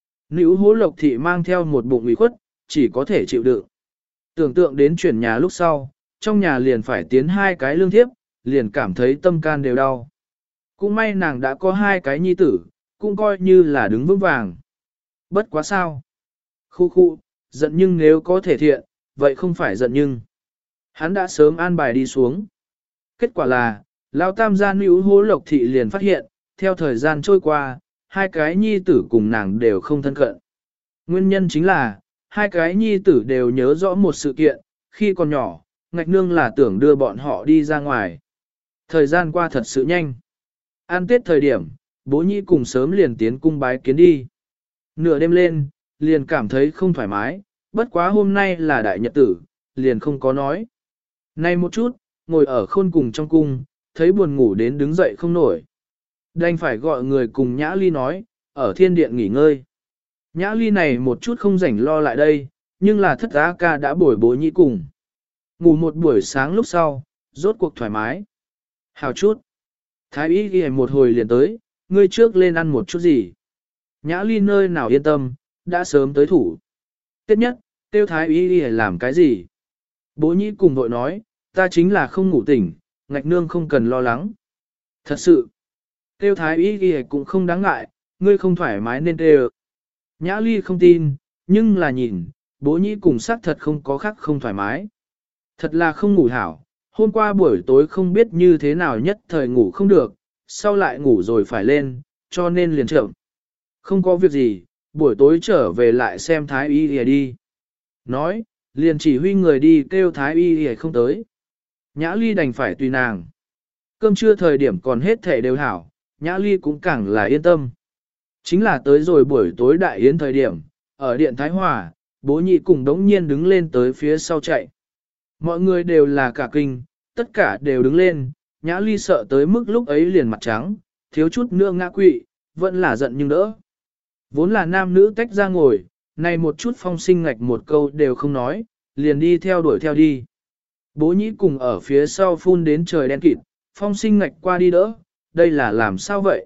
Nữ hố Lộc thị mang theo một bụng ủy khuất, chỉ có thể chịu đựng. Tưởng tượng đến chuyển nhà lúc sau, trong nhà liền phải tiến 2 cái lương thiếp, liền cảm thấy tâm can đều đau. Cũng may nàng đã có 2 cái nhi tử, cũng coi như là đứng vững vàng. Bất quá sao? Khu khu, giận nhưng nếu có thể thiện, vậy không phải giận nhưng. Hắn đã sớm an bài đi xuống. Kết quả là, Lao Tam gia nữ hố Lộc thị liền phát hiện, theo thời gian trôi qua, 2 cái nhi tử cùng nàng đều không thân cận. Nguyên nhân chính là, 2 cái nhi tử đều nhớ rõ một sự kiện, khi còn nhỏ, ngạch nương là tưởng đưa bọn họ đi ra ngoài. Thời gian qua thật sự nhanh. Ăn Tết thời điểm, bố nhi cùng sớm liền tiến cung bái kiến đi. Nửa đêm lên, liền cảm thấy không thoải mái, bất quá hôm nay là đại nhật tử, liền không có nói. Nay một chút, ngồi ở khôn cùng trong cung, thấy buồn ngủ đến đứng dậy không nổi. Đành phải gọi người cùng Nhã Ly nói, ở thiên điện nghỉ ngơi. Nhã Ly này một chút không rảnh lo lại đây, nhưng là thất á ca đã bồi bố nhi cùng. Ngủ một buổi sáng lúc sau, rốt cuộc thoải mái. Hào chút. Thái y ghi một hồi liền tới, ngươi trước lên ăn một chút gì. Nhã Ly nơi nào yên tâm, đã sớm tới thủ. Tiếp nhất, tiêu thái y ghi làm cái gì? Bố nhi cùng vội nói, ta chính là không ngủ tỉnh, ngạch nương không cần lo lắng. Thật sự, tiêu thái y ghi cũng không đáng ngại, ngươi không thoải mái nên tiêu. Nhã Ly không tin, nhưng là nhìn, bố nhi cùng xác thật không có khác không thoải mái. Thật là không ngủ hảo, hôm qua buổi tối không biết như thế nào nhất thời ngủ không được, sau lại ngủ rồi phải lên, cho nên liền chậm. Không có việc gì, buổi tối trở về lại xem thái y y đi. Nói, liền chỉ huy người đi kêu thái y y không tới. Nhã Ly đành phải tùy nàng. Cơm trưa thời điểm còn hết thể đều hảo, Nhã Ly cũng càng là yên tâm. Chính là tới rồi buổi tối đại yến thời điểm, ở điện Thái Hòa, bố nhị cùng đống nhiên đứng lên tới phía sau chạy. Mọi người đều là cả kinh, tất cả đều đứng lên, Nhã Ly sợ tới mức lúc ấy liền mặt trắng, thiếu chút nữa ngã quỵ, vẫn là giận nhưng đỡ. Vốn là nam nữ tách ra ngồi, này một chút phong sinh ngạch một câu đều không nói, liền đi theo đuổi theo đi. Bố nhĩ cùng ở phía sau phun đến trời đen kịt, phong sinh ngạch qua đi đỡ, đây là làm sao vậy?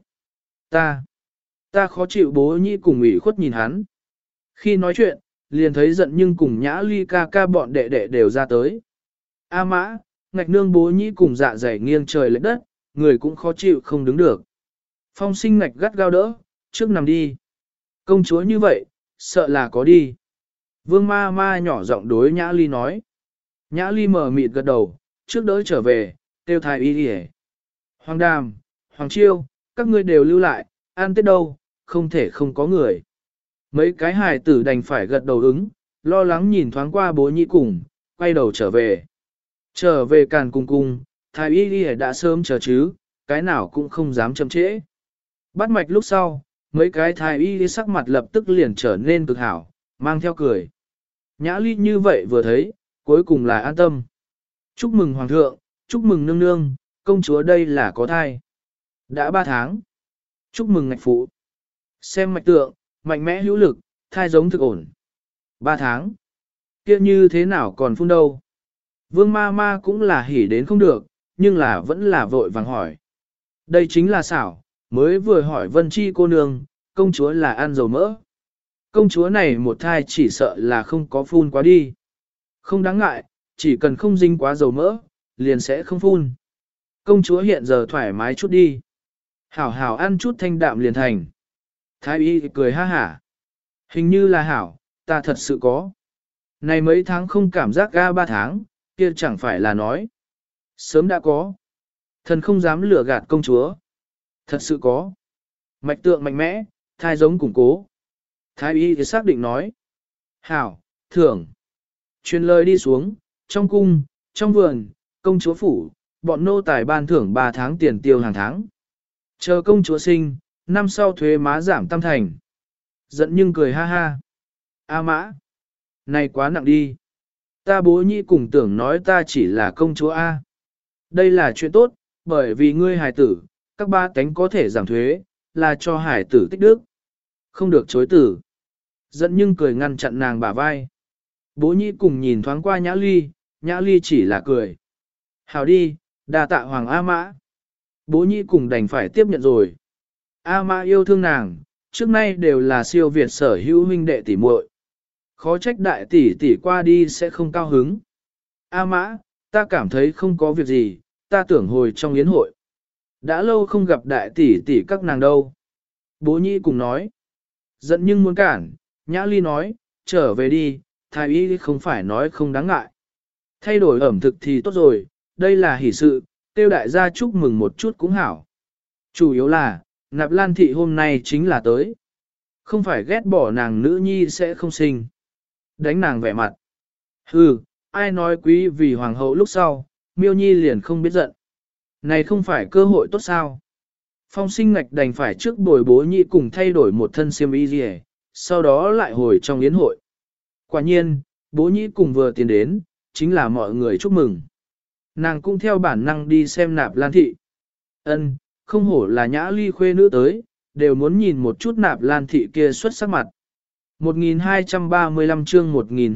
Ta khó chịu bố nhĩ cùng ủy khuất nhìn hắn. Khi nói chuyện, liền thấy giận nhưng cùng Nhã Ly ca ca bọn đệ đệ đều ra tới. A mã, ngạch nương bố nhĩ cùng dạ dày nghiêng trời lệch đất, người cũng khó chịu không đứng được. Phong sinh ngạch gắt gao đỡ, trước nằm đi. Công chúa như vậy, sợ là có đi. Vương ma ma nhỏ giọng đối Nhã Ly nói. Nhã Ly mở mịt gật đầu, trước đỡ trở về, tiêu thái y đi. Hoàng Đàm, Hoàng Chiêu, các ngươi đều lưu lại, ăn Tết đâu, không thể không có người. Mấy cái hài tử đành phải gật đầu ứng, lo lắng nhìn thoáng qua bố nhĩ cùng, quay đầu trở về. Trở về càn cung cung, thái y đi đã sớm chờ chứ, cái nào cũng không dám chậm trễ. Bắt mạch lúc sau, mấy cái thái y đi sắc mặt lập tức liền trở nên cực hảo, mang theo cười. Nhã Ly như vậy vừa thấy, cuối cùng là an tâm. Chúc mừng Hoàng thượng, chúc mừng nương nương, công chúa đây là có thai. Đã 3 tháng. Chúc mừng ngạch phụ. Xem mạch tượng, mạnh mẽ hữu lực, thai giống thực ổn. 3 tháng. Kia như thế nào còn phun đâu. Vương ma ma cũng là hỉ đến không được, nhưng là vẫn là vội vàng hỏi. Đây chính là xảo, mới vừa hỏi Vân Chi cô nương, công chúa là ăn dầu mỡ. Công chúa này một thai chỉ sợ là không có phun quá đi. Không đáng ngại, chỉ cần không dính quá dầu mỡ, liền sẽ không phun. Công chúa hiện giờ thoải mái chút đi. Hảo hảo ăn chút thanh đạm liền thành. Thái y cười ha hả. Hình như là hảo, ta thật sự có. Này mấy tháng không cảm giác ga 3 tháng, kia chẳng phải là nói. Sớm đã có. Thần không dám lừa gạt công chúa. Thật sự có. Mạch tượng mạnh mẽ, thai giống củng cố. Thái y thì xác định nói. Hảo, thưởng. Truyền lời đi xuống, trong cung, trong vườn, công chúa phủ, bọn nô tài ban thưởng 3 tháng tiền tiêu hàng tháng. Chờ công chúa sinh, năm sau thuế má giảm tam thành. Giận nhưng cười ha ha. A mã. Này quá nặng đi. Ta bố nhi cùng tưởng nói ta chỉ là công chúa A. Đây là chuyện tốt, bởi vì ngươi hài tử, các ba tánh có thể giảm thuế, là cho hài tử tích đức. Không được chối tử. Giận nhưng cười ngăn chặn nàng bả vai. Bố nhĩ cùng nhìn thoáng qua Nhã Ly chỉ là cười. Hào đi, đa tạ Hoàng A Mã. Bố nhĩ cùng đành phải tiếp nhận rồi. A Mã yêu thương nàng, trước nay đều là siêu việt sở hữu huynh đệ tỷ muội. Khó trách đại tỷ tỷ qua đi sẽ không cao hứng. A Mã, ta cảm thấy không có việc gì, ta tưởng hồi trong yến hội. Đã lâu không gặp đại tỷ tỷ các nàng đâu. Bố nhĩ cùng nói. Giận nhưng muốn cản, Nhã Ly nói, trở về đi, thái y không phải nói không đáng ngại. Thay đổi ẩm thực thì tốt rồi, đây là hỷ sự, tiêu đại gia chúc mừng một chút cũng hảo. Chủ yếu là, Nạp Lan thị hôm nay chính là tới. Không phải ghét bỏ nàng nữ nhi sẽ không sinh. Đánh nàng vẻ mặt. Hừ, ai nói quý vì hoàng hậu lúc sau, Miêu Nhi liền không biết giận. Này không phải cơ hội tốt sao. Phong Sinh Ngạch đành phải trước bồi bố nhị cùng thay đổi một thân xiêm y gì, sau đó lại hồi trong yến hội. Quả nhiên, bố nhị cùng vừa tiến đến, chính là mọi người chúc mừng. Nàng cũng theo bản năng đi xem Nạp Lan thị. Ân, không hổ là Nhã Ly khuê nữ tới, đều muốn nhìn một chút Nạp Lan thị kia xuất sắc mặt. 1235 chương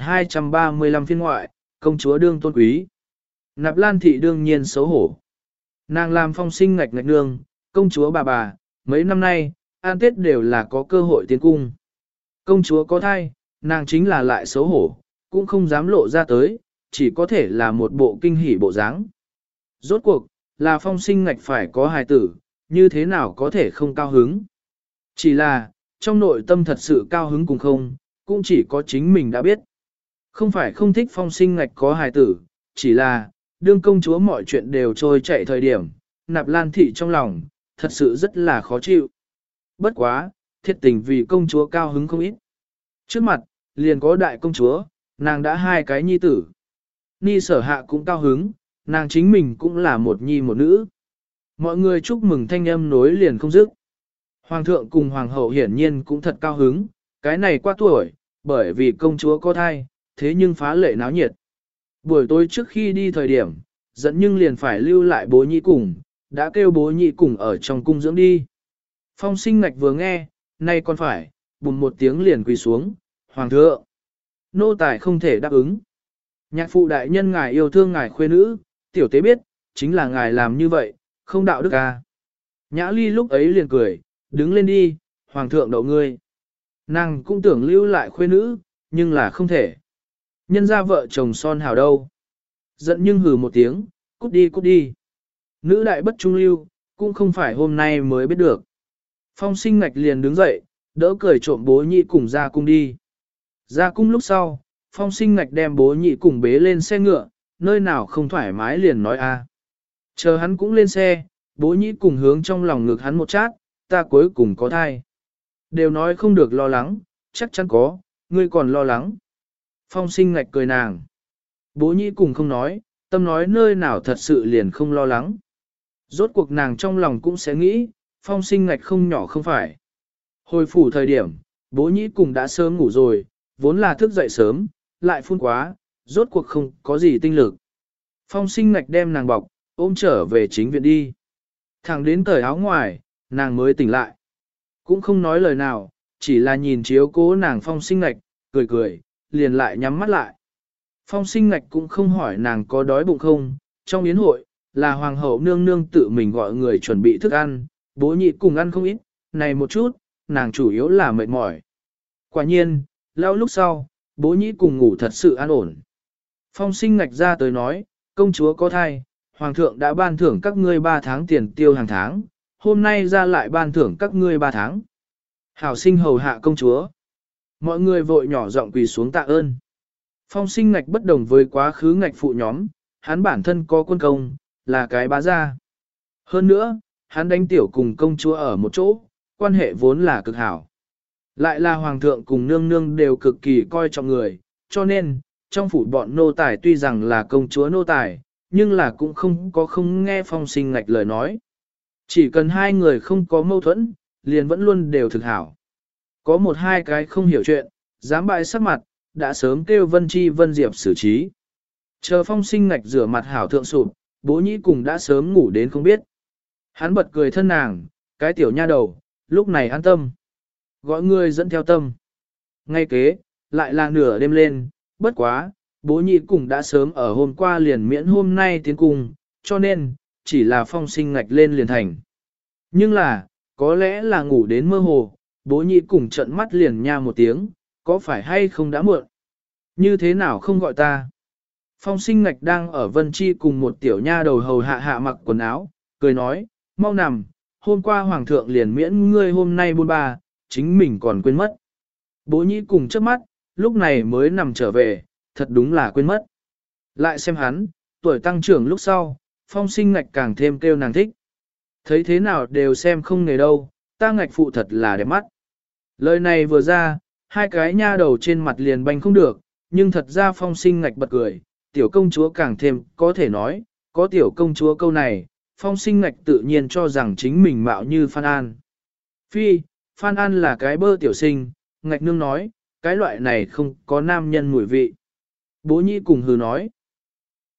1235 phiên ngoại, công chúa đương tôn quý. Nạp Lan thị đương nhiên xấu hổ. Nàng làm Phong Sinh Ngạch nương, công chúa bà, mấy năm nay, an tết đều là có cơ hội tiến cung. Công chúa có thai, nàng chính là lại xấu hổ, cũng không dám lộ ra tới, chỉ có thể là một bộ kinh hỉ bộ dáng. Rốt cuộc, là Phong Sinh Ngạch phải có hài tử, như thế nào có thể không cao hứng. Chỉ là, trong nội tâm thật sự cao hứng cùng không, cũng chỉ có chính mình đã biết. Không phải không thích Phong Sinh Ngạch có hài tử, chỉ là, đương công chúa mọi chuyện đều trôi chạy thời điểm, Nạp Lan thị trong lòng, thật sự rất là khó chịu. Bất quá, thiệt tình vì công chúa cao hứng không ít. Trước mặt, liền có đại công chúa, nàng đã hai cái nhi tử. Ni Sở Hạ cũng cao hứng, nàng chính mình cũng là một nhi một nữ. Mọi người chúc mừng thanh âm nối liền không dứt. Hoàng thượng cùng hoàng hậu hiển nhiên cũng thật cao hứng, cái này qua tuổi, bởi vì công chúa có thai, thế nhưng phá lệ náo nhiệt. Buổi tối trước khi đi thời điểm, dẫn nhưng liền phải lưu lại bố nhị cùng, đã kêu bố nhị cùng ở trong cung dưỡng đi. Phong Sinh Ngạch vừa nghe, nay còn phải, bùm một tiếng liền quỳ xuống, hoàng thượng. Nô tài không thể đáp ứng. Nhạc phụ đại nhân ngài yêu thương ngài khuê nữ, tiểu tế biết, chính là ngài làm như vậy, không đạo đức à. Nhã Ly lúc ấy liền cười, đứng lên đi, hoàng thượng đậu ngươi. Nàng cũng tưởng lưu lại khuê nữ, nhưng là không thể. Nhân ra vợ chồng son hào đâu. Giận nhưng hừ một tiếng, cút đi cút đi. Nữ đại bất trung lưu, cũng không phải hôm nay mới biết được. Phong Sinh Ngạch liền đứng dậy, đỡ cười trộm bố nhị cùng ra cung đi. Ra cung lúc sau, Phong Sinh Ngạch đem bố nhị cùng bế lên xe ngựa, nơi nào không thoải mái liền nói a. Chờ hắn cũng lên xe, bố nhị cùng hướng trong lòng ngực hắn một chát, ta cuối cùng có thai. Đều nói không được lo lắng, chắc chắn có, ngươi còn lo lắng. Phong Sinh Ngạch cười nàng. Bố nhị cùng không nói, tâm nói nơi nào thật sự liền không lo lắng. Rốt cuộc nàng trong lòng cũng sẽ nghĩ, Phong Sinh Ngạch không nhỏ không phải. Hồi phủ thời điểm, bố nhị cùng đã sớm ngủ rồi, vốn là thức dậy sớm, lại phun quá, rốt cuộc không có gì tinh lực. Phong Sinh Ngạch đem nàng bọc, ôm trở về chính viện đi. Thẳng đến cởi áo ngoài, nàng mới tỉnh lại. Cũng không nói lời nào, chỉ là nhìn chiếu cố nàng Phong Sinh Ngạch, cười cười, liền lại nhắm mắt lại. Phong Sinh Ngạch cũng không hỏi nàng có đói bụng không, trong yến hội, là hoàng hậu nương nương tự mình gọi người chuẩn bị thức ăn, bố nhị cùng ăn không ít, này một chút, nàng chủ yếu là mệt mỏi. Quả nhiên, lâu lúc sau, bố nhị cùng ngủ thật sự an ổn. Phong Sinh Ngạch ra tới nói, công chúa có thai, hoàng thượng đã ban thưởng các ngươi 3 tháng tiền tiêu hàng tháng, hôm nay ra lại ban thưởng các ngươi 3 tháng. Hảo sinh hầu hạ công chúa. Mọi người vội nhỏ giọng quỳ xuống tạ ơn. Phong Sinh Ngạch bất đồng với quá khứ ngạch phụ nhóm, hắn bản thân có quân công, là cái bá gia. Hơn nữa, hắn đánh tiểu cùng công chúa ở một chỗ, quan hệ vốn là cực hảo. Lại là hoàng thượng cùng nương nương đều cực kỳ coi trọng người, cho nên, trong phủ bọn nô tài tuy rằng là công chúa nô tài, nhưng là cũng không nghe Phong Sinh Ngạch lời nói. Chỉ cần hai người không có mâu thuẫn, liền vẫn luôn đều thực hảo. Có một hai cái không hiểu chuyện, dám bại sắc mặt, đã sớm kêu Vân Chi Vân Diệp xử trí. Chờ Phong Sinh Ngạch rửa mặt hảo thượng sụp, bố nhĩ cùng đã sớm ngủ đến không biết. Hắn bật cười thân nàng, cái tiểu nha đầu, lúc này an tâm. Gọi người dẫn theo tâm. Ngay kế, lại là nửa đêm lên, bất quá, bố nhị cùng đã sớm ở hôm qua liền miễn hôm nay tiến cung, cho nên, chỉ là Phong Sinh Ngạch lên liền thành. Nhưng là, có lẽ là ngủ đến mơ hồ, bố nhị cùng trận mắt liền nha một tiếng, có phải hay không đã muộn? Như thế nào không gọi ta? Phong Sinh Ngạch đang ở Vân Chi cùng một tiểu nha đầu hầu hạ hạ mặc quần áo, cười nói, mau nằm, hôm qua Hoàng thượng liền miễn ngươi hôm nay buôn ba, chính mình còn quên mất. Bố nhĩ cùng chớp mắt, lúc này mới nằm trở về, thật đúng là quên mất. Lại xem hắn, tuổi tăng trưởng lúc sau, Phong Sinh Ngạch càng thêm kêu nàng thích. Thấy thế nào đều xem không nghề đâu, ta Ngạch phụ thật là đẹp mắt. Lời này vừa ra, hai cái nha đầu trên mặt liền banh không được, nhưng thật ra Phong Sinh Ngạch bật cười, tiểu công chúa càng thêm có thể nói, có tiểu công chúa câu này, Phong Sinh Ngạch tự nhiên cho rằng chính mình mạo như Phan An. Phi, Phan An là cái bơ tiểu sinh, Ngạch nương nói, cái loại này không có nam nhân mùi vị. Bố nhĩ cùng hừ nói,